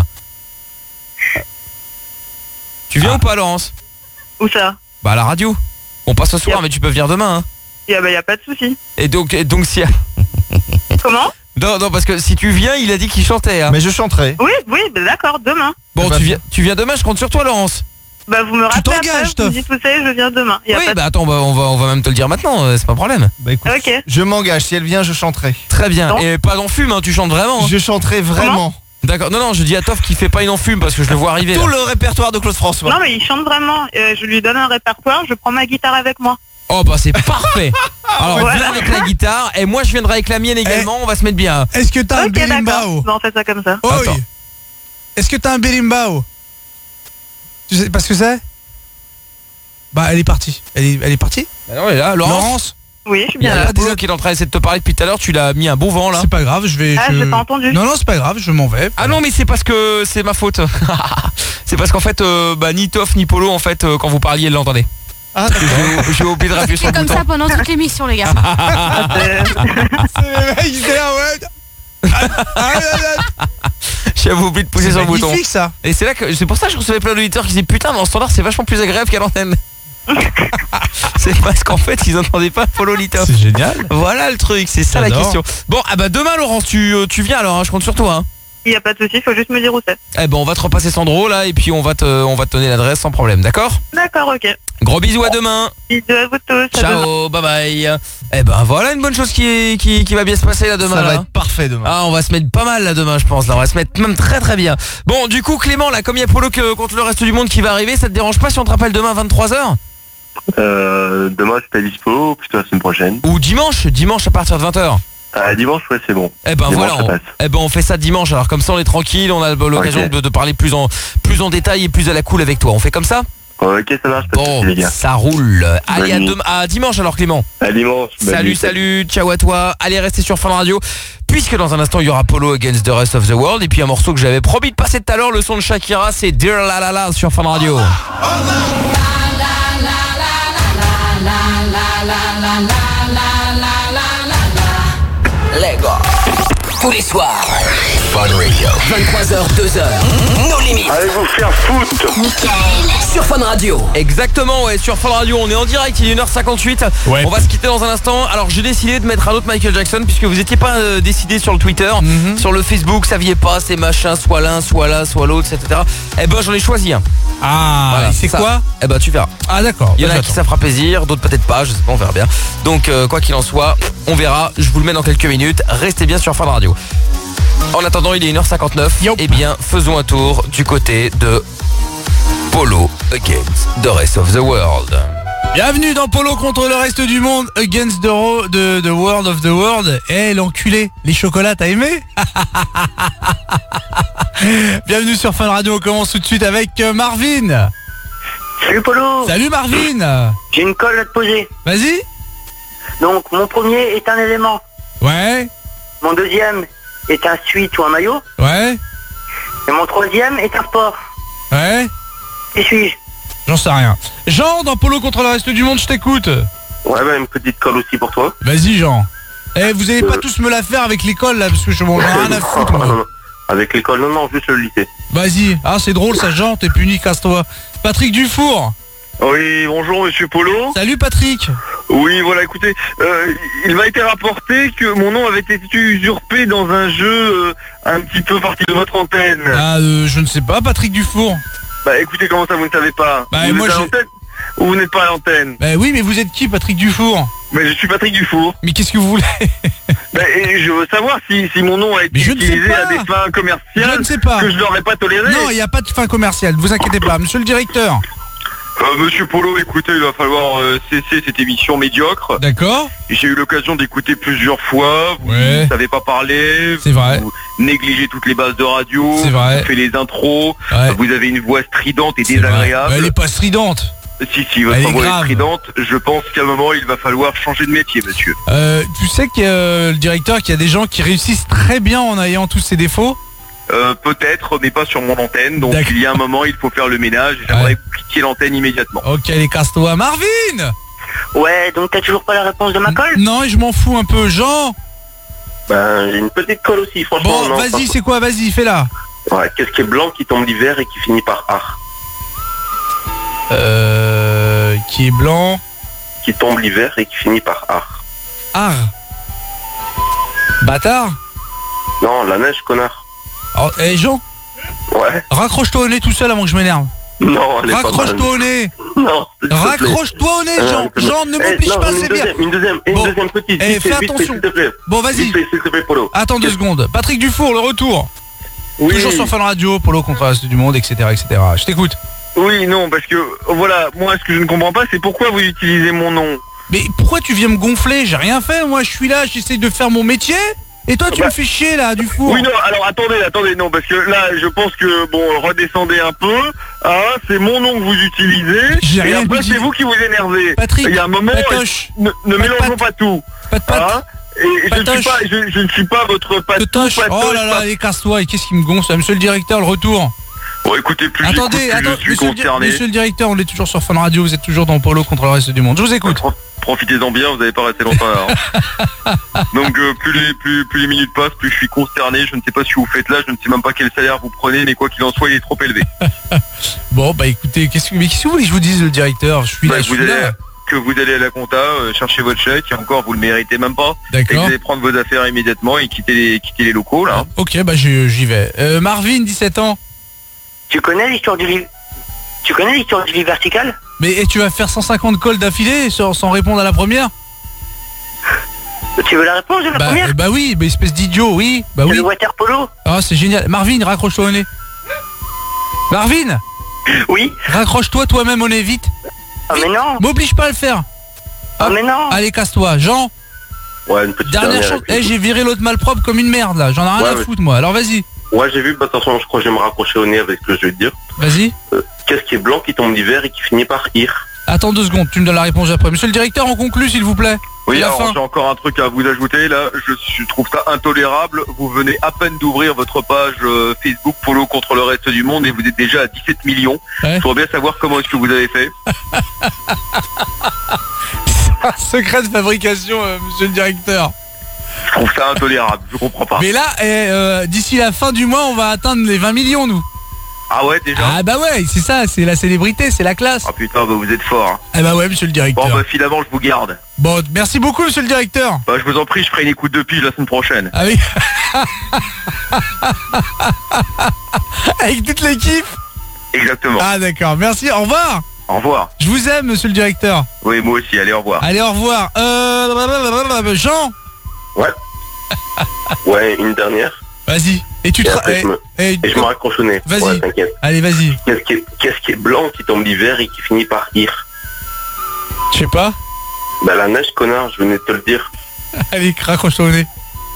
[SPEAKER 2] Tu viens ou pas, Laurence?
[SPEAKER 9] Où ça?
[SPEAKER 2] Bah à la radio. On passe ce soir, mais tu peux venir demain, hein.
[SPEAKER 9] Y a pas de souci.
[SPEAKER 2] Et donc si...
[SPEAKER 9] Comment?
[SPEAKER 2] Non, parce que si tu viens, il a dit qu'il chantait, hein.
[SPEAKER 5] Mais je chanterai.
[SPEAKER 9] Oui, bah d'accord, demain.
[SPEAKER 2] Bon, tu viens demain, je compte sur toi, Laurence.
[SPEAKER 9] Bah vous me rappelez après,
[SPEAKER 1] t'engages,
[SPEAKER 9] vous me dites où c'est, je viens demain.
[SPEAKER 2] Oui, bah attends, on va même te le dire maintenant, c'est pas un problème.
[SPEAKER 5] Bah écoute,
[SPEAKER 9] ok.
[SPEAKER 5] Je m'engage, si elle vient, je chanterai.
[SPEAKER 2] Très bien,
[SPEAKER 9] Non.
[SPEAKER 2] et pas d'enfume, hein, tu chantes vraiment, hein.
[SPEAKER 5] Je chanterai vraiment.
[SPEAKER 2] D'accord, non, je dis à Toff qu'il fait pas une enfume parce que je le vois arriver.
[SPEAKER 5] Tout le répertoire de Claude François.
[SPEAKER 9] Non mais il chante vraiment, je lui donne un répertoire, je prends ma guitare avec moi.
[SPEAKER 2] Oh bah c'est parfait. Alors
[SPEAKER 9] Voilà.
[SPEAKER 2] viens avec la guitare et moi je viendrai avec la mienne également, on va se mettre bien.
[SPEAKER 1] Est-ce que t'as un
[SPEAKER 9] Ok d'accord,
[SPEAKER 1] berimbau?
[SPEAKER 9] bon, on fait ça comme ça.
[SPEAKER 1] Oh
[SPEAKER 2] Attends.
[SPEAKER 1] oui. Est-ce que t'as un berimbau? Tu sais pas ce que c'est? Bah elle est partie. Elle est partie?
[SPEAKER 2] Bah non, elle est là, Laurence.
[SPEAKER 9] Oui, je suis
[SPEAKER 2] Il y
[SPEAKER 9] bien
[SPEAKER 2] a
[SPEAKER 9] là.
[SPEAKER 2] Polo qui est en train d'essayer de te parler depuis tout à l'heure, tu l'as mis un bon vent là.
[SPEAKER 1] C'est pas grave, je vais...
[SPEAKER 9] Ah, j'ai pas entendu.
[SPEAKER 1] Non, c'est pas grave, je m'en vais.
[SPEAKER 2] Ah non mais c'est parce que c'est ma faute. C'est parce qu'en fait ni Toff ni Polo en fait quand vous parliez elle l'entendait.
[SPEAKER 5] Ah
[SPEAKER 2] j'ai oublié de rappuyer sur
[SPEAKER 4] C'est
[SPEAKER 2] le
[SPEAKER 4] comme
[SPEAKER 2] bouton.
[SPEAKER 4] ça pendant toute l'émission, les gars.
[SPEAKER 2] J'avais oublié de pousser sur le bouton.
[SPEAKER 1] Magnifique ça.
[SPEAKER 2] Et c'est là que c'est pour ça que je recevais plein d'auditeurs qui disaient putain mais en standard c'est vachement plus agréable qu'à l'antenne. C'est parce qu'en fait ils entendaient pas Polo Litoff.
[SPEAKER 1] C'est génial.
[SPEAKER 2] Voilà le truc, c'est ça la
[SPEAKER 1] J'adore.
[SPEAKER 2] question. Bon bah demain Laurence tu viens alors, hein, je compte sur toi. Hein.
[SPEAKER 9] Il y a pas de souci, faut juste me dire où c'est.
[SPEAKER 2] Eh ben on va te repasser Sandro là et puis on va te donner l'adresse sans problème, d'accord?
[SPEAKER 9] D'accord, ok.
[SPEAKER 2] Gros bisous à demain.
[SPEAKER 9] Bisous à vous tous. à demain.
[SPEAKER 2] Ciao, bye bye. Eh ben voilà une bonne chose qui va bien se passer là demain.
[SPEAKER 5] Ça va
[SPEAKER 2] là.
[SPEAKER 5] être parfait demain.
[SPEAKER 2] Ah on va se mettre pas mal là demain je pense là. On va se mettre même très très bien. Bon du coup Clément là comme il y a Polo contre le reste du monde qui va arriver, ça te dérange pas si on te rappelle demain à 23h?
[SPEAKER 12] Demain c'est à dispo ou plutôt la semaine prochaine?
[SPEAKER 2] Ou dimanche à partir de 20h.
[SPEAKER 12] Dimanche ouais c'est bon.
[SPEAKER 2] Eh ben
[SPEAKER 12] Dimanche,
[SPEAKER 2] voilà,
[SPEAKER 12] ça passe.
[SPEAKER 2] on fait ça dimanche alors comme ça on est tranquille, on a l'occasion
[SPEAKER 12] Ok.
[SPEAKER 2] de parler plus en détail et plus à la cool avec toi. On fait comme ça?
[SPEAKER 12] Ok ça marche, pas de
[SPEAKER 2] Bon,
[SPEAKER 12] soucis, les gars.
[SPEAKER 2] ça roule. Allez
[SPEAKER 12] Bonne nuit.
[SPEAKER 2] à dimanche alors Clément.
[SPEAKER 12] À dimanche. bonne nuit.
[SPEAKER 2] Salut, ciao à toi. Allez, restez sur Fun Radio. Puisque dans un instant, il y aura Polo Against the Rest of the World. Et puis un morceau que j'avais promis de passer tout à l'heure, le son de Shakira, c'est Dear La La La sur Fun Radio.
[SPEAKER 6] Lego. tous les soirs. Fun Radio. 23h, 2h. Nos limites.
[SPEAKER 20] Allez vous faire foutre.
[SPEAKER 6] Sur Fun Radio.
[SPEAKER 2] Exactement, ouais, sur Fun Radio, on est en direct, il est 1h58.
[SPEAKER 10] Ouais.
[SPEAKER 2] On va se quitter dans un instant. Alors j'ai décidé de mettre un autre Michael Jackson puisque vous étiez pas décidé sur le Twitter, sur le Facebook, saviez pas, c'est machin, soit l'un, soit là, soit l'autre, etc. Eh ben j'en ai choisi un.
[SPEAKER 1] Ah,
[SPEAKER 2] Voilà,
[SPEAKER 1] c'est
[SPEAKER 2] ça.
[SPEAKER 1] quoi?
[SPEAKER 2] Eh ben tu verras.
[SPEAKER 1] Ah d'accord.
[SPEAKER 2] Il y en a qui ça fera plaisir, d'autres peut-être pas, je sais pas, on verra bien. Donc quoi qu'il en soit, on verra, je vous le mets dans quelques minutes. Restez bien sur Fun Radio. En attendant, il est 1h59. Eh bien, faisons un tour du côté de Polo Against the Rest of the World.
[SPEAKER 1] Bienvenue dans Polo contre le reste du monde Against the World of the World. Eh l'enculé, les chocolats, t'as aimé? Bienvenue sur Fun Radio, on commence tout de suite avec Marvin.
[SPEAKER 13] Salut Polo.
[SPEAKER 1] Salut Marvin.
[SPEAKER 13] J'ai une colle à te poser.
[SPEAKER 1] Vas-y.
[SPEAKER 13] Donc mon premier est un élément.
[SPEAKER 1] Ouais.
[SPEAKER 13] Mon deuxième est un suite ou un maillot.
[SPEAKER 1] Ouais.
[SPEAKER 13] Et mon troisième est un sport.
[SPEAKER 1] Ouais.
[SPEAKER 13] Qui suis-je?
[SPEAKER 1] J'en sais rien. Jean, dans Polo contre le reste du monde, je t'écoute.
[SPEAKER 15] Ouais, bah une petite colle aussi pour toi.
[SPEAKER 1] Vas-y Jean. Eh, vous allez pas tous me la faire avec l'école là, parce que je m'en ai rien à foutre moi.
[SPEAKER 15] Non. Avec l'école, non, juste le lycée.
[SPEAKER 1] Vas-y. Ah, c'est drôle ça, Jean, t'es puni, casse-toi. Patrick Dufour.
[SPEAKER 15] Oui, bonjour monsieur Polo.
[SPEAKER 1] Salut Patrick.
[SPEAKER 15] Oui, voilà, écoutez, il m'a été rapporté que mon nom avait été usurpé dans un jeu un petit peu parti de votre antenne.
[SPEAKER 1] Ah, je ne sais pas, Patrick Dufour.
[SPEAKER 15] Bah écoutez, comment ça vous ne savez pas?
[SPEAKER 1] Bah,
[SPEAKER 15] vous
[SPEAKER 1] moi,
[SPEAKER 15] êtes à l'antenne ou vous n'êtes pas à l'antenne?
[SPEAKER 1] Bah oui, mais vous êtes qui, Patrick Dufour?
[SPEAKER 15] Mais je suis Patrick Dufour.
[SPEAKER 1] Mais qu'est-ce que vous voulez?
[SPEAKER 15] Bah, et je veux savoir si mon nom a été utilisé à des fins commerciales.
[SPEAKER 1] Je ne sais pas.
[SPEAKER 15] Que je n'aurais pas toléré.
[SPEAKER 1] Non, il n'y a pas de fin commerciale, ne vous inquiétez pas. Monsieur le directeur.
[SPEAKER 15] Monsieur Polo, écoutez, il va falloir cesser cette émission médiocre.
[SPEAKER 1] D'accord.
[SPEAKER 15] J'ai eu l'occasion d'écouter plusieurs fois. Vous ne savez pas parler.
[SPEAKER 1] C'est vrai.
[SPEAKER 15] Vous négligez toutes les bases de radio.
[SPEAKER 1] C'est vrai.
[SPEAKER 15] Vous faites les intros.
[SPEAKER 1] Ouais.
[SPEAKER 15] Vous avez une voix stridente et désagréable.
[SPEAKER 1] Bah, elle est pas stridente.
[SPEAKER 15] Si, votre voix est stridente. Je pense qu'à un moment, il va falloir changer de métier, monsieur.
[SPEAKER 1] Tu sais qu'il y a le directeur, qu'il y a des gens qui réussissent très bien en ayant tous ces défauts?
[SPEAKER 15] Peut-être, mais pas sur mon antenne. Donc il y a un moment, il faut faire le ménage. J'aimerais quitter l'antenne immédiatement.
[SPEAKER 1] Ok, les casse-toi. Marvin.
[SPEAKER 13] Ouais, donc t'as toujours pas la réponse de ma colle?
[SPEAKER 1] Non, et je m'en fous un peu. Jean.
[SPEAKER 15] Ben, j'ai une petite colle aussi, franchement.
[SPEAKER 1] Bon, vas-y, c'est quoi? Vas-y, fais-la.
[SPEAKER 15] Ouais, qu'est-ce qui est blanc, qui tombe l'hiver et qui finit par art?
[SPEAKER 1] Qui est blanc?
[SPEAKER 15] Qui tombe l'hiver et qui finit par art.
[SPEAKER 1] Art. Bâtard.
[SPEAKER 15] Non, la neige, connard.
[SPEAKER 1] Oh, Jean.
[SPEAKER 15] Ouais.
[SPEAKER 1] Raccroche-toi au nez tout seul avant que je m'énerve.
[SPEAKER 15] Non, elle est
[SPEAKER 1] raccroche-toi au nez.
[SPEAKER 15] Non.
[SPEAKER 1] Raccroche-toi au nez, Jean. Jean, ne m'oblige pas, c'est bien.
[SPEAKER 15] Une deuxième petite.
[SPEAKER 1] Fais attention. Bon, vas-y.
[SPEAKER 15] S'il te plaît, Polo.
[SPEAKER 1] Attends 2 secondes. Patrick Dufour, le retour.
[SPEAKER 15] Oui.
[SPEAKER 1] Toujours sur Fun Radio, Polo contre le reste du monde, etc., etc. Je t'écoute.
[SPEAKER 15] Oui, non, parce que, voilà, moi, ce que je ne comprends pas, c'est pourquoi vous utilisez mon nom.
[SPEAKER 1] Mais pourquoi tu viens me gonfler? J'ai rien fait, moi, je suis là, j'essaye de faire mon métier. Et toi, tu me fais chier, là, Dufour.
[SPEAKER 15] Oui, non, alors, attendez, non, parce que là, je pense que, bon, redescendez un peu, hein, c'est mon nom que vous utilisez, et après, c'est vous qui vous énervez.
[SPEAKER 1] Patrick,
[SPEAKER 15] il y a un moment, ne mélangeons pas tout. Hein, et je ne suis pas votre patoche.
[SPEAKER 1] Oh là là, allez, casse-toi, et qu'est-ce qui me gonfle? Monsieur le directeur, le retour.
[SPEAKER 15] Bon, écoutez, plus
[SPEAKER 1] attendez,
[SPEAKER 15] je suis concerné.
[SPEAKER 1] Monsieur le directeur, on est toujours sur Fun Radio, vous êtes toujours dans Polo contre le reste du monde. Je vous écoute.
[SPEAKER 15] Profitez-en bien, vous n'allez pas rester longtemps là. Donc plus les minutes passent, plus je suis concerné. Je ne sais pas ce que vous faites là, je ne sais même pas quel salaire vous prenez, mais quoi qu'il en soit, il est trop élevé.
[SPEAKER 1] Bon, bah écoutez, qu'est-ce que vous voulez que je vous dise, le directeur? Je suis là,
[SPEAKER 15] que vous allez à la compta, chercher votre chèque, et encore vous le méritez même pas.
[SPEAKER 1] D'accord.
[SPEAKER 15] Et vous allez prendre vos affaires immédiatement et quitter les locaux là.
[SPEAKER 1] Ok, bah j'y vais. Marvin, 17 ans.
[SPEAKER 13] Tu connais l'histoire du lit vertical?
[SPEAKER 1] Mais tu vas faire 150 calls d'affilée sans répondre à la première?
[SPEAKER 13] Tu veux la réponse de la première?
[SPEAKER 1] Bah oui, bah espèce d'idiot, oui. Bah oui.
[SPEAKER 13] Le water polo?
[SPEAKER 1] Ah, c'est génial. Marvin, raccroche-toi au nez. Marvin?
[SPEAKER 13] Oui.
[SPEAKER 1] Raccroche-toi toi-même au nez, vite.
[SPEAKER 13] Ah mais non.
[SPEAKER 1] M'oblige pas à le faire.
[SPEAKER 13] Ah mais non.
[SPEAKER 1] Allez, casse-toi. Jean.
[SPEAKER 15] Ouais, une petite
[SPEAKER 1] dernière chance. J'ai viré l'autre malpropre comme une merde là. J'en ai rien à foutre moi. Alors vas-y.
[SPEAKER 15] Ouais, j'ai vu, bah attention, je crois que je vais me raccrocher au nez avec ce que je vais te dire.
[SPEAKER 1] Vas-y.
[SPEAKER 15] Qu'est-ce qui est blanc qui tombe l'hiver et qui finit par ir?
[SPEAKER 1] Attends 2 secondes, tu me donnes la réponse après. Monsieur le directeur, on conclut s'il vous plaît.
[SPEAKER 15] Oui, alors j'ai encore un truc à vous ajouter là, je trouve ça intolérable. Vous venez à peine d'ouvrir votre page Facebook Polo contre le reste du monde et vous êtes déjà à 17 millions. Je voudrais bien savoir comment est-ce que vous avez fait.
[SPEAKER 1] Secret de fabrication, monsieur le directeur.
[SPEAKER 15] Je trouve ça intolérable, je comprends pas.
[SPEAKER 1] Mais là, d'ici la fin du mois, on va atteindre les 20 millions, nous.
[SPEAKER 15] Ah ouais, déjà?
[SPEAKER 1] Ah bah ouais, c'est ça, c'est la célébrité, c'est la classe.
[SPEAKER 15] Ah putain, bah vous êtes fort. Hein.
[SPEAKER 1] Ah bah ouais, monsieur le directeur.
[SPEAKER 15] Bon bah finalement, je vous garde.
[SPEAKER 1] Bon, merci beaucoup, monsieur le directeur.
[SPEAKER 15] Bah je vous en prie, je ferai une écoute de pige la semaine prochaine.
[SPEAKER 1] Ah oui. Avec toute l'équipe.
[SPEAKER 15] Exactement.
[SPEAKER 1] Ah d'accord, merci, au revoir.
[SPEAKER 15] Au revoir.
[SPEAKER 1] Je vous aime, monsieur le directeur.
[SPEAKER 15] Oui, moi aussi, allez, au revoir.
[SPEAKER 1] Allez, au revoir. Jean.
[SPEAKER 7] Ouais. Ouais, une dernière.
[SPEAKER 1] Vas-y. Et tu
[SPEAKER 7] je me raccroche au nez.
[SPEAKER 1] Vas-y.
[SPEAKER 7] Ouais, t'inquiète.
[SPEAKER 1] Allez, vas-y.
[SPEAKER 7] Qu'est-ce qui est blanc qui tombe l'hiver et qui finit par ire?
[SPEAKER 1] Je sais pas.
[SPEAKER 7] Bah la neige, connard, je venais de te le dire.
[SPEAKER 1] Allez, raccroche-toi au nez.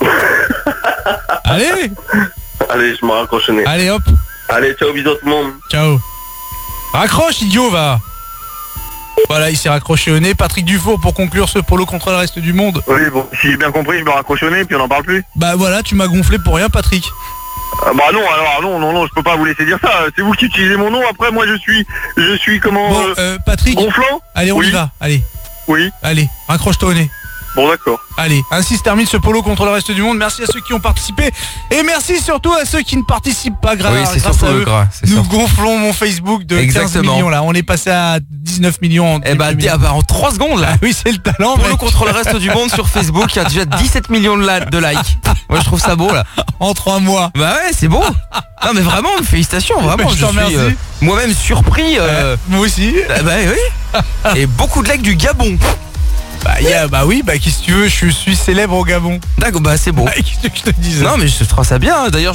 [SPEAKER 1] Allez.
[SPEAKER 7] Allez, je me raccroche au nez.
[SPEAKER 1] Allez, hop.
[SPEAKER 7] Allez, ciao, bisous tout le monde.
[SPEAKER 1] Ciao. Raccroche, idiot, va. Voilà, il s'est raccroché au nez. Patrick Dufour pour conclure ce polo contre le reste du monde.
[SPEAKER 15] Oui, bon, si j'ai bien compris, je me raccroche au nez puis on n'en parle plus.
[SPEAKER 1] Bah voilà, tu m'as gonflé pour rien, Patrick.
[SPEAKER 15] Bah non, alors non, je peux pas vous laisser dire ça. C'est vous qui utilisez mon nom. Après, moi, je suis comment
[SPEAKER 1] Bon, Patrick.
[SPEAKER 15] Gonflant.
[SPEAKER 1] Allez, on y va. Allez.
[SPEAKER 15] Oui.
[SPEAKER 1] Allez, raccroche-toi au nez.
[SPEAKER 15] Bon, d'accord.
[SPEAKER 1] Allez, ainsi se termine ce polo contre le reste du monde. Merci à ceux qui ont participé et merci surtout à ceux qui ne participent pas. Grâce à eux, nous gonflons mon Facebook de 15 millions là. On est passé à 19 millions
[SPEAKER 2] en 3 secondes là.
[SPEAKER 1] Oui, c'est le talent.
[SPEAKER 2] Polo contre le reste du monde sur Facebook, il y a déjà 17 millions de likes. Moi je trouve ça beau là.
[SPEAKER 1] En 3 mois.
[SPEAKER 2] Bah ouais, c'est beau. Non mais vraiment, félicitations, vraiment. Je suis moi-même surpris.
[SPEAKER 1] Moi aussi.
[SPEAKER 2] Bah oui. Et beaucoup de likes du Gabon.
[SPEAKER 1] Bah oui, qu'est-ce que tu veux, je suis célèbre au Gabon.
[SPEAKER 2] D'accord, bah c'est beau.
[SPEAKER 1] Qu'est-ce que je te disais? Non
[SPEAKER 2] mais je trouve ça bien. D'ailleurs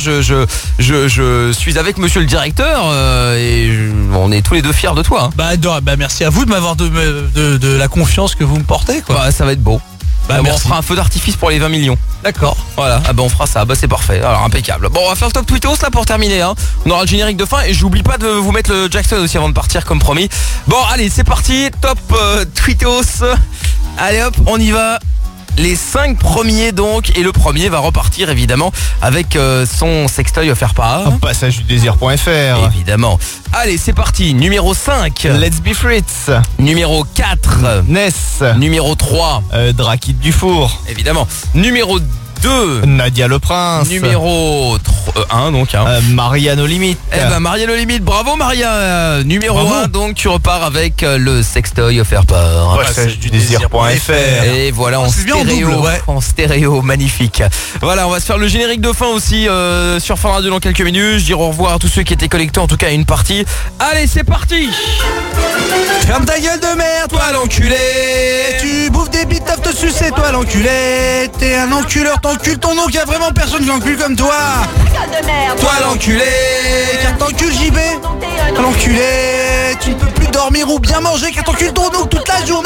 [SPEAKER 2] je suis avec monsieur le directeur et on est tous les deux fiers de toi. Hein.
[SPEAKER 1] Bah merci à vous de m'avoir de la confiance que vous me portez quoi.
[SPEAKER 2] Bah ça va être beau. On fera un feu d'artifice pour les 20 millions.
[SPEAKER 1] D'accord.
[SPEAKER 2] Voilà, on fera ça, c'est parfait. Alors impeccable. Bon, on va faire le top tweetos là pour terminer hein. On aura le générique de fin et j'oublie pas de vous mettre le Jackson aussi avant de partir comme promis. Bon, allez, c'est parti, top tweetos. Allez hop, on y va. Les 5 premiers donc. Et le premier va repartir évidemment avec son sextoy offert par
[SPEAKER 5] passageudésir.fr.
[SPEAKER 2] Évidemment. Allez, c'est parti. Numéro 5
[SPEAKER 5] Let's Be Fritz.
[SPEAKER 2] Numéro 4
[SPEAKER 5] Ness.
[SPEAKER 2] Numéro 3
[SPEAKER 5] Drakit Dufour.
[SPEAKER 2] Évidemment. Numéro 2
[SPEAKER 5] Nadia Le Prince.
[SPEAKER 2] Numéro 1 donc hein.
[SPEAKER 5] Marianne au limite.
[SPEAKER 2] Marianne au limite, bravo Maria. Numéro 1 donc tu repars avec le sextoy offert par
[SPEAKER 5] passageudésir.fr.
[SPEAKER 2] Et voilà en stéréo, en stéréo, magnifique. Voilà, on va se faire le générique de fin aussi sur Fun Radio dans quelques minutes. Je dis au revoir à tous ceux qui étaient connectés, en tout cas à une partie. Allez, c'est parti.
[SPEAKER 1] Ferme ta gueule de merde, toi l'enculé. Tu bouffes des bites, t'as te sucer, toi l'enculé. T'es un enculeur, t'encules ton oncle, y'a vraiment personne qui encule comme toi. Toi l'enculé. Car t'encules JB. L'enculé. Tu ne peux plus dormir ou bien manger car t'encules ton oncle toute la journée.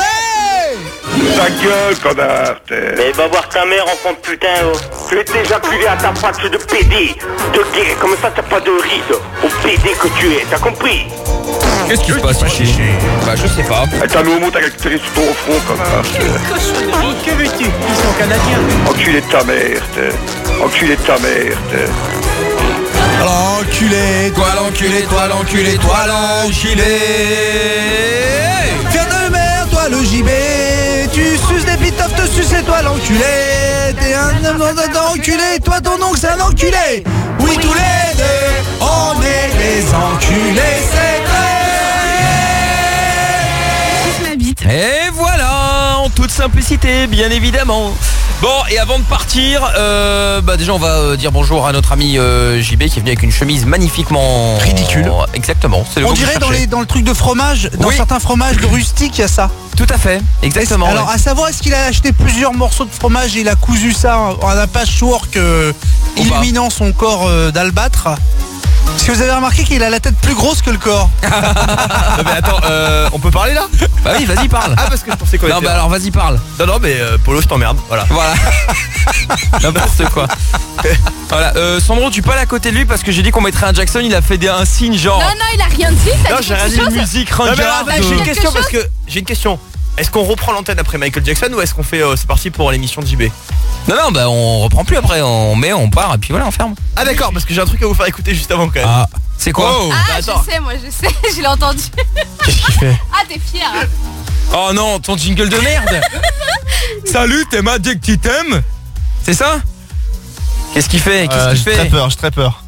[SPEAKER 15] Ta gueule, connard.
[SPEAKER 20] Mais va voir ta mère, enfant de putain. Tu es déjà culé à ta patte de PD. De gay, comme ça t'as pas de ride. Au PD que tu es, t'as compris?
[SPEAKER 2] Qu'est-ce qui se passe ici? Bah je sais pas.
[SPEAKER 15] T'as le homo, t'as récupéré sur ton front, connard.
[SPEAKER 1] Que veux-tu? Ils sont canadiens.
[SPEAKER 15] Enculé de ta mère, enculé de ta mère.
[SPEAKER 1] L'enculé, toi l'enculé, toi l'enculé, toi l'enculé. Fier de merde, toi le JB. Tu suces des bites, te sucer, toi l'enculé. T'es un enculé, toi ton oncle c'est un enculé. Oui tous les deux, on est des enculés, c'est vrai.
[SPEAKER 2] Et voilà, en toute simplicité, bien évidemment. Bon, et avant de partir, déjà on va dire bonjour à notre ami JB qui est venu avec une chemise magnifiquement
[SPEAKER 1] ridicule.
[SPEAKER 2] Exactement. C'est le
[SPEAKER 1] on dirait dans le truc de fromage, dans certains fromages de rustique, il y a ça.
[SPEAKER 2] Tout à fait, exactement.
[SPEAKER 1] Alors à savoir, est-ce qu'il a acheté plusieurs morceaux de fromage et il a cousu ça en un patchwork illuminant son corps d'albâtre? Parce que vous avez remarqué qu'il a la tête plus grosse que le corps.
[SPEAKER 5] Mais attends, on peut parler là?
[SPEAKER 2] Bah oui, vas-y parle.
[SPEAKER 5] Ah parce que je pensais qu'on était...
[SPEAKER 2] Non bah alors vas-y parle.
[SPEAKER 5] Non mais Polo je t'emmerde, voilà.
[SPEAKER 2] N'importe quoi. Voilà, Sandro tu parles à côté de lui parce que j'ai dit qu'on mettrait un Jackson, il a fait un signe genre...
[SPEAKER 4] Non, il a rien dit, ça.
[SPEAKER 2] Non, j'ai rien dit, une musique ringard.
[SPEAKER 5] J'ai une question parce que... J'ai une question. Est-ce qu'on reprend l'antenne après Michael Jackson ou est-ce qu'on fait c'est parti pour l'émission de JB?
[SPEAKER 2] Non, on reprend plus après, on part et puis voilà, on ferme.
[SPEAKER 5] Ah d'accord, parce que j'ai un truc à vous faire écouter juste avant quand même.
[SPEAKER 2] Ah, c'est quoi?
[SPEAKER 4] Je sais, je l'ai entendu.
[SPEAKER 2] Qu'est-ce qu'il fait?
[SPEAKER 4] Ah, t'es fier hein.
[SPEAKER 2] Oh non, ton jingle de merde. Salut, t'aimes Addict Item? C'est ça? Qu'est-ce qu'il fait?
[SPEAKER 5] J'ai très peur.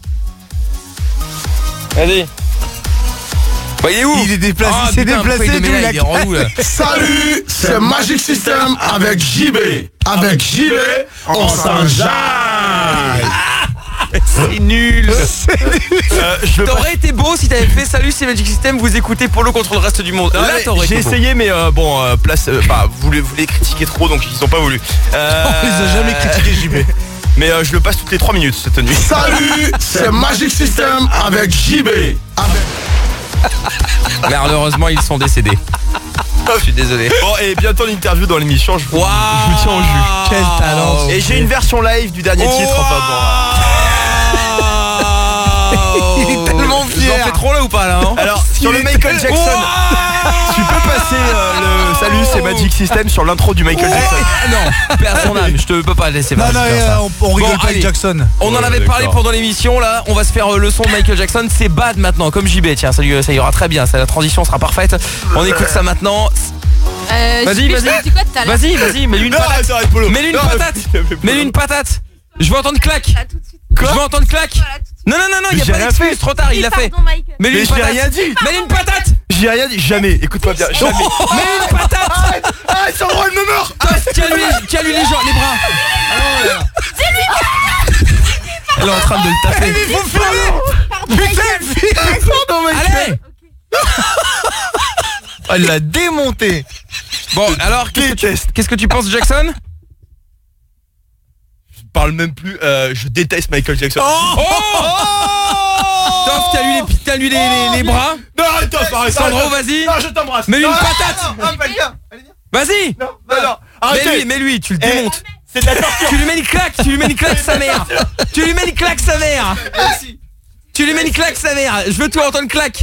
[SPEAKER 2] Vas-y. Bah, il est où?
[SPEAKER 5] Il est déplacé,
[SPEAKER 2] Ah,
[SPEAKER 5] il s'est
[SPEAKER 2] putain,
[SPEAKER 5] déplacé,
[SPEAKER 2] pourquoi il est
[SPEAKER 5] il
[SPEAKER 2] en roue, là?
[SPEAKER 17] Salut, c'est Magic System avec JB. Avec JB, on s'enjaille.
[SPEAKER 2] C'est nul. T'aurais été beau si t'avais fait salut, c'est Magic System, vous écoutez Polo contre le reste du monde. Là, t'aurais
[SPEAKER 22] j'ai
[SPEAKER 2] été beau.
[SPEAKER 22] essayé, mais vous les critiquez trop, donc ils ont pas voulu.
[SPEAKER 5] On les a jamais critiqués, JB.
[SPEAKER 22] Mais je le passe toutes les 3 minutes cette nuit.
[SPEAKER 17] Salut, c'est Magic System avec JB.
[SPEAKER 2] Malheureusement, ils sont décédés. Je suis désolé.
[SPEAKER 22] Bon, et bientôt l'interview dans l'émission, je vous tiens au jus.
[SPEAKER 5] Quel talent.
[SPEAKER 22] Et j'ai une version live du dernier titre,
[SPEAKER 5] Il est tellement fier.
[SPEAKER 2] J'en fais trop là ou pas là, hein?
[SPEAKER 22] Alors, sur le Michael Jackson, tu peux passer le salut, c'est Magic System sur l'intro du Michael Jackson.
[SPEAKER 2] Non, personne n'aime, je te peux pas laisser faire ça.
[SPEAKER 5] On rigole pas
[SPEAKER 2] allez.
[SPEAKER 5] avec Jackson.
[SPEAKER 2] On en avait parlé pendant l'émission là, on va se faire le son de Michael Jackson, c'est bad maintenant, comme JB, tiens, ça ira très bien, la transition sera parfaite. On écoute ça maintenant. Vas-y, mets-lui une patate. Mets-lui une patate. Je veux entendre claque. Je veux entendre claque. Non, il y a pas d'excuse, trop tard, il l'a fait. Mets-lui une patate.
[SPEAKER 22] J'ai rien dit.
[SPEAKER 2] Mets-lui une patate.
[SPEAKER 22] J'ai rien dit, jamais, écoute-moi bien, jamais.
[SPEAKER 2] Mets-lui une patate.
[SPEAKER 22] Arrête, Sandro, elle me meurt.
[SPEAKER 2] Tiens-lui les jambes, les bras. Elle est en train de le taper.
[SPEAKER 5] Mais faut filmer.
[SPEAKER 2] Allez.
[SPEAKER 5] Elle l'a démonté.
[SPEAKER 2] Bon, alors, qu'est-ce que tu penses, Jackson?
[SPEAKER 22] Je parle même plus, je déteste Michael Jackson.
[SPEAKER 2] Toff, tiens-lui les bras.
[SPEAKER 22] Non, arrête, arrête.
[SPEAKER 2] Sandro, vas-y.
[SPEAKER 22] Non, je t'embrasse.
[SPEAKER 2] Mets-lui une patate. Vas-y.
[SPEAKER 22] Non. Arrêtez.
[SPEAKER 2] Mets-lui, tu le démontes.
[SPEAKER 22] C'est de la torture.
[SPEAKER 2] Tu lui mets une claque, sa mère. Tu lui mets une claque, sa mère. Tu lui mets une claque, sa mère. Je veux tout entendre claque.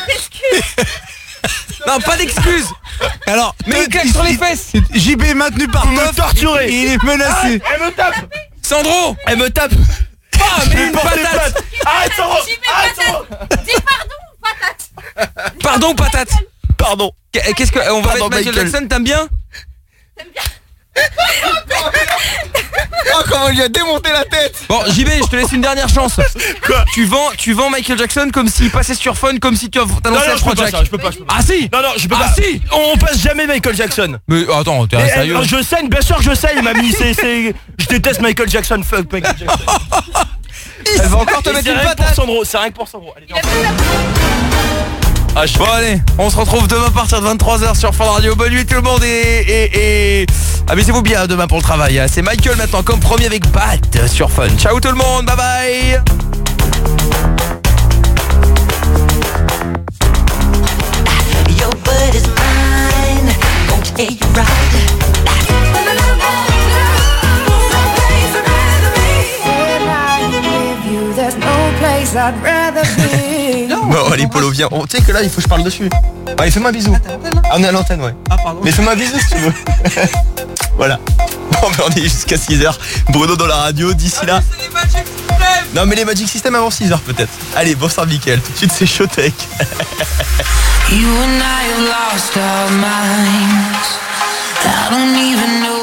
[SPEAKER 2] Non, pas d'excuses. Alors, mets une claque sur les fesses.
[SPEAKER 5] JB est maintenu par Toff.
[SPEAKER 22] Torturé.
[SPEAKER 5] Il est menacé.
[SPEAKER 22] Elle me tape.
[SPEAKER 2] Sandro,
[SPEAKER 22] elle me tape.
[SPEAKER 2] Mets une patate.
[SPEAKER 22] Arrête, Sandro.
[SPEAKER 16] Dis pardon, patate.
[SPEAKER 2] Pardon, patate.
[SPEAKER 22] Pardon.
[SPEAKER 2] Qu'est-ce que on va mettre Michael Jackson, t'aimes bien?
[SPEAKER 5] Oh, comment il a démonté la tête.
[SPEAKER 2] Bon, JB, je te laisse une dernière chance.
[SPEAKER 22] Quoi?
[SPEAKER 2] Tu vends Michael Jackson comme s'il passait sur Fun, comme si tu t'annonçais un projet.
[SPEAKER 22] Je peux pas.
[SPEAKER 2] Ah si.
[SPEAKER 22] Non, je peux pas.
[SPEAKER 2] Ah si.
[SPEAKER 22] On passe jamais Michael Jackson.
[SPEAKER 2] Mais attends, t'es sérieux?
[SPEAKER 22] Je saigne, bien sûr que je saigne, mamie. Je déteste Michael Jackson. Fuck Michael Jackson.
[SPEAKER 2] Elle va encore te mettre une patate.
[SPEAKER 22] C'est rien que pour Sandro. Allez,
[SPEAKER 2] bon allez, on se retrouve demain à partir de 23h sur Fun Radio. Bonne nuit tout le monde et amusez-vous bien demain pour le travail. C'est Michael maintenant comme premier avec Bad sur Fun. Ciao tout le monde, bye bye.
[SPEAKER 21] Your blood is mine, won't you take a ride?
[SPEAKER 22] Bon allez Polo, viens. Tu sais que là il faut que je parle dessus. Allez, fais-moi un bisou. Ah, on est à l'antenne, ouais. Ah pardon. Mais fais-moi un bisou si tu veux. Voilà. Bon ben on est jusqu'à 6h. Bruno dans la radio, d'ici là. Non mais les Magic System avant 6h peut-être. Allez, bonsoir Mickaël. Tout de suite c'est Showtech.
[SPEAKER 21] You and I have lost our minds. I don't even know